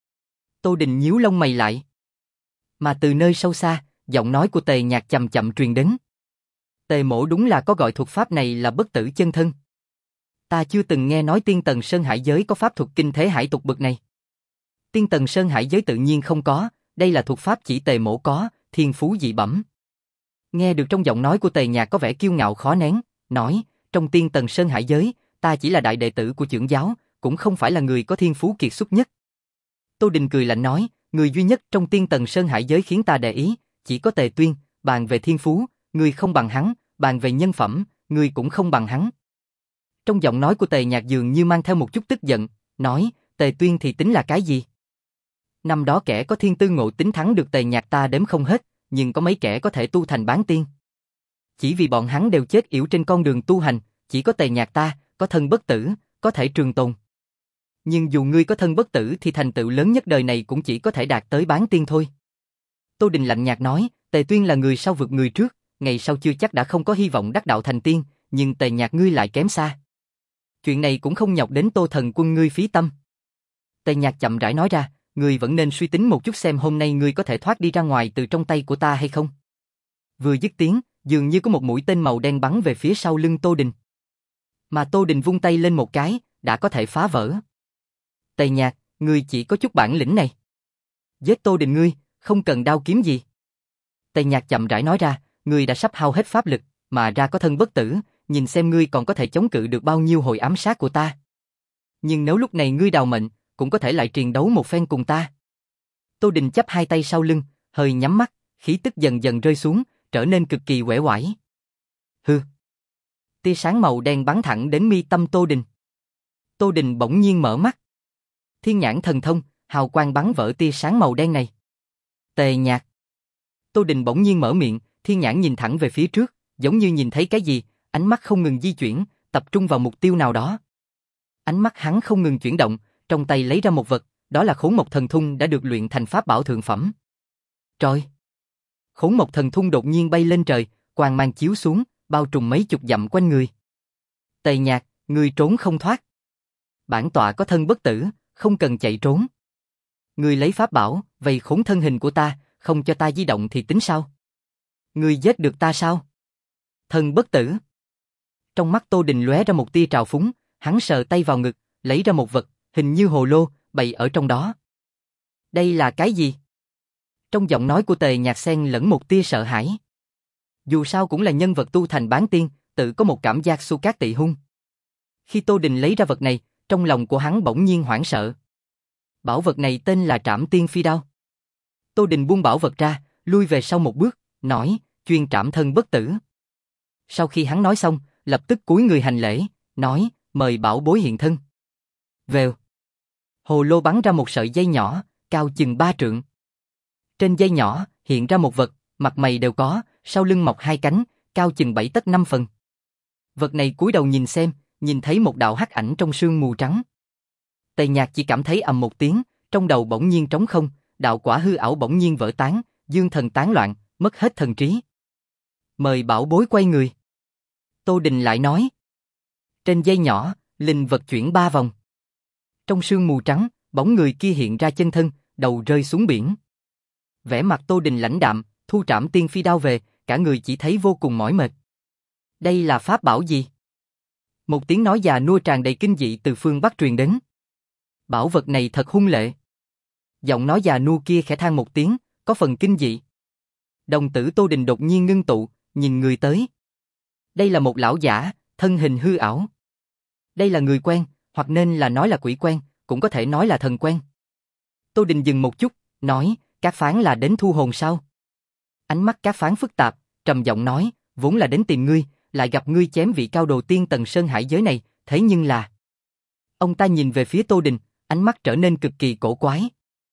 Tô Đình nhíu lông mày lại. Mà từ nơi sâu xa, giọng nói của Tề Nhạc chậm chậm truyền đến. Tề mỗ đúng là có gọi thuật pháp này là bất tử chân thân. Ta chưa từng nghe nói Tiên Tần Sơn Hải giới có pháp thuật kinh thế hải tục bậc này. Tiên Tần Sơn Hải giới tự nhiên không có, đây là thuật pháp chỉ Tề mỗ có, thiên phú dị bẩm. Nghe được trong giọng nói của Tề Nhạc có vẻ kiêu ngạo khó nén, nói, trong Tiên Tần Sơn Hải giới, ta chỉ là đại đệ tử của chưởng giáo, cũng không phải là người có thiên phú kiệt xuất nhất. Tô Đình cười lạnh nói, người duy nhất trong Tiên Tần Sơn Hải giới khiến ta để ý, chỉ có Tề Tuyên, bàn về thiên phú, người không bằng hắn, bàn về nhân phẩm, người cũng không bằng hắn. Trong giọng nói của Tề Nhạc dường như mang theo một chút tức giận, nói, Tề Tuyên thì tính là cái gì? Năm đó kẻ có thiên tư ngộ tính thắng được Tề Nhạc ta đếm không hết, nhưng có mấy kẻ có thể tu thành bán tiên. Chỉ vì bọn hắn đều chết yểu trên con đường tu hành, chỉ có Tề Nhạc ta, có thân bất tử, có thể trường tồn. Nhưng dù ngươi có thân bất tử thì thành tựu lớn nhất đời này cũng chỉ có thể đạt tới bán tiên thôi. Tô Đình lạnh nhạt nói, Tề Tuyên là người sau vượt người trước, ngày sau chưa chắc đã không có hy vọng đắc đạo thành tiên, nhưng Tề Nhạc ngươi lại kém xa. Chuyện này cũng không nhọc đến Tô thần quân ngươi phí tâm. Tề Nhạc chậm rãi nói ra, ngươi vẫn nên suy tính một chút xem hôm nay ngươi có thể thoát đi ra ngoài từ trong tay của ta hay không. Vừa dứt tiếng, dường như có một mũi tên màu đen bắn về phía sau lưng Tô Đình. Mà Tô Đình vung tay lên một cái, đã có thể phá vỡ. Tề Nhạc, ngươi chỉ có chút bản lĩnh này. Giết Tô Đình ngươi, không cần đao kiếm gì. Tề Nhạc chậm rãi nói ra, ngươi đã sắp hao hết pháp lực, mà ra có thân bất tử, nhìn xem ngươi còn có thể chống cự được bao nhiêu hồi ám sát của ta. Nhưng nếu lúc này ngươi đào mệnh, cũng có thể lại triền đấu một phen cùng ta. Tô Đình chắp hai tay sau lưng, hơi nhắm mắt, khí tức dần dần rơi xuống, trở nên cực kỳ uể oải. Hừ. Tia sáng màu đen bắn thẳng đến mi tâm Tô Đình. Tô Đình bỗng nhiên mở mắt. Thiên nhãn thần thông, hào quang bắn vỡ tia sáng màu đen này. Tề Nhạc. Tô Đình bỗng nhiên mở miệng, thiên nhãn nhìn thẳng về phía trước, giống như nhìn thấy cái gì, ánh mắt không ngừng di chuyển, tập trung vào mục tiêu nào đó. Ánh mắt hắn không ngừng chuyển động, trong tay lấy ra một vật, đó là Khốn Mộc Thần Thung đã được luyện thành pháp bảo thượng phẩm. Trời! Khốn Mộc Thần Thung đột nhiên bay lên trời, quang mang chiếu xuống, bao trùm mấy chục dặm quanh người. Tề Nhạc, ngươi trốn không thoát. Bản tọa có thân bất tử, không cần chạy trốn. Ngươi lấy pháp bảo, vây khốn thân hình của ta, không cho ta di động thì tính sao? Ngươi giết được ta sao? Thân bất tử. Trong mắt Tô Đình lóe ra một tia trào phúng, hắn sờ tay vào ngực, lấy ra một vật, hình như hồ lô, bày ở trong đó. Đây là cái gì? Trong giọng nói của Tề Nhạc xen lẫn một tia sợ hãi. Dù sao cũng là nhân vật tu thành bán tiên, tự có một cảm giác su cát tị hung. Khi Tô Đình lấy ra vật này, trong lòng của hắn bỗng nhiên hoảng sợ. Bảo vật này tên là Trảm Tiên Phi Đao. Tô Đình buông bảo vật ra, lui về sau một bước, nói, chuyên trảm thân bất tử. Sau khi hắn nói xong, lập tức cúi người hành lễ, nói, mời bảo bối hiện thân. Vèo. Hồ lô bắn ra một sợi dây nhỏ, cao chừng ba trượng. Trên dây nhỏ, hiện ra một vật, mặt mày đều có, sau lưng mọc hai cánh, cao chừng bảy tấc năm phần. Vật này cúi đầu nhìn xem, nhìn thấy một đạo hắc ảnh trong sương mù trắng. Tề Nhạc chỉ cảm thấy ầm một tiếng, trong đầu bỗng nhiên trống không, đạo quả hư ảo bỗng nhiên vỡ tán, dương thần tán loạn, mất hết thần trí. Mời bảo bối quay người. Tô Đình lại nói. Trên dây nhỏ, linh vật chuyển ba vòng. Trong sương mù trắng, bóng người kia hiện ra chân thân, đầu rơi xuống biển. Vẻ mặt Tô Đình lãnh đạm, thu trảm tiên phi đao về, cả người chỉ thấy vô cùng mỏi mệt. Đây là pháp bảo gì? Một tiếng nói già nua tràn đầy kinh dị từ phương Bắc truyền đến. Bảo vật này thật hung lệ. Giọng nói già nua kia khẽ than một tiếng, có phần kinh dị. Đồng tử Tô Đình đột nhiên ngưng tụ, nhìn người tới. Đây là một lão giả, thân hình hư ảo. Đây là người quen, hoặc nên là nói là quỷ quen, cũng có thể nói là thần quen. Tô Đình dừng một chút, nói, Các Phán là đến thu hồn sao? Ánh mắt Các Phán phức tạp, trầm giọng nói, vốn là đến tìm ngươi, lại gặp ngươi chém vị cao đồ tiên tầng sơn hải giới này, thế nhưng là... Ông ta nhìn về phía Tô Đình, ánh mắt trở nên cực kỳ cổ quái.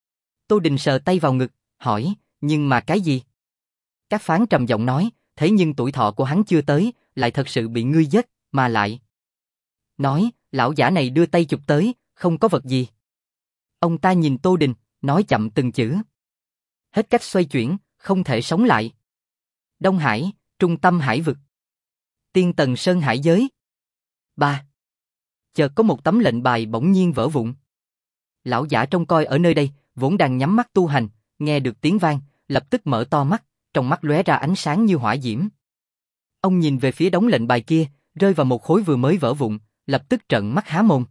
Tô Đình sờ tay vào ngực, hỏi, nhưng mà cái gì? Các Phán trầm giọng nói, thế nhưng tuổi thọ của hắn chưa tới, lại thật sự bị ngươi giết, mà lại... Nói, lão giả này đưa tay chụp tới, không có vật gì. Ông ta nhìn Tô Đình, nói chậm từng chữ. Hết cách xoay chuyển, không thể sống lại. Đông Hải, trung tâm hải vực. Tiên tầng sơn hải giới. Ba. Chợt có một tấm lệnh bài bỗng nhiên vỡ vụn. Lão giả trông coi ở nơi đây, vốn đang nhắm mắt tu hành, nghe được tiếng vang, lập tức mở to mắt, trong mắt lóe ra ánh sáng như hỏa diễm. Ông nhìn về phía đống lệnh bài kia, rơi vào một khối vừa mới vỡ vụn, lập tức trợn mắt há mồm.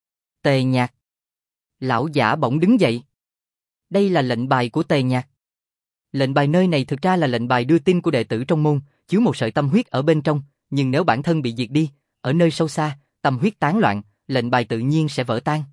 Tề Nhạc. Lão giả bỗng đứng dậy. Đây là lệnh bài của Tề Nhạc. Lệnh bài nơi này thực ra là lệnh bài đưa tin của đệ tử trong môn, chứa một sợi tâm huyết ở bên trong, nhưng nếu bản thân bị diệt đi, ở nơi sâu xa, tâm huyết tán loạn, lệnh bài tự nhiên sẽ vỡ tan.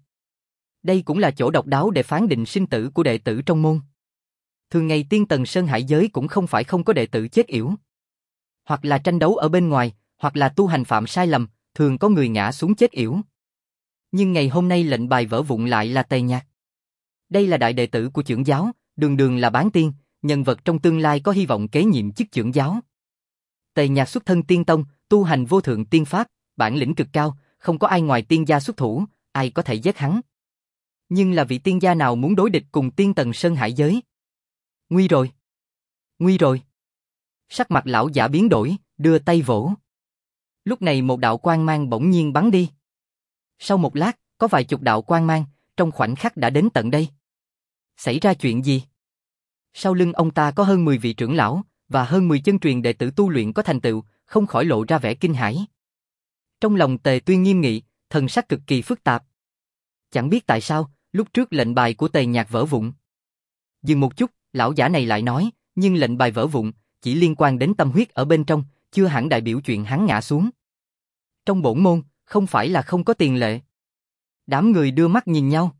Đây cũng là chỗ độc đáo để phán định sinh tử của đệ tử trong môn. Thường ngày tiên tầng sơn hải giới cũng không phải không có đệ tử chết yểu. Hoặc là tranh đấu ở bên ngoài, hoặc là tu hành phạm sai lầm, thường có người ngã xuống chết yểu. Nhưng ngày hôm nay lệnh bài vỡ vụn lại là Tề Nhạc. Đây là đại đệ tử của trưởng giáo, đường đường là bán tiên, nhân vật trong tương lai có hy vọng kế nhiệm chức trưởng giáo. Tề Nhạc xuất thân tiên tông, tu hành vô thượng tiên pháp, bản lĩnh cực cao, không có ai ngoài tiên gia xuất thủ, ai có thể giết hắn. Nhưng là vị tiên gia nào muốn đối địch cùng tiên tầng sơn hải giới? Nguy rồi. Nguy rồi. Sắc mặt lão giả biến đổi, đưa tay vỗ. Lúc này một đạo quang mang bỗng nhiên bắn đi. Sau một lát, có vài chục đạo quang mang, trong khoảnh khắc đã đến tận đây. Xảy ra chuyện gì? Sau lưng ông ta có hơn mười vị trưởng lão, và hơn mười chân truyền đệ tử tu luyện có thành tựu, không khỏi lộ ra vẻ kinh hãi. Trong lòng Tề Tuyên nghiêm nghị, thần sắc cực kỳ phức tạp. Chẳng biết tại sao, lúc trước lệnh bài của Tề Nhạc vỡ vụn. Dừng một chút, lão giả này lại nói, nhưng lệnh bài vỡ vụn, chỉ liên quan đến tâm huyết ở bên trong, chưa hẳn đại biểu chuyện hắn ngã xuống. Trong bổn môn, không phải là không có tiền lệ. Đám người đưa mắt nhìn nhau.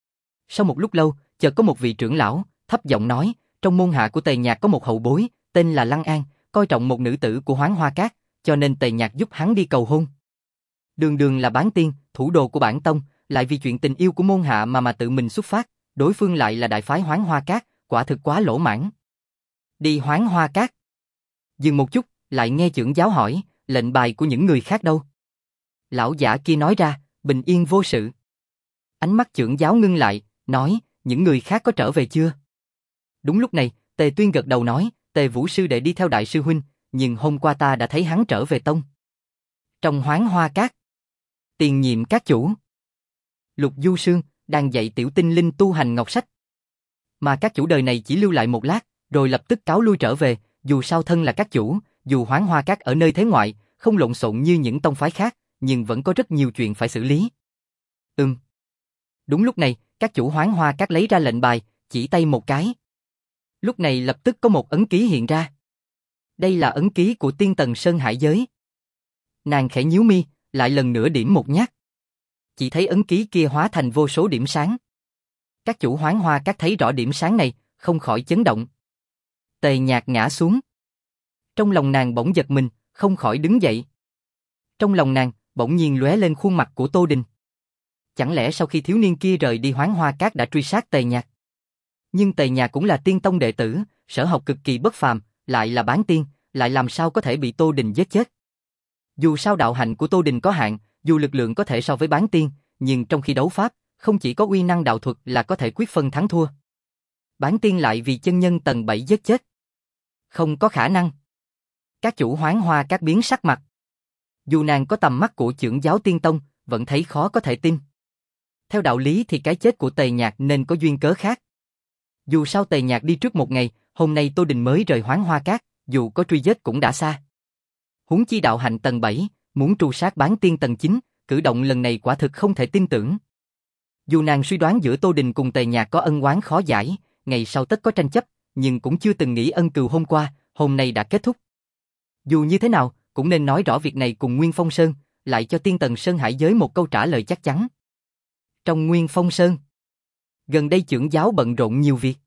Sau một lúc lâu, chợt có một vị trưởng lão, thấp giọng nói, trong môn hạ của Tề Nhạc có một hậu bối, tên là Lăng An, coi trọng một nữ tử của Hoáng Hoa Cát, cho nên Tề Nhạc giúp hắn đi cầu hôn. Đường đường là bán tiên, thủ đồ của bản tông, lại vì chuyện tình yêu của môn hạ mà mà tự mình xuất phát, đối phương lại là đại phái Hoáng Hoa Cát, quả thực quá lỗ mãn. Đi Hoáng Hoa Cát. Dừng một chút, lại nghe trưởng giáo hỏi, lệnh bài của những người khác đâu? Lão giả kia nói ra, bình yên vô sự. Ánh mắt trưởng giáo ngưng lại, nói, những người khác có trở về chưa? Đúng lúc này, Tề Tuyên gật đầu nói, Tề Vũ sư đệ đi theo đại sư huynh, nhưng hôm qua ta đã thấy hắn trở về tông. Trong Hoáng Hoa Cát, tiền nhiệm các chủ Lục Du Sương đang dạy tiểu tinh linh tu hành ngọc sách. Mà các chủ đời này chỉ lưu lại một lát, rồi lập tức cáo lui trở về, dù sao thân là các chủ, dù Hoáng Hoa Cát ở nơi thế ngoại, không lộn xộn như những tông phái khác, nhưng vẫn có rất nhiều chuyện phải xử lý. Ừm. Đúng lúc này, các chủ Hoáng Hoa Cát lấy ra lệnh bài, chỉ tay một cái. Lúc này lập tức có một ấn ký hiện ra. Đây là ấn ký của tiên tầng sơn hải giới. Nàng khẽ nhíu mi, lại lần nữa điểm một nhát. Chỉ thấy ấn ký kia hóa thành vô số điểm sáng. Các chủ Hoáng Hoa Cát thấy rõ điểm sáng này, không khỏi chấn động. Tề Nhạc ngã xuống. Trong lòng nàng bỗng giật mình, không khỏi đứng dậy. Trong lòng nàng, bỗng nhiên lóe lên khuôn mặt của Tô Đình. Chẳng lẽ sau khi thiếu niên kia rời đi Hoáng Hoa Cát đã truy sát Tề Nhạc? Nhưng Tề Nhạc cũng là tiên tông đệ tử, sở học cực kỳ bất phàm, lại là bán tiên, lại làm sao có thể bị Tô Đình giết chết? Dù sao đạo hạnh của Tô Đình có hạn, dù lực lượng có thể so với bán tiên, nhưng trong khi đấu pháp, Không chỉ có uy năng đạo thuật là có thể quyết phân thắng thua. Bán tiên lại vì chân nhân tầng bảy giết chết. Không có khả năng. Các chủ Hoán Hoa Các biến sắc mặt. Dù nàng có tầm mắt của trưởng giáo tiên tông, vẫn thấy khó có thể tin. Theo đạo lý thì cái chết của Tề Nhạc nên có duyên cớ khác. Dù sao Tề Nhạc đi trước một ngày, hôm nay Tô Đình mới rời Hoán Hoa Các, dù có truy giết cũng đã xa. Huống chi đạo hạnh tầng bảy, muốn tru sát bán tiên tầng chín, cử động lần này quả thực không thể tin tưởng. Dù nàng suy đoán giữa Tô Đình cùng Tề Nhạc có ân oán khó giải, ngày sau tất có tranh chấp, nhưng cũng chưa từng nghĩ ân cừu hôm qua, hôm nay đã kết thúc. Dù như thế nào, cũng nên nói rõ việc này cùng Nguyên Phong Sơn, lại cho Tiên Tần Sơn Hải giới một câu trả lời chắc chắn. Trong Nguyên Phong Sơn, gần đây trưởng giáo bận rộn nhiều việc.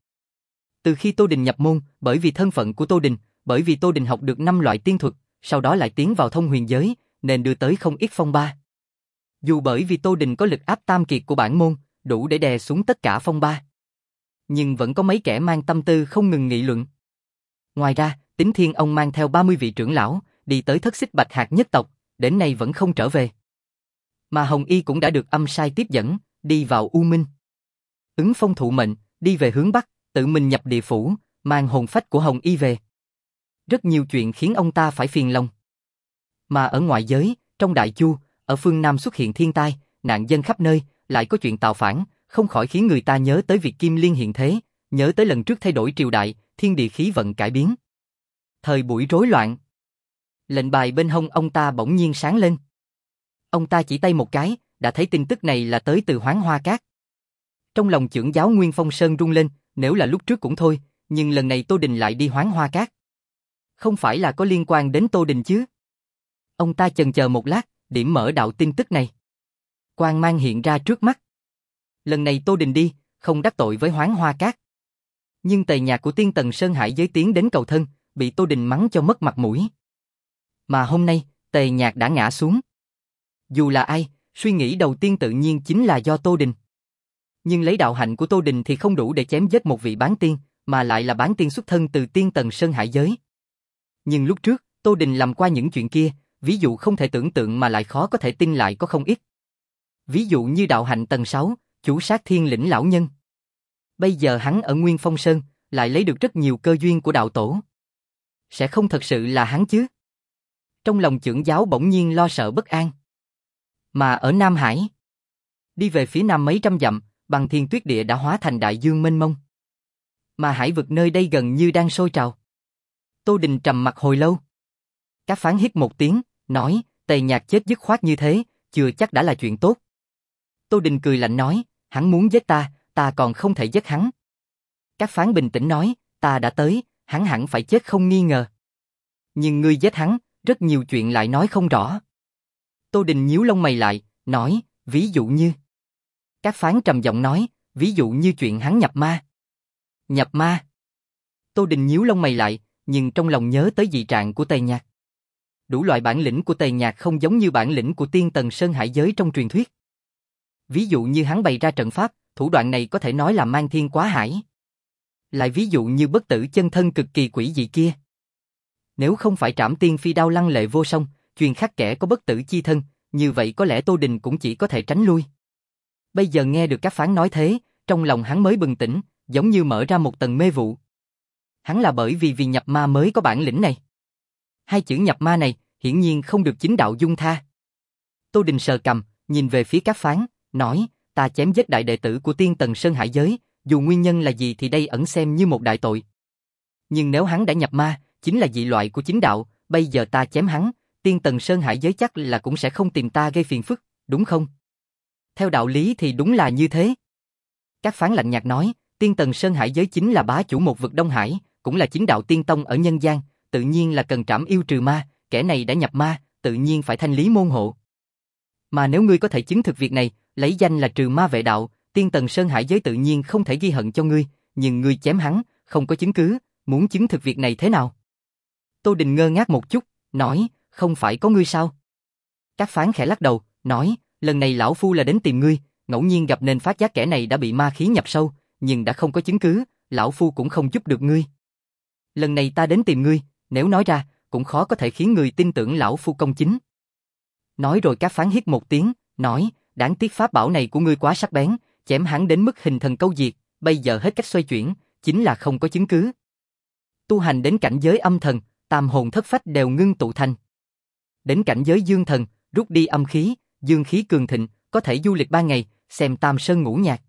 Từ khi Tô Đình nhập môn, bởi vì thân phận của Tô Đình, bởi vì Tô Đình học được năm loại tiên thuật, sau đó lại tiến vào thông huyền giới, nên đưa tới không ít phong ba. Dù bởi vì Tô Đình có lực áp tam kiệt của bản môn, đủ để đè xuống tất cả phong ba. Nhưng vẫn có mấy kẻ mang tâm tư không ngừng nghị luận. Ngoài ra, Tính Thiên ông mang theo ba mươi vị trưởng lão, đi tới thất xích bạch hạt nhất tộc, đến nay vẫn không trở về. Mà Hồng Y cũng đã được âm sai tiếp dẫn, đi vào U Minh. Ứng Phong thụ mệnh, đi về hướng Bắc, tự mình nhập địa phủ, mang hồn phách của Hồng Y về. Rất nhiều chuyện khiến ông ta phải phiền lòng. Mà ở ngoại giới, trong Đại Chu, ở phương Nam xuất hiện thiên tai, nạn dân khắp nơi, lại có chuyện tạo phản, không khỏi khiến người ta nhớ tới việc Kim Liên hiện thế, nhớ tới lần trước thay đổi triều đại, thiên địa khí vận cải biến. Thời buổi rối loạn. Lệnh bài bên hông ông ta bỗng nhiên sáng lên. Ông ta chỉ tay một cái, đã thấy tin tức này là tới từ Hoán Hoa Các. Trong lòng trưởng giáo Nguyên Phong Sơn rung lên, nếu là lúc trước cũng thôi, nhưng lần này Tô Đình lại đi Hoán Hoa Các. Không phải là có liên quan đến Tô Đình chứ? Ông ta chần chờ một lát, điểm mở đạo tin tức này. Quang mang hiện ra trước mắt. Lần này Tô Đình đi, không đắc tội với Hoán Hoa Các. Nhưng Tề Nhạc của Tiên Tần Sơn Hải giới tiến đến cầu thân, bị Tô Đình mắng cho mất mặt mũi. Mà hôm nay, Tề Nhạc đã ngã xuống. Dù là ai, suy nghĩ đầu tiên tự nhiên chính là do Tô Đình. Nhưng lấy đạo hạnh của Tô Đình thì không đủ để chém giết một vị bán tiên, mà lại là bán tiên xuất thân từ Tiên Tần Sơn Hải giới. Nhưng lúc trước, Tô Đình làm qua những chuyện kia, ví dụ không thể tưởng tượng mà lại khó có thể tin lại có không ít. Ví dụ như đạo hạnh tầng sáu, chủ sát thiên lĩnh lão nhân. Bây giờ hắn ở Nguyên Phong Sơn, lại lấy được rất nhiều cơ duyên của đạo tổ. Sẽ không thật sự là hắn chứ? Trong lòng trưởng giáo bỗng nhiên lo sợ bất an. Mà ở Nam Hải, đi về phía nam mấy trăm dặm, Băng Thiên Tuyết Địa đã hóa thành đại dương mênh mông. Mà hải vực nơi đây gần như đang sôi trào. Tô Đình trầm mặt hồi lâu. Các phán hít một tiếng, nói, Tề Nhạc chết dứt khoát như thế, chưa chắc đã là chuyện tốt. Tô Đình cười lạnh nói, hắn muốn giết ta, ta còn không thể giết hắn. Các phán bình tĩnh nói, ta đã tới, hắn hẳn phải chết không nghi ngờ. Nhưng ngươi giết hắn, rất nhiều chuyện lại nói không rõ. Tô Đình nhíu lông mày lại, nói, ví dụ như. Các phán trầm giọng nói, ví dụ như chuyện hắn nhập ma. Nhập ma. Tô Đình nhíu lông mày lại, nhưng trong lòng nhớ tới dị trạng của Tề Nhạc. Đủ loại bản lĩnh của Tề Nhạc không giống như bản lĩnh của Tiên Tần Sơn Hải giới trong truyền thuyết. Ví dụ như hắn bày ra trận pháp, thủ đoạn này có thể nói là mang thiên quá hải. Lại ví dụ như bất tử chân thân cực kỳ quỷ dị kia. Nếu không phải Trảm Tiên Phi đao lăng lệ vô song, truyền khắc kẻ có bất tử chi thân, như vậy có lẽ Tô Đình cũng chỉ có thể tránh lui. Bây giờ nghe được các phán nói thế, trong lòng hắn mới bừng tỉnh, giống như mở ra một tầng mê vụ. Hắn là bởi vì vì nhập ma mới có bản lĩnh này. Hai chữ nhập ma này, hiển nhiên không được chính đạo dung tha. Tô Đình sờ cằm, nhìn về phía các phán, nói, ta chém giết đại đệ tử của Tiên Tần Sơn Hải giới, dù nguyên nhân là gì thì đây ẩn xem như một đại tội. Nhưng nếu hắn đã nhập ma, chính là dị loại của chính đạo, bây giờ ta chém hắn, Tiên Tần Sơn Hải giới chắc là cũng sẽ không tìm ta gây phiền phức, đúng không? Theo đạo lý thì đúng là như thế. Các phán lạnh nhạt nói, Tiên Tần Sơn Hải giới chính là bá chủ một vực Đông Hải, cũng là chính đạo tiên tông ở nhân gian, tự nhiên là cần trảm yêu trừ ma, kẻ này đã nhập ma, tự nhiên phải thanh lý môn hộ. Mà nếu ngươi có thể chứng thực việc này, lấy danh là trừ ma vệ đạo, Tiên Tần Sơn Hải giới tự nhiên không thể ghi hận cho ngươi, nhưng ngươi chém hắn, không có chứng cứ, muốn chứng thực việc này thế nào? Tô Đình ngơ ngác một chút, nói, không phải có ngươi sao? Các phán khẽ lắc đầu, nói, lần này lão phu là đến tìm ngươi, ngẫu nhiên gặp nên phát giác kẻ này đã bị ma khí nhập sâu, nhưng đã không có chứng cứ, lão phu cũng không giúp được ngươi. Lần này ta đến tìm ngươi, nếu nói ra, cũng khó có thể khiến người tin tưởng lão phu công chính. Nói rồi các phán hít một tiếng, nói, đáng tiếc pháp bảo này của ngươi quá sắc bén, chém hắn đến mức hình thần câu diệt, bây giờ hết cách xoay chuyển, chính là không có chứng cứ. Tu hành đến cảnh giới âm thần, tam hồn thất phách đều ngưng tụ thành. Đến cảnh giới dương thần, rút đi âm khí, dương khí cường thịnh, có thể du lịch ba ngày, xem tam sơn ngũ nhạc.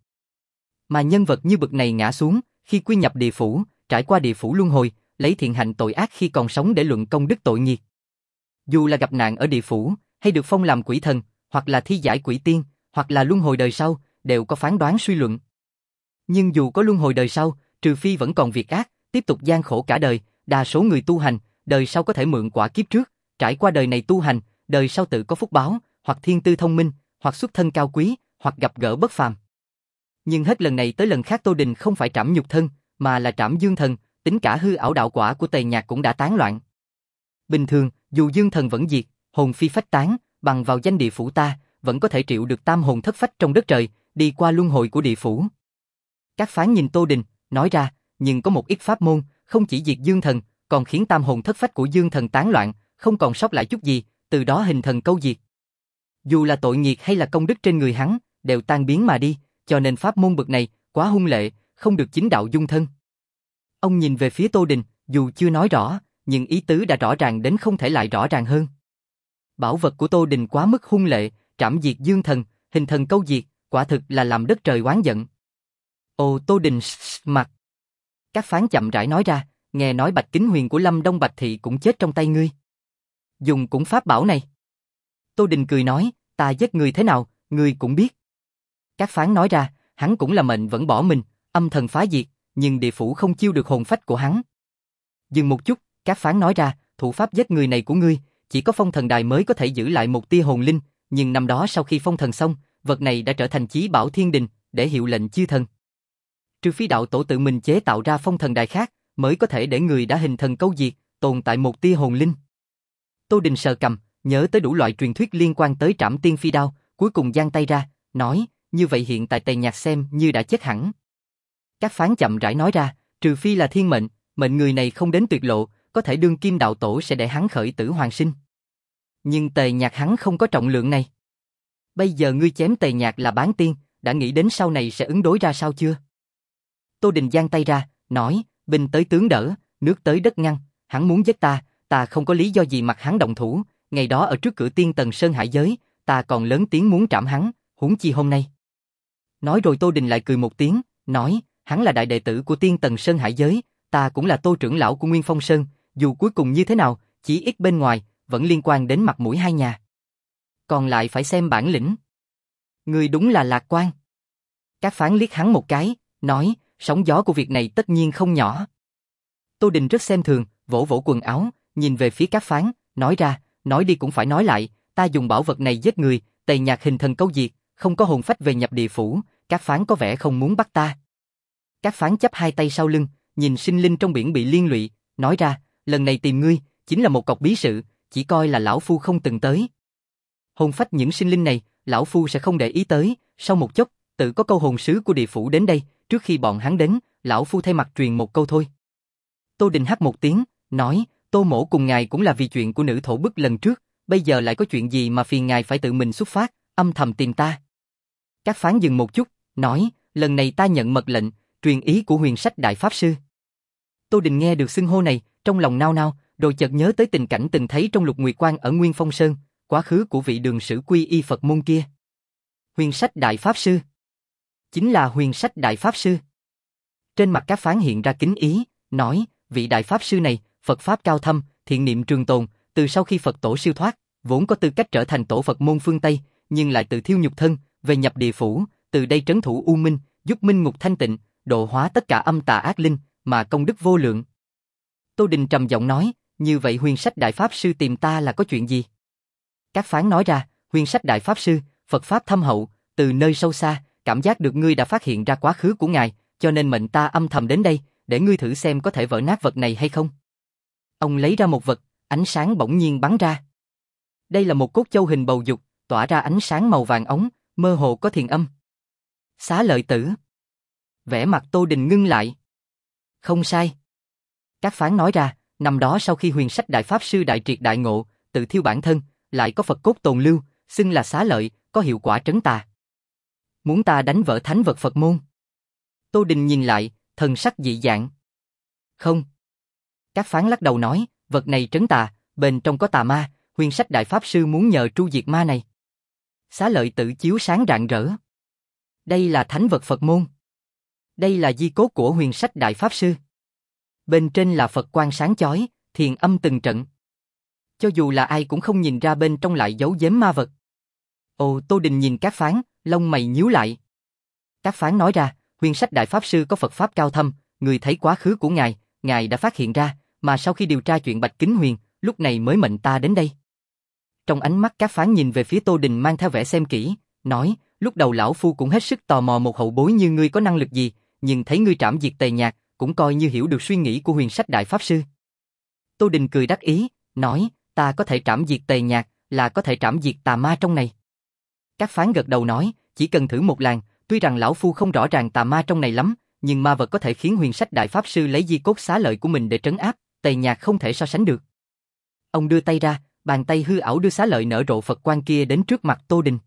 Mà nhân vật như bậc này ngã xuống, khi quy nhập địa phủ, trải qua địa phủ luân hồi, lấy thiện hạnh tội ác khi còn sống để luận công đức tội nghiệp. Dù là gặp nạn ở địa phủ, hay được phong làm quỷ thần, hoặc là thi giải quỷ tiên, hoặc là luân hồi đời sau, đều có phán đoán suy luận. Nhưng dù có luân hồi đời sau, trừ phi vẫn còn việc ác, tiếp tục gian khổ cả đời, đa số người tu hành, đời sau có thể mượn quả kiếp trước, trải qua đời này tu hành, đời sau tự có phúc báo, hoặc thiên tư thông minh, hoặc xuất thân cao quý, hoặc gặp gỡ bất phàm. Nhưng hết lần này tới lần khác Tô Đình không phải trảm nhục thân, mà là trảm dương thần, tính cả hư ảo đạo quả của Tề Nhạc cũng đã tán loạn. Bình thường, dù dương thần vẫn diệt, hồn phi phách tán, bằng vào danh địa phủ ta, vẫn có thể triệu được tam hồn thất phách trong đất trời, đi qua luân hồi của địa phủ. Các phán nhìn Tô Đình, nói ra, nhưng có một ít pháp môn, không chỉ diệt dương thần, còn khiến tam hồn thất phách của dương thần tán loạn, không còn sót lại chút gì, từ đó hình thần câu diệt. Dù là tội nghiệt hay là công đức trên người hắn, đều tan biến mà đi, cho nên pháp môn bậc này, quá hung lệ, không được chính đạo dung thân. Ông nhìn về phía Tô Đình, dù chưa nói rõ, nhưng ý tứ đã rõ ràng đến không thể lại rõ ràng hơn. Bảo vật của Tô Đình quá mức hung lệ, trảm diệt dương thần, hình thần câu diệt, quả thực là làm đất trời oán giận. Ồ, Tô Đình mặt. Các phán chậm rãi nói ra, nghe nói Bạch Kính Huyền của Lâm Đông Bạch Thị cũng chết trong tay ngươi. Dùng cũng pháp bảo này. Tô Đình cười nói, ta giết người thế nào, ngươi cũng biết. Các phán nói ra, hắn cũng là mệnh vẫn bỏ mình, âm thần phá diệt, nhưng địa phủ không chiêu được hồn phách của hắn. Dừng một chút, các phán nói ra, thủ pháp giết người này của ngươi, chỉ có phong thần đài mới có thể giữ lại một tia hồn linh, nhưng năm đó sau khi phong thần xong, vật này đã trở thành chí bảo thiên đình, để hiệu lệnh chư thần. Trừ phi đạo tổ tự mình chế tạo ra phong thần đài khác, mới có thể để người đã hình thần câu diệt, tồn tại một tia hồn linh. Tô Đình sờ cầm, nhớ tới đủ loại truyền thuyết liên quan tới Trảm Tiên Phi Đao, cuối cùng giang tay ra, nói, như vậy hiện tại Tề Nhạc xem như đã chết hẳn. Các phán chậm rãi nói ra, trừ phi là thiên mệnh, mệnh người này không đến tuyệt lộ, có thể đương kim đạo tổ sẽ để hắn khởi tử hoàn sinh. Nhưng Tề Nhạc hắn không có trọng lượng này. Bây giờ ngươi chém Tề Nhạc là bán tiên, đã nghĩ đến sau này sẽ ứng đối ra sao chưa? Tô Đình giang tay ra, nói, binh tới tướng đỡ, nước tới đất ngăn, hắn muốn giết ta, ta không có lý do gì mặc hắn động thủ, ngày đó ở trước cửa Tiên Tần Sơn Hải Giới, ta còn lớn tiếng muốn trảm hắn, huống chi hôm nay. Nói rồi Tô Đình lại cười một tiếng, nói, hắn là đại đệ tử của Tiên Tần Sơn Hải Giới, ta cũng là Tô trưởng lão của Nguyên Phong Sơn, dù cuối cùng như thế nào, chỉ ít bên ngoài, vẫn liên quan đến mặt mũi hai nhà. Còn lại phải xem bản lĩnh. Người đúng là lạc quan. Các phán liếc hắn một cái, nói, sóng gió của việc này tất nhiên không nhỏ. Tô Đình rất xem thường, vỗ vỗ quần áo, nhìn về phía các phán, nói ra, nói đi cũng phải nói lại, ta dùng bảo vật này giết người, Tề Nhạc hình thần câu diệt, không có hồn phách về nhập địa phủ, các phán có vẻ không muốn bắt ta. Các phán chắp hai tay sau lưng, nhìn sinh linh trong biển bị liên lụy, nói ra, lần này tìm ngươi, chính là một cọc bí sự, chỉ coi là lão phu không từng tới. Hồn phách những sinh linh này, lão phu sẽ không để ý tới, sau một chốc, tự có câu hồn sứ của địa phủ đến đây, trước khi bọn hắn đến, lão phu thay mặt truyền một câu thôi. Tô Đình hắt một tiếng, nói, Tô mỗ cùng ngài cũng là vì chuyện của nữ thổ bức lần trước, bây giờ lại có chuyện gì mà phiền ngài phải tự mình xuất phát, âm thầm tìm ta. Các phán dừng một chút, nói, lần này ta nhận mật lệnh, truyền ý của Huyền Sách Đại Pháp Sư. Tô Đình nghe được xưng hô này, trong lòng nao nao, rồi chợt nhớ tới tình cảnh từng thấy trong Lục Nguyệt Quan ở Nguyên Phong Sơn, quá khứ của vị đường sử quy y Phật môn kia. Huyền Sách Đại Pháp Sư. Chính là Huyền Sách Đại Pháp Sư. Trên mặt các phán hiện ra kính ý, nói, vị Đại Pháp Sư này, Phật Pháp cao thâm, thiện niệm trường tồn, từ sau khi Phật tổ siêu thoát, vốn có tư cách trở thành tổ Phật môn phương Tây, nhưng lại tự thiêu nhục thân, về nhập địa phủ, từ đây trấn thủ U Minh, giúp Minh Ngục thanh tịnh, độ hóa tất cả âm tà ác linh, mà công đức vô lượng. Tô Đình trầm giọng nói, như vậy Huyền Sách Đại Pháp Sư tìm ta là có chuyện gì? Các phán nói ra, Huyền Sách Đại Pháp Sư, Phật Pháp thâm hậu, từ nơi sâu xa, cảm giác được ngươi đã phát hiện ra quá khứ của ngài, cho nên mệnh ta âm thầm đến đây, để ngươi thử xem có thể vỡ nát vật này hay không. Ông lấy ra một vật, ánh sáng bỗng nhiên bắn ra. Đây là một cốt châu hình bầu dục, tỏa ra ánh sáng màu vàng ống, mơ hồ có thiền âm. Xá Lợi Tử. Vẻ mặt Tô Đình ngưng lại. Không sai. Các phán nói ra, năm đó sau khi Huyền Sách Đại Pháp Sư đại triệt đại ngộ, tự thiêu bản thân, lại có Phật cốt tồn lưu, xưng là xá lợi, có hiệu quả trấn tà. Muốn ta đánh vỡ thánh vật Phật môn? Tô Đình nhìn lại, thần sắc dị dạng. Không. Các phán lắc đầu nói, vật này trấn tà, bên trong có tà ma, huyền sách đại pháp sư muốn nhờ tru diệt ma này. Xá Lợi Tử chiếu sáng rạng rỡ. Đây là thánh vật Phật môn. Đây là di cốt của huyền sách đại pháp sư. Bên trên là Phật quang sáng chói, thiền âm từng trận. Cho dù là ai cũng không nhìn ra bên trong lại giấu giếm ma vật. Ồ, Tô Đình nhìn các phán, lông mày nhíu lại. Các phán nói ra, huyền sách đại pháp sư có Phật pháp cao thâm, người thấy quá khứ của ngài, ngài đã phát hiện ra, mà sau khi điều tra chuyện Bạch Kính Huyền, lúc này mới mệnh ta đến đây. Trong ánh mắt các phán nhìn về phía Tô Đình mang theo vẻ xem kỹ, nói, lúc đầu lão phu cũng hết sức tò mò một hậu bối như ngươi có năng lực gì, nhưng thấy ngươi trảm diệt Tề Nhạc, cũng coi như hiểu được suy nghĩ của huyền sách đại pháp sư. Tô Đình cười đắc ý, nói, ta có thể trảm diệt Tề Nhạc, là có thể trảm diệt tà ma trong này. Các phán gật đầu nói, chỉ cần thử một làn, tuy rằng lão phu không rõ ràng tà ma trong này lắm, nhưng ma vật có thể khiến huyền sách đại pháp sư lấy di cốt xá lợi của mình để trấn áp, Tề Nhạc không thể so sánh được. Ông đưa tay ra, bàn tay hư ảo đưa xá lợi nở rộ Phật quang kia đến trước mặt Tô Đình.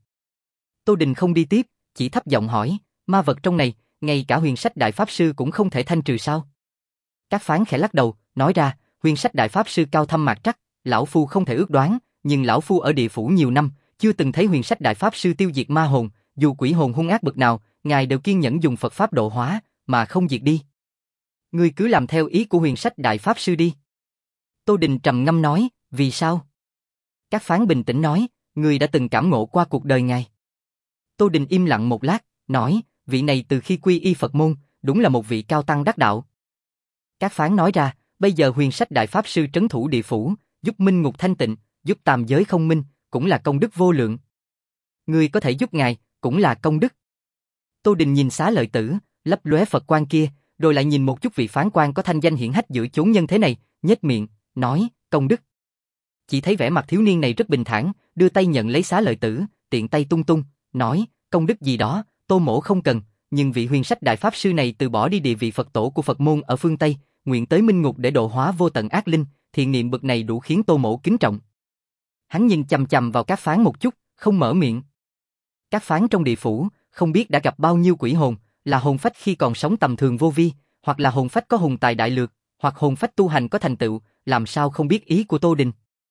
Tô Đình không đi tiếp, chỉ thấp giọng hỏi, ma vật trong này, ngay cả huyền sách đại pháp sư cũng không thể thanh trừ sao? Các phán khẽ lắc đầu, nói ra, huyền sách đại pháp sư cao thâm mạc trắc, lão phu không thể ước đoán, nhưng lão phu ở địa phủ nhiều năm, chưa từng thấy huyền sách đại pháp sư tiêu diệt ma hồn, dù quỷ hồn hung ác bực nào, ngài đều kiên nhẫn dùng Phật pháp độ hóa, mà không diệt đi. Ngươi cứ làm theo ý của huyền sách đại pháp sư đi. Tô Đình trầm ngâm nói, vì sao? Các phán bình tĩnh nói, ngươi đã từng cảm ngộ qua cuộc đời ngài. Tô Đình im lặng một lát, nói, vị này từ khi quy y Phật môn, đúng là một vị cao tăng đắc đạo. Các phán nói ra, bây giờ huyền sách đại pháp sư trấn thủ địa phủ, giúp minh ngục thanh tịnh, giúp tam giới không minh, cũng là công đức vô lượng. Ngươi có thể giúp ngài, cũng là công đức. Tô Đình nhìn Xá Lợi Tử, lấp lóe Phật quang kia, rồi lại nhìn một chút vị phán quan có thanh danh hiển hách giữa chốn nhân thế này, nhếch miệng, nói, công đức. Chỉ thấy vẻ mặt thiếu niên này rất bình thản, đưa tay nhận lấy Xá Lợi Tử, tiện tay tung tung, nói, công đức gì đó, Tô mỗ không cần, nhưng vị huyền sách đại pháp sư này từ bỏ đi địa vị Phật tổ của Phật môn ở phương Tây, nguyện tới minh ngục để độ hóa vô tận ác linh, thiện niệm bậc này đủ khiến Tô mỗ kính trọng. Hắn nhìn chằm chằm vào các phán một chút, không mở miệng. Các phán trong địa phủ, không biết đã gặp bao nhiêu quỷ hồn, là hồn phách khi còn sống tầm thường vô vi, hoặc là hồn phách có hùng tài đại lược, hoặc hồn phách tu hành có thành tựu, làm sao không biết ý của Tô Đình.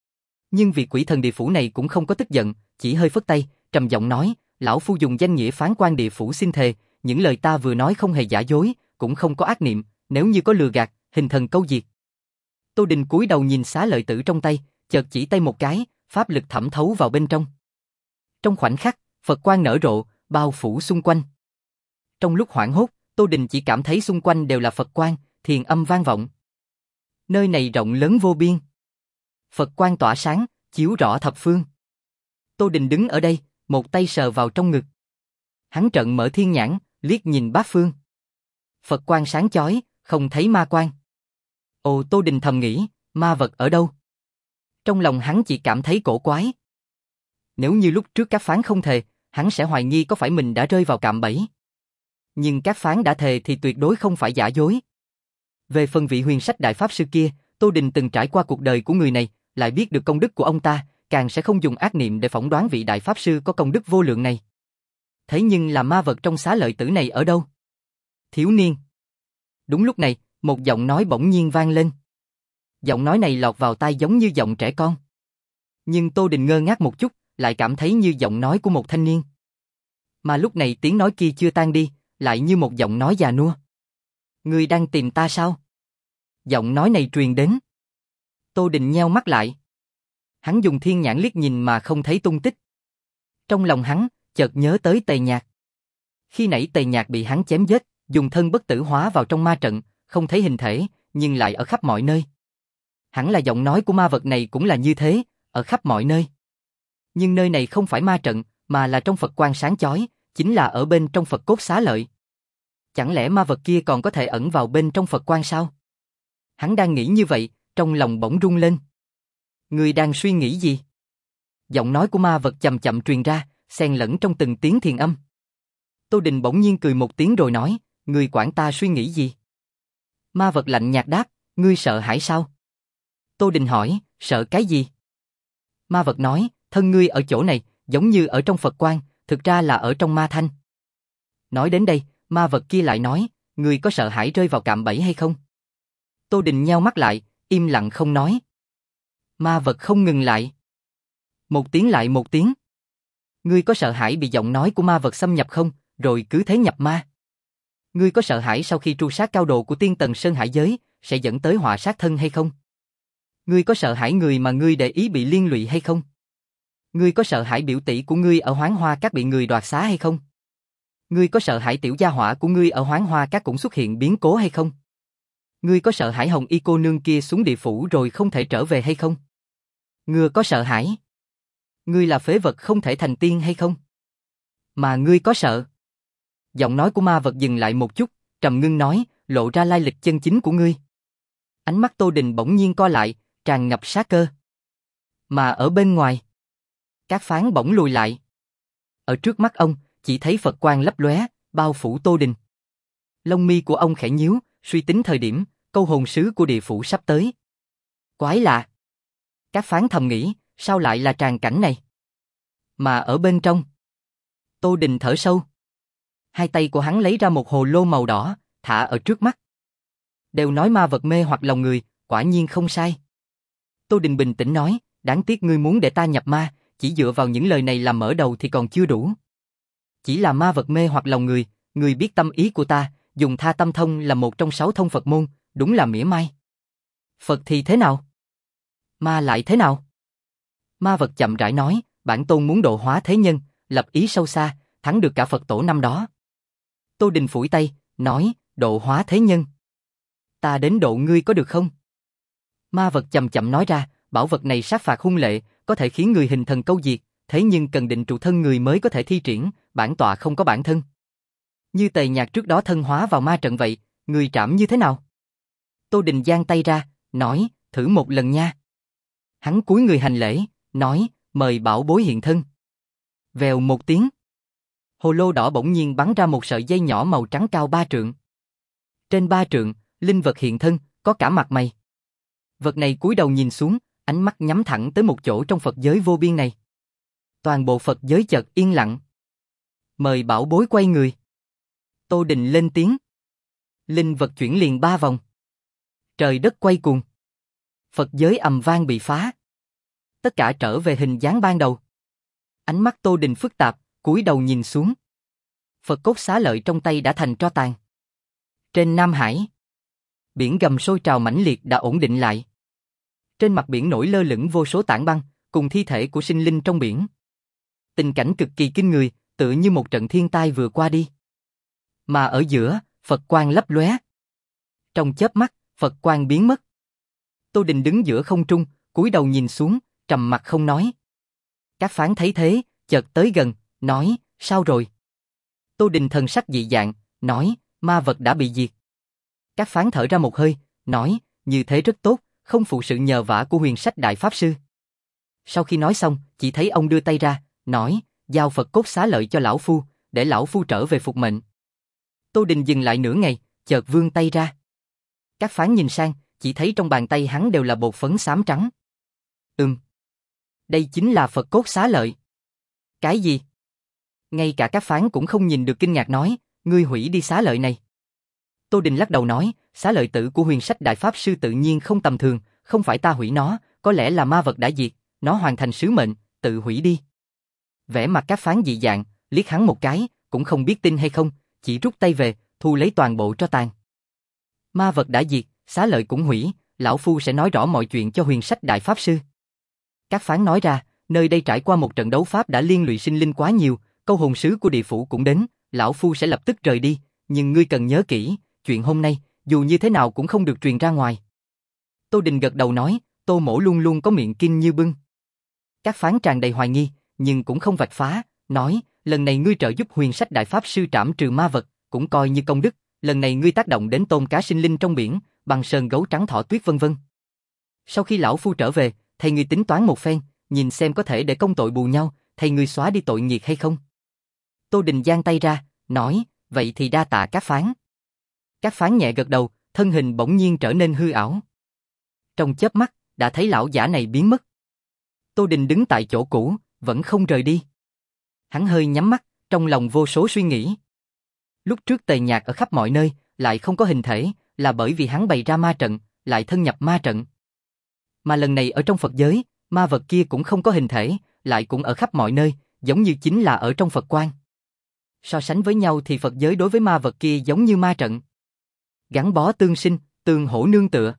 Nhưng vị quỷ thần địa phủ này cũng không có tức giận, chỉ hơi phất tay, trầm giọng nói, lão phu dùng danh nghĩa phán quan địa phủ xin thề, những lời ta vừa nói không hề giả dối, cũng không có ác niệm, nếu như có lừa gạt, hình thần câu diệt. Tô Đình cúi đầu nhìn Xá Lợi Tử trong tay, chợt chỉ tay một cái, pháp lực thẩm thấu vào bên trong. Trong khoảnh khắc, Phật quang nở rộ, bao phủ xung quanh. Trong lúc hoảng hốt, Tô Đình chỉ cảm thấy xung quanh đều là Phật quang, thiền âm vang vọng. Nơi này rộng lớn vô biên. Phật quang tỏa sáng, chiếu rõ thập phương. Tô Đình đứng ở đây, một tay sờ vào trong ngực. Hắn trợn mở thiên nhãn, liếc nhìn bát phương. Phật quang sáng chói, không thấy ma quang. Ồ, Tô Đình thầm nghĩ, ma vật ở đâu? Trong lòng hắn chỉ cảm thấy cổ quái. Nếu như lúc trước các phán không thề, hắn sẽ hoài nghi có phải mình đã rơi vào cạm bẫy. Nhưng các phán đã thề thì tuyệt đối không phải giả dối. Về phần vị huyền sách đại pháp sư kia, Tô Đình từng trải qua cuộc đời của người này, lại biết được công đức của ông ta, càng sẽ không dùng ác niệm để phỏng đoán vị đại pháp sư có công đức vô lượng này. Thế nhưng là ma vật trong Xá Lợi Tử này ở đâu? Thiếu niên. Đúng lúc này, một giọng nói bỗng nhiên vang lên. Giọng nói này lọt vào tai giống như giọng trẻ con. Nhưng Tô Đình ngơ ngác một chút, lại cảm thấy như giọng nói của một thanh niên. Mà lúc này tiếng nói kia chưa tan đi, lại như một giọng nói già nua. Ngươi đang tìm ta sao? Giọng nói này truyền đến. Tô Đình nheo mắt lại. Hắn dùng thiên nhãn liếc nhìn mà không thấy tung tích. Trong lòng hắn, chợt nhớ tới Tề Nhạc. Khi nãy Tề Nhạc bị hắn chém giết, dùng thân bất tử hóa vào trong ma trận, không thấy hình thể, nhưng lại ở khắp mọi nơi. Hẳn là giọng nói của ma vật này cũng là như thế, ở khắp mọi nơi. Nhưng nơi này không phải ma trận, mà là trong Phật quang sáng chói, chính là ở bên trong Phật cốt Xá Lợi. Chẳng lẽ ma vật kia còn có thể ẩn vào bên trong Phật quang sao? Hắn đang nghĩ như vậy, trong lòng bỗng rung lên. Ngươi đang suy nghĩ gì? Giọng nói của ma vật chậm chậm truyền ra, xen lẫn trong từng tiếng thiền âm. Tô Đình bỗng nhiên cười một tiếng rồi nói, ngươi quản ta suy nghĩ gì? Ma vật lạnh nhạt đáp, ngươi sợ hãi sao? Tô Đình hỏi, sợ cái gì? Ma vật nói, thân ngươi ở chỗ này, giống như ở trong Phật Quan, thực ra là ở trong ma thanh. Nói đến đây, ma vật kia lại nói, ngươi có sợ hãi rơi vào cạm bẫy hay không? Tô Đình nheo mắt lại, im lặng không nói. Ma vật không ngừng lại. Một tiếng lại một tiếng. Ngươi có sợ hãi bị giọng nói của ma vật xâm nhập không, rồi cứ thế nhập ma? Ngươi có sợ hãi sau khi tru sát cao độ của tiên tầng Sơn Hải giới, sẽ dẫn tới họa sát thân hay không? Ngươi có sợ hãi người mà ngươi để ý bị liên lụy hay không? Ngươi có sợ hãi biểu tỷ của ngươi ở Hoán Hoa Các bị người đoạt xá hay không? Ngươi có sợ hãi tiểu gia hỏa của ngươi ở Hoán Hoa Các cũng xuất hiện biến cố hay không? Ngươi có sợ hãi Hồng Y cô nương kia xuống địa phủ rồi không thể trở về hay không? Ngươi có sợ hãi? Ngươi là phế vật không thể thành tiên hay không? Mà ngươi có sợ? Giọng nói của ma vật dừng lại một chút, trầm ngưng nói, lộ ra lai lịch chân chính của ngươi. Ánh mắt Tô Đình bỗng nhiên co lại, tràn ngập sát cơ. Mà ở bên ngoài, Cát Phán bỗng lùi lại. Ở trước mắt ông, chỉ thấy Phật quang lấp lóe, bao phủ Tô Đình. Lông mi của ông khẽ nhíu, suy tính thời điểm, câu hồn sứ của địa phủ sắp tới. Quái lạ. Cát Phán thầm nghĩ, sao lại là tràng cảnh này? Mà ở bên trong, Tô Đình thở sâu. Hai tay của hắn lấy ra một hồ lô màu đỏ, thả ở trước mắt. Đều nói ma vật mê hoặc lòng người, quả nhiên không sai. Tô Đình bình tĩnh nói, đáng tiếc ngươi muốn để ta nhập ma, chỉ dựa vào những lời này làm mở đầu thì còn chưa đủ. Chỉ là ma vật mê hoặc lòng người, người biết tâm ý của ta, dùng tha tâm thông là một trong sáu thông Phật môn, đúng là mỉa mai. Phật thì thế nào? Ma lại thế nào? Ma vật chậm rãi nói, bản tôn muốn độ hóa thế nhân, lập ý sâu xa, thắng được cả Phật tổ năm đó. Tô Đình phủi tay, nói, độ hóa thế nhân. Ta đến độ ngươi có được không? Ma vật chậm chậm nói ra, bảo vật này sát phạt hung lệ, có thể khiến người hình thần câu diệt, thế nhưng cần định trụ thân người mới có thể thi triển, bản tọa không có bản thân. Như Tề Nhạc trước đó thân hóa vào ma trận vậy, người trảm như thế nào? Tô Đình giang tay ra, nói, thử một lần nha. Hắn cúi người hành lễ, nói, mời bảo bối hiện thân. Vèo một tiếng. Hồ lô đỏ bỗng nhiên bắn ra một sợi dây nhỏ màu trắng cao ba trượng. Trên ba trượng, linh vật hiện thân, có cả mặt mày. Vật này cúi đầu nhìn xuống, ánh mắt nhắm thẳng tới một chỗ trong Phật giới vô biên này. Toàn bộ Phật giới chợt yên lặng. Mời bảo bối quay người. Tô Đình lên tiếng. Linh vật chuyển liền ba vòng. Trời đất quay cuồng. Phật giới ầm vang bị phá. Tất cả trở về hình dáng ban đầu. Ánh mắt Tô Đình phức tạp, cúi đầu nhìn xuống. Phật cốt xá lợi trong tay đã thành tro tàn. Trên Nam Hải, biển gầm sôi trào mãnh liệt đã ổn định lại. Trên mặt biển nổi lơ lửng vô số tảng băng, cùng thi thể của sinh linh trong biển. Tình cảnh cực kỳ kinh người, tựa như một trận thiên tai vừa qua đi. Mà ở giữa, Phật quang lấp lóe. Trong chớp mắt, Phật quang biến mất. Tô Đình đứng giữa không trung, cúi đầu nhìn xuống, trầm mặc không nói. Cát Phán thấy thế, chợt tới gần, nói, sao rồi? Tô Đình thần sắc dị dạng, nói, ma vật đã bị diệt. Cát Phán thở ra một hơi, nói, như thế rất tốt, không phụ sự nhờ vả của Huyền Sách Đại Pháp Sư. Sau khi nói xong, chỉ thấy ông đưa tay ra, nói, giao Phật cốt xá lợi cho lão phu, để lão phu trở về phục mệnh. Tô Đình dừng lại nửa ngày, chợt vươn tay ra. Cát Phán nhìn sang, chỉ thấy trong bàn tay hắn đều là bột phấn xám trắng. Ừm. Đây chính là Phật cốt xá lợi. Cái gì? Ngay cả Cát Phán cũng không nhìn được kinh ngạc nói, ngươi hủy đi xá lợi này. Tô Đình lắc đầu nói, xá lợi tử của Huyền Sách Đại Pháp Sư tự nhiên không tầm thường, không phải ta hủy nó, có lẽ là ma vật đã diệt, nó hoàn thành sứ mệnh, tự hủy đi. Vẻ mặt Cát Phán dị dạng, liếc hắn một cái, cũng không biết tin hay không, chỉ rút tay về, thu lấy toàn bộ tro tàn. Ma vật đã diệt, xá lợi cũng hủy, lão phu sẽ nói rõ mọi chuyện cho Huyền Sách Đại Pháp Sư. Cát Phán nói ra, nơi đây trải qua một trận đấu pháp đã liên lụy sinh linh quá nhiều, câu hồn sứ của địa phủ cũng đến, lão phu sẽ lập tức rời đi, nhưng ngươi cần nhớ kỹ, chuyện hôm nay, dù như thế nào cũng không được truyền ra ngoài. Tô Đình gật đầu nói, Tô mỗ luôn luôn có miệng kinh như bưng. Cát Phán tràn đầy hoài nghi, nhưng cũng không vạch phá, nói, lần này ngươi trợ giúp Huyền Sách Đại Pháp Sư trảm trừ ma vật, cũng coi như công đức, lần này ngươi tác động đến tôm cá sinh linh trong biển, băng sơn gấu trắng thỏ tuyết vân vân. Sau khi lão phu trở về, thầy ngươi tính toán một phen, nhìn xem có thể để công tội bù nhau, thầy ngươi xóa đi tội nghiệt hay không. Tô Đình giang tay ra, nói, vậy thì đa tạ Cát Phán. Cát Phán nhẹ gật đầu, thân hình bỗng nhiên trở nên hư ảo. Trong chớp mắt, đã thấy lão giả này biến mất. Tô Đình đứng tại chỗ cũ, vẫn không rời đi. Hắn hơi nhắm mắt, trong lòng vô số suy nghĩ. Lúc trước Tề Nhạc ở khắp mọi nơi, lại không có hình thể, là bởi vì hắn bày ra ma trận, lại thân nhập ma trận. Mà lần này ở trong Phật giới, ma vật kia cũng không có hình thể, lại cũng ở khắp mọi nơi, giống như chính là ở trong Phật quan. So sánh với nhau thì Phật giới đối với ma vật kia giống như ma trận. Gắn bó tương sinh, tương hỗ nương tựa.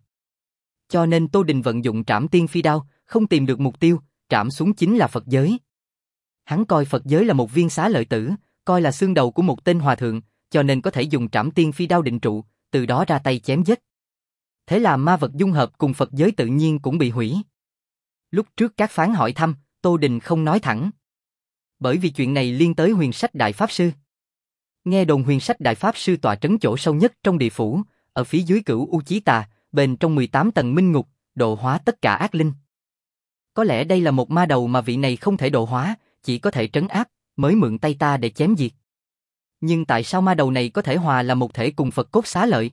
Cho nên Tô Đình vận dụng Trảm Tiên Phi Đao, không tìm được mục tiêu, trảm xuống chính là Phật giới. Hắn coi Phật giới là một viên xá lợi tử, coi là xương đầu của một tên hòa thượng, cho nên có thể dùng Trảm Tiên Phi Đao định trụ, từ đó ra tay chém giết. Thế là ma vật dung hợp cùng Phật giới tự nhiên cũng bị hủy. Lúc trước các phán hỏi thăm, Tô Đình không nói thẳng. Bởi vì chuyện này liên tới Huyền Sách Đại Pháp Sư. Nghe đồn Huyền Sách Đại Pháp Sư tọa trấn chỗ sâu nhất trong địa phủ, ở phía dưới Cửu U Chí Tà, bên trong mười tám tầng minh ngục, độ hóa tất cả ác linh. Có lẽ đây là một ma đầu mà vị này không thể độ hóa, chỉ có thể trấn áp, mới mượn tay ta để chém diệt. Nhưng tại sao ma đầu này có thể hòa là một thể cùng Phật cốt xá lợi?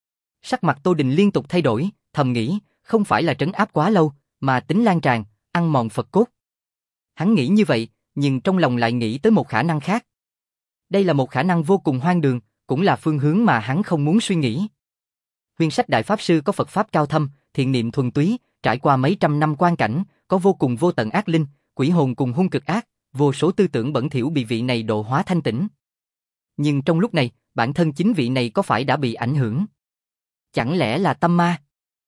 Sắc mặt Tô Đình liên tục thay đổi, thầm nghĩ, không phải là trấn áp quá lâu, mà tính lan tràn, ăn mòn Phật cốt. Hắn nghĩ như vậy, nhưng trong lòng lại nghĩ tới một khả năng khác. Đây là một khả năng vô cùng hoang đường, cũng là phương hướng mà hắn không muốn suy nghĩ. Huyền Sách Đại Pháp Sư có Phật Pháp cao thâm, thiện niệm thuần túy, trải qua mấy trăm năm quan cảnh, có vô cùng vô tận ác linh, quỷ hồn cùng hung cực ác, vô số tư tưởng bẩn thỉu bị vị này độ hóa thanh tĩnh. Nhưng trong lúc này, bản thân chính vị này có phải đã bị ảnh hưởng? Chẳng lẽ là tâm ma?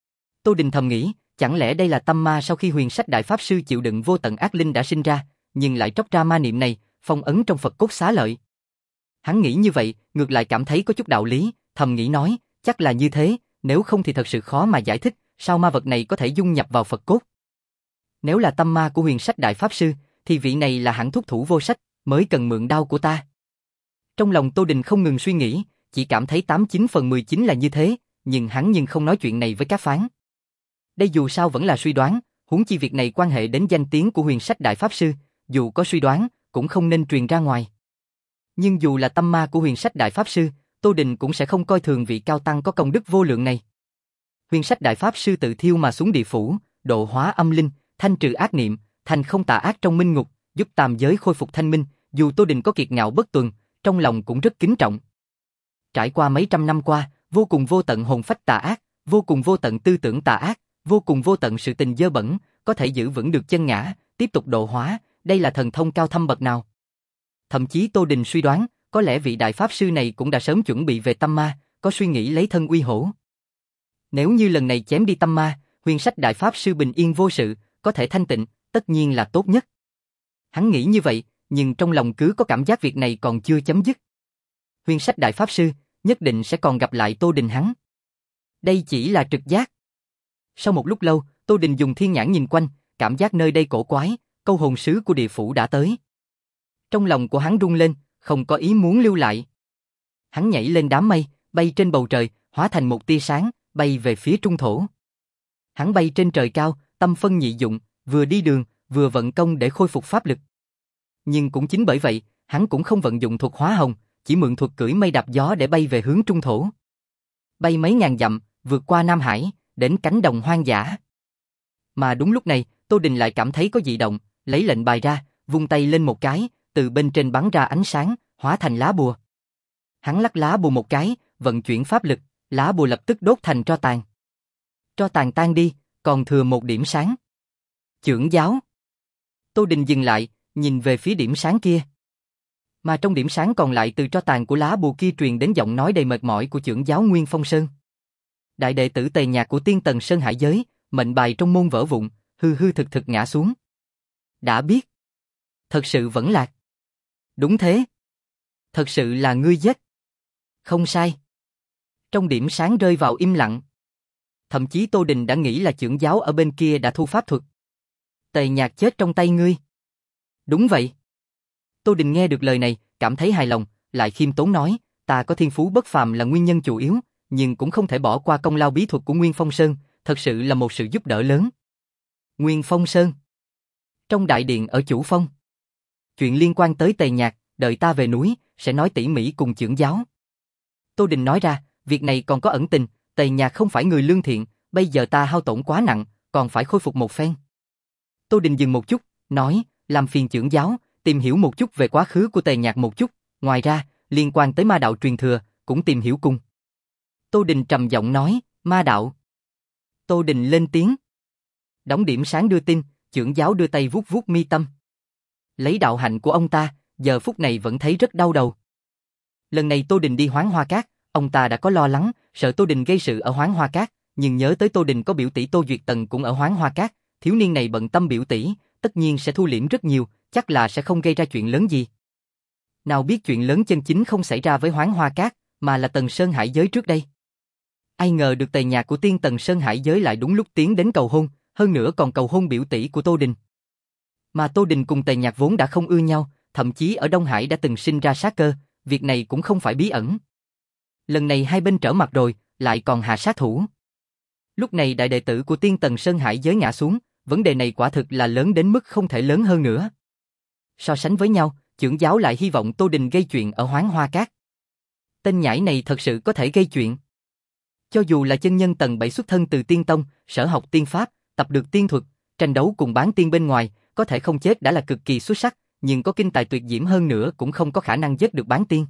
Tô Đình thầm nghĩ, chẳng lẽ đây là tâm ma sau khi Huyền Sách Đại Pháp Sư chịu đựng vô tận ác linh đã sinh ra, nhưng lại tróc ra ma niệm này, phong ấn trong Phật cốt xá lợi. Hắn nghĩ như vậy, ngược lại cảm thấy có chút đạo lý, thầm nghĩ nói, chắc là như thế, nếu không thì thật sự khó mà giải thích, sao ma vật này có thể dung nhập vào Phật cốt. Nếu là tâm ma của Huyền Sách Đại Pháp Sư, thì vị này là hẳn thúc thủ vô sách, mới cần mượn đao của ta. Trong lòng Tô Đình không ngừng suy nghĩ, chỉ cảm thấy tám chín phần mười chín là như thế, nhưng hắn nhưng không nói chuyện này với các phán. Đây dù sao vẫn là suy đoán, huống chi việc này quan hệ đến danh tiếng của Huyền Sách Đại Pháp Sư, dù có suy đoán, cũng không nên truyền ra ngoài. Nhưng dù là tâm ma của Huyền Sách Đại Pháp Sư, Tô Đình cũng sẽ không coi thường vị cao tăng có công đức vô lượng này. Huyền Sách Đại Pháp Sư tự thiêu mà xuống địa phủ, độ hóa âm linh, thanh trừ ác niệm, thành không tà ác trong minh ngục, giúp tam giới khôi phục thanh minh, dù Tô Đình có kiệt ngạo bất tuần, trong lòng cũng rất kính trọng. Trải qua mấy trăm năm qua, vô cùng vô tận hồn phách tà ác, vô cùng vô tận tư tưởng tà ác, vô cùng vô tận sự tình dơ bẩn, có thể giữ vững được chân ngã, tiếp tục độ hóa, đây là thần thông cao thâm bậc nào. Thậm chí Tô Đình suy đoán, có lẽ vị đại pháp sư này cũng đã sớm chuẩn bị về tâm ma, có suy nghĩ lấy thân uy hổ. Nếu như lần này chém đi tâm ma, Huyền Sách Đại Pháp Sư bình yên vô sự, có thể thanh tịnh, tất nhiên là tốt nhất. Hắn nghĩ như vậy, nhưng trong lòng cứ có cảm giác việc này còn chưa chấm dứt. Huyền Sách Đại Pháp Sư, nhất định sẽ còn gặp lại Tô Đình hắn. Đây chỉ là trực giác. Sau một lúc lâu, Tô Đình dùng thiên nhãn nhìn quanh, cảm giác nơi đây cổ quái, câu hồn sứ của địa phủ đã tới. Trong lòng của hắn rung lên, không có ý muốn lưu lại. Hắn nhảy lên đám mây, bay trên bầu trời, hóa thành một tia sáng, bay về phía trung thổ. Hắn bay trên trời cao, tâm phân nhị dụng, vừa đi đường, vừa vận công để khôi phục pháp lực. Nhưng cũng chính bởi vậy, hắn cũng không vận dụng thuật hóa hồng, chỉ mượn thuật cưỡi mây đạp gió để bay về hướng trung thổ. Bay mấy ngàn dặm, vượt qua Nam Hải, đến cánh đồng hoang dã. Mà đúng lúc này, Tô Đình lại cảm thấy có dị động, lấy lệnh bài ra, vung tay lên một cái, từ bên trên bắn ra ánh sáng, hóa thành lá bùa. Hắn lắc lá bùa một cái, vận chuyển pháp lực, lá bùa lập tức đốt thành tro tàn. Tro tàn tan đi, còn thừa một điểm sáng. Chưởng giáo. Tô Đình dừng lại, nhìn về phía điểm sáng kia. Mà trong điểm sáng còn lại từ tro tàn của lá bùa kia truyền đến giọng nói đầy mệt mỏi của chưởng giáo Nguyên Phong Sơn. Đại đệ tử Tề Nhạc của Tiên Tần Sơn Hải Giới, mệnh bài trong môn vỡ vụn, hư hư thực thực ngã xuống. Đã biết. Thật sự vẫn lạc. Đúng thế. Thật sự là ngươi giết. Không sai. Trong điểm sáng rơi vào im lặng. Thậm chí Tô Đình đã nghĩ là chưởng giáo ở bên kia đã thu pháp thuật. Tề Nhạc chết trong tay ngươi. Đúng vậy. Tô Đình nghe được lời này, cảm thấy hài lòng, lại khiêm tốn nói, ta có thiên phú bất phàm là nguyên nhân chủ yếu, nhưng cũng không thể bỏ qua công lao bí thuật của Nguyên Phong Sơn, thật sự là một sự giúp đỡ lớn. Nguyên Phong Sơn. Trong đại điện ở Chủ Phong. Chuyện liên quan tới Tề Nhạc, đợi ta về núi, sẽ nói tỉ mỉ cùng chưởng giáo. Tô Đình nói ra, việc này còn có ẩn tình, Tề Nhạc không phải người lương thiện, bây giờ ta hao tổn quá nặng, còn phải khôi phục một phen. Tô Đình dừng một chút, nói, làm phiền chưởng giáo, tìm hiểu một chút về quá khứ của Tề Nhạc một chút, ngoài ra, liên quan tới ma đạo truyền thừa, cũng tìm hiểu cùng. Tô Đình trầm giọng nói, ma đạo. Tô Đình lên tiếng. Đóng điểm sáng đưa tin, chưởng giáo đưa tay vuốt vuốt mi tâm. Lấy đạo hạnh của ông ta, giờ phút này vẫn thấy rất đau đầu. Lần này Tô Đình đi Hoán Hoa Cát, ông ta đã có lo lắng, sợ Tô Đình gây sự ở Hoán Hoa Cát, nhưng nhớ tới Tô Đình có biểu tỷ Tô Duyệt Tần cũng ở Hoán Hoa Cát, thiếu niên này bận tâm biểu tỷ, tất nhiên sẽ thu liễm rất nhiều, chắc là sẽ không gây ra chuyện lớn gì. Nào biết chuyện lớn chân chính không xảy ra với Hoán Hoa Cát, mà là Tần Sơn Hải Giới trước đây. Ai ngờ được Tề Nhạc của tiên Tần Sơn Hải Giới lại đúng lúc tiến đến cầu hôn, hơn nữa còn cầu hôn biểu tỷ của Tô Đình. Mà Tô Đình cùng Tề Nhạc vốn đã không ưa nhau, thậm chí ở Đông Hải đã từng sinh ra sát cơ, việc này cũng không phải bí ẩn. Lần này hai bên trở mặt rồi, lại còn hạ sát thủ. Lúc này đại đệ tử của tiên Tần Sơn Hải Giới ngã xuống, vấn đề này quả thực là lớn đến mức không thể lớn hơn nữa. So sánh với nhau, chưởng giáo lại hy vọng Tô Đình gây chuyện ở Hoán Hoa Cát. Tên nhãi này thật sự có thể gây chuyện. Cho dù là chân nhân tầng bảy xuất thân từ tiên tông, sở học tiên pháp, tập được tiên thuật, tranh đấu cùng bán tiên bên ngoài, có thể không chết đã là cực kỳ xuất sắc, nhưng có kinh tài tuyệt diễm hơn nữa cũng không có khả năng giết được bán tiên.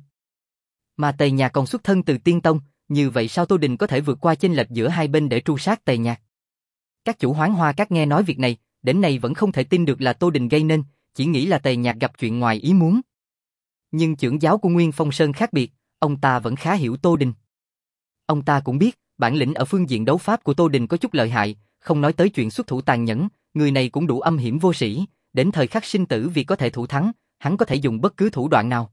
Mà Tề Nhạc còn xuất thân từ tiên tông, như vậy sao Tô Đình có thể vượt qua chênh lệch giữa hai bên để tru sát Tề Nhạc? Các chủ Hoán Hoa Cát nghe nói việc này, đến nay vẫn không thể tin được là Tô Đình gây nên, chỉ nghĩ là Tề Nhạc gặp chuyện ngoài ý muốn. Nhưng chưởng giáo của Nguyên Phong Sơn khác biệt, ông ta vẫn khá hiểu Tô Đình. Ông ta cũng biết, bản lĩnh ở phương diện đấu pháp của Tô Đình có chút lợi hại, không nói tới chuyện xuất thủ tàn nhẫn, người này cũng đủ âm hiểm vô sĩ, đến thời khắc sinh tử vì có thể thủ thắng, hắn có thể dùng bất cứ thủ đoạn nào.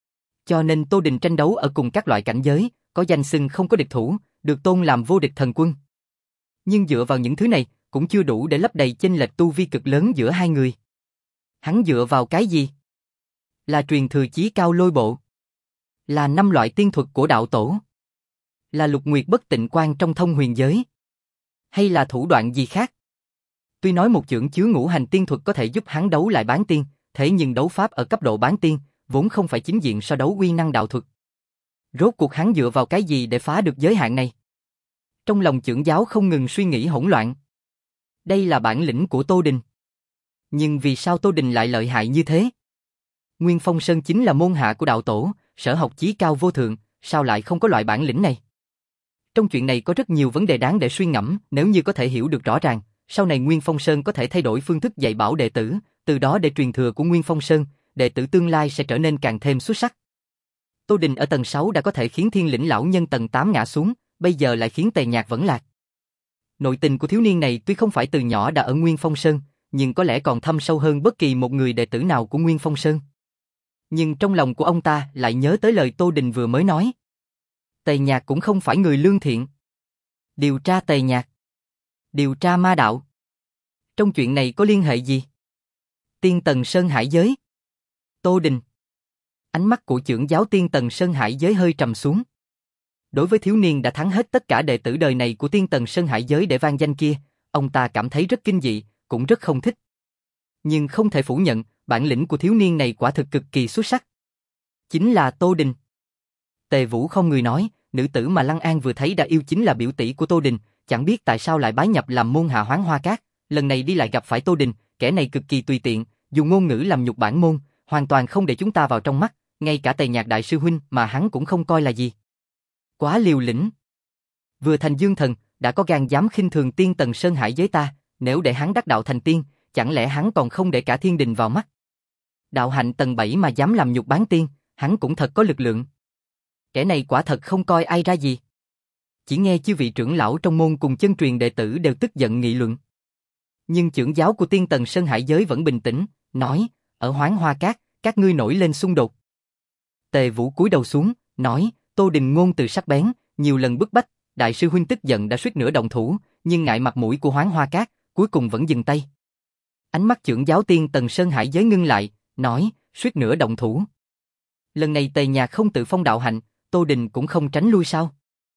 Cho nên Tô Đình tranh đấu ở cùng các loại cảnh giới, có danh xưng không có địch thủ, được tôn làm vô địch thần quân. Nhưng dựa vào những thứ này, cũng chưa đủ để lấp đầy chênh lệch tu vi cực lớn giữa hai người. Hắn dựa vào cái gì? Là truyền thừa chí cao lôi bộ. Là năm loại tiên thuật của đạo tổ. Là lục nguyệt bất tịnh quan trong thông huyền giới. Hay là thủ đoạn gì khác? Tuy nói một chưởng chứa ngũ hành tiên thuật có thể giúp hắn đấu lại bán tiên, thế nhưng đấu pháp ở cấp độ bán tiên, vốn không phải chính diện so đấu uy năng đạo thuật. Rốt cuộc hắn dựa vào cái gì để phá được giới hạn này? Trong lòng chưởng giáo không ngừng suy nghĩ hỗn loạn. Đây là bản lĩnh của Tô Đình. Nhưng vì sao Tô Đình lại lợi hại như thế? Nguyên Phong Sơn chính là môn hạ của đạo tổ, sở học chí cao vô thượng, sao lại không có loại bản lĩnh này? Trong chuyện này có rất nhiều vấn đề đáng để suy ngẫm, nếu như có thể hiểu được rõ ràng, sau này Nguyên Phong Sơn có thể thay đổi phương thức dạy bảo đệ tử, từ đó để truyền thừa của Nguyên Phong Sơn, đệ tử tương lai sẽ trở nên càng thêm xuất sắc. Tô Đình ở tầng sáu đã có thể khiến Thiên Lĩnh lão nhân tầng tám ngã xuống, bây giờ lại khiến Tề Nhạc vẫn lạc. Nội tình của thiếu niên này tuy không phải từ nhỏ đã ở Nguyên Phong Sơn, nhưng có lẽ còn thâm sâu hơn bất kỳ một người đệ tử nào của Nguyên Phong Sơn. Nhưng trong lòng của ông ta lại nhớ tới lời Tô Đình vừa mới nói. Tề Nhạc cũng không phải người lương thiện. Điều tra Tề Nhạc. Điều tra ma đạo. Trong chuyện này có liên hệ gì? Tiên Tần Sơn Hải Giới. Tô Đình. Ánh mắt của chưởng giáo Tiên Tần Sơn Hải Giới hơi trầm xuống. Đối với thiếu niên đã thắng hết tất cả đệ tử đời này của Tiên Tần Sơn Hải Giới để vang danh kia, ông ta cảm thấy rất kinh dị, cũng rất không thích. Nhưng không thể phủ nhận, bản lĩnh của thiếu niên này quả thực cực kỳ xuất sắc. Chính là Tô Đình. Tề Vũ không người nói, nữ tử mà Lăng An vừa thấy đã yêu chính là biểu tỷ của Tô Đình, chẳng biết tại sao lại bái nhập làm môn hạ Hoán Hoa Cát, lần này đi lại gặp phải Tô Đình, kẻ này cực kỳ tùy tiện, dùng ngôn ngữ làm nhục bản môn, hoàn toàn không để chúng ta vào trong mắt, ngay cả Tề Nhạc đại sư huynh mà hắn cũng không coi là gì. Quá liều lĩnh. Vừa thành dương thần, đã có gan dám khinh thường Tiên Tần Sơn Hải Giới ta, nếu để hắn đắc đạo thành tiên, chẳng lẽ hắn còn không để cả thiên đình vào mắt? Đạo hạnh tầng bảy mà dám làm nhục bán tiên, hắn cũng thật có lực lượng. Kẻ này quả thật không coi ai ra gì. Chỉ nghe chư vị trưởng lão trong môn cùng chân truyền đệ tử đều tức giận nghị luận. Nhưng trưởng giáo của Tiên Tần Sơn Hải Giới vẫn bình tĩnh, nói, ở Hoán Hoa Cát, các ngươi nổi lên xung đột. Tề Vũ cúi đầu xuống, nói, Tô Đình ngôn từ sắc bén, nhiều lần bức bách, đại sư huynh tức giận đã suýt nữa động thủ, nhưng ngại mặt mũi của Hoán Hoa Cát, cuối cùng vẫn dừng tay. Ánh mắt trưởng giáo Tiên Tần Sơn Hải Giới ngưng lại, nói, suýt nữa động thủ. Lần này Tề Nhạc không tự phong đạo hạnh, Tô Đình cũng không tránh lui sao?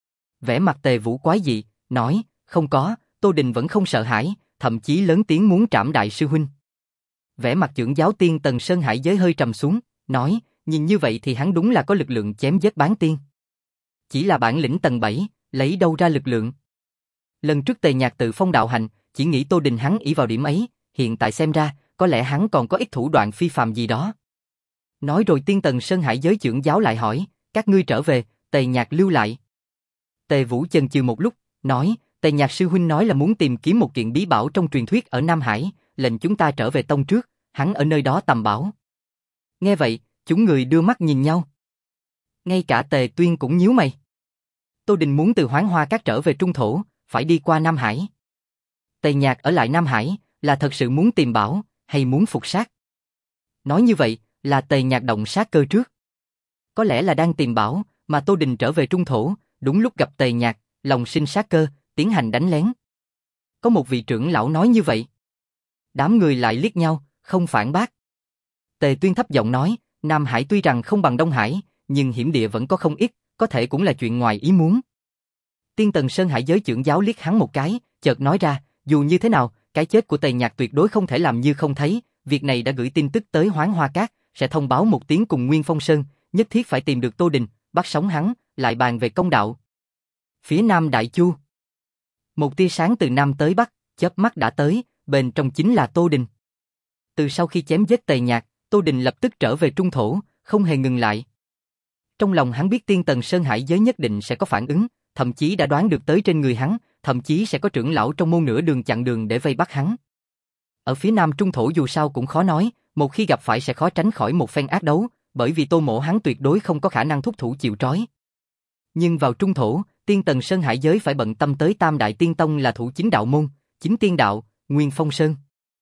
Vẻ mặt Tề Vũ quái dị, nói, không có, Tô Đình vẫn không sợ hãi, thậm chí lớn tiếng muốn trảm đại sư huynh. Vẻ mặt trưởng giáo Tiên Tần Sơn Hải Giới hơi trầm xuống, nói, nhìn như vậy thì hắn đúng là có lực lượng chém giết bán tiên. Chỉ là bản lĩnh tầng bảy, lấy đâu ra lực lượng? Lần trước Tề Nhạc tự phong đạo hành, chỉ nghĩ Tô Đình hắn ỷ vào điểm ấy, hiện tại xem ra, có lẽ hắn còn có ít thủ đoạn phi phàm gì đó. Nói rồi Tiên Tần Sơn Hải giới trưởng giáo lại hỏi, các ngươi trở về, Tề Nhạc lưu lại. Tề Vũ chần chừ một lúc, nói, Tề Nhạc sư huynh nói là muốn tìm kiếm một kiện bí bảo trong truyền thuyết ở Nam Hải, lệnh chúng ta trở về tông trước, hắn ở nơi đó tầm bảo. Nghe vậy, chúng người đưa mắt nhìn nhau. Ngay cả Tề Tuyên cũng nhíu mày. Tô Đình muốn từ Hoán Hoa Các trở về Trung Thổ, phải đi qua Nam Hải. Tề Nhạc ở lại Nam Hải, là thật sự muốn tìm bảo, hay muốn phục sát? Nói như vậy, là Tề Nhạc động sát cơ trước. Có lẽ là đang tìm bảo, mà Tô Đình trở về Trung Thổ, đúng lúc gặp Tề Nhạc, lòng sinh sát cơ, tiến hành đánh lén. Có một vị trưởng lão nói như vậy. Đám người lại liếc nhau, không phản bác. Tề Tuyên thấp giọng nói, Nam Hải tuy rằng không bằng Đông Hải, nhưng hiểm địa vẫn có không ít, có thể cũng là chuyện ngoài ý muốn. Tiên Tần Sơn Hải giới trưởng giáo liếc hắn một cái, chợt nói ra, dù như thế nào, cái chết của Tề Nhạc tuyệt đối không thể làm như không thấy, việc này đã gửi tin tức tới Hoán Hoa Các, sẽ thông báo một tiếng cùng Nguyên Phong Sơn, nhất thiết phải tìm được Tô Đình, bắt sống hắn, lại bàn về công đạo. Phía Nam Đại Chu. Một tia sáng từ Nam tới Bắc, chớp mắt đã tới, bên trong chính là Tô Đình. Từ sau khi chém giết Tề Nhạc, Tô Đình lập tức trở về Trung Thổ, không hề ngừng lại. Trong lòng hắn biết Tiên Tần Sơn Hải giới nhất định sẽ có phản ứng, thậm chí đã đoán được tới trên người hắn, thậm chí sẽ có trưởng lão trong môn nửa đường chặn đường để vây bắt hắn. Ở phía Nam Trung Thổ dù sao cũng khó nói, một khi gặp phải sẽ khó tránh khỏi một phen ác đấu, bởi vì Tô Mỗ hắn tuyệt đối không có khả năng thúc thủ chịu trói. Nhưng vào Trung Thổ, Tiên Tần Sơn Hải giới phải bận tâm tới Tam Đại Tiên Tông là thủ chính đạo môn, chính tiên đạo, Nguyên Phong Sơn.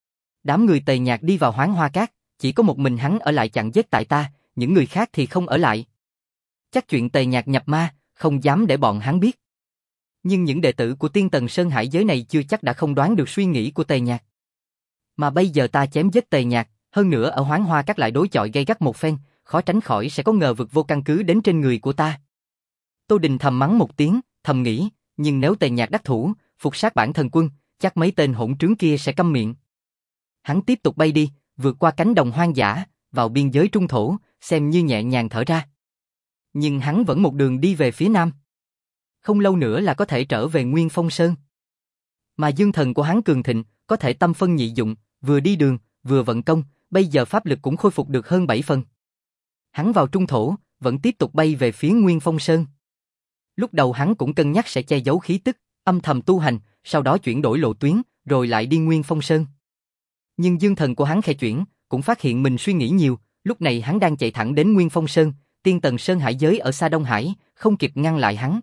Đám người Tề Nhạc đi vào Hoán Hoa Các, chỉ có một mình hắn ở lại chặn giết tại ta, những người khác thì không ở lại. Chắc chuyện Tề Nhạc nhập ma, không dám để bọn hắn biết. Nhưng những đệ tử của Tiên Tần Sơn Hải giới này chưa chắc đã không đoán được suy nghĩ của Tề Nhạc. Mà bây giờ ta chém giết Tề Nhạc, hơn nữa ở Hoán Hoa Các lại đối chọi gay gắt một phen, khó tránh khỏi sẽ có ngờ vực vô căn cứ đến trên người của ta. Tô Đình thầm mắng một tiếng, thầm nghĩ, nhưng nếu Tề Nhạc đắc thủ, phục sát bản thần quân, chắc mấy tên hỗn trướng kia sẽ câm miệng. Hắn tiếp tục bay đi, vượt qua cánh đồng hoang dã, vào biên giới Trung Thổ, xem như nhẹ nhàng thở ra. Nhưng hắn vẫn một đường đi về phía Nam. Không lâu nữa là có thể trở về Nguyên Phong Sơn. Mà dương thần của hắn cường thịnh, có thể tâm phân nhị dụng, vừa đi đường, vừa vận công, bây giờ pháp lực cũng khôi phục được hơn bảy phần. Hắn vào Trung Thổ, vẫn tiếp tục bay về phía Nguyên Phong Sơn. Lúc đầu hắn cũng cân nhắc sẽ che giấu khí tức, âm thầm tu hành, sau đó chuyển đổi lộ tuyến, rồi lại đi Nguyên Phong Sơn. Nhưng dương thần của hắn khẽ chuyển, cũng phát hiện mình suy nghĩ nhiều, lúc này hắn đang chạy thẳng đến Nguyên Phong Sơn, Tiên Tần Sơn Hải giới ở xa Đông Hải, không kịp ngăn lại hắn.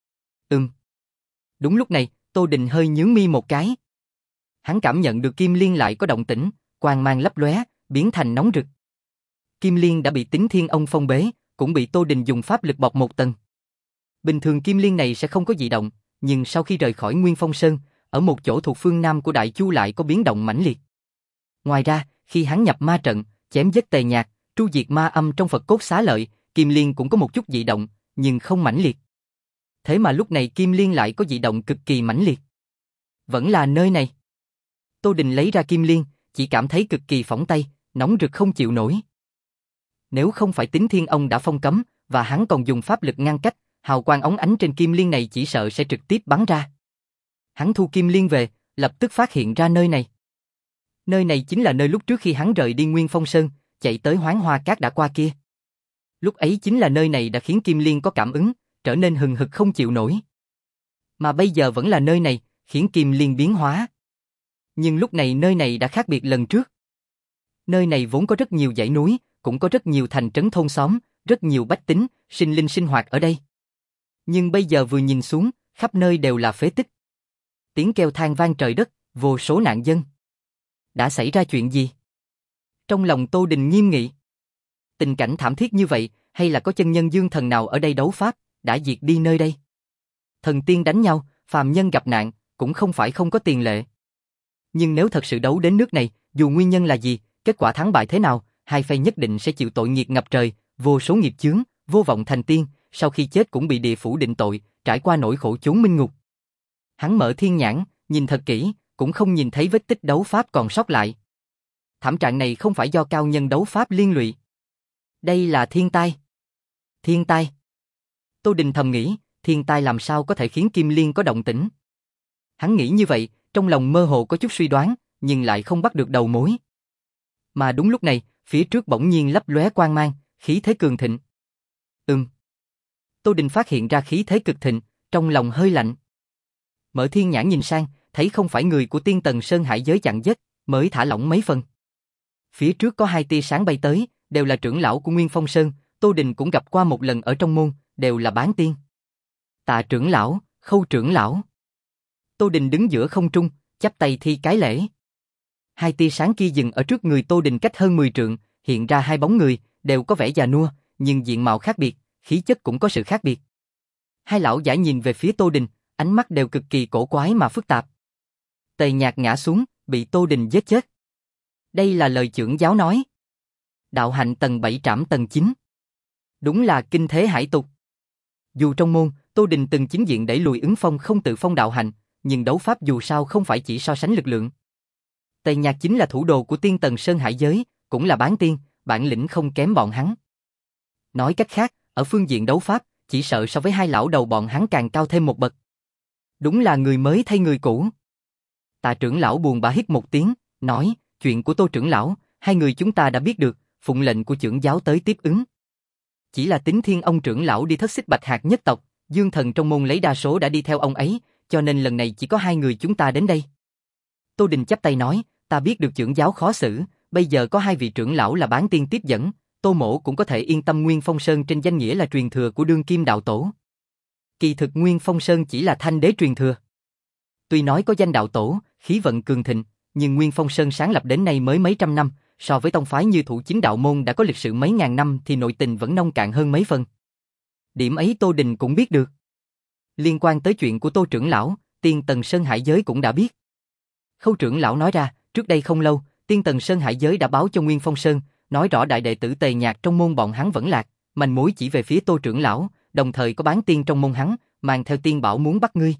Ừm. Đúng lúc này, Tô Đình hơi nhướng mi một cái. Hắn cảm nhận được Kim Liên lại có động tĩnh, quang mang lấp lóe, biến thành nóng rực. Kim Liên đã bị Tính Thiên Ông phong bế, cũng bị Tô Đình dùng pháp lực bọc một tầng. Bình thường Kim Liên này sẽ không có dị động, nhưng sau khi rời khỏi Nguyên Phong Sơn, ở một chỗ thuộc phương Nam của Đại Chu lại có biến động mãnh liệt. Ngoài ra, khi hắn nhập ma trận, chém giết Tề Nhạc, tru diệt ma âm trong Phật cốt xá lợi, Kim Liên cũng có một chút dị động, nhưng không mãnh liệt. Thế mà lúc này Kim Liên lại có dị động cực kỳ mãnh liệt. Vẫn là nơi này. Tô Đình lấy ra Kim Liên, chỉ cảm thấy cực kỳ phỏng tay, nóng rực không chịu nổi. Nếu không phải Tính Thiên Ông đã phong cấm, và hắn còn dùng pháp lực ngăn cách, hào quang óng ánh trên Kim Liên này chỉ sợ sẽ trực tiếp bắn ra. Hắn thu Kim Liên về, lập tức phát hiện ra nơi này. Nơi này chính là nơi lúc trước khi hắn rời đi Nguyên Phong Sơn, chạy tới Hoán Hoa Các đã qua kia. Lúc ấy chính là nơi này đã khiến Kim Liên có cảm ứng, trở nên hừng hực không chịu nổi. Mà bây giờ vẫn là nơi này, khiến Kim Liên biến hóa. Nhưng lúc này nơi này đã khác biệt lần trước. Nơi này vốn có rất nhiều dãy núi, cũng có rất nhiều thành trấn thôn xóm, rất nhiều bách tính, sinh linh sinh hoạt ở đây. Nhưng bây giờ vừa nhìn xuống, khắp nơi đều là phế tích. Tiếng kêu than vang trời đất, vô số nạn dân. Đã xảy ra chuyện gì? Trong lòng Tô Đình nghiêm nghị. Tình cảnh thảm thiết như vậy, hay là có chân nhân dương thần nào ở đây đấu pháp, đã diệt đi nơi đây? Thần tiên đánh nhau, phàm nhân gặp nạn, cũng không phải không có tiền lệ. Nhưng nếu thật sự đấu đến nước này, dù nguyên nhân là gì, kết quả thắng bại thế nào, hai phe nhất định sẽ chịu tội nghiệp ngập trời, vô số nghiệp chướng, vô vọng thành tiên, sau khi chết cũng bị địa phủ định tội, trải qua nỗi khổ chốn minh ngục. Hắn mở thiên nhãn, nhìn thật kỹ, cũng không nhìn thấy vết tích đấu pháp còn sót lại. Thảm trạng này không phải do cao nhân đấu pháp liên lụy. Đây là thiên tai. Thiên tai. Tô Đình thầm nghĩ, thiên tai làm sao có thể khiến Kim Liên có động tĩnh? Hắn nghĩ như vậy, trong lòng mơ hồ có chút suy đoán, nhưng lại không bắt được đầu mối. Mà đúng lúc này, phía trước bỗng nhiên lấp lóe quang mang, khí thế cường thịnh. Ừm. Tô Đình phát hiện ra khí thế cực thịnh, trong lòng hơi lạnh. Mở thiên nhãn nhìn sang, thấy không phải người của Tiên Tần Sơn Hải giới chặn giết, mới thả lỏng mấy phần. Phía trước có hai tia sáng bay tới, đều là trưởng lão của Nguyên Phong Sơn, Tô Đình cũng gặp qua một lần ở trong môn, đều là bán tiên. Tạ trưởng lão, Khâu trưởng lão. Tô Đình đứng giữa không trung, chắp tay thi cái lễ. Hai tia sáng kia dừng ở trước người Tô Đình cách hơn mười trượng, hiện ra hai bóng người, đều có vẻ già nua, nhưng diện mạo khác biệt, khí chất cũng có sự khác biệt. Hai lão giả nhìn về phía Tô Đình, ánh mắt đều cực kỳ cổ quái mà phức tạp. Tề Nhạc ngã xuống, bị Tô Đình giết chết. Đây là lời trưởng giáo nói. Đạo hạnh tầng bảy trảm tầng chín. Đúng là kinh thế hải tục. Dù trong môn, Tô Đình từng chính diện đẩy lùi Ứng Phong không tự phong đạo hạnh, nhưng đấu pháp dù sao không phải chỉ so sánh lực lượng. Tề Nhạc chính là thủ đồ của Tiên Tần Sơn Hải giới, cũng là bán tiên, bản lĩnh không kém bọn hắn. Nói cách khác, ở phương diện đấu pháp, chỉ sợ so với hai lão đầu bọn hắn càng cao thêm một bậc. Đúng là người mới thay người cũ. Tạ trưởng lão buồn bã hít một tiếng, nói, chuyện của Tô trưởng lão, hai người chúng ta đã biết được, phụng lệnh của trưởng giáo tới tiếp ứng. Chỉ là Tính Thiên ông trưởng lão đi thất xích bạch hạt nhất tộc, Dương Thần trong môn lấy đa số đã đi theo ông ấy, cho nên lần này chỉ có hai người chúng ta đến đây. Tô Đình chắp tay nói, ta biết được trưởng giáo khó xử, bây giờ có hai vị trưởng lão là bán tiên tiếp dẫn, Tô mỗ cũng có thể yên tâm. Nguyên Phong Sơn trên danh nghĩa là truyền thừa của đương kim đạo tổ. Kỳ thực Nguyên Phong Sơn chỉ là thanh đế truyền thừa. Tuy nói có danh đạo tổ, khí vận cường thịnh, nhưng Nguyên Phong Sơn sáng lập đến nay mới mấy trăm năm, so với tông phái như Thủ Chính đạo môn đã có lịch sử mấy ngàn năm thì nội tình vẫn nông cạn hơn mấy phần. Điểm ấy Tô Đình cũng biết được. Liên quan tới chuyện của Tô trưởng lão, Tiên Tần Sơn Hải giới cũng đã biết. Khâu trưởng lão nói ra, trước đây không lâu, Tiên Tần Sơn Hải giới đã báo cho Nguyên Phong Sơn, nói rõ đại đệ tử Tề Nhạc trong môn bọn hắn vẫn lạc, manh mối chỉ về phía Tô trưởng lão, đồng thời có bán tiên trong môn hắn, mang theo tiên bảo muốn bắt ngươi.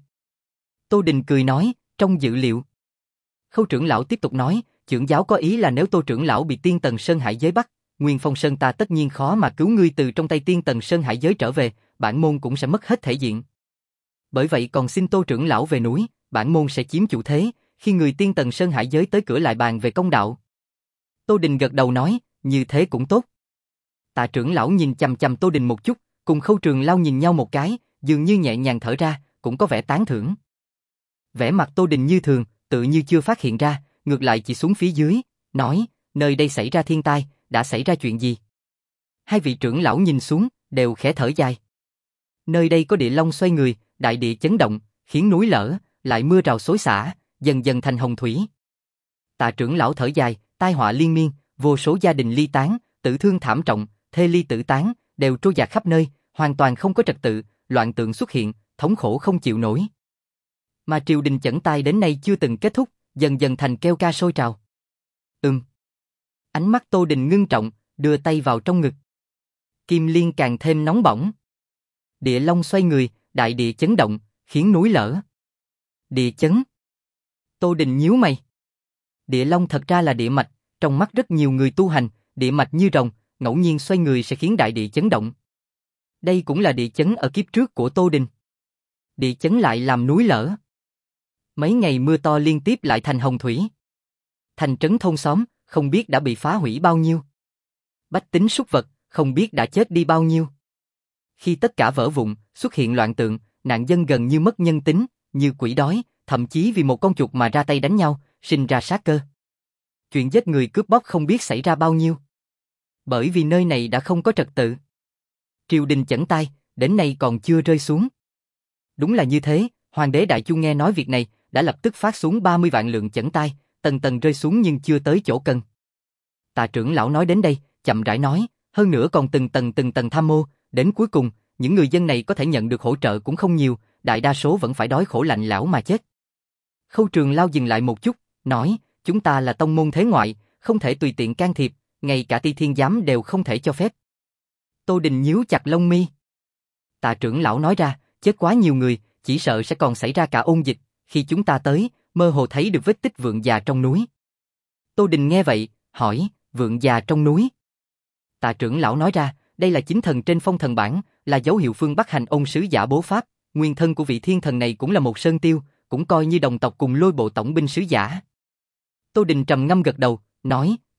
Tô Đình cười nói, trong dự liệu. Khâu trưởng lão tiếp tục nói, trưởng giáo có ý là nếu Tô trưởng lão bị Tiên Tần Sơn Hải giới bắt, Nguyên Phong Sơn ta tất nhiên khó mà cứu ngươi từ trong tay Tiên Tần Sơn Hải giới trở về, bản môn cũng sẽ mất hết thể diện. Bởi vậy còn xin Tô trưởng lão về núi, bản môn sẽ chiếm chủ thế, khi người Tiên Tần Sơn Hải giới tới cửa lại bàn về công đạo. Tô Đình gật đầu nói, như thế cũng tốt. Tạ trưởng lão nhìn chằm chằm Tô Đình một chút, cùng Khâu Trường Lao nhìn nhau một cái, dường như nhẹ nhàng thở ra, cũng có vẻ tán thưởng. Vẻ mặt Tô Đình như thường, tự như chưa phát hiện ra, ngược lại chỉ xuống phía dưới, nói, nơi đây xảy ra thiên tai, đã xảy ra chuyện gì? Hai vị trưởng lão nhìn xuống, đều khẽ thở dài. Nơi đây có địa long xoay người, đại địa chấn động, khiến núi lở, lại mưa rào xối xả, dần dần thành hồng thủy. Tạ trưởng lão thở dài, tai họa liên miên, vô số gia đình ly tán, tử thương thảm trọng, thê ly tử tán, đều trôi dạt khắp nơi, hoàn toàn không có trật tự, loạn tượng xuất hiện, thống khổ không chịu nổi. Mà triều đình chẩn tai đến nay chưa từng kết thúc, dần dần thành kêu ca sôi trào. Ừm. Ánh mắt Tô Đình ngưng trọng, đưa tay vào trong ngực. Kim liên càng thêm nóng bỏng. Địa long xoay người, đại địa chấn động, khiến núi lở. Địa chấn. Tô Đình nhíu mày. Địa long thật ra là địa mạch, trong mắt rất nhiều người tu hành, địa mạch như rồng, ngẫu nhiên xoay người sẽ khiến đại địa chấn động. Đây cũng là địa chấn ở kiếp trước của Tô Đình. Địa chấn lại làm núi lở. Mấy ngày mưa to liên tiếp lại thành hồng thủy. Thành trấn thôn xóm, không biết đã bị phá hủy bao nhiêu. Bách tính súc vật, không biết đã chết đi bao nhiêu. Khi tất cả vỡ vụn, xuất hiện loạn tượng, nạn dân gần như mất nhân tính, như quỷ đói, thậm chí vì một con chuột mà ra tay đánh nhau, sinh ra sát cơ. Chuyện giết người cướp bóc không biết xảy ra bao nhiêu. Bởi vì nơi này đã không có trật tự. Triều đình chẩn tai, đến nay còn chưa rơi xuống. Đúng là như thế, Hoàng đế Đại Chu nghe nói việc này, đã lập tức phát xuống ba mươi vạn lượng chẩn tai, tầng tầng rơi xuống nhưng chưa tới chỗ cần. Tạ trưởng lão nói đến đây, chậm rãi nói, hơn nữa còn từng tầng từng tầng tham mô, đến cuối cùng, những người dân này có thể nhận được hỗ trợ cũng không nhiều, đại đa số vẫn phải đói khổ lạnh lẽo mà chết. Khâu Trường Lao dừng lại một chút, nói, chúng ta là tông môn thế ngoại, không thể tùy tiện can thiệp, ngay cả Ti Thiên giám đều không thể cho phép. Tô Đình nhíu chặt lông mi. Tạ trưởng lão nói ra, chết quá nhiều người, chỉ sợ sẽ còn xảy ra cả ôn dịch, khi chúng ta tới, mơ hồ thấy được vết tích vượn già trong núi. Tô Đình nghe vậy, hỏi, vượn già trong núi. Tạ trưởng lão nói ra, đây là chính thần trên phong thần bảng, là dấu hiệu phương Bắc hành ôn sứ giả bố pháp, nguyên thân của vị thiên thần này cũng là một sơn tiêu, cũng coi như đồng tộc cùng Lôi Bộ tổng binh sứ giả. Tô Đình trầm ngâm gật đầu, nói,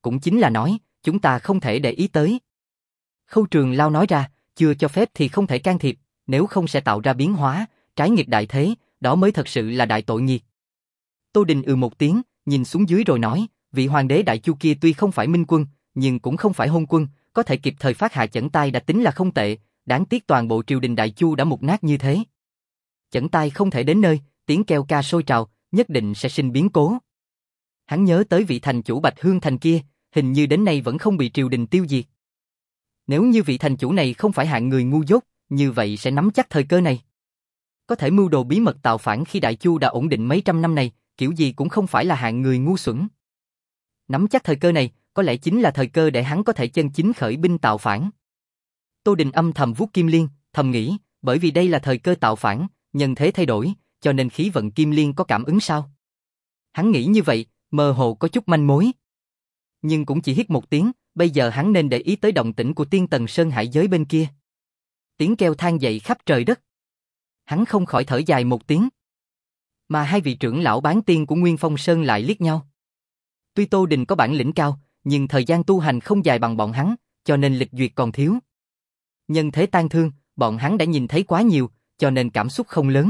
cũng chính là nói, chúng ta không thể để ý tới. Khâu Trường Lao nói ra, chưa cho phép thì không thể can thiệp, nếu không sẽ tạo ra biến hóa, trái nghịch đại thế, đó mới thật sự là đại tội nghiệt. Tô Đình ừ một tiếng, nhìn xuống dưới rồi nói, vị hoàng đế Đại Chu kia tuy không phải minh quân, nhưng cũng không phải hôn quân, có thể kịp thời phát hạ chẩn tai đã tính là không tệ, đáng tiếc toàn bộ triều đình Đại Chu đã mục nát như thế. Chẩn tai không thể đến nơi, tiếng kêu ca sôi trào, nhất định sẽ sinh biến cố. Hắn nhớ tới vị thành chủ Bạch Hương Thành kia, hình như đến nay vẫn không bị triều đình tiêu diệt. Nếu như vị thành chủ này không phải hạng người ngu dốt, như vậy sẽ nắm chắc thời cơ này. Có thể mưu đồ bí mật tạo phản khi Đại Chu đã ổn định mấy trăm năm này, kiểu gì cũng không phải là hạng người ngu xuẩn. Nắm chắc thời cơ này, có lẽ chính là thời cơ để hắn có thể chân chính khởi binh tạo phản. Tô Đình âm thầm vuốt kim liên, thầm nghĩ, bởi vì đây là thời cơ tạo phản, nhân thế thay đổi, cho nên khí vận kim liên có cảm ứng sao? Hắn nghĩ như vậy, mơ hồ có chút manh mối. Nhưng cũng chỉ hít một tiếng, bây giờ hắn nên để ý tới động tĩnh của Tiên Tần Sơn Hải giới bên kia. Tiếng kêu than dậy khắp trời đất. Hắn không khỏi thở dài một tiếng. Mà hai vị trưởng lão bán tiên của Nguyên Phong Sơn lại liếc nhau. Tuy Tô Đình có bản lĩnh cao, nhưng thời gian tu hành không dài bằng bọn hắn, cho nên lịch duyệt còn thiếu. Nhân thế tan thương, bọn hắn đã nhìn thấy quá nhiều, cho nên cảm xúc không lớn.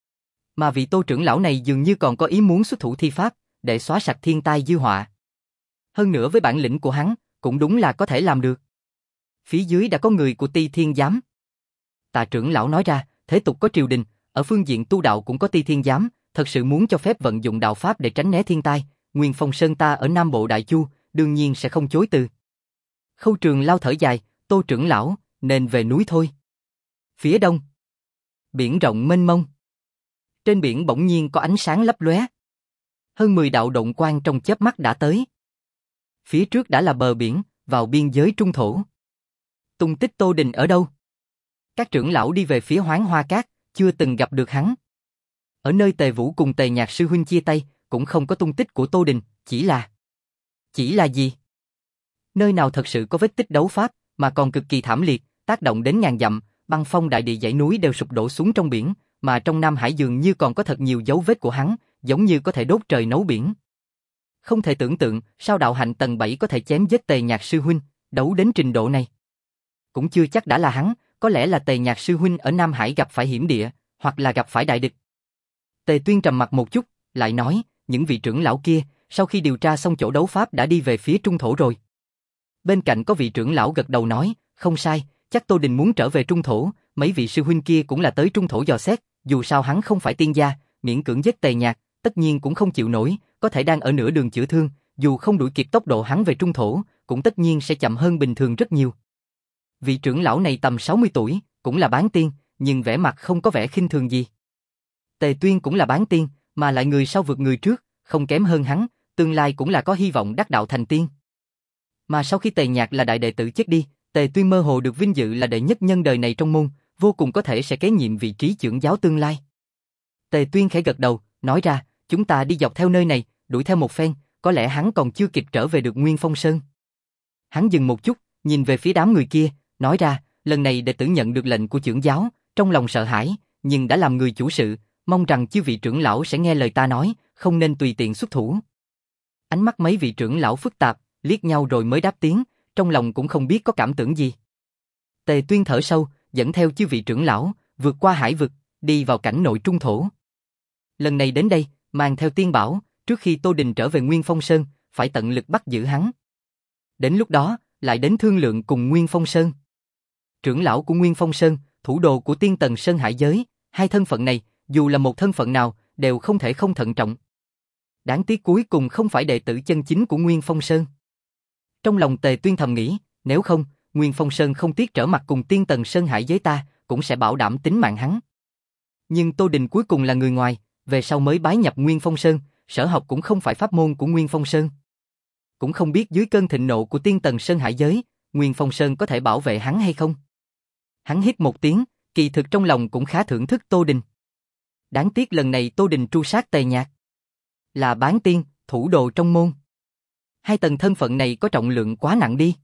Mà vị Tô trưởng lão này dường như còn có ý muốn xuất thủ thi pháp, để xóa sạch thiên tai dư họa. Hơn nữa với bản lĩnh của hắn, cũng đúng là có thể làm được. Phía dưới đã có người của Ti Thiên Giám. Tà trưởng lão nói ra, thế tục có triều đình, ở phương diện tu đạo cũng có Ti Thiên Giám, thật sự muốn cho phép vận dụng đạo pháp để tránh né thiên tai, Nguyên Phong Sơn ta ở Nam Bộ Đại Chu, đương nhiên sẽ không chối từ. Khâu Trường Lao thở dài, Tô trưởng lão, nên về núi thôi. Phía đông, biển rộng mênh mông. Trên biển bỗng nhiên có ánh sáng lấp lóe. Hơn mười đạo động quang trong chớp mắt đã tới. Phía trước đã là bờ biển, vào biên giới trung thổ. Tung tích Tô Đình ở đâu? Các trưởng lão đi về phía Hoáng Hoa Cát, chưa từng gặp được hắn. Ở nơi Tề Vũ cùng Tề Nhạc sư huynh chia tay, cũng không có tung tích của Tô Đình, chỉ là... Chỉ là gì? Nơi nào thật sự có vết tích đấu pháp, mà còn cực kỳ thảm liệt, tác động đến ngàn dặm, băng phong đại địa dãy núi đều sụp đổ xuống trong biển, mà trong Nam Hải dường như còn có thật nhiều dấu vết của hắn, giống như có thể đốt trời nấu biển. Không thể tưởng tượng, sao đạo hạnh tầng bảy có thể chém giết Tề Nhạc sư huynh, đấu đến trình độ này. Cũng chưa chắc đã là hắn, có lẽ là Tề Nhạc sư huynh ở Nam Hải gặp phải hiểm địa, hoặc là gặp phải đại địch. Tề Tuyên trầm mặt một chút, lại nói, những vị trưởng lão kia, sau khi điều tra xong chỗ đấu pháp đã đi về phía trung thổ rồi. Bên cạnh có vị trưởng lão gật đầu nói, không sai, chắc Tô Đình muốn trở về trung thổ, mấy vị sư huynh kia cũng là tới trung thổ dò xét, dù sao hắn không phải tiên gia, miễn cưỡng giết Tề Nhạc, tất nhiên cũng không chịu nổi, có thể đang ở nửa đường chữa thương, dù không đuổi kịp tốc độ hắn về trung thổ, cũng tất nhiên sẽ chậm hơn bình thường rất nhiều. Vị trưởng lão này tầm sáu mươi tuổi, cũng là bán tiên, nhưng vẻ mặt không có vẻ khinh thường gì. Tề Tuyên cũng là bán tiên, mà lại người sau vượt người trước, không kém hơn hắn, tương lai cũng là có hy vọng đắc đạo thành tiên. Mà sau khi Tề Nhạc là đại đệ tử chết đi, Tề Tuyên mơ hồ được vinh dự là đệ nhất nhân đời này trong môn, vô cùng có thể sẽ kế nhiệm vị trí trưởng giáo tương lai. Tề Tuyên khẽ gật đầu, nói ra, chúng ta đi dọc theo nơi này, đuổi theo một phen, có lẽ hắn còn chưa kịp trở về được Nguyên Phong Sơn. Hắn dừng một chút, nhìn về phía đám người kia, nói ra, lần này đệ tử nhận được lệnh của trưởng giáo, trong lòng sợ hãi, nhưng đã làm người chủ sự, mong rằng chư vị trưởng lão sẽ nghe lời ta nói, không nên tùy tiện xuất thủ. Ánh mắt mấy vị trưởng lão phức tạp, liếc nhau rồi mới đáp tiếng, trong lòng cũng không biết có cảm tưởng gì. Tề Tuyên thở sâu, dẫn theo chư vị trưởng lão, vượt qua hải vực, đi vào cảnh nội trung thổ. Lần này đến đây, mang theo tiên bảo, trước khi Tô Đình trở về Nguyên Phong Sơn, phải tận lực bắt giữ hắn. Đến lúc đó, lại đến thương lượng cùng Nguyên Phong Sơn. Trưởng lão của Nguyên Phong Sơn, thủ đồ của Tiên Tần Sơn Hải giới, hai thân phận này, dù là một thân phận nào, đều không thể không thận trọng. Đáng tiếc cuối cùng không phải đệ tử chân chính của Nguyên Phong Sơn. Trong lòng Tề Tuyên thầm nghĩ, nếu không, Nguyên Phong Sơn không tiếc trở mặt cùng Tiên Tần Sơn Hải giới ta, cũng sẽ bảo đảm tính mạng hắn. Nhưng Tô Đình cuối cùng là người ngoài, về sau mới bái nhập Nguyên Phong Sơn, sở học cũng không phải pháp môn của Nguyên Phong Sơn. Cũng không biết dưới cơn thịnh nộ của Tiên Tần Sơn Hải giới, Nguyên Phong Sơn có thể bảo vệ hắn hay không. Hắn hít một tiếng, kỳ thực trong lòng cũng khá thưởng thức Tô Đình. Đáng tiếc lần này Tô Đình tru sát Tề Nhạc. Là bán tiên, thủ đồ trong môn. Hai tầng thân phận này có trọng lượng quá nặng đi.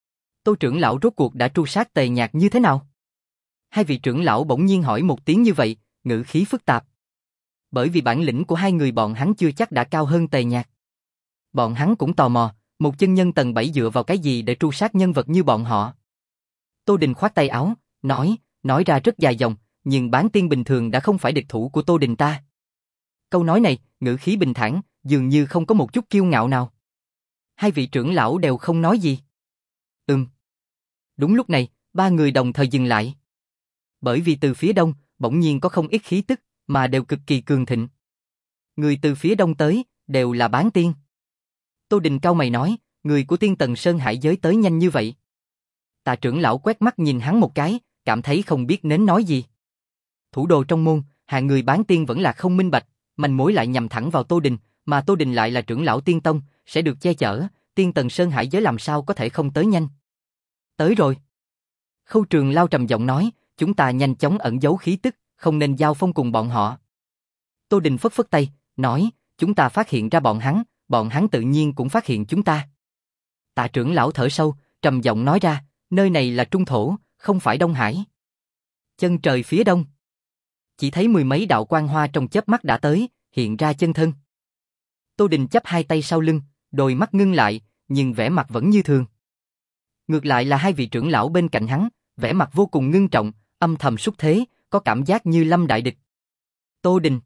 Tô trưởng lão rốt cuộc đã tru sát Tề Nhạc như thế nào? Hai vị trưởng lão bỗng nhiên hỏi một tiếng như vậy, ngữ khí phức tạp. Bởi vì bản lĩnh của hai người bọn hắn chưa chắc đã cao hơn Tề Nhạc. Bọn hắn cũng tò mò, Một chân nhân tầng bảy dựa vào cái gì để tru sát nhân vật như bọn họ? Tô Đình khoát tay áo, nói, nói ra rất dài dòng, nhưng bán tiên bình thường đã không phải địch thủ của Tô Đình ta. Câu nói này, ngữ khí bình thản, dường như không có một chút kiêu ngạo nào. Hai vị trưởng lão đều không nói gì. Ừm. Đúng lúc này, ba người đồng thời dừng lại. Bởi vì từ phía đông, bỗng nhiên có không ít khí tức, mà đều cực kỳ cường thịnh. Người từ phía đông tới, đều là bán tiên. Tô Đình cau mày nói, người của Tiên Tần Sơn Hải giới tới nhanh như vậy. Tạ trưởng lão quét mắt nhìn hắn một cái, cảm thấy không biết nên nói gì. Thủ đồ trong môn, hạng người bán tiên vẫn là không minh bạch, manh mối lại nhằm thẳng vào Tô Đình, mà Tô Đình lại là trưởng lão tiên tông, sẽ được che chở, Tiên Tần Sơn Hải giới làm sao có thể không tới nhanh. Tới rồi. Khâu Trường Lao trầm giọng nói, chúng ta nhanh chóng ẩn giấu khí tức, không nên giao phong cùng bọn họ. Tô Đình phất phất tay, nói, chúng ta phát hiện ra bọn hắn, bọn hắn tự nhiên cũng phát hiện chúng ta. Tạ trưởng lão thở sâu, trầm giọng nói ra, nơi này là Trung Thổ, không phải Đông Hải. Chân trời phía đông. Chỉ thấy mười mấy đạo quang hoa trong chớp mắt đã tới, hiện ra chân thân. Tô Đình chắp hai tay sau lưng, đôi mắt ngưng lại, nhưng vẻ mặt vẫn như thường. Ngược lại là hai vị trưởng lão bên cạnh hắn, vẻ mặt vô cùng ngưng trọng, âm thầm xúc thế, có cảm giác như lâm đại địch. Tô Đình.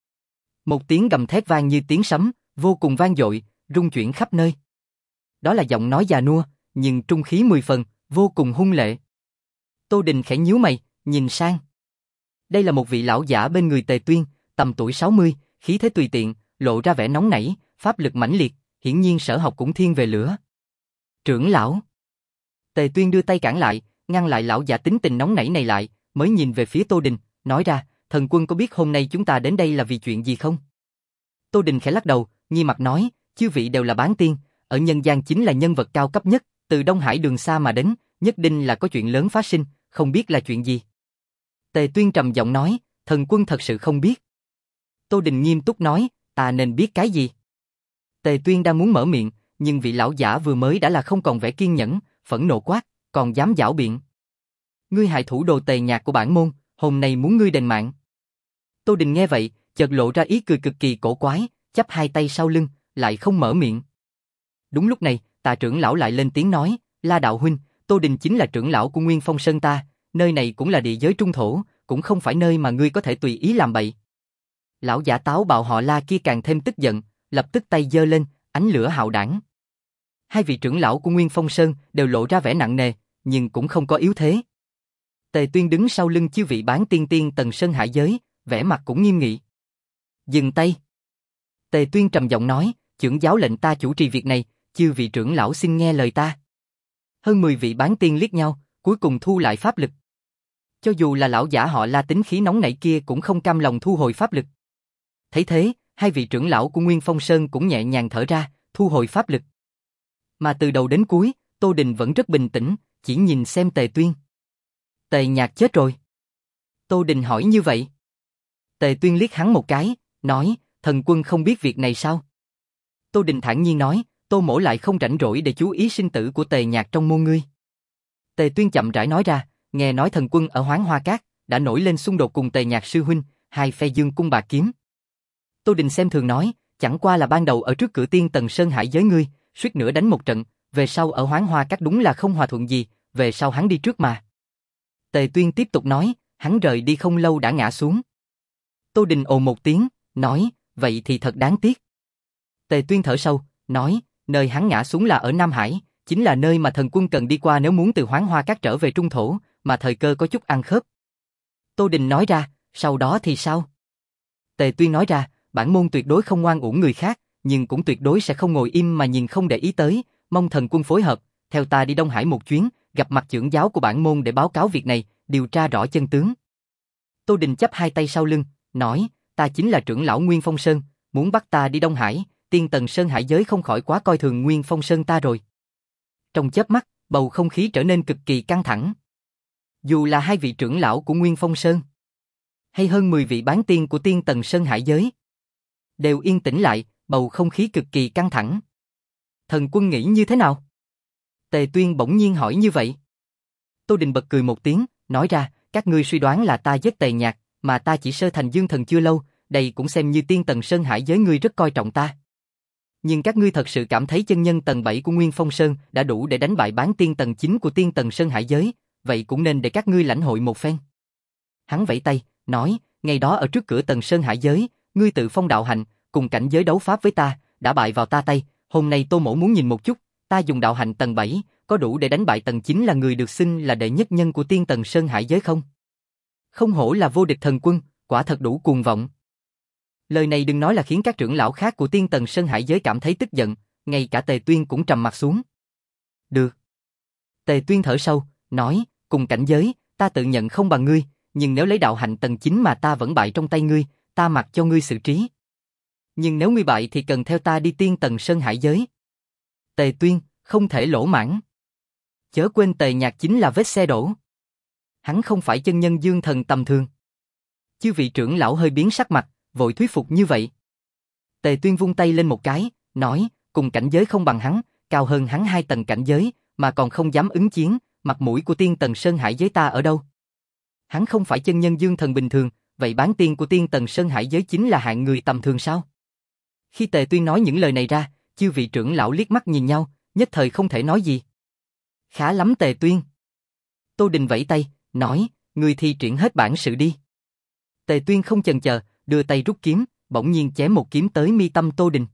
Một tiếng gầm thét vang như tiếng sấm, vô cùng vang dội, rung chuyển khắp nơi. Đó là giọng nói già nua, nhưng trung khí mười phần, vô cùng hung lệ. Tô Đình khẽ nhíu mày, nhìn sang. Đây là một vị lão giả bên người Tề Tuyên, tầm tuổi sáu mươi, khí thế tùy tiện, lộ ra vẻ nóng nảy, pháp lực mãnh liệt, hiển nhiên sở học cũng thiên về lửa. Trưởng lão. Tề Tuyên đưa tay cản lại, ngăn lại lão giả tính tình nóng nảy này lại, mới nhìn về phía Tô Đình, nói ra, thần quân có biết hôm nay chúng ta đến đây là vì chuyện gì không? Tô Đình khẽ lắc đầu, nghi mặt nói, chư vị đều là bán tiên, ở nhân gian chính là nhân vật cao cấp nhất, từ Đông Hải đường xa mà đến, nhất định là có chuyện lớn phát sinh, không biết là chuyện gì. Tề Tuyên trầm giọng nói, thần quân thật sự không biết. Tô Đình nghiêm túc nói, ta nên biết cái gì? Tề Tuyên đang muốn mở miệng, nhưng vị lão giả vừa mới đã là không còn vẻ kiên nhẫn, phẫn nộ quát, còn dám giảo biện. Ngươi hại thủ đồ Tề Nhạc của bản môn, hôm nay muốn ngươi đền mạng. Tô Đình nghe vậy, chợt lộ ra ý cười cực kỳ cổ quái, chắp hai tay sau lưng, lại không mở miệng. Đúng lúc này, Tạ trưởng lão lại lên tiếng nói, La đạo huynh, Tô Đình chính là trưởng lão của Nguyên Phong Sơn ta, nơi này cũng là địa giới trung thổ, cũng không phải nơi mà ngươi có thể tùy ý làm bậy. Lão giả táo bạo họ La kia càng thêm tức giận, lập tức tay giơ lên, ánh lửa hạo đảng. Hai vị trưởng lão của Nguyên Phong Sơn đều lộ ra vẻ nặng nề, nhưng cũng không có yếu thế. Tề Tuyên đứng sau lưng chư vị bán tiên tiên Tần Sơn Hải giới, vẻ mặt cũng nghiêm nghị. Dừng tay. Tề Tuyên trầm giọng nói, trưởng giáo lệnh ta chủ trì việc này, chư vị trưởng lão xin nghe lời ta. Hơn mười vị bán tiên liếc nhau, cuối cùng thu lại pháp lực. Cho dù là lão giả họ La tính khí nóng nảy kia cũng không cam lòng thu hồi pháp lực. Thấy thế, hai vị trưởng lão của Nguyên Phong Sơn cũng nhẹ nhàng thở ra, thu hồi pháp lực. Mà từ đầu đến cuối, Tô Đình vẫn rất bình tĩnh, chỉ nhìn xem Tề Tuyên. Tề Nhạc chết rồi. Tô Đình hỏi như vậy. Tề Tuyên liếc hắn một cái, nói, thần quân không biết việc này sao? Tô Đình thản nhiên nói, Tô mỗ lại không rảnh rỗi để chú ý sinh tử của Tề Nhạc trong môn ngươi. Tề Tuyên chậm rãi nói ra, nghe nói thần quân ở Hoáng Hoa Cát đã nổi lên xung đột cùng Tề Nhạc sư huynh, hai phe dương cung bạc kiếm. Tô Đình xem thường nói, chẳng qua là ban đầu ở trước cửa Tiên Tần Sơn Hải giới ngươi, suýt nữa đánh một trận, về sau ở Hoáng Hoa Cát đúng là không hòa thuận gì, về sau hắn đi trước mà. Tề Tuyên tiếp tục nói, hắn rời đi không lâu đã ngã xuống. Tô Đình ồ một tiếng, nói, vậy thì thật đáng tiếc. Tề Tuyên thở sâu, nói, nơi hắn ngã xuống là ở Nam Hải, chính là nơi mà thần quân cần đi qua nếu muốn từ Hoáng Hoa Cát trở về Trung Thổ, mà thời cơ có chút ăn khớp. Tô Đình nói ra, sau đó thì sao? Tề Tuyên nói ra, bản môn tuyệt đối không ngoan uổng người khác, nhưng cũng tuyệt đối sẽ không ngồi im mà nhìn không để ý tới, mong thần quân phối hợp, theo ta đi Đông Hải một chuyến, gặp mặt trưởng giáo của bản môn để báo cáo việc này, điều tra rõ chân tướng. Tô Đình chắp hai tay sau lưng, nói, ta chính là trưởng lão Nguyên Phong Sơn, muốn bắt ta đi Đông Hải, Tiên Tần Sơn Hải giới không khỏi quá coi thường Nguyên Phong Sơn ta rồi. Trong chớp mắt, bầu không khí trở nên cực kỳ căng thẳng. Dù là hai vị trưởng lão của Nguyên Phong Sơn, hay hơn mười vị bán tiên của Tiên Tần Sơn Hải giới, đều yên tĩnh lại, bầu không khí cực kỳ căng thẳng. Thần quân nghĩ như thế nào? Tề Tuyên bỗng nhiên hỏi như vậy. Tô Đình bật cười một tiếng, nói ra, các ngươi suy đoán là ta giết Tề Nhạc, mà ta chỉ sơ thành dương thần chưa lâu, đây cũng xem như Tiên Tần Sơn Hải giới ngươi rất coi trọng ta. Nhưng các ngươi thật sự cảm thấy chân nhân tầng bảy của Nguyên Phong Sơn đã đủ để đánh bại bán tiên tầng chín của tiên tầng Sơn Hải Giới, vậy cũng nên để các ngươi lãnh hội một phen. Hắn vẫy tay, nói, ngày đó ở trước cửa tầng Sơn Hải Giới, ngươi tự phong đạo hạnh, cùng cảnh giới đấu pháp với ta, đã bại vào ta tay, hôm nay Tô Mỗ muốn nhìn một chút, ta dùng đạo hạnh tầng bảy, có đủ để đánh bại tầng chín là người được xưng là đệ nhất nhân của tiên tầng Sơn Hải Giới không? Không hổ là vô địch thần quân, quả thật đủ cuồng vọng. Lời này đừng nói là khiến các trưởng lão khác của tiên tầng Sơn Hải Giới cảm thấy tức giận, ngay cả Tề Tuyên cũng trầm mặt xuống. Được. Tề Tuyên thở sâu, nói, cùng cảnh giới, ta tự nhận không bằng ngươi, nhưng nếu lấy đạo hạnh tầng chín mà ta vẫn bại trong tay ngươi, ta mặc cho ngươi xử trí. Nhưng nếu ngươi bại thì cần theo ta đi tiên tầng Sơn Hải Giới. Tề Tuyên, không thể lỗ mãn. Chớ quên Tề Nhạc chính là vết xe đổ. Hắn không phải chân nhân dương thần tầm thường. Chư vị trưởng lão hơi biến sắc mặt, vội thuyết phục như vậy. Tề Tuyên vung tay lên một cái, nói, cùng cảnh giới không bằng hắn, cao hơn hắn hai tầng cảnh giới, mà còn không dám ứng chiến, mặt mũi của tiên tầng Sơn Hải Giới ta ở đâu? Hắn không phải chân nhân dương thần bình thường, vậy bán tiên của tiên tầng Sơn Hải Giới chính là hạng người tầm thường sao? Khi Tề Tuyên nói những lời này ra, chư vị trưởng lão liếc mắt nhìn nhau, nhất thời không thể nói gì. Khá lắm Tề Tuyên. Tô Đình vẫy tay, nói, người thi triển hết bản sự đi. Tề Tuyên không chần chờ, đưa tay rút kiếm, bỗng nhiên chém một kiếm tới mi tâm Tô Đình.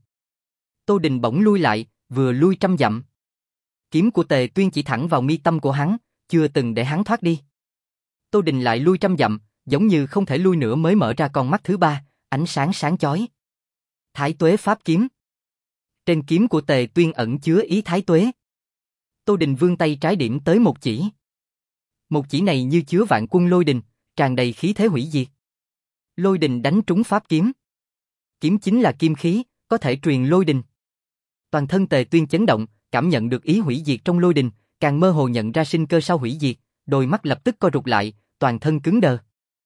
Tô Đình bỗng lui lại, vừa lui trăm dặm. Kiếm của Tề Tuyên chỉ thẳng vào mi tâm của hắn, chưa từng để hắn thoát đi. Tô Đình lại lui trăm dặm, giống như không thể lui nữa mới mở ra con mắt thứ ba, ánh sáng sáng chói. Thái Tuế Pháp Kiếm. Trên kiếm của Tề Tuyên ẩn chứa ý Thái Tuế. Tô Đình vươn tay trái điểm tới một chỉ. Một chỉ này như chứa vạn quân lôi đình, tràn đầy khí thế hủy diệt. Lôi đình đánh trúng pháp kiếm. Kiếm chính là kim khí, có thể truyền lôi đình. Toàn thân Tề Tuyên chấn động, cảm nhận được ý hủy diệt trong lôi đình, càng mơ hồ nhận ra sinh cơ sau hủy diệt, đôi mắt lập tức co rụt lại, toàn thân cứng đờ.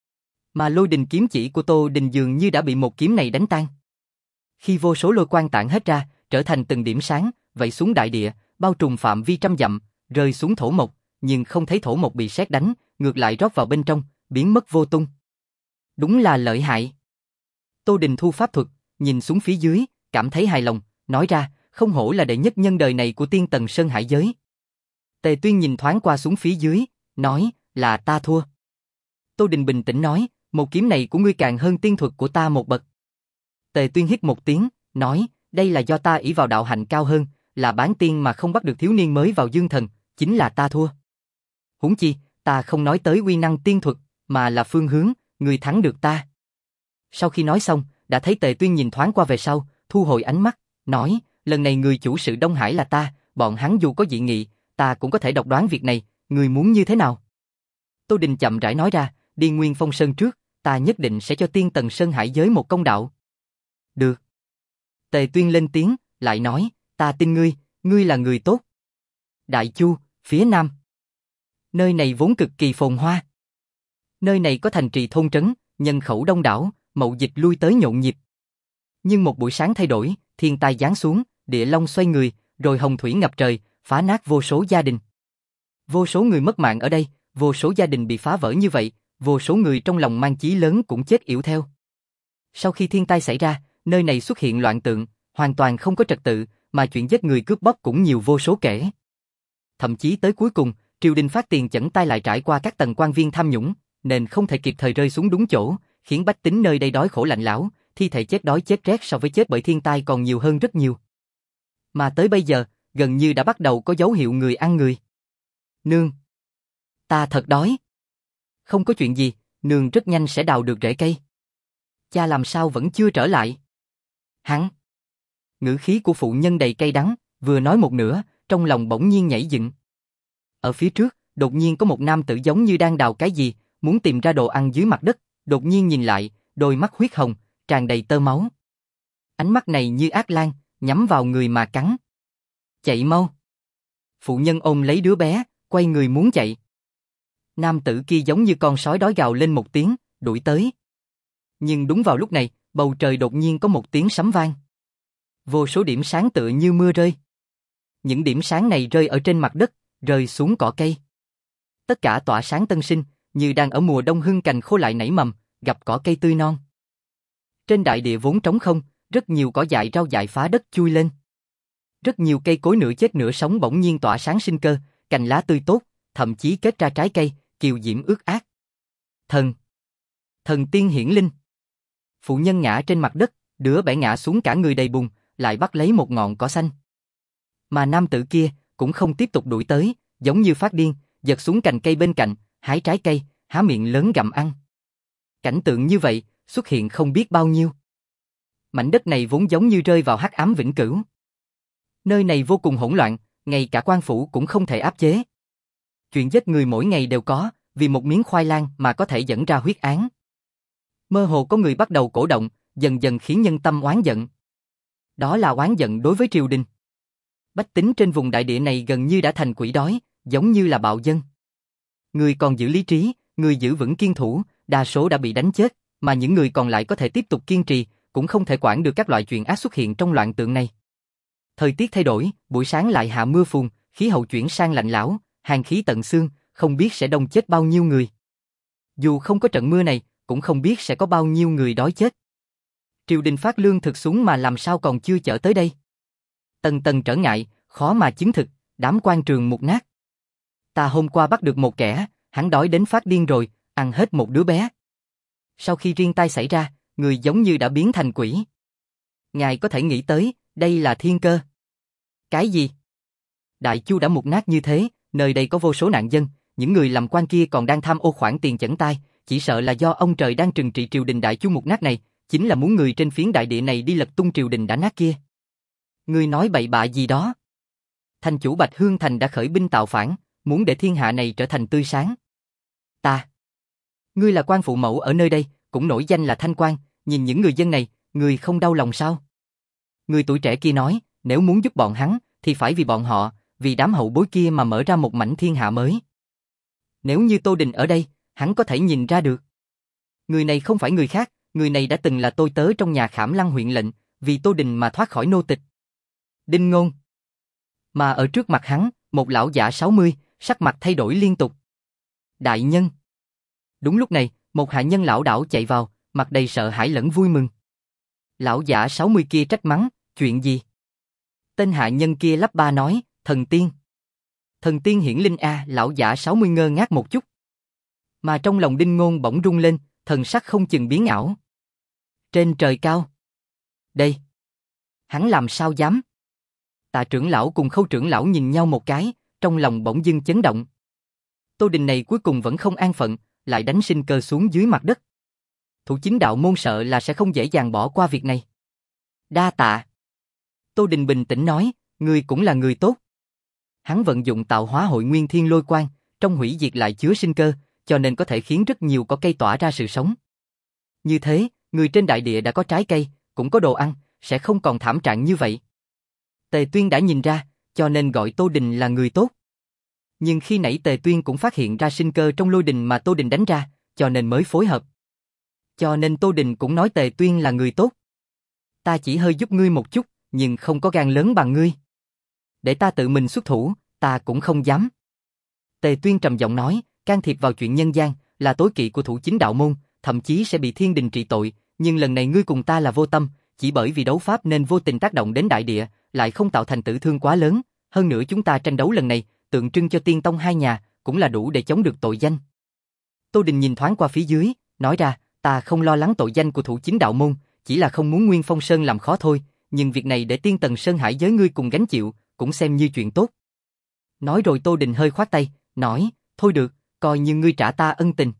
Mà lôi đình kiếm chỉ của Tô Đình dường như đã bị một kiếm này đánh tan. Khi vô số lôi quang tản hết ra, trở thành từng điểm sáng, vẩy xuống đại địa, bao trùm phạm vi trăm dặm, rơi xuống thổ mộc, nhưng không thấy thổ mộc bị sét đánh, ngược lại rót vào bên trong, biến mất vô tung. Đúng là lợi hại. Tô Đình thu pháp thuật, nhìn xuống phía dưới, cảm thấy hài lòng, nói ra, không hổ là đệ nhất nhân đời này của tiên tầng Sơn Hải Giới. Tề Tuyên nhìn thoáng qua xuống phía dưới, nói, là ta thua. Tô Đình bình tĩnh nói, một kiếm này của ngươi càng hơn tiên thuật của ta một bậc. Tề Tuyên hít một tiếng, nói, đây là do ta ỷ vào đạo hạnh cao hơn, là bán tiên mà không bắt được thiếu niên mới vào dương thần, chính là ta thua. Huống chi, ta không nói tới uy năng tiên thuật, mà là phương hướng, ngươi thắng được ta. Sau khi nói xong, đã thấy Tề Tuyên nhìn thoáng qua về sau, thu hồi ánh mắt, nói, lần này người chủ sự Đông Hải là ta, bọn hắn dù có dị nghị, ta cũng có thể độc đoán việc này, người muốn như thế nào? Tô Đình chậm rãi nói ra, đi Nguyên Phong Sơn trước, ta nhất định sẽ cho tiên tầng Sơn Hải Giới một công đạo. Được. Tề Tuyên lên tiếng, lại nói, ta tin ngươi, ngươi là người tốt. Đại Chu, phía nam. Nơi này vốn cực kỳ phồn hoa. Nơi này có thành trì thôn trấn, nhân khẩu đông đảo, mậu dịch lui tới nhộn nhịp. Nhưng một buổi sáng thay đổi, thiên tai giáng xuống, địa long xoay người, rồi hồng thủy ngập trời, phá nát vô số gia đình. Vô số người mất mạng ở đây, vô số gia đình bị phá vỡ như vậy, vô số người trong lòng mang chí lớn cũng chết yểu theo. Sau khi thiên tai xảy ra, nơi này xuất hiện loạn tượng, hoàn toàn không có trật tự, mà chuyện giết người cướp bóc cũng nhiều vô số kể. Thậm chí tới cuối cùng, triều đình phát tiền chẩn tai lại trải qua các tầng quan viên tham nhũng, nên không thể kịp thời rơi xuống đúng chỗ, khiến bách tính nơi đây đói khổ lạnh lẽo, thi thể chết đói chết rét so với chết bởi thiên tai còn nhiều hơn rất nhiều. Mà tới bây giờ, gần như đã bắt đầu có dấu hiệu người ăn người. Nương! Ta thật đói. Không có chuyện gì, nương rất nhanh sẽ đào được rễ cây. Cha làm sao vẫn chưa trở lại? Hắn! Ngữ khí của phụ nhân đầy cay đắng, vừa nói một nửa, trong lòng bỗng nhiên nhảy dựng. Ở phía trước, đột nhiên có một nam tử giống như đang đào cái gì, muốn tìm ra đồ ăn dưới mặt đất, đột nhiên nhìn lại, đôi mắt huyết hồng, tràn đầy tơ máu. Ánh mắt này như ác lang, nhắm vào người mà cắn. Chạy mau! Phụ nhân ôm lấy đứa bé, quay người muốn chạy. Nam tử kia giống như con sói đói gào lên một tiếng, đuổi tới. Nhưng đúng vào lúc này, bầu trời đột nhiên có một tiếng sấm vang. Vô số điểm sáng tựa như mưa rơi. Những điểm sáng này rơi ở trên mặt đất, rơi xuống cỏ cây. Tất cả tỏa sáng tân sinh, như đang ở mùa đông hưng cành khô lại nảy mầm, gặp cỏ cây tươi non. Trên đại địa vốn trống không, rất nhiều cỏ dại rau dại phá đất chui lên. Rất nhiều cây cối nửa chết nửa sống bỗng nhiên tỏa sáng sinh cơ, cành lá tươi tốt, thậm chí kết ra trái cây, kiều diễm ướt át. Thần! Thần tiên hiển linh! Phụ nhân ngã trên mặt đất, đứa bẻ ngã xuống cả người đầy bùn, lại bắt lấy một ngọn cỏ xanh. Mà nam tử kia cũng không tiếp tục đuổi tới, giống như phát điên, giật xuống cành cây bên cạnh, hái trái cây, há miệng lớn gặm ăn. Cảnh tượng như vậy xuất hiện không biết bao nhiêu. Mảnh đất này vốn giống như rơi vào hắc ám vĩnh cửu. Nơi này vô cùng hỗn loạn, ngay cả quan phủ cũng không thể áp chế. Chuyện giết người mỗi ngày đều có, vì một miếng khoai lang mà có thể dẫn ra huyết án. Mơ hồ có người bắt đầu cổ động, dần dần khiến nhân tâm oán giận. Đó là oán giận đối với triều đình. Bách tính trên vùng đại địa này gần như đã thành quỷ đói, giống như là bạo dân. Người còn giữ lý trí, người giữ vững kiên thủ, đa số đã bị đánh chết, mà những người còn lại có thể tiếp tục kiên trì, cũng không thể quản được các loại chuyện ác xuất hiện trong loạn tượng này. Thời tiết thay đổi, buổi sáng lại hạ mưa phùn, khí hậu chuyển sang lạnh lẽo, hàn khí tận xương, không biết sẽ đông chết bao nhiêu người. Dù không có trận mưa này, cũng không biết sẽ có bao nhiêu người đói chết. Triều đình phát lương thực xuống mà làm sao còn chưa chở tới đây. Tầng tầng trở ngại, khó mà chứng thực, đám quan trường mục nát. Ta hôm qua bắt được một kẻ, hắn đói đến phát điên rồi, ăn hết một đứa bé. Sau khi riêng tai xảy ra, người giống như đã biến thành quỷ. Ngài có thể nghĩ tới, đây là thiên cơ. Cái gì? Đại Chu đã mục nát như thế, nơi đây có vô số nạn dân, những người làm quan kia còn đang tham ô khoản tiền chẩn tai, chỉ sợ là do ông trời đang trừng trị triều đình Đại Chu mục nát này, chính là muốn người trên phiến đại địa này đi lật tung triều đình đã nát kia. Ngươi nói bậy bạ gì đó? Thành chủ Bạch Hương Thành đã khởi binh tạo phản, muốn để thiên hạ này trở thành tươi sáng. Ta. Ngươi là quan phụ mẫu ở nơi đây, cũng nổi danh là Thanh Quan, nhìn những người dân này, ngươi không đau lòng sao? Người tuổi trẻ kia nói, nếu muốn giúp bọn hắn, thì phải vì bọn họ, vì đám hậu bối kia mà mở ra một mảnh thiên hạ mới. Nếu như Tô Đình ở đây, hắn có thể nhìn ra được. Người này không phải người khác, người này đã từng là tôi tớ trong nhà Khảm Lăng huyện lệnh, vì Tô Đình mà thoát khỏi nô tịch. Đinh Ngôn. Mà ở trước mặt hắn, một lão giả sáu mươi, sắc mặt thay đổi liên tục. Đại nhân. Đúng lúc này, một hạ nhân lão đảo chạy vào, mặt đầy sợ hãi lẫn vui mừng. Lão giả sáu mươi kia trách mắng, chuyện gì? Tên hạ nhân kia lắp ba nói, thần tiên. Thần tiên hiển linh a, lão giả sáu mươi ngơ ngác một chút. Mà trong lòng Đinh Ngôn bỗng rung lên, thần sắc không chừng biến ảo. Trên trời cao. Đây. Hắn làm sao dám? Tạ trưởng lão cùng Khâu trưởng lão nhìn nhau một cái, trong lòng bỗng dưng chấn động. Tô Đình này cuối cùng vẫn không an phận, lại đánh sinh cơ xuống dưới mặt đất. Thủ chính đạo môn sợ là sẽ không dễ dàng bỏ qua việc này. Đa tạ. Tô Đình bình tĩnh nói, ngươi cũng là người tốt. Hắn vận dụng tạo hóa hội nguyên thiên lôi quang, trong hủy diệt lại chứa sinh cơ, cho nên có thể khiến rất nhiều cỏ cây tỏa ra sự sống. Như thế, người trên đại địa đã có trái cây, cũng có đồ ăn, sẽ không còn thảm trạng như vậy. Tề Tuyên đã nhìn ra, cho nên gọi Tô Đình là người tốt. Nhưng khi nãy Tề Tuyên cũng phát hiện ra sinh cơ trong lôi đình mà Tô Đình đánh ra, cho nên mới phối hợp. Cho nên Tô Đình cũng nói Tề Tuyên là người tốt. Ta chỉ hơi giúp ngươi một chút, nhưng không có gan lớn bằng ngươi. Để ta tự mình xuất thủ, ta cũng không dám. Tề Tuyên trầm giọng nói, can thiệp vào chuyện nhân gian, là tối kỵ của thủ chính đạo môn, thậm chí sẽ bị thiên đình trị tội, nhưng lần này ngươi cùng ta là vô tâm, chỉ bởi vì đấu pháp nên vô tình tác động đến đại địa, lại không tạo thành tử thương quá lớn, hơn nữa chúng ta tranh đấu lần này, tượng trưng cho tiên tông hai nhà, cũng là đủ để chống được tội danh. Tô Đình nhìn thoáng qua phía dưới, nói ra, ta không lo lắng tội danh của thủ chính đạo môn, chỉ là không muốn Nguyên Phong Sơn làm khó thôi, nhưng việc này để Tiên Tần Sơn Hải giới ngươi cùng gánh chịu, cũng xem như chuyện tốt. Nói rồi Tô Đình hơi khoát tay, nói, thôi được, coi như ngươi trả ta ân tình.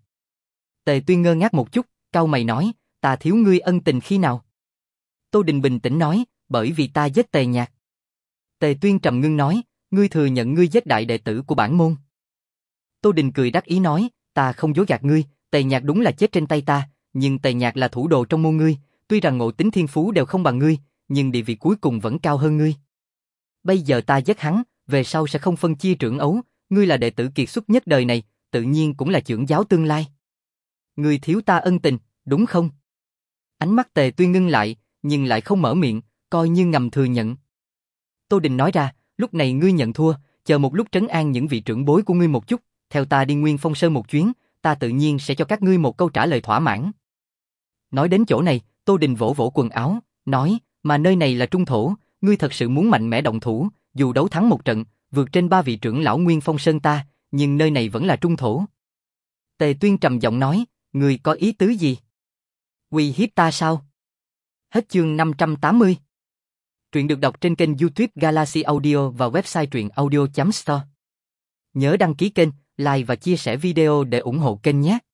Tề Tuyên ngơ ngác một chút, cau mày nói, ta thiếu ngươi ân tình khi nào? Tô Đình bình tĩnh nói, bởi vì ta giết Tề Nhạc. Tề Tuyên trầm ngưng nói, ngươi thừa nhận ngươi giết đại đệ tử của bản môn. Tô Đình cười đắc ý nói, ta không dối gạt ngươi, Tề Nhạc đúng là chết trên tay ta, nhưng Tề Nhạc là thủ đồ trong môn ngươi, tuy rằng ngộ tính thiên phú đều không bằng ngươi, nhưng địa vị cuối cùng vẫn cao hơn ngươi. Bây giờ ta giết hắn, về sau sẽ không phân chia trưởng ấu, ngươi là đệ tử kiệt xuất nhất đời này, tự nhiên cũng là trưởng giáo tương lai. Ngươi thiếu ta ân tình, đúng không? Ánh mắt Tề Tuyên ngưng lại, nhưng lại không mở miệng, coi như ngầm thừa nhận. Tô Đình nói ra, lúc này ngươi nhận thua, chờ một lúc trấn an những vị trưởng bối của ngươi một chút, theo ta đi Nguyên Phong Sơn một chuyến, ta tự nhiên sẽ cho các ngươi một câu trả lời thỏa mãn. Nói đến chỗ này, Tô Đình vỗ vỗ quần áo, nói, mà nơi này là trung thổ, ngươi thật sự muốn mạnh mẽ động thủ, dù đấu thắng một trận, vượt trên ba vị trưởng lão Nguyên Phong Sơn ta, nhưng nơi này vẫn là trung thổ. Tề Tuyên trầm giọng nói, ngươi có ý tứ gì? Uy hiếp ta sao? Hết chương năm trăm tám mươi. Truyện được đọc trên kênh YouTube Galaxy Audio và website truyện audio chấm store. Nhớ đăng ký kênh, like và chia sẻ video để ủng hộ kênh nhé.